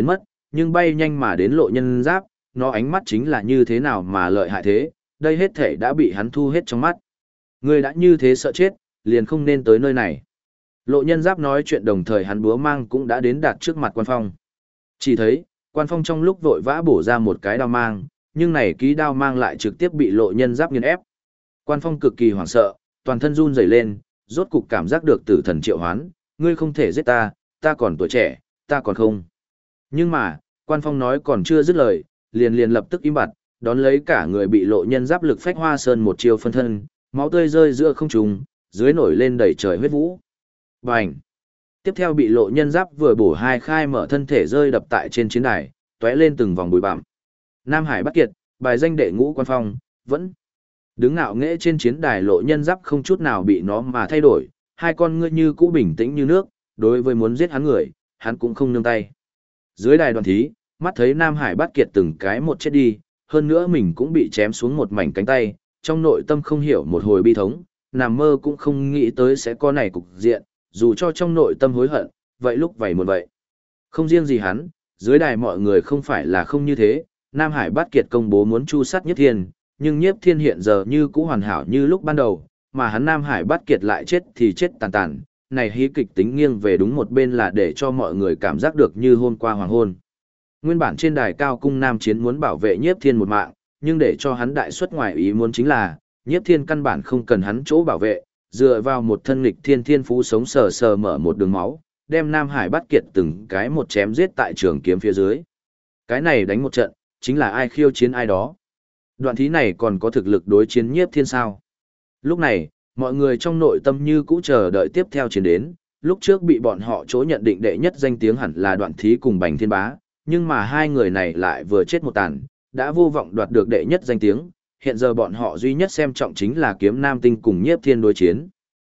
nhưng bay nhanh mà đến lộ nhân giáp, nó ánh mắt chính là như thế nào mà lợi hại thế, đây hết thể đã bị hắn thu hết trong mắt. Ngươi đã như thế sợ chết, liền không nên tới nơi này. Lộ nhân giáp nói chuyện đồng thời hắn búa mang cũng đã đến đạt trước mặt quan phong. Chỉ thấy, quan phong trong lúc vội vã bổ ra một cái đao mang, nhưng này ký đao mang lại trực tiếp bị lộ nhân giáp nghiền ép. Quan phong cực kỳ hoảng sợ, toàn thân run rẩy lên, rốt cục cảm giác được tử thần triệu hoán, ngươi không thể giết ta, ta còn tuổi trẻ, ta còn không. Nhưng mà, quan phong nói còn chưa dứt lời, liền lập tức im bặt, đón lấy cả người bị lộ nhân giáp lực phách hoa sơn một chiêu phân thân, máu tươi rơi giữa không trung, dưới nổi lên đầy trời huyết vũ. Bành! Tiếp theo bị lộ nhân giáp vừa bổ hai khai mở thân thể rơi đập tại trên chiến đài, tóe lên từng vòng bụi bặm. Nam Hải Bắc Kiệt, bài danh đệ ngũ quan phong, vẫn đứng ngạo nghễ trên chiến đài, lộ nhân giáp không chút nào bị nó mà thay đổi, hai con ngươi như cũ bình tĩnh như nước, đối với muốn giết hắn người, hắn cũng không nương tay. Dưới đài đoàn thí, mắt thấy Nam Hải Bắc Kiệt từng cái một chết đi, hơn nữa mình cũng bị chém xuống một mảnh cánh tay, trong nội tâm không hiểu một hồi bi thống, nằm mơ cũng không nghĩ tới sẽ có này cục diện, dù cho trong nội tâm hối hận, vậy lúc vầy một vậy. Không riêng gì hắn, dưới đài mọi người không phải là không như thế, Nam Hải Bát Kiệt công bố muốn chu sát Nhiếp Thiên, nhưng Nhiếp Thiên hiện giờ như cũ hoàn hảo như lúc ban đầu, mà hắn Nam Hải Bát Kiệt lại chết thì chết tàn tàn, này hí kịch tính nghiêng về đúng một bên là để cho mọi người cảm giác được như hôm qua hoàng hôn. Nguyên bản trên đài cao cung Nam Chiến muốn bảo vệ Nhiếp Thiên một mạng, nhưng để cho hắn đại xuất ngoài ý muốn chính là, Nhiếp Thiên căn bản không cần hắn chỗ bảo vệ, dựa vào một thân nghịch thiên thiên phú sống sờ sờ mở một đường máu, đem Nam Hải Bát Kiệt từng cái một chém giết tại trường kiếm phía dưới. Cái này đánh một trận, chính là ai khiêu chiến ai đó. Đoạn thí này còn có thực lực đối chiến Nhiếp Thiên sao? Lúc này, mọi người trong nội tâm như cũ chờ đợi tiếp theo chiến đến, lúc trước bị bọn họ chỗ nhận định đệ nhất danh tiếng hẳn là Đoạn thí cùng Bành Thiên Bá, nhưng mà hai người này lại vừa chết một tàn, đã vô vọng đoạt được đệ nhất danh tiếng, hiện giờ bọn họ duy nhất xem trọng chính là Kiếm Nam Tinh cùng Nhiếp Thiên đối chiến.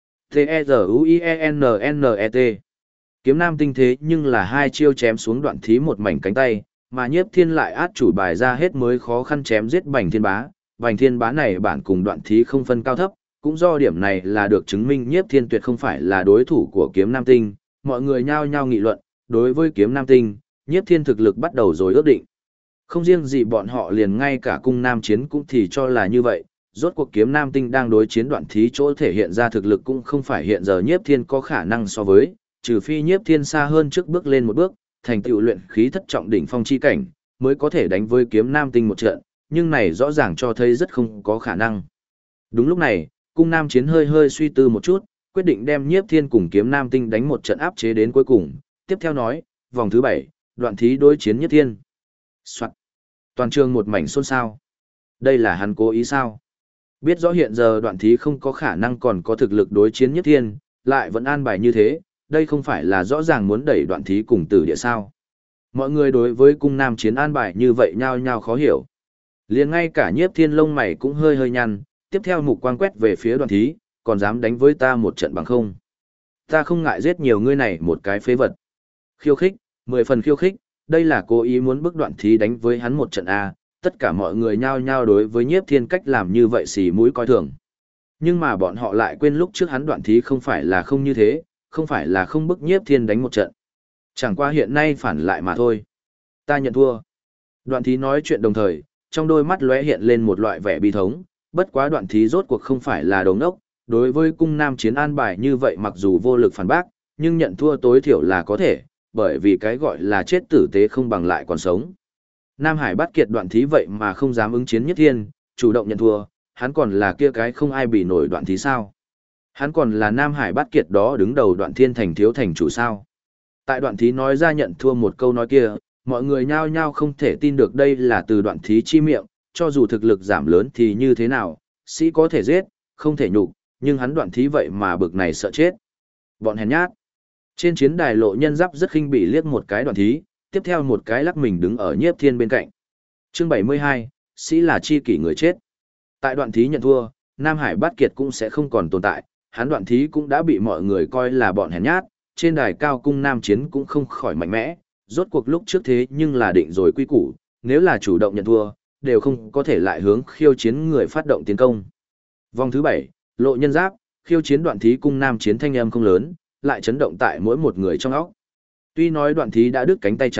T-E-Z-U-I-E-N-N-E-T Kiếm Nam Tinh thế nhưng là hai chiêu chém xuống Đoạn thí một mảnh cánh tay, mà Nhiếp Thiên lại át chủ bài ra hết mới khó khăn chém giết Bành Thiên Bá. Bành Thiên Bá này bản cùng Đoạn thí không phân cao thấp, cũng do điểm này là được chứng minh Nhiếp Thiên tuyệt không phải là đối thủ của Kiếm Nam Tinh, mọi người nhao nhao nghị luận, đối với Kiếm Nam Tinh, Nhiếp Thiên thực lực bắt đầu rồi ước định. Không riêng gì bọn họ liền ngay cả cung Nam Chiến cũng thì cho là như vậy, rốt cuộc Kiếm Nam Tinh đang đối chiến Đoạn thí chỗ thể hiện ra thực lực cũng không phải hiện giờ Nhiếp Thiên có khả năng so với, trừ phi Nhiếp Thiên xa hơn trước bước lên một bước, thành tựu luyện khí thất trọng đỉnh phong chi cảnh, mới có thể đánh với Kiếm Nam Tinh một trận, nhưng này rõ ràng cho thấy rất không có khả năng. Đúng lúc này, cung Nam Chiến hơi hơi suy tư một chút, quyết định đem Nhiếp Thiên cùng Kiếm Nam Tinh đánh một trận áp chế đến cuối cùng, tiếp theo nói, vòng thứ 7, Đoạn thí đối chiến Nhiếp Thiên. Soạn. Toàn trường một mảnh xôn xao. Đây là hắn cố ý sao? Biết rõ hiện giờ Đoạn thí không có khả năng còn có thực lực đối chiến Nhiếp Thiên, lại vẫn an bài như thế, đây không phải là rõ ràng muốn đẩy Đoạn thí cùng tử địa sao? Mọi người đối với cung Nam Chiến an bài như vậy nhao nhao khó hiểu. Liền ngay cả Nhiếp Thiên lông mày cũng hơi hơi nhăn, tiếp theo mục quang quét về phía Đoạn thí, còn dám đánh với ta một trận bằng không? Ta không ngại giết nhiều ngươi này một cái phế vật. Khiêu khích, 10 phần khiêu khích, đây là cố ý muốn bức Đoạn thí đánh với hắn một trận A, tất cả mọi người nhao nhao đối với Nhiếp Thiên cách làm như vậy xì mũi coi thường. Nhưng mà bọn họ lại quên lúc trước hắn Đoạn thí không phải là không như thế, không phải là không bức Nhiếp Thiên đánh một trận. Chẳng qua hiện nay phản lại mà thôi. Ta nhận thua. Đoạn thí nói chuyện đồng thời, trong đôi mắt lóe hiện lên một loại vẻ bi thống, bất quá Đoạn thí rốt cuộc không phải là đồ ngốc, đối với cung Nam Chiến an bài như vậy mặc dù vô lực phản bác, nhưng nhận thua tối thiểu là có thể, bởi vì cái gọi là chết tử tế không bằng lại còn sống. Nam Hải Bát Kiệt Đoạn thí vậy mà không dám ứng chiến Nhiếp Thiên, chủ động nhận thua, hắn còn là kia cái không ai bị nổi Đoạn thí sao? Hắn còn là Nam Hải Bát Kiệt đó đứng đầu Đoạn Thiên thành thiếu thành chủ sao? Tại Đoạn thí nói ra nhận thua một câu nói kia, mọi người nhao nhao không thể tin được đây là từ Đoạn thí chi miệng, cho dù thực lực giảm lớn thì như thế nào, sĩ có thể giết, không thể nhục, nhưng hắn Đoạn thí vậy mà bực này sợ chết. Bọn hèn nhát. Trên chiến đài lộ nhân giáp rất khinh bỉ liếc một cái Đoạn thí, tiếp theo một cái lắc mình đứng ở Nhiếp Thiên bên cạnh. Chương 72, sĩ là chi kỷ người chết. Tại Đoạn thí nhận thua, Nam Hải Bát Kiệt cũng sẽ không còn tồn tại, hắn Đoạn thí cũng đã bị mọi người coi là bọn hèn nhát, trên đài cao cung Nam Chiến cũng không khỏi mạnh mẽ, rốt cuộc lúc trước thế nhưng là định rồi quy củ, nếu là chủ động nhận thua, đều không có thể lại hướng khiêu chiến người phát động tiến công. Vòng thứ 7, lộ nhân giáp, khiêu chiến Đoạn thí cung Nam Chiến thanh âm không lớn, lại chấn động tại mỗi một người trong óc. Tuy nói Đoạn thí đã đứt cánh tay trái,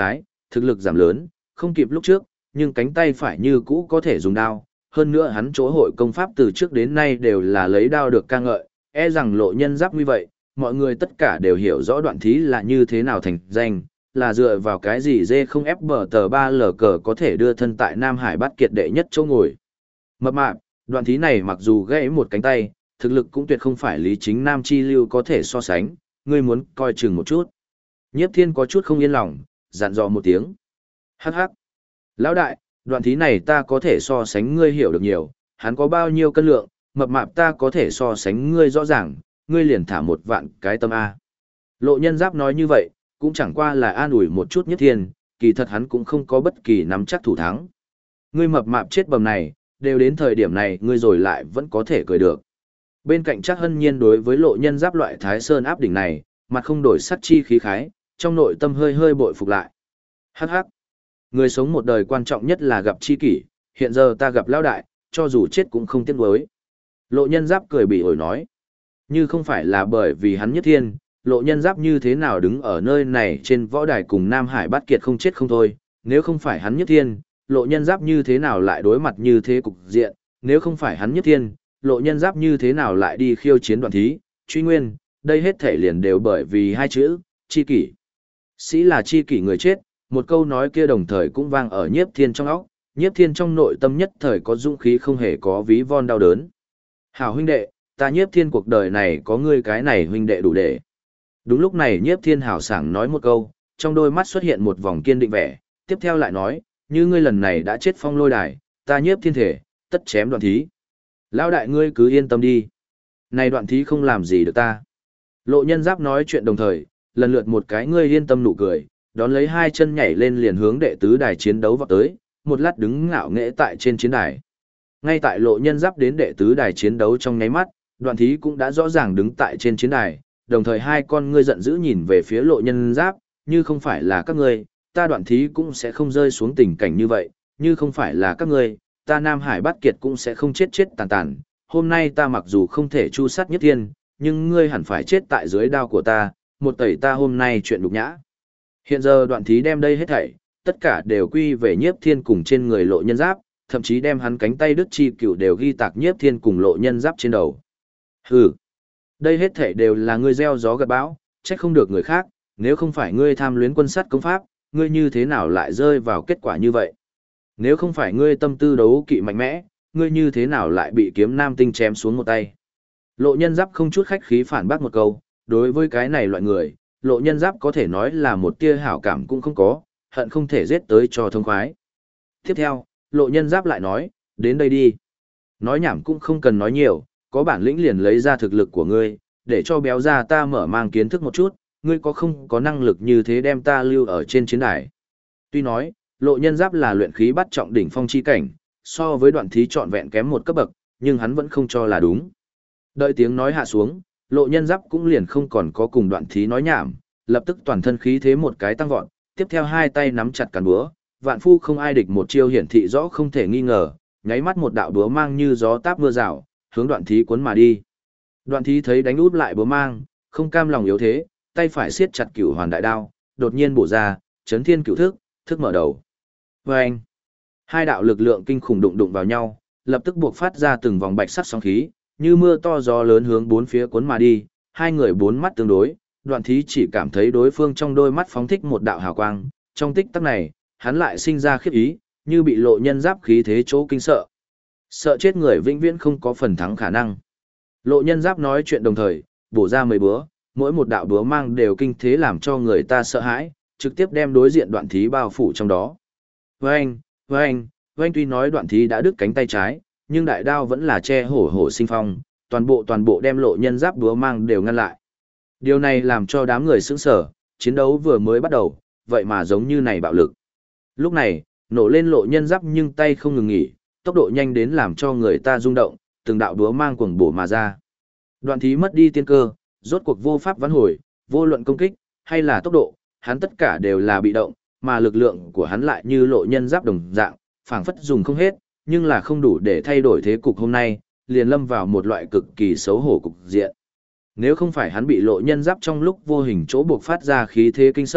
thực lực giảm lớn, không kịp lúc trước, nhưng cánh tay phải như cũ có thể dùng đao. Hơn nữa hắn chỗ hội công pháp từ trước đến nay đều là lấy đao được ca ngợi, e rằng Lộ Nhân Giáp như vậy, mọi người tất cả đều hiểu rõ Đoạn Thí là như thế nào thành danh, là dựa vào cái gì dê không ép bờ tờ 3 cờ có thể đưa thân tại Nam Hải bát kiệt đệ nhất chỗ ngồi. Mập mạp, Đoạn Thí này mặc dù gãy một cánh tay, thực lực cũng tuyệt không phải Lý Chính Nam chi lưu có thể so sánh, ngươi muốn coi chừng một chút. Nhiếp Thiên có chút không yên lòng, dặn dò một tiếng. Hắc hắc. Lão đại, Đoạn Thí này ta có thể so sánh ngươi hiểu được nhiều, hắn có bao nhiêu cân lượng, mập mạp ta có thể so sánh ngươi rõ ràng, ngươi liền thả 1 vạn cái tâm A. Lộ Nhân Giáp nói như vậy, cũng chẳng qua là an ủi một chút Nhiếp Thiên, kỳ thật hắn cũng không có bất kỳ nắm chắc thủ thắng. Ngươi mập mạp chết bầm này, đều đến thời điểm này ngươi rồi lại vẫn có thể cười được. Bên cạnh Trác Hân Nhiên đối với Lộ Nhân Giáp loại Thái Sơn áp đỉnh này, mặt không đổi sắc chi khí khái, trong nội tâm hơi hơi bội phục lại. Hắc hắc. Người sống một đời quan trọng nhất là gặp chi kỷ, hiện giờ ta gặp lão đại, cho dù chết cũng không tiếc nuối. Lộ Nhân Giáp cười bỉ ổi nói. Như không phải là bởi vì hắn Nhất Thiên, Lộ Nhân Giáp như thế nào đứng ở nơi này trên võ đài cùng Nam Hải bát kiệt không chết không thôi, nếu không phải hắn Nhất Thiên, Lộ Nhân Giáp như thế nào lại đối mặt như thế cục diện, nếu không phải hắn Nhất Thiên, Lộ Nhân Giáp như thế nào lại đi khiêu chiến Đoạn Thí, truy nguyên, đây hết thể liền đều bởi vì hai chữ, chi kỷ. Sĩ là chi kỷ người chết, một câu nói kia đồng thời cũng vang ở Nhiếp Thiên trong óc, Nhiếp Thiên trong nội tâm nhất thời có dũng khí không hề có ví von đau đớn. Hảo huynh đệ, ta Nhiếp Thiên cuộc đời này có ngươi cái này huynh đệ đủ để. Đúng lúc này Nhiếp Thiên hảo sảng nói một câu, trong đôi mắt xuất hiện một vòng kiên định vẻ, tiếp theo lại nói, như ngươi lần này đã chết phong lôi đài, ta Nhiếp Thiên thể, tất chém Đoạn Thí. Lão đại ngươi cứ yên tâm đi. Này Đoạn Thí không làm gì được ta. Lộ Nhân Giáp nói chuyện đồng thời, lần lượt một cái ngươi yên tâm nụ cười, đón lấy hai chân nhảy lên liền hướng đệ tứ đài chiến đấu vọt tới, một lát đứng ngạo nghễ tại trên chiến đài. Ngay tại Lộ Nhân Giáp đến đệ tứ đài chiến đấu trong nháy mắt, Đoạn Thí cũng đã rõ ràng đứng tại trên chiến đài, đồng thời hai con ngươi giận dữ nhìn về phía Lộ Nhân Giáp, như không phải là các ngươi, ta Đoạn Thí cũng sẽ không rơi xuống tình cảnh như vậy, như không phải là các ngươi, ta Nam Hải bát kiệt cũng sẽ không chết chết tàn tàn, hôm nay ta mặc dù không thể chu sát Nhất Thiên, nhưng ngươi hẳn phải chết tại dưới đao của ta, một tẩy ta hôm nay chuyện nhục nhã. Hiện giờ Đoạn Thí đem đây hết thảy, tất cả đều quy về Nhiếp Thiên cùng trên người Lộ Nhân Giáp, thậm chí đem hắn cánh tay đứt chi cựu đều ghi tạc Nhiếp Thiên cùng Lộ Nhân Giáp trên đầu. Hừ, đây hết thảy đều là ngươi gieo gió gặt bão, trách không được người khác, nếu không phải ngươi tham luyến quân sát công pháp, ngươi như thế nào lại rơi vào kết quả như vậy? Nếu không phải ngươi tâm tư đấu kỵ mạnh mẽ, ngươi như thế nào lại bị kiếm nam tinh chém xuống một tay? Lộ Nhân Giáp không chút khách khí phản bác một câu, đối với cái này loại người, Lộ Nhân Giáp có thể nói là một tia hảo cảm cũng không có, hận không thể giết tới cho thông khoái. Tiếp theo, Lộ Nhân Giáp lại nói, đến đây đi. Nói nhảm cũng không cần nói nhiều, có bản lĩnh liền lấy ra thực lực của ngươi, để cho béo ra ta mở mang kiến thức một chút, ngươi có không có năng lực như thế đem ta lưu ở trên chiến đài. Tuy nói, Lộ Nhân Giáp là luyện khí bắt trọng đỉnh phong chi cảnh, so với Đoạn Thí trọn vẹn kém một cấp bậc, nhưng hắn vẫn không cho là đúng. Đợi tiếng nói hạ xuống, Lộ Nhân Giáp cũng liền không còn có cùng Đoạn Thí nói nhảm, lập tức toàn thân khí thế một cái tăng vọt, tiếp theo hai tay nắm chặt cán búa, vạn phu không ai địch một chiêu hiển thị rõ không thể nghi ngờ, nháy mắt một đạo búa mang như gió táp mưa rào, hướng Đoạn Thí cuốn mà đi. Đoạn Thí thấy đánh út lại búa mang, không cam lòng yếu thế, tay phải siết chặt Cửu Hoàn đại đao, đột nhiên bổ ra, chấn thiên cửu thức, thức mở đầu. Vâng! Hai đạo lực lượng kinh khủng đụng đụng vào nhau, lập tức buộc phát ra từng vòng bạch sắc sóng khí, như mưa to gió lớn hướng bốn phía cuốn mà đi, hai người bốn mắt tương đối, Đoạn Thí chỉ cảm thấy đối phương trong đôi mắt phóng thích một đạo hào quang, trong tích tắc này, hắn lại sinh ra khiếp ý, như bị Lộ Nhân Giáp khí thế chỗ kinh sợ. Sợ chết người vĩnh viễn không có phần thắng khả năng. Lộ Nhân Giáp nói chuyện đồng thời, bổ ra mấy búa, mỗi một đạo búa mang đều kinh thế làm cho người ta sợ hãi, trực tiếp đem đối diện Đoạn Thí bao phủ trong đó. Vâng, vâng, vâng, tuy nói Đoạn Thí đã đứt cánh tay trái, nhưng đại đao vẫn là che hổ hổ sinh phong, toàn bộ đem Lộ Nhân Giáp búa mang đều ngăn lại. Điều này làm cho đám người sững sờ, chiến đấu vừa mới bắt đầu, vậy mà giống như này bạo lực. Lúc này, nổ lên Lộ Nhân Giáp nhưng tay không ngừng nghỉ, tốc độ nhanh đến làm cho người ta rung động, từng đạo búa mang cuồng bổ mà ra. Đoạn Thí mất đi tiên cơ, rốt cuộc vô pháp vãn hồi, vô luận công kích hay là tốc độ, hắn tất cả đều là bị động, mà lực lượng của hắn lại như Lộ Nhân Giáp đồng dạng, phảng phất dùng không hết, nhưng là không đủ để thay đổi thế cục hôm nay, liền lâm vào một loại cực kỳ xấu hổ cục diện. Nếu không phải hắn bị Lộ Nhân Giáp trong lúc vô hình chỗ buộc phát ra khí thế kinh sợ,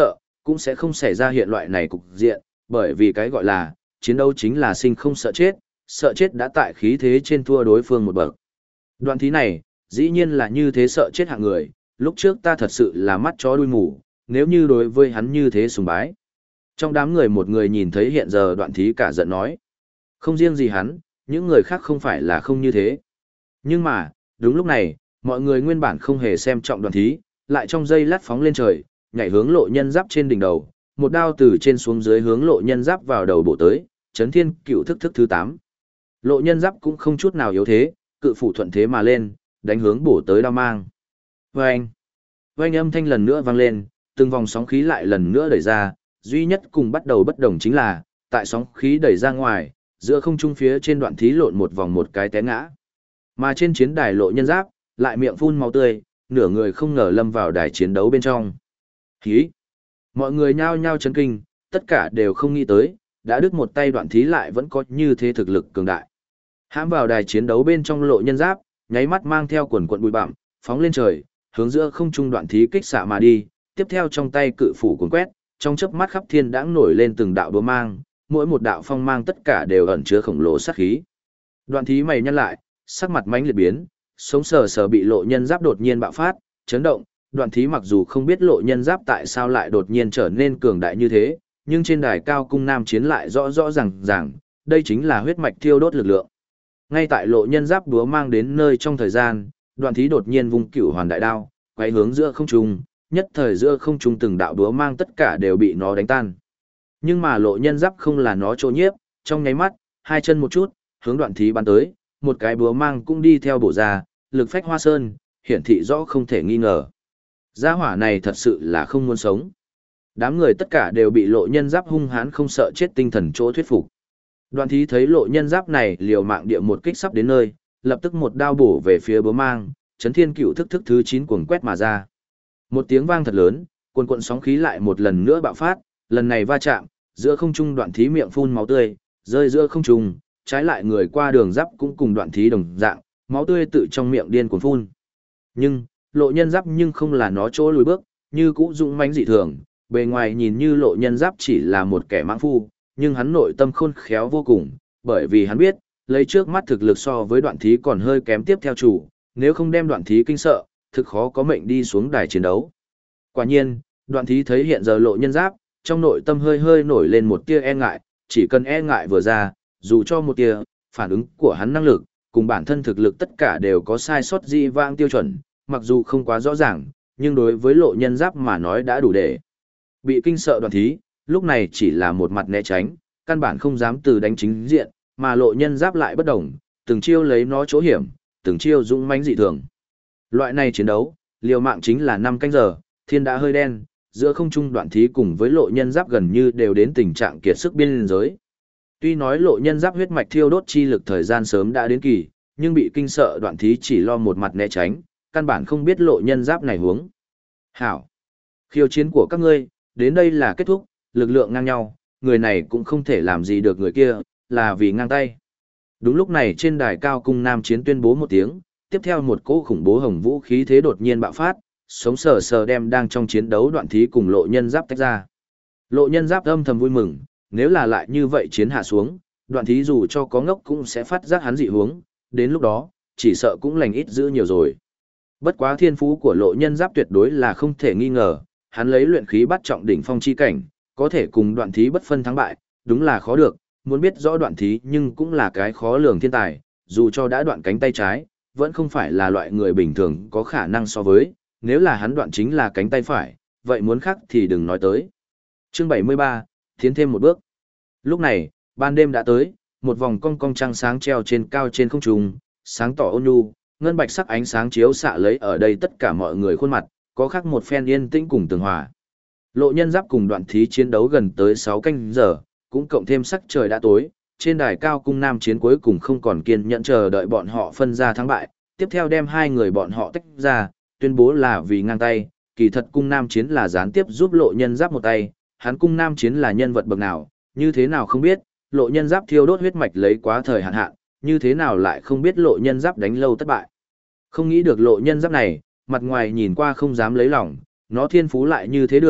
cũng sẽ không xảy ra hiện loại này cục diện, bởi vì cái gọi là, chiến đấu chính là sinh không sợ chết đã tại khí thế trên thua đối phương một bậc. Đoạn thí này, dĩ nhiên là như thế sợ chết hạng người, lúc trước ta thật sự là mắt chó đuôi mù, nếu như đối với hắn như thế sùng bái. Trong đám người một người nhìn thấy hiện giờ đoạn thí cả giận nói. Không riêng gì hắn, những người khác không phải là không như thế. Nhưng mà, đúng lúc này, mọi người nguyên bản không hề xem trọng đoạn thí, lại trong giây lát phóng lên trời, nhảy hướng lộ nhân giáp trên đỉnh đầu, một đao từ trên xuống dưới hướng lộ nhân giáp vào đầu bổ tới, chấn thiên cựu thức thứ 8. Lộ nhân giáp cũng không chút nào yếu thế, cự phủ thuận thế mà lên, đánh hướng bổ tới đao mang. Vâng! Vâng âm thanh lần nữa vang lên, từng vòng sóng khí lại lần nữa đẩy ra, duy nhất cùng bắt đầu bất đồng chính là, tại sóng khí đẩy ra ngoài, giữa không trung phía trên đoạn thí lộn một vòng một cái té ngã. Mà trên chiến đài lộ nhân giáp, lại miệng phun máu tươi, nửa người không ngờ lâm vào đài chiến đấu bên trong. Hí! Mọi người nhao nhao chấn kinh, tất cả đều không nghĩ tới, đã đứt một tay đoạn thí lại vẫn có như thế thực lực cường đại. Hãm vào đài chiến đấu bên trong lộ nhân giáp, nháy mắt mang theo quần quần bụi bặm, phóng lên trời, hướng giữa không trung đoạn thí kích xạ mà đi, tiếp theo trong tay cự phủ cuốn quét, trong chớp mắt khắp thiên đãng nổi lên từng đạo đúa mang, mỗi một đạo phong mang tất cả đều ẩn chứa khổng lồ sát khí. Đoạn thí mày nhăn lại, sắc mặt mãnh liệt biến, sống sờ sờ bị lộ nhân giáp đột nhiên bạo phát, chấn động. Đoạn thí mặc dù không biết lộ nhân giáp tại sao lại đột nhiên trở nên cường đại như thế, nhưng trên đài cao cung nam chiến lại rõ rõ ràng, đây chính là huyết mạch thiêu đốt lực lượng. Ngay tại lộ nhân giáp đúa mang đến nơi trong thời gian, đoạn thí đột nhiên vung cửu hoàn đại đao, quay hướng giữa không trung, nhất thời giữa không trung từng đạo đúa mang tất cả đều bị nó đánh tan. Nhưng mà lộ nhân giáp không là nó chỗ nhiếp, trong nháy mắt, hai chân một chút, hướng đoạn thí bắn tới, một cái búa mang cũng đi theo bổ ra, lực phách hoa sơn, hiển thị rõ không thể nghi ngờ. Gia hỏa này thật sự là không muốn sống. Đám người tất cả đều bị lộ nhân giáp hung hãn không sợ chết tinh thần chỗ thuyết phục. Đoạn thí thấy lộ nhân giáp này liều mạng địa một kích sắp đến nơi, lập tức một đao bổ về phía búa mang, chấn thiên cựu thức thứ 9 cuồng quét mà ra. Một tiếng vang thật lớn, cuồn cuộn sóng khí lại một lần nữa bạo phát, lần này va chạm, giữa không trung đoạn thí miệng phun máu tươi, rơi giữa không trung, trái lại người qua đường giáp cũng cùng đoạn thí đồng dạng, máu tươi tự trong miệng điên cuồng phun. Nhưng, lộ nhân giáp nhưng không là nó chỗ lùi bước, như cũ dũng mãnh dị thường, bề ngoài nhìn như lộ nhân giáp chỉ là một kẻ mãng phu, nhưng hắn nội tâm khôn khéo vô cùng, bởi vì hắn biết, lấy trước mắt thực lực so với đoạn thí còn hơi kém tiếp theo chủ, nếu không đem đoạn thí kinh sợ, thực khó có mệnh đi xuống đài chiến đấu. Quả nhiên, đoạn thí thấy hiện giờ lộ nhân giáp, trong nội tâm hơi hơi nổi lên một tia e ngại, chỉ cần e ngại vừa ra, dù cho một tia, phản ứng của hắn năng lực, cùng bản thân thực lực tất cả đều có sai sót dị vãng tiêu chuẩn, mặc dù không quá rõ ràng, nhưng đối với lộ nhân giáp mà nói đã đủ để. Bị kinh sợ đoạn thí, lúc này chỉ là một mặt né tránh, căn bản không dám từ đánh chính diện, mà lộ nhân giáp lại bất đồng, từng chiêu lấy nó chỗ hiểm, từng chiêu dũng mãnh dị thường. Loại này chiến đấu, liều mạng chính là 5 canh giờ, thiên đã hơi đen, giữa không trung đoạn thí cùng với lộ nhân giáp gần như đều đến tình trạng kiệt sức biên giới. Tuy nói lộ nhân giáp huyết mạch thiêu đốt chi lực thời gian sớm đã đến kỳ, nhưng bị kinh sợ đoạn thí chỉ lo một mặt né tránh, căn bản không biết lộ nhân giáp này hướng. Hảo! Khiêu chiến của các ngươi, đến đây là kết thúc, lực lượng ngang nhau, người này cũng không thể làm gì được người kia, là vì ngang tay. Đúng lúc này trên đài cao cung nam chiến tuyên bố một tiếng, tiếp theo một cỗ khủng bố hồng vũ khí thế đột nhiên bạo phát, sống sờ sờ đem đang trong chiến đấu đoạn thí cùng lộ nhân giáp tách ra. Lộ nhân giáp âm thầm vui mừng, nếu là lại như vậy chiến hạ xuống, đoạn thí dù cho có ngốc cũng sẽ phát giác hắn dị hướng, đến lúc đó, chỉ sợ cũng lành ít giữ nhiều rồi. Bất quá thiên phú của lộ nhân giáp tuyệt đối là không thể nghi ngờ, hắn lấy luyện khí bắt trọng đỉnh phong chi cảnh, có thể cùng đoạn thí bất phân thắng bại, đúng là khó được, muốn biết rõ đoạn thí nhưng cũng là cái khó lường thiên tài, dù cho đã đoạn cánh tay trái, vẫn không phải là loại người bình thường có khả năng so với, nếu là hắn đoạn chính là cánh tay phải, vậy muốn khác thì đừng nói tới. Chương 73, tiến thêm một bước. Lúc này, ban đêm đã tới, một vòng cong cong trăng sáng treo trên cao trên không trung, sáng tỏ ôn nhu, ngân bạch sắc ánh sáng chiếu xạ lấy ở đây tất cả mọi người khuôn mặt, có khác một phen yên tĩnh cùng tường hòa. Lộ nhân giáp cùng đoạn thí chiến đấu gần tới 6 canh giờ, cũng cộng thêm sắc trời đã tối, trên đài cao cung nam chiến cuối cùng không còn kiên nhẫn chờ đợi bọn họ phân ra thắng bại, tiếp theo đem hai người bọn họ tách ra, tuyên bố là vì ngang tay, kỳ thật cung nam chiến là gián tiếp giúp lộ nhân giáp một tay, hắn cung nam chiến là nhân vật bậc nào, như thế nào không biết, lộ nhân giáp thiêu đốt huyết mạch lấy quá thời hạn hạn, như thế nào lại không biết lộ nhân giáp đánh lâu thất bại. Không nghĩ được lộ nhân giáp này, mặt ngoài nhìn qua không dám lấy lòng, nó thiên phú lại như thế được,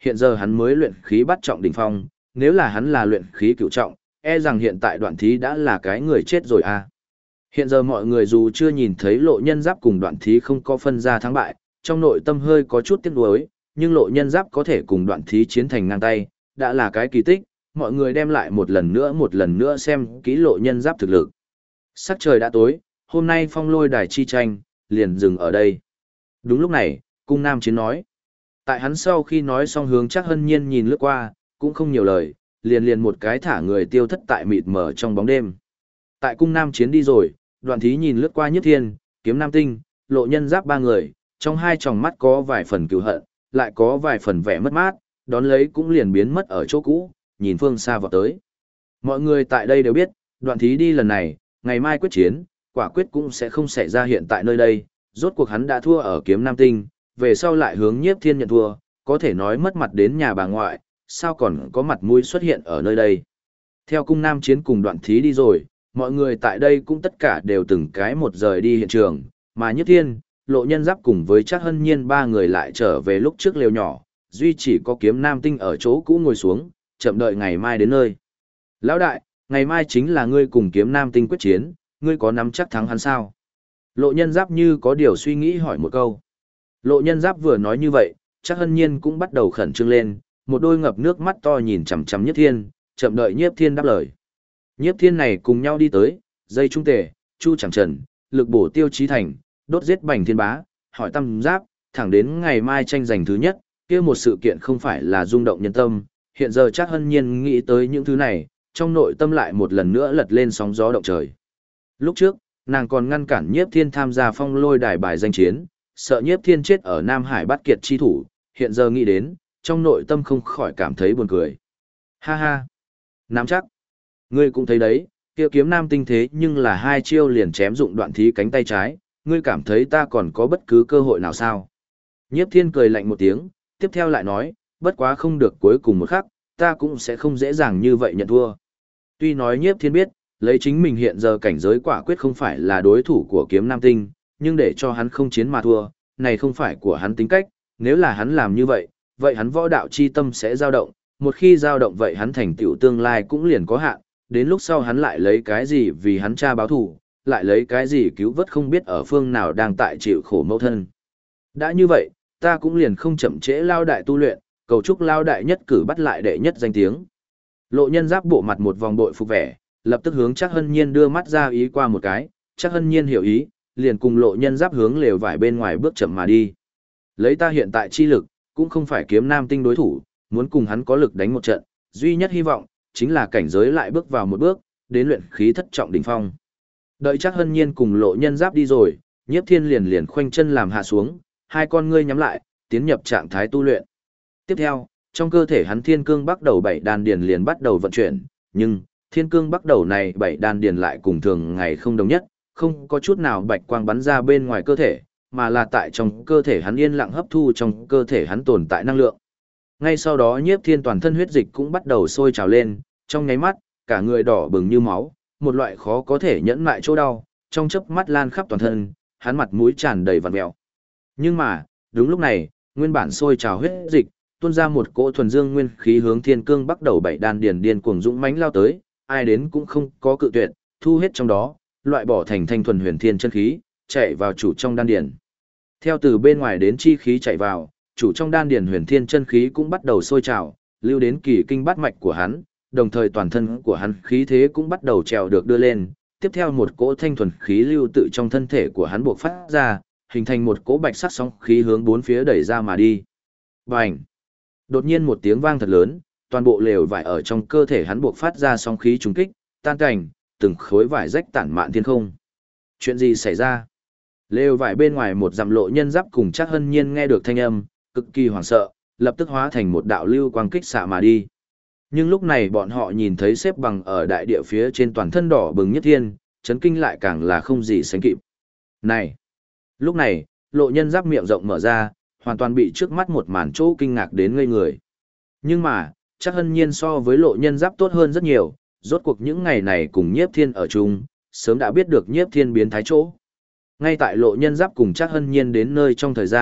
hiện giờ hắn mới luyện khí bắt trọng đỉnh phong, nếu là hắn là luyện khí cửu trọng, e rằng hiện tại Đoạn Thí đã là cái người chết rồi à. Hiện giờ mọi người dù chưa nhìn thấy Lộ Nhân Giáp cùng Đoạn Thí không có phân ra thắng bại, trong nội tâm hơi có chút tiếc nuối, nhưng Lộ Nhân Giáp có thể cùng Đoạn Thí chiến thành ngang tay, đã là cái kỳ tích, mọi người đem lại một lần nữa xem kỹ Lộ Nhân Giáp thực lực. Sắc trời đã tối, hôm nay phong lôi đài chi tranh, liền dừng ở đây. Đúng lúc này, Cung Nam Chiến nói. Tại hắn sau khi nói xong hướng Trác Hân Nhiên nhìn lướt qua, cũng không nhiều lời, liền một cái thả người tiêu thất tại mịt mờ trong bóng đêm. Tại Cung Nam Chiến đi rồi, Đoạn Thí nhìn lướt qua Nhiếp Thiên, Kiếm Nam Tinh, Lộ Nhân Giáp ba người, trong hai tròng mắt có vài phần cừu hận, lại có vài phần vẻ mất mát, đón lấy cũng liền biến mất ở chỗ cũ, nhìn phương xa vào tới. Mọi người tại đây đều biết, Đoạn Thí đi lần này, ngày mai quyết chiến, quả quyết cũng sẽ không xảy ra hiện tại nơi đây, rốt cuộc hắn đã thua ở Kiếm Nam Tinh, về sau lại hướng Nhiếp Thiên nhận thua, có thể nói mất mặt đến nhà bà ngoại, sao còn có mặt mũi xuất hiện ở nơi đây. Theo Cung Nam Chiến cùng Đoạn Thí đi rồi, mọi người tại đây cũng tất cả đều từng cái một rời đi hiện trường, mà Nhiếp Thiên, Lộ Nhân Giáp cùng với Trác Hân Nhiên ba người lại trở về lúc trước lều nhỏ, duy chỉ có Kiếm Nam Tinh ở chỗ cũ ngồi xuống, chậm đợi ngày mai đến nơi. Lão đại, ngày mai chính là ngươi cùng Kiếm Nam Tinh quyết chiến, ngươi có nắm chắc thắng hắn sao? Lộ Nhân Giáp như có điều suy nghĩ hỏi một câu. Lộ Nhân Giáp vừa nói như vậy, Trác Hân Nhiên cũng bắt đầu khẩn trương lên, một đôi ngập nước mắt to nhìn chằm chằm Nhiếp Thiên, chậm đợi Nhiếp Thiên đáp lời. Nhiếp Thiên này cùng nhau đi tới, dây trung tề, chu chẳng trần, lực bổ tiêu chí thành, đốt giết Bành Thiên Bá, hỏi Tam Giáp, thẳng đến ngày mai tranh giành thứ nhất, kia một sự kiện không phải là rung động nhân tâm, hiện giờ Trác Hân Nhiên nghĩ tới những thứ này, trong nội tâm lại một lần nữa lật lên sóng gió động trời. Lúc trước, nàng còn ngăn cản Nhiếp Thiên tham gia phong lôi đài bài danh chiến, sợ Nhiếp Thiên chết ở Nam Hải Bát Kiệt chi thủ, hiện giờ nghĩ đến, trong nội tâm không khỏi cảm thấy buồn cười. Ha ha, nắm chắc. Ngươi cũng thấy đấy, kia Kiếm Nam Tinh thế nhưng là hai chiêu liền chém dụng Đoạn Thí cánh tay trái, ngươi cảm thấy ta còn có bất cứ cơ hội nào sao? Nhiếp Thiên cười lạnh một tiếng, tiếp theo lại nói, bất quá không được cuối cùng một khắc, ta cũng sẽ không dễ dàng như vậy nhận thua. Tuy nói Nhiếp Thiên biết, lấy chính mình hiện giờ cảnh giới quả quyết không phải là đối thủ của Kiếm Nam Tinh, nhưng để cho hắn không chiến mà thua, này không phải của hắn tính cách, nếu là hắn làm như vậy, vậy hắn võ đạo chi tâm sẽ dao động, một khi dao động vậy hắn thành tựu tương lai cũng liền có hạn, đến lúc sau hắn lại lấy cái gì vì hắn cha báo thù, lại lấy cái gì cứu vớt không biết ở phương nào đang tại chịu khổ mẫu thân. Đã như vậy, ta cũng liền không chậm trễ lao đại tu luyện, cầu chúc lao đại nhất cử bắt lại đệ nhất danh tiếng. Lộ Nhân Giáp bộ mặt một vòng bội phục vẻ, lập tức hướng Trác Hân Nhiên đưa mắt ra ý qua một cái, Trác Hân Nhiên hiểu ý, liền cùng Lộ Nhân Giáp hướng lều vải bên ngoài bước chậm mà đi. Lấy ta hiện tại chi lực, cũng không phải Kiếm Nam Tinh đối thủ, muốn cùng hắn có lực đánh một trận, duy nhất hy vọng chính là cảnh giới lại bước vào một bước, đến luyện khí thất trọng đỉnh phong. Đợi Trác Hân Nhiên cùng Lộ Nhân Giáp đi rồi, Nhiếp Thiên liền khoanh chân làm hạ xuống, hai con ngươi nhắm lại, tiến nhập trạng thái tu luyện. Tiếp theo, trong cơ thể hắn Thiên Cương Bắc Đầu bảy đan điền liền bắt đầu vận chuyển, nhưng Thiên Cương Bắc Đầu này bảy đan điền lại cùng thường ngày không đồng nhất, không có chút nào bạch quang bắn ra bên ngoài cơ thể, mà là tại trong cơ thể hắn yên lặng hấp thu trong cơ thể hắn tồn tại năng lượng. Ngay sau đó Nhiếp Thiên toàn thân huyết dịch cũng bắt đầu sôi trào lên, trong nháy mắt, cả người đỏ bừng như máu, một loại khó có thể nhẫn lại chỗ đau, trong chớp mắt lan khắp toàn thân, hắn mặt mũi tràn đầy vằn mèo. Nhưng mà, đúng lúc này, nguyên bản sôi trào huyết dịch, tuôn ra một cỗ thuần dương nguyên khí hướng Thiên Cương Bắc Đầu bảy đan điền điên cuồng dũng mãnh lao tới, ai đến cũng không có cự tuyệt, thu hết trong đó, loại bỏ thành thanh thuần huyền thiên chân khí, chạy vào chủ trong đan điền. Theo từ bên ngoài đến chi khí chạy vào, chủ trong đan điền huyền thiên chân khí cũng bắt đầu sôi trào, lưu đến kỳ kinh bát mạch của hắn, đồng thời toàn thân của hắn khí thế cũng bắt đầu trèo được đưa lên, tiếp theo một cỗ thanh thuần khí lưu tự trong thân thể của hắn buộc phát ra, hình thành một cỗ bạch sắc sóng khí hướng bốn phía đẩy ra mà đi. Bành! Đột nhiên một tiếng vang thật lớn, toàn bộ lều vải ở trong cơ thể hắn buộc phát ra sóng khí trùng kích, tan cảnh, từng khối vải rách tản mạn thiên không. Chuyện gì xảy ra? Lều vải bên ngoài một dặm Lộ Nhân Giáp cùng Trác Hân Nhiên nghe được thanh âm, cực kỳ hoảng sợ, lập tức hóa thành một đạo lưu quang kích xạ mà đi. Nhưng lúc này bọn họ nhìn thấy xếp bằng ở đại địa phía trên toàn thân đỏ bừng Nhất Thiên, chấn kinh lại càng là không gì sánh kịp. Này! Lúc này, Lộ Nhân Giáp miệng rộng mở ra, hoàn toàn bị trước mắt một màn chỗ kinh ngạc đến ngây người. Nhưng mà, Trác Hân Nhiên so với Lộ Nhân Giáp tốt hơn rất nhiều, rốt cuộc những ngày này cùng Nhiếp Thiên ở chung, sớm đã biết được Nhiếp Thiên biến thái chỗ. Ngay tại Lộ Nhân Giáp cùng Trác Hân Nhiên đến nơi trong thời gian,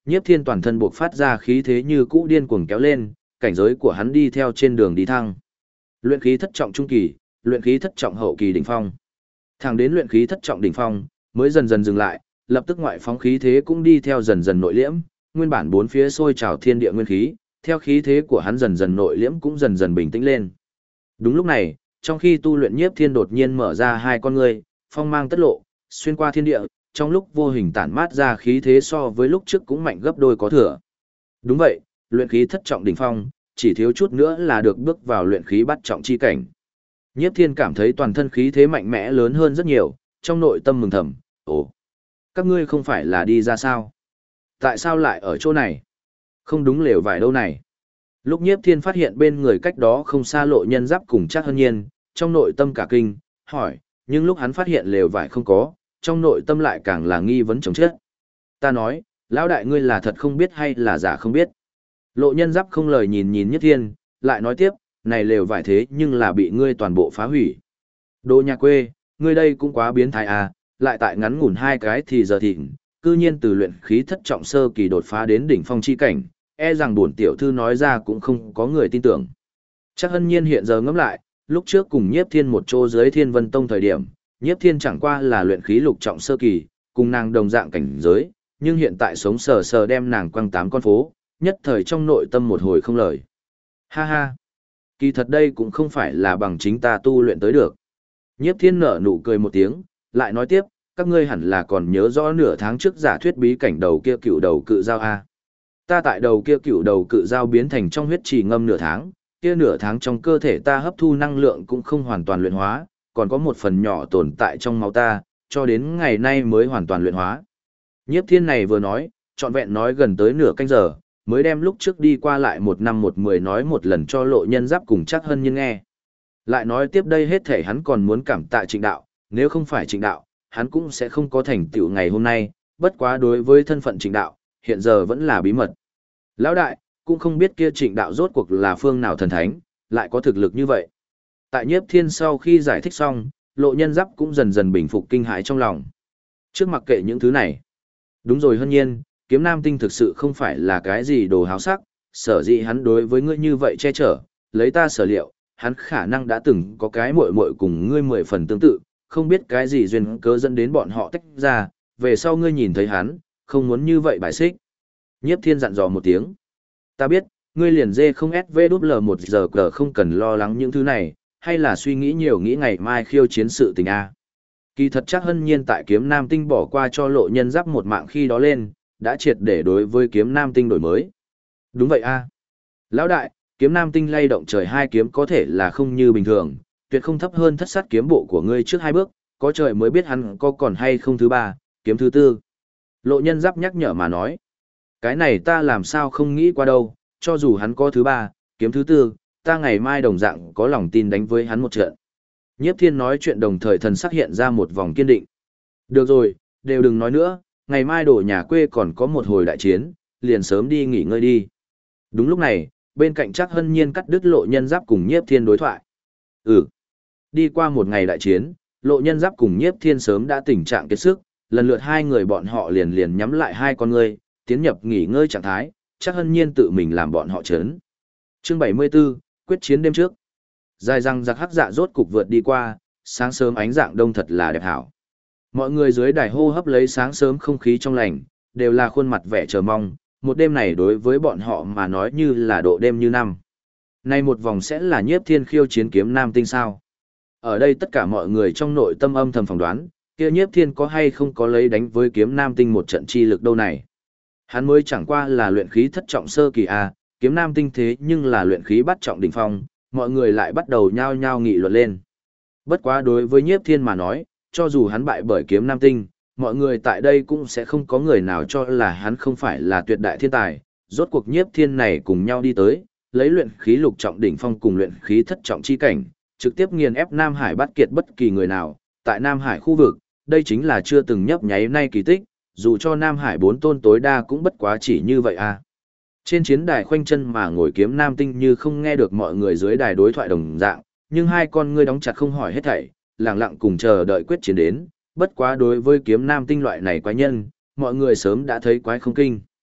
Nhiếp Thiên toàn thân buộc phát ra khí thế như cũ điên cuồng kéo lên, cảnh giới của hắn đi theo trên đường đi thăng. Luyện khí thất trọng trung kỳ, luyện khí thất trọng hậu kỳ đỉnh phong. Thẳng đến luyện khí thất trọng đỉnh phong, mới dần dần dừng lại, lập tức ngoại phóng khí thế cũng đi theo dần dần nội liễm, nguyên bản bốn phía sôi trào thiên địa nguyên khí, theo khí thế của hắn dần dần nội liễm cũng dần dần bình tĩnh lên. Đúng lúc này, trong khi tu luyện Nhiếp Thiên đột nhiên mở ra hai con ngươi, phong mang tất lộ, xuyên qua thiên địa, trong lúc vô hình tản mát ra khí thế so với lúc trước cũng mạnh gấp đôi có thừa. Đúng vậy, luyện khí thất trọng đỉnh phong, chỉ thiếu chút nữa là được bước vào luyện khí bát trọng chi cảnh. Nhiếp Thiên cảm thấy toàn thân khí thế mạnh mẽ lớn hơn rất nhiều, trong nội tâm mừng thầm, ồ, các ngươi không phải là đi ra sao? Tại sao lại ở chỗ này? Không đúng lều vải đâu này. Lúc Nhiếp Thiên phát hiện bên người cách đó không xa Lộ Nhân Giáp cùng Trác Hân Nhiên, trong nội tâm cả kinh, hỏi, nhưng lúc hắn phát hiện lều vải không có, trong nội tâm lại càng là nghi vấn chồng chết. Ta nói, lão đại ngươi là thật không biết hay là giả không biết. Lộ Nhân Giáp không lời nhìn nhìn Nhiếp Thiên, lại nói tiếp, này lều vải thế nhưng là bị ngươi toàn bộ phá hủy. Đồ nhà quê, ngươi đây cũng quá biến thái à, lại tại ngắn ngủn hai cái thì giờ thịnh, cư nhiên từ luyện khí thất trọng sơ kỳ đột phá đến đỉnh phong chi cảnh, e rằng bổn tiểu thư nói ra cũng không có người tin tưởng. Chắc Hân Nhiên hiện giờ ngẫm lại, lúc trước cùng Nhiếp Thiên một chỗ dưới Thiên Vân Tông thời điểm, Nhiếp Thiên chẳng qua là luyện khí lục trọng sơ kỳ, cùng nàng đồng dạng cảnh giới, nhưng hiện tại sống sờ sờ đem nàng quăng tám con phố, nhất thời trong nội tâm một hồi không lời. Ha ha, kỳ thật đây cũng không phải là bằng chính ta tu luyện tới được. Nhiếp Thiên nở nụ cười một tiếng, lại nói tiếp, các ngươi hẳn là còn nhớ rõ nửa tháng trước giả thuyết bí cảnh đầu kia cựu đầu cự giao a. Ta tại đầu kia cựu đầu cự giao biến thành trong huyết trì ngâm nửa tháng, kia nửa tháng trong cơ thể ta hấp thu năng lượng cũng không hoàn toàn luyện hóa, còn có một phần nhỏ tồn tại trong máu ta, cho đến ngày nay mới hoàn toàn luyện hóa. Nhiếp Thiên này vừa nói, trọn vẹn nói gần tới nửa canh giờ, mới đem lúc trước đi qua lại một năm một mười nói một lần cho Lộ Nhân Giáp cùng Trác Hân Nhiên nghe. Lại nói tiếp đây hết thể hắn còn muốn cảm tạ Trịnh đạo, nếu không phải Trịnh đạo, hắn cũng sẽ không có thành tựu ngày hôm nay, bất quá đối với thân phận Trịnh đạo, hiện giờ vẫn là bí mật. Lão đại, cũng không biết kia Trịnh đạo rốt cuộc là phương nào thần thánh, lại có thực lực như vậy. Tại Nhiếp Thiên sau khi giải thích xong, Lộ Nhân Giáp cũng dần dần bình phục kinh hãi trong lòng. Trước mặc kệ những thứ này. Đúng rồi Hân Nhiên, Kiếm Nam Tinh thực sự không phải là cái gì đồ háo sắc, sở dĩ hắn đối với ngươi như vậy che chở, lấy ta sở liệu, hắn khả năng đã từng có cái muội muội cùng ngươi 10 phần tương tự, không biết cái gì duyên cớ dẫn đến bọn họ tách ra, về sau ngươi nhìn thấy hắn, không muốn như vậy bài xích. Nhiếp Thiên dặn dò một tiếng. Ta biết, ngươi liền dê không SV1 giờ cờ không cần lo lắng những thứ này, hay là suy nghĩ nhiều nghĩ ngày mai khiêu chiến sự tình A. Kỳ thật chắc Hân Nhiên tại Kiếm Nam Tinh bỏ qua cho Lộ Nhân Giáp một mạng khi đó lên, đã triệt để đối với Kiếm Nam Tinh đổi mới. Đúng vậy A. Lão đại, Kiếm Nam Tinh lay động trời hai kiếm có thể là không như bình thường, tuyệt không thấp hơn thất sát kiếm bộ của ngươi trước hai bước, có trời mới biết hắn có còn hay không thứ ba, kiếm thứ tư. Lộ Nhân Giáp nhắc nhở mà nói. Cái này ta làm sao không nghĩ qua đâu, cho dù hắn có thứ ba, kiếm thứ tư, ta ngày mai đồng dạng có lòng tin đánh với hắn một trận. Nhiếp Thiên nói chuyện đồng thời thần sắc hiện ra một vòng kiên định. Được rồi, đều đừng nói nữa, ngày mai đổ nhà quê còn có một hồi đại chiến, liền sớm đi nghỉ ngơi đi. Đúng lúc này, bên cạnh Trác Hân Nhiên cắt đứt Lộ Nhân Giáp cùng Nhiếp Thiên đối thoại. Đi qua một ngày đại chiến, Lộ Nhân Giáp cùng Nhiếp Thiên sớm đã tình trạng kiệt sức, lần lượt hai người bọn họ liền nhắm lại hai con ngươi, tiến nhập nghỉ ngơi trạng thái, Trác Hân Nhiên tự mình làm bọn họ chấn. Chương 74, quyết chiến đêm trước. Dài răng giặc hắc dạ rốt cục vượt đi qua, sáng sớm ánh dạng đông thật là đẹp hảo. Mọi người dưới đài hô hấp lấy sáng sớm không khí trong lành, đều là khuôn mặt vẻ chờ mong, một đêm này đối với bọn họ mà nói như là độ đêm như năm. Nay một vòng sẽ là Nhiếp Thiên khiêu chiến Kiếm Nam Tinh sao? Ở đây tất cả mọi người trong nội tâm âm thầm phỏng đoán, kia Nhiếp Thiên có hay không có lấy đánh với Kiếm Nam Tinh một trận chi lực đâu này. Hắn mới chẳng qua là luyện khí thất trọng sơ kỳ a, Kiếm Nam Tinh thế nhưng là luyện khí bắt trọng đỉnh phong, mọi người lại bắt đầu nhao nhao nghị luận lên. Bất quá đối với Nhiếp Thiên mà nói, cho dù hắn bại bởi Kiếm Nam Tinh, mọi người tại đây cũng sẽ không có người nào cho là hắn không phải là tuyệt đại thiên tài, rốt cuộc Nhiếp Thiên này cùng nhau đi tới, lấy luyện khí lục trọng đỉnh phong cùng luyện khí thất trọng chi cảnh, trực tiếp nghiền ép Nam Hải bắt kiệt bất kỳ người nào, tại Nam Hải khu vực, đây chính là chưa từng nhấp nháy nay kỳ tích, dù cho Nam Hải 4 tôn tối đa cũng bất quá chỉ như vậy a. Trên chiến đài khoanh chân mà ngồi Kiếm Nam Tinh như không nghe được mọi người dưới đài đối thoại đồng dạng, nhưng hai con ngươi đóng chặt không hỏi hết thảy, lặng lặng cùng chờ đợi quyết chiến đến, bất quá đối với Kiếm Nam Tinh loại này quái nhân, mọi người sớm đã thấy quái không kinh.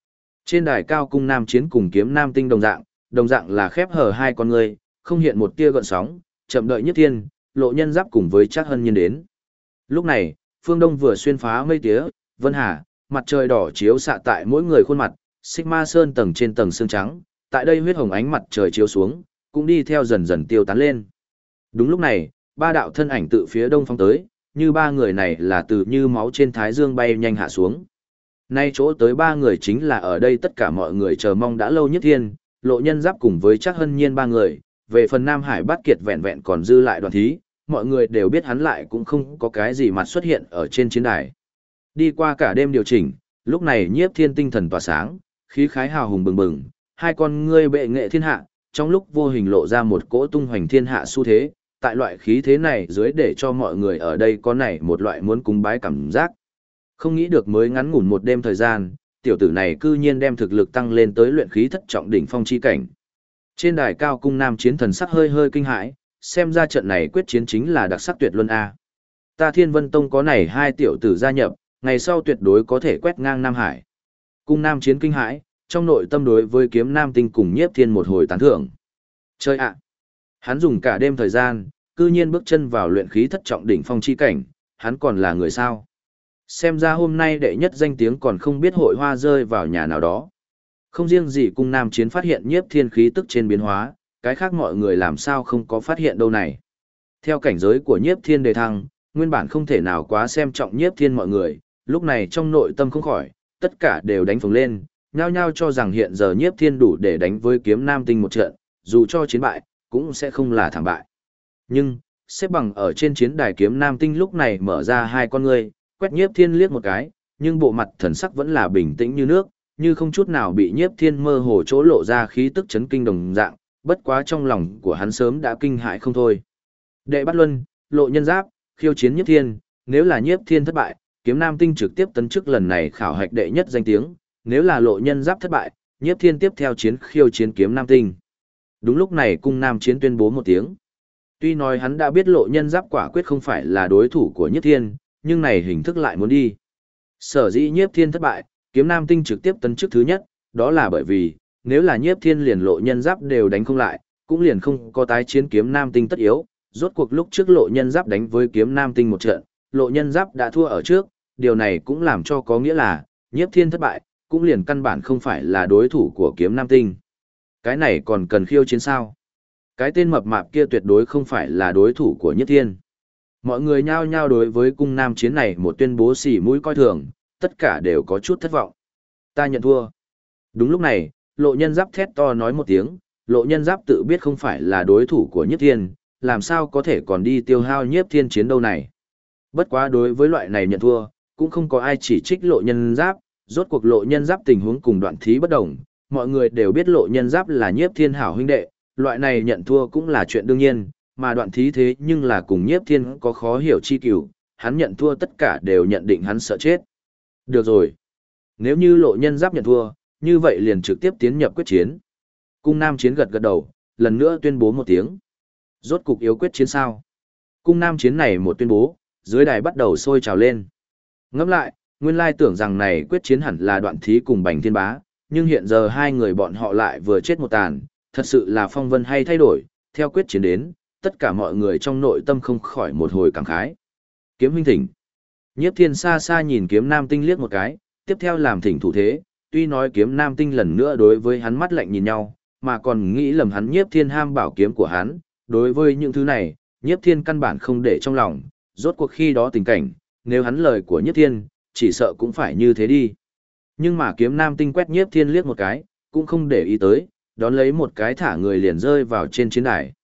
Trên đài cao cung nam chiến cùng kiếm nam tinh đồng dạng là khép hờ hai con người, không hiện một tia gợn sóng, chậm đợi Nhiếp Thiên, Lộ Nhân Giáp cùng với Trác Hân Nhiên đến. Lúc này, phương đông vừa xuyên phá mây tía, vân hà, mặt trời đỏ chiếu xạ tại mỗi người khuôn mặt, xích ma sơn tầng trên tầng xương trắng, tại đây huyết hồng ánh mặt trời chiếu xuống, cũng đi theo dần dần tiêu tán lên. Đúng lúc này, ba đạo thân ảnh tự phía đông phóng tới, như ba người này là từ như máu trên thái dương bay nhanh hạ xuống. Nay chỗ tới ba người chính là ở đây tất cả mọi người chờ mong đã lâu Nhiếp Thiên, Lộ Nhân Giáp cùng với Trác Hân Nhiên ba người. Về phần Nam Hải Bát Kiệt vẹn vẹn còn dư lại Đoàn Thí, mọi người đều biết hắn lại cũng không có cái gì mặt xuất hiện ở trên chiến đài. Đi qua cả đêm điều chỉnh, lúc này Nhiếp Thiên tinh thần tỏa sáng, khí khái hào hùng bừng bừng, hai con ngươi bệ nghệ thiên hạ, trong lúc vô hình lộ ra một cỗ tung hoành thiên hạ xu thế, tại loại khí thế này dưới để cho mọi người ở đây có này một loại muốn cúng bái cảm giác. Không nghĩ được mới ngắn ngủn một đêm thời gian, tiểu tử này cư nhiên đem thực lực tăng lên tới luyện khí thất trọng đỉnh phong chi cảnh. Trên đài cao cung nam chiến thần sắc hơi hơi kinh hãi, xem ra trận này quyết chiến chính là đặc sắc tuyệt luân A. Ta Thiên Vân Tông có này hai tiểu tử gia nhập, ngày sau tuyệt đối có thể quét ngang Nam Hải. Cung nam chiến kinh hãi, trong nội tâm đối với kiếm nam tinh cùng Nhiếp Thiên một hồi tán thưởng. Chơi ạ! Hắn dùng cả đêm thời gian, cư nhiên bước chân vào luyện khí thất trọng đỉnh phong chi cảnh, hắn còn là người sao? Xem ra hôm nay đệ nhất danh tiếng còn không biết hội hoa rơi vào nhà nào đó. Không riêng gì cung nam chiến phát hiện Nhiếp Thiên khí tức trên biến hóa, cái khác mọi người làm sao không có phát hiện đâu này. Theo cảnh giới của Nhiếp Thiên đề thăng, nguyên bản không thể nào quá xem trọng Nhiếp Thiên mọi người, lúc này trong nội tâm không khỏi, tất cả đều đánh phồng lên, nhao nhao cho rằng hiện giờ Nhiếp Thiên đủ để đánh với kiếm nam tinh một trận, dù cho chiến bại, cũng sẽ không là thảm bại. Nhưng, xếp bằng ở trên chiến đài kiếm nam tinh lúc này mở ra hai con ngươi, quét Nhiếp Thiên liếc một cái, nhưng bộ mặt thần sắc vẫn là bình tĩnh như nước, như không chút nào bị Nhiếp Thiên mơ hồ chỗ lộ ra khí tức chấn kinh đồng dạng, bất quá trong lòng của hắn sớm đã kinh hãi không thôi. Đệ Bát Luân, Lộ Nhân Giáp, khiêu chiến Nhiếp Thiên, nếu là Nhiếp Thiên thất bại, kiếm nam tinh trực tiếp tấn chức lần này khảo hạch đệ nhất danh tiếng, nếu là Lộ Nhân Giáp thất bại, Nhiếp Thiên tiếp theo khiêu chiến kiếm nam tinh. Đúng lúc này cung nam chiến tuyên bố một tiếng. Tuy nói hắn đã biết Lộ Nhân Giáp quả quyết không phải là đối thủ của Nhiếp Thiên, nhưng này hình thức lại muốn đi. Sở dĩ Nhiếp Thiên thất bại, kiếm nam tinh trực tiếp tấn chức thứ nhất, đó là bởi vì, nếu là Nhiếp Thiên liền Lộ Nhân Giáp đều đánh không lại, cũng liền không có tái chiến kiếm nam tinh tất yếu. Rốt cuộc lúc trước Lộ Nhân Giáp đánh với kiếm nam tinh một trận, Lộ Nhân Giáp đã thua ở trước, điều này cũng làm cho có nghĩa là, Nhiếp Thiên thất bại, cũng liền căn bản không phải là đối thủ của kiếm nam tinh. Cái này còn cần khiêu chiến sao? Cái tên mập mạp kia tuyệt đối không phải là đối thủ của Nhiếp Thiên. Mọi người nhao nhao đối với cung nam chiến này một tuyên bố xỉ mũi coi thường, tất cả đều có chút thất vọng. Ta nhận thua. Đúng lúc này, Lộ Nhân Giáp thét to nói một tiếng, Lộ Nhân Giáp tự biết không phải là đối thủ của Nhiếp Thiên, làm sao có thể còn đi tiêu hao Nhiếp Thiên chiến đâu này. Bất quá đối với loại này nhận thua, cũng không có ai chỉ trích Lộ Nhân Giáp, rốt cuộc Lộ Nhân Giáp tình huống cùng Đoạn Thí bất đồng, mọi người đều biết Lộ Nhân Giáp là Nhiếp Thiên hảo huynh đệ, loại này nhận thua cũng là chuyện đương nhiên, mà Đoạn Thí thế nhưng là cùng Nhiếp Thiên có khó hiểu chi cửu, hắn nhận thua tất cả đều nhận định hắn sợ chết. Được rồi. Nếu như Lộ Nhân Giáp nhận thua, như vậy liền trực tiếp tiến nhập quyết chiến. Cung nam chiến gật gật đầu, lần nữa tuyên bố một tiếng. Rốt cục yếu quyết chiến sao? Cung nam chiến này một tuyên bố, dưới đài bắt đầu sôi trào lên. Ngẫm lại, nguyên lai tưởng rằng này quyết chiến hẳn là Đoạn Thí cùng Bành Thiên Bá, nhưng hiện giờ hai người bọn họ lại vừa chết một tàn, thật sự là phong vân hay thay đổi, theo quyết chiến đến, tất cả mọi người trong nội tâm không khỏi một hồi cảm khái. Kiếm huynh thỉnh. Nhiếp Thiên xa xa nhìn kiếm nam tinh liếc một cái, tiếp theo làm thỉnh thủ thế, tuy nói kiếm nam tinh lần nữa đối với hắn mắt lạnh nhìn nhau, mà còn nghĩ lầm hắn Nhiếp Thiên ham bảo kiếm của hắn, đối với những thứ này, Nhiếp Thiên căn bản không để trong lòng, rốt cuộc khi đó tình cảnh, nếu hắn lời của Nhiếp Thiên, chỉ sợ cũng phải như thế đi. Nhưng mà kiếm nam tinh quét Nhiếp Thiên liếc một cái, cũng không để ý tới, đón lấy một cái thả người liền rơi vào trên chiến đài.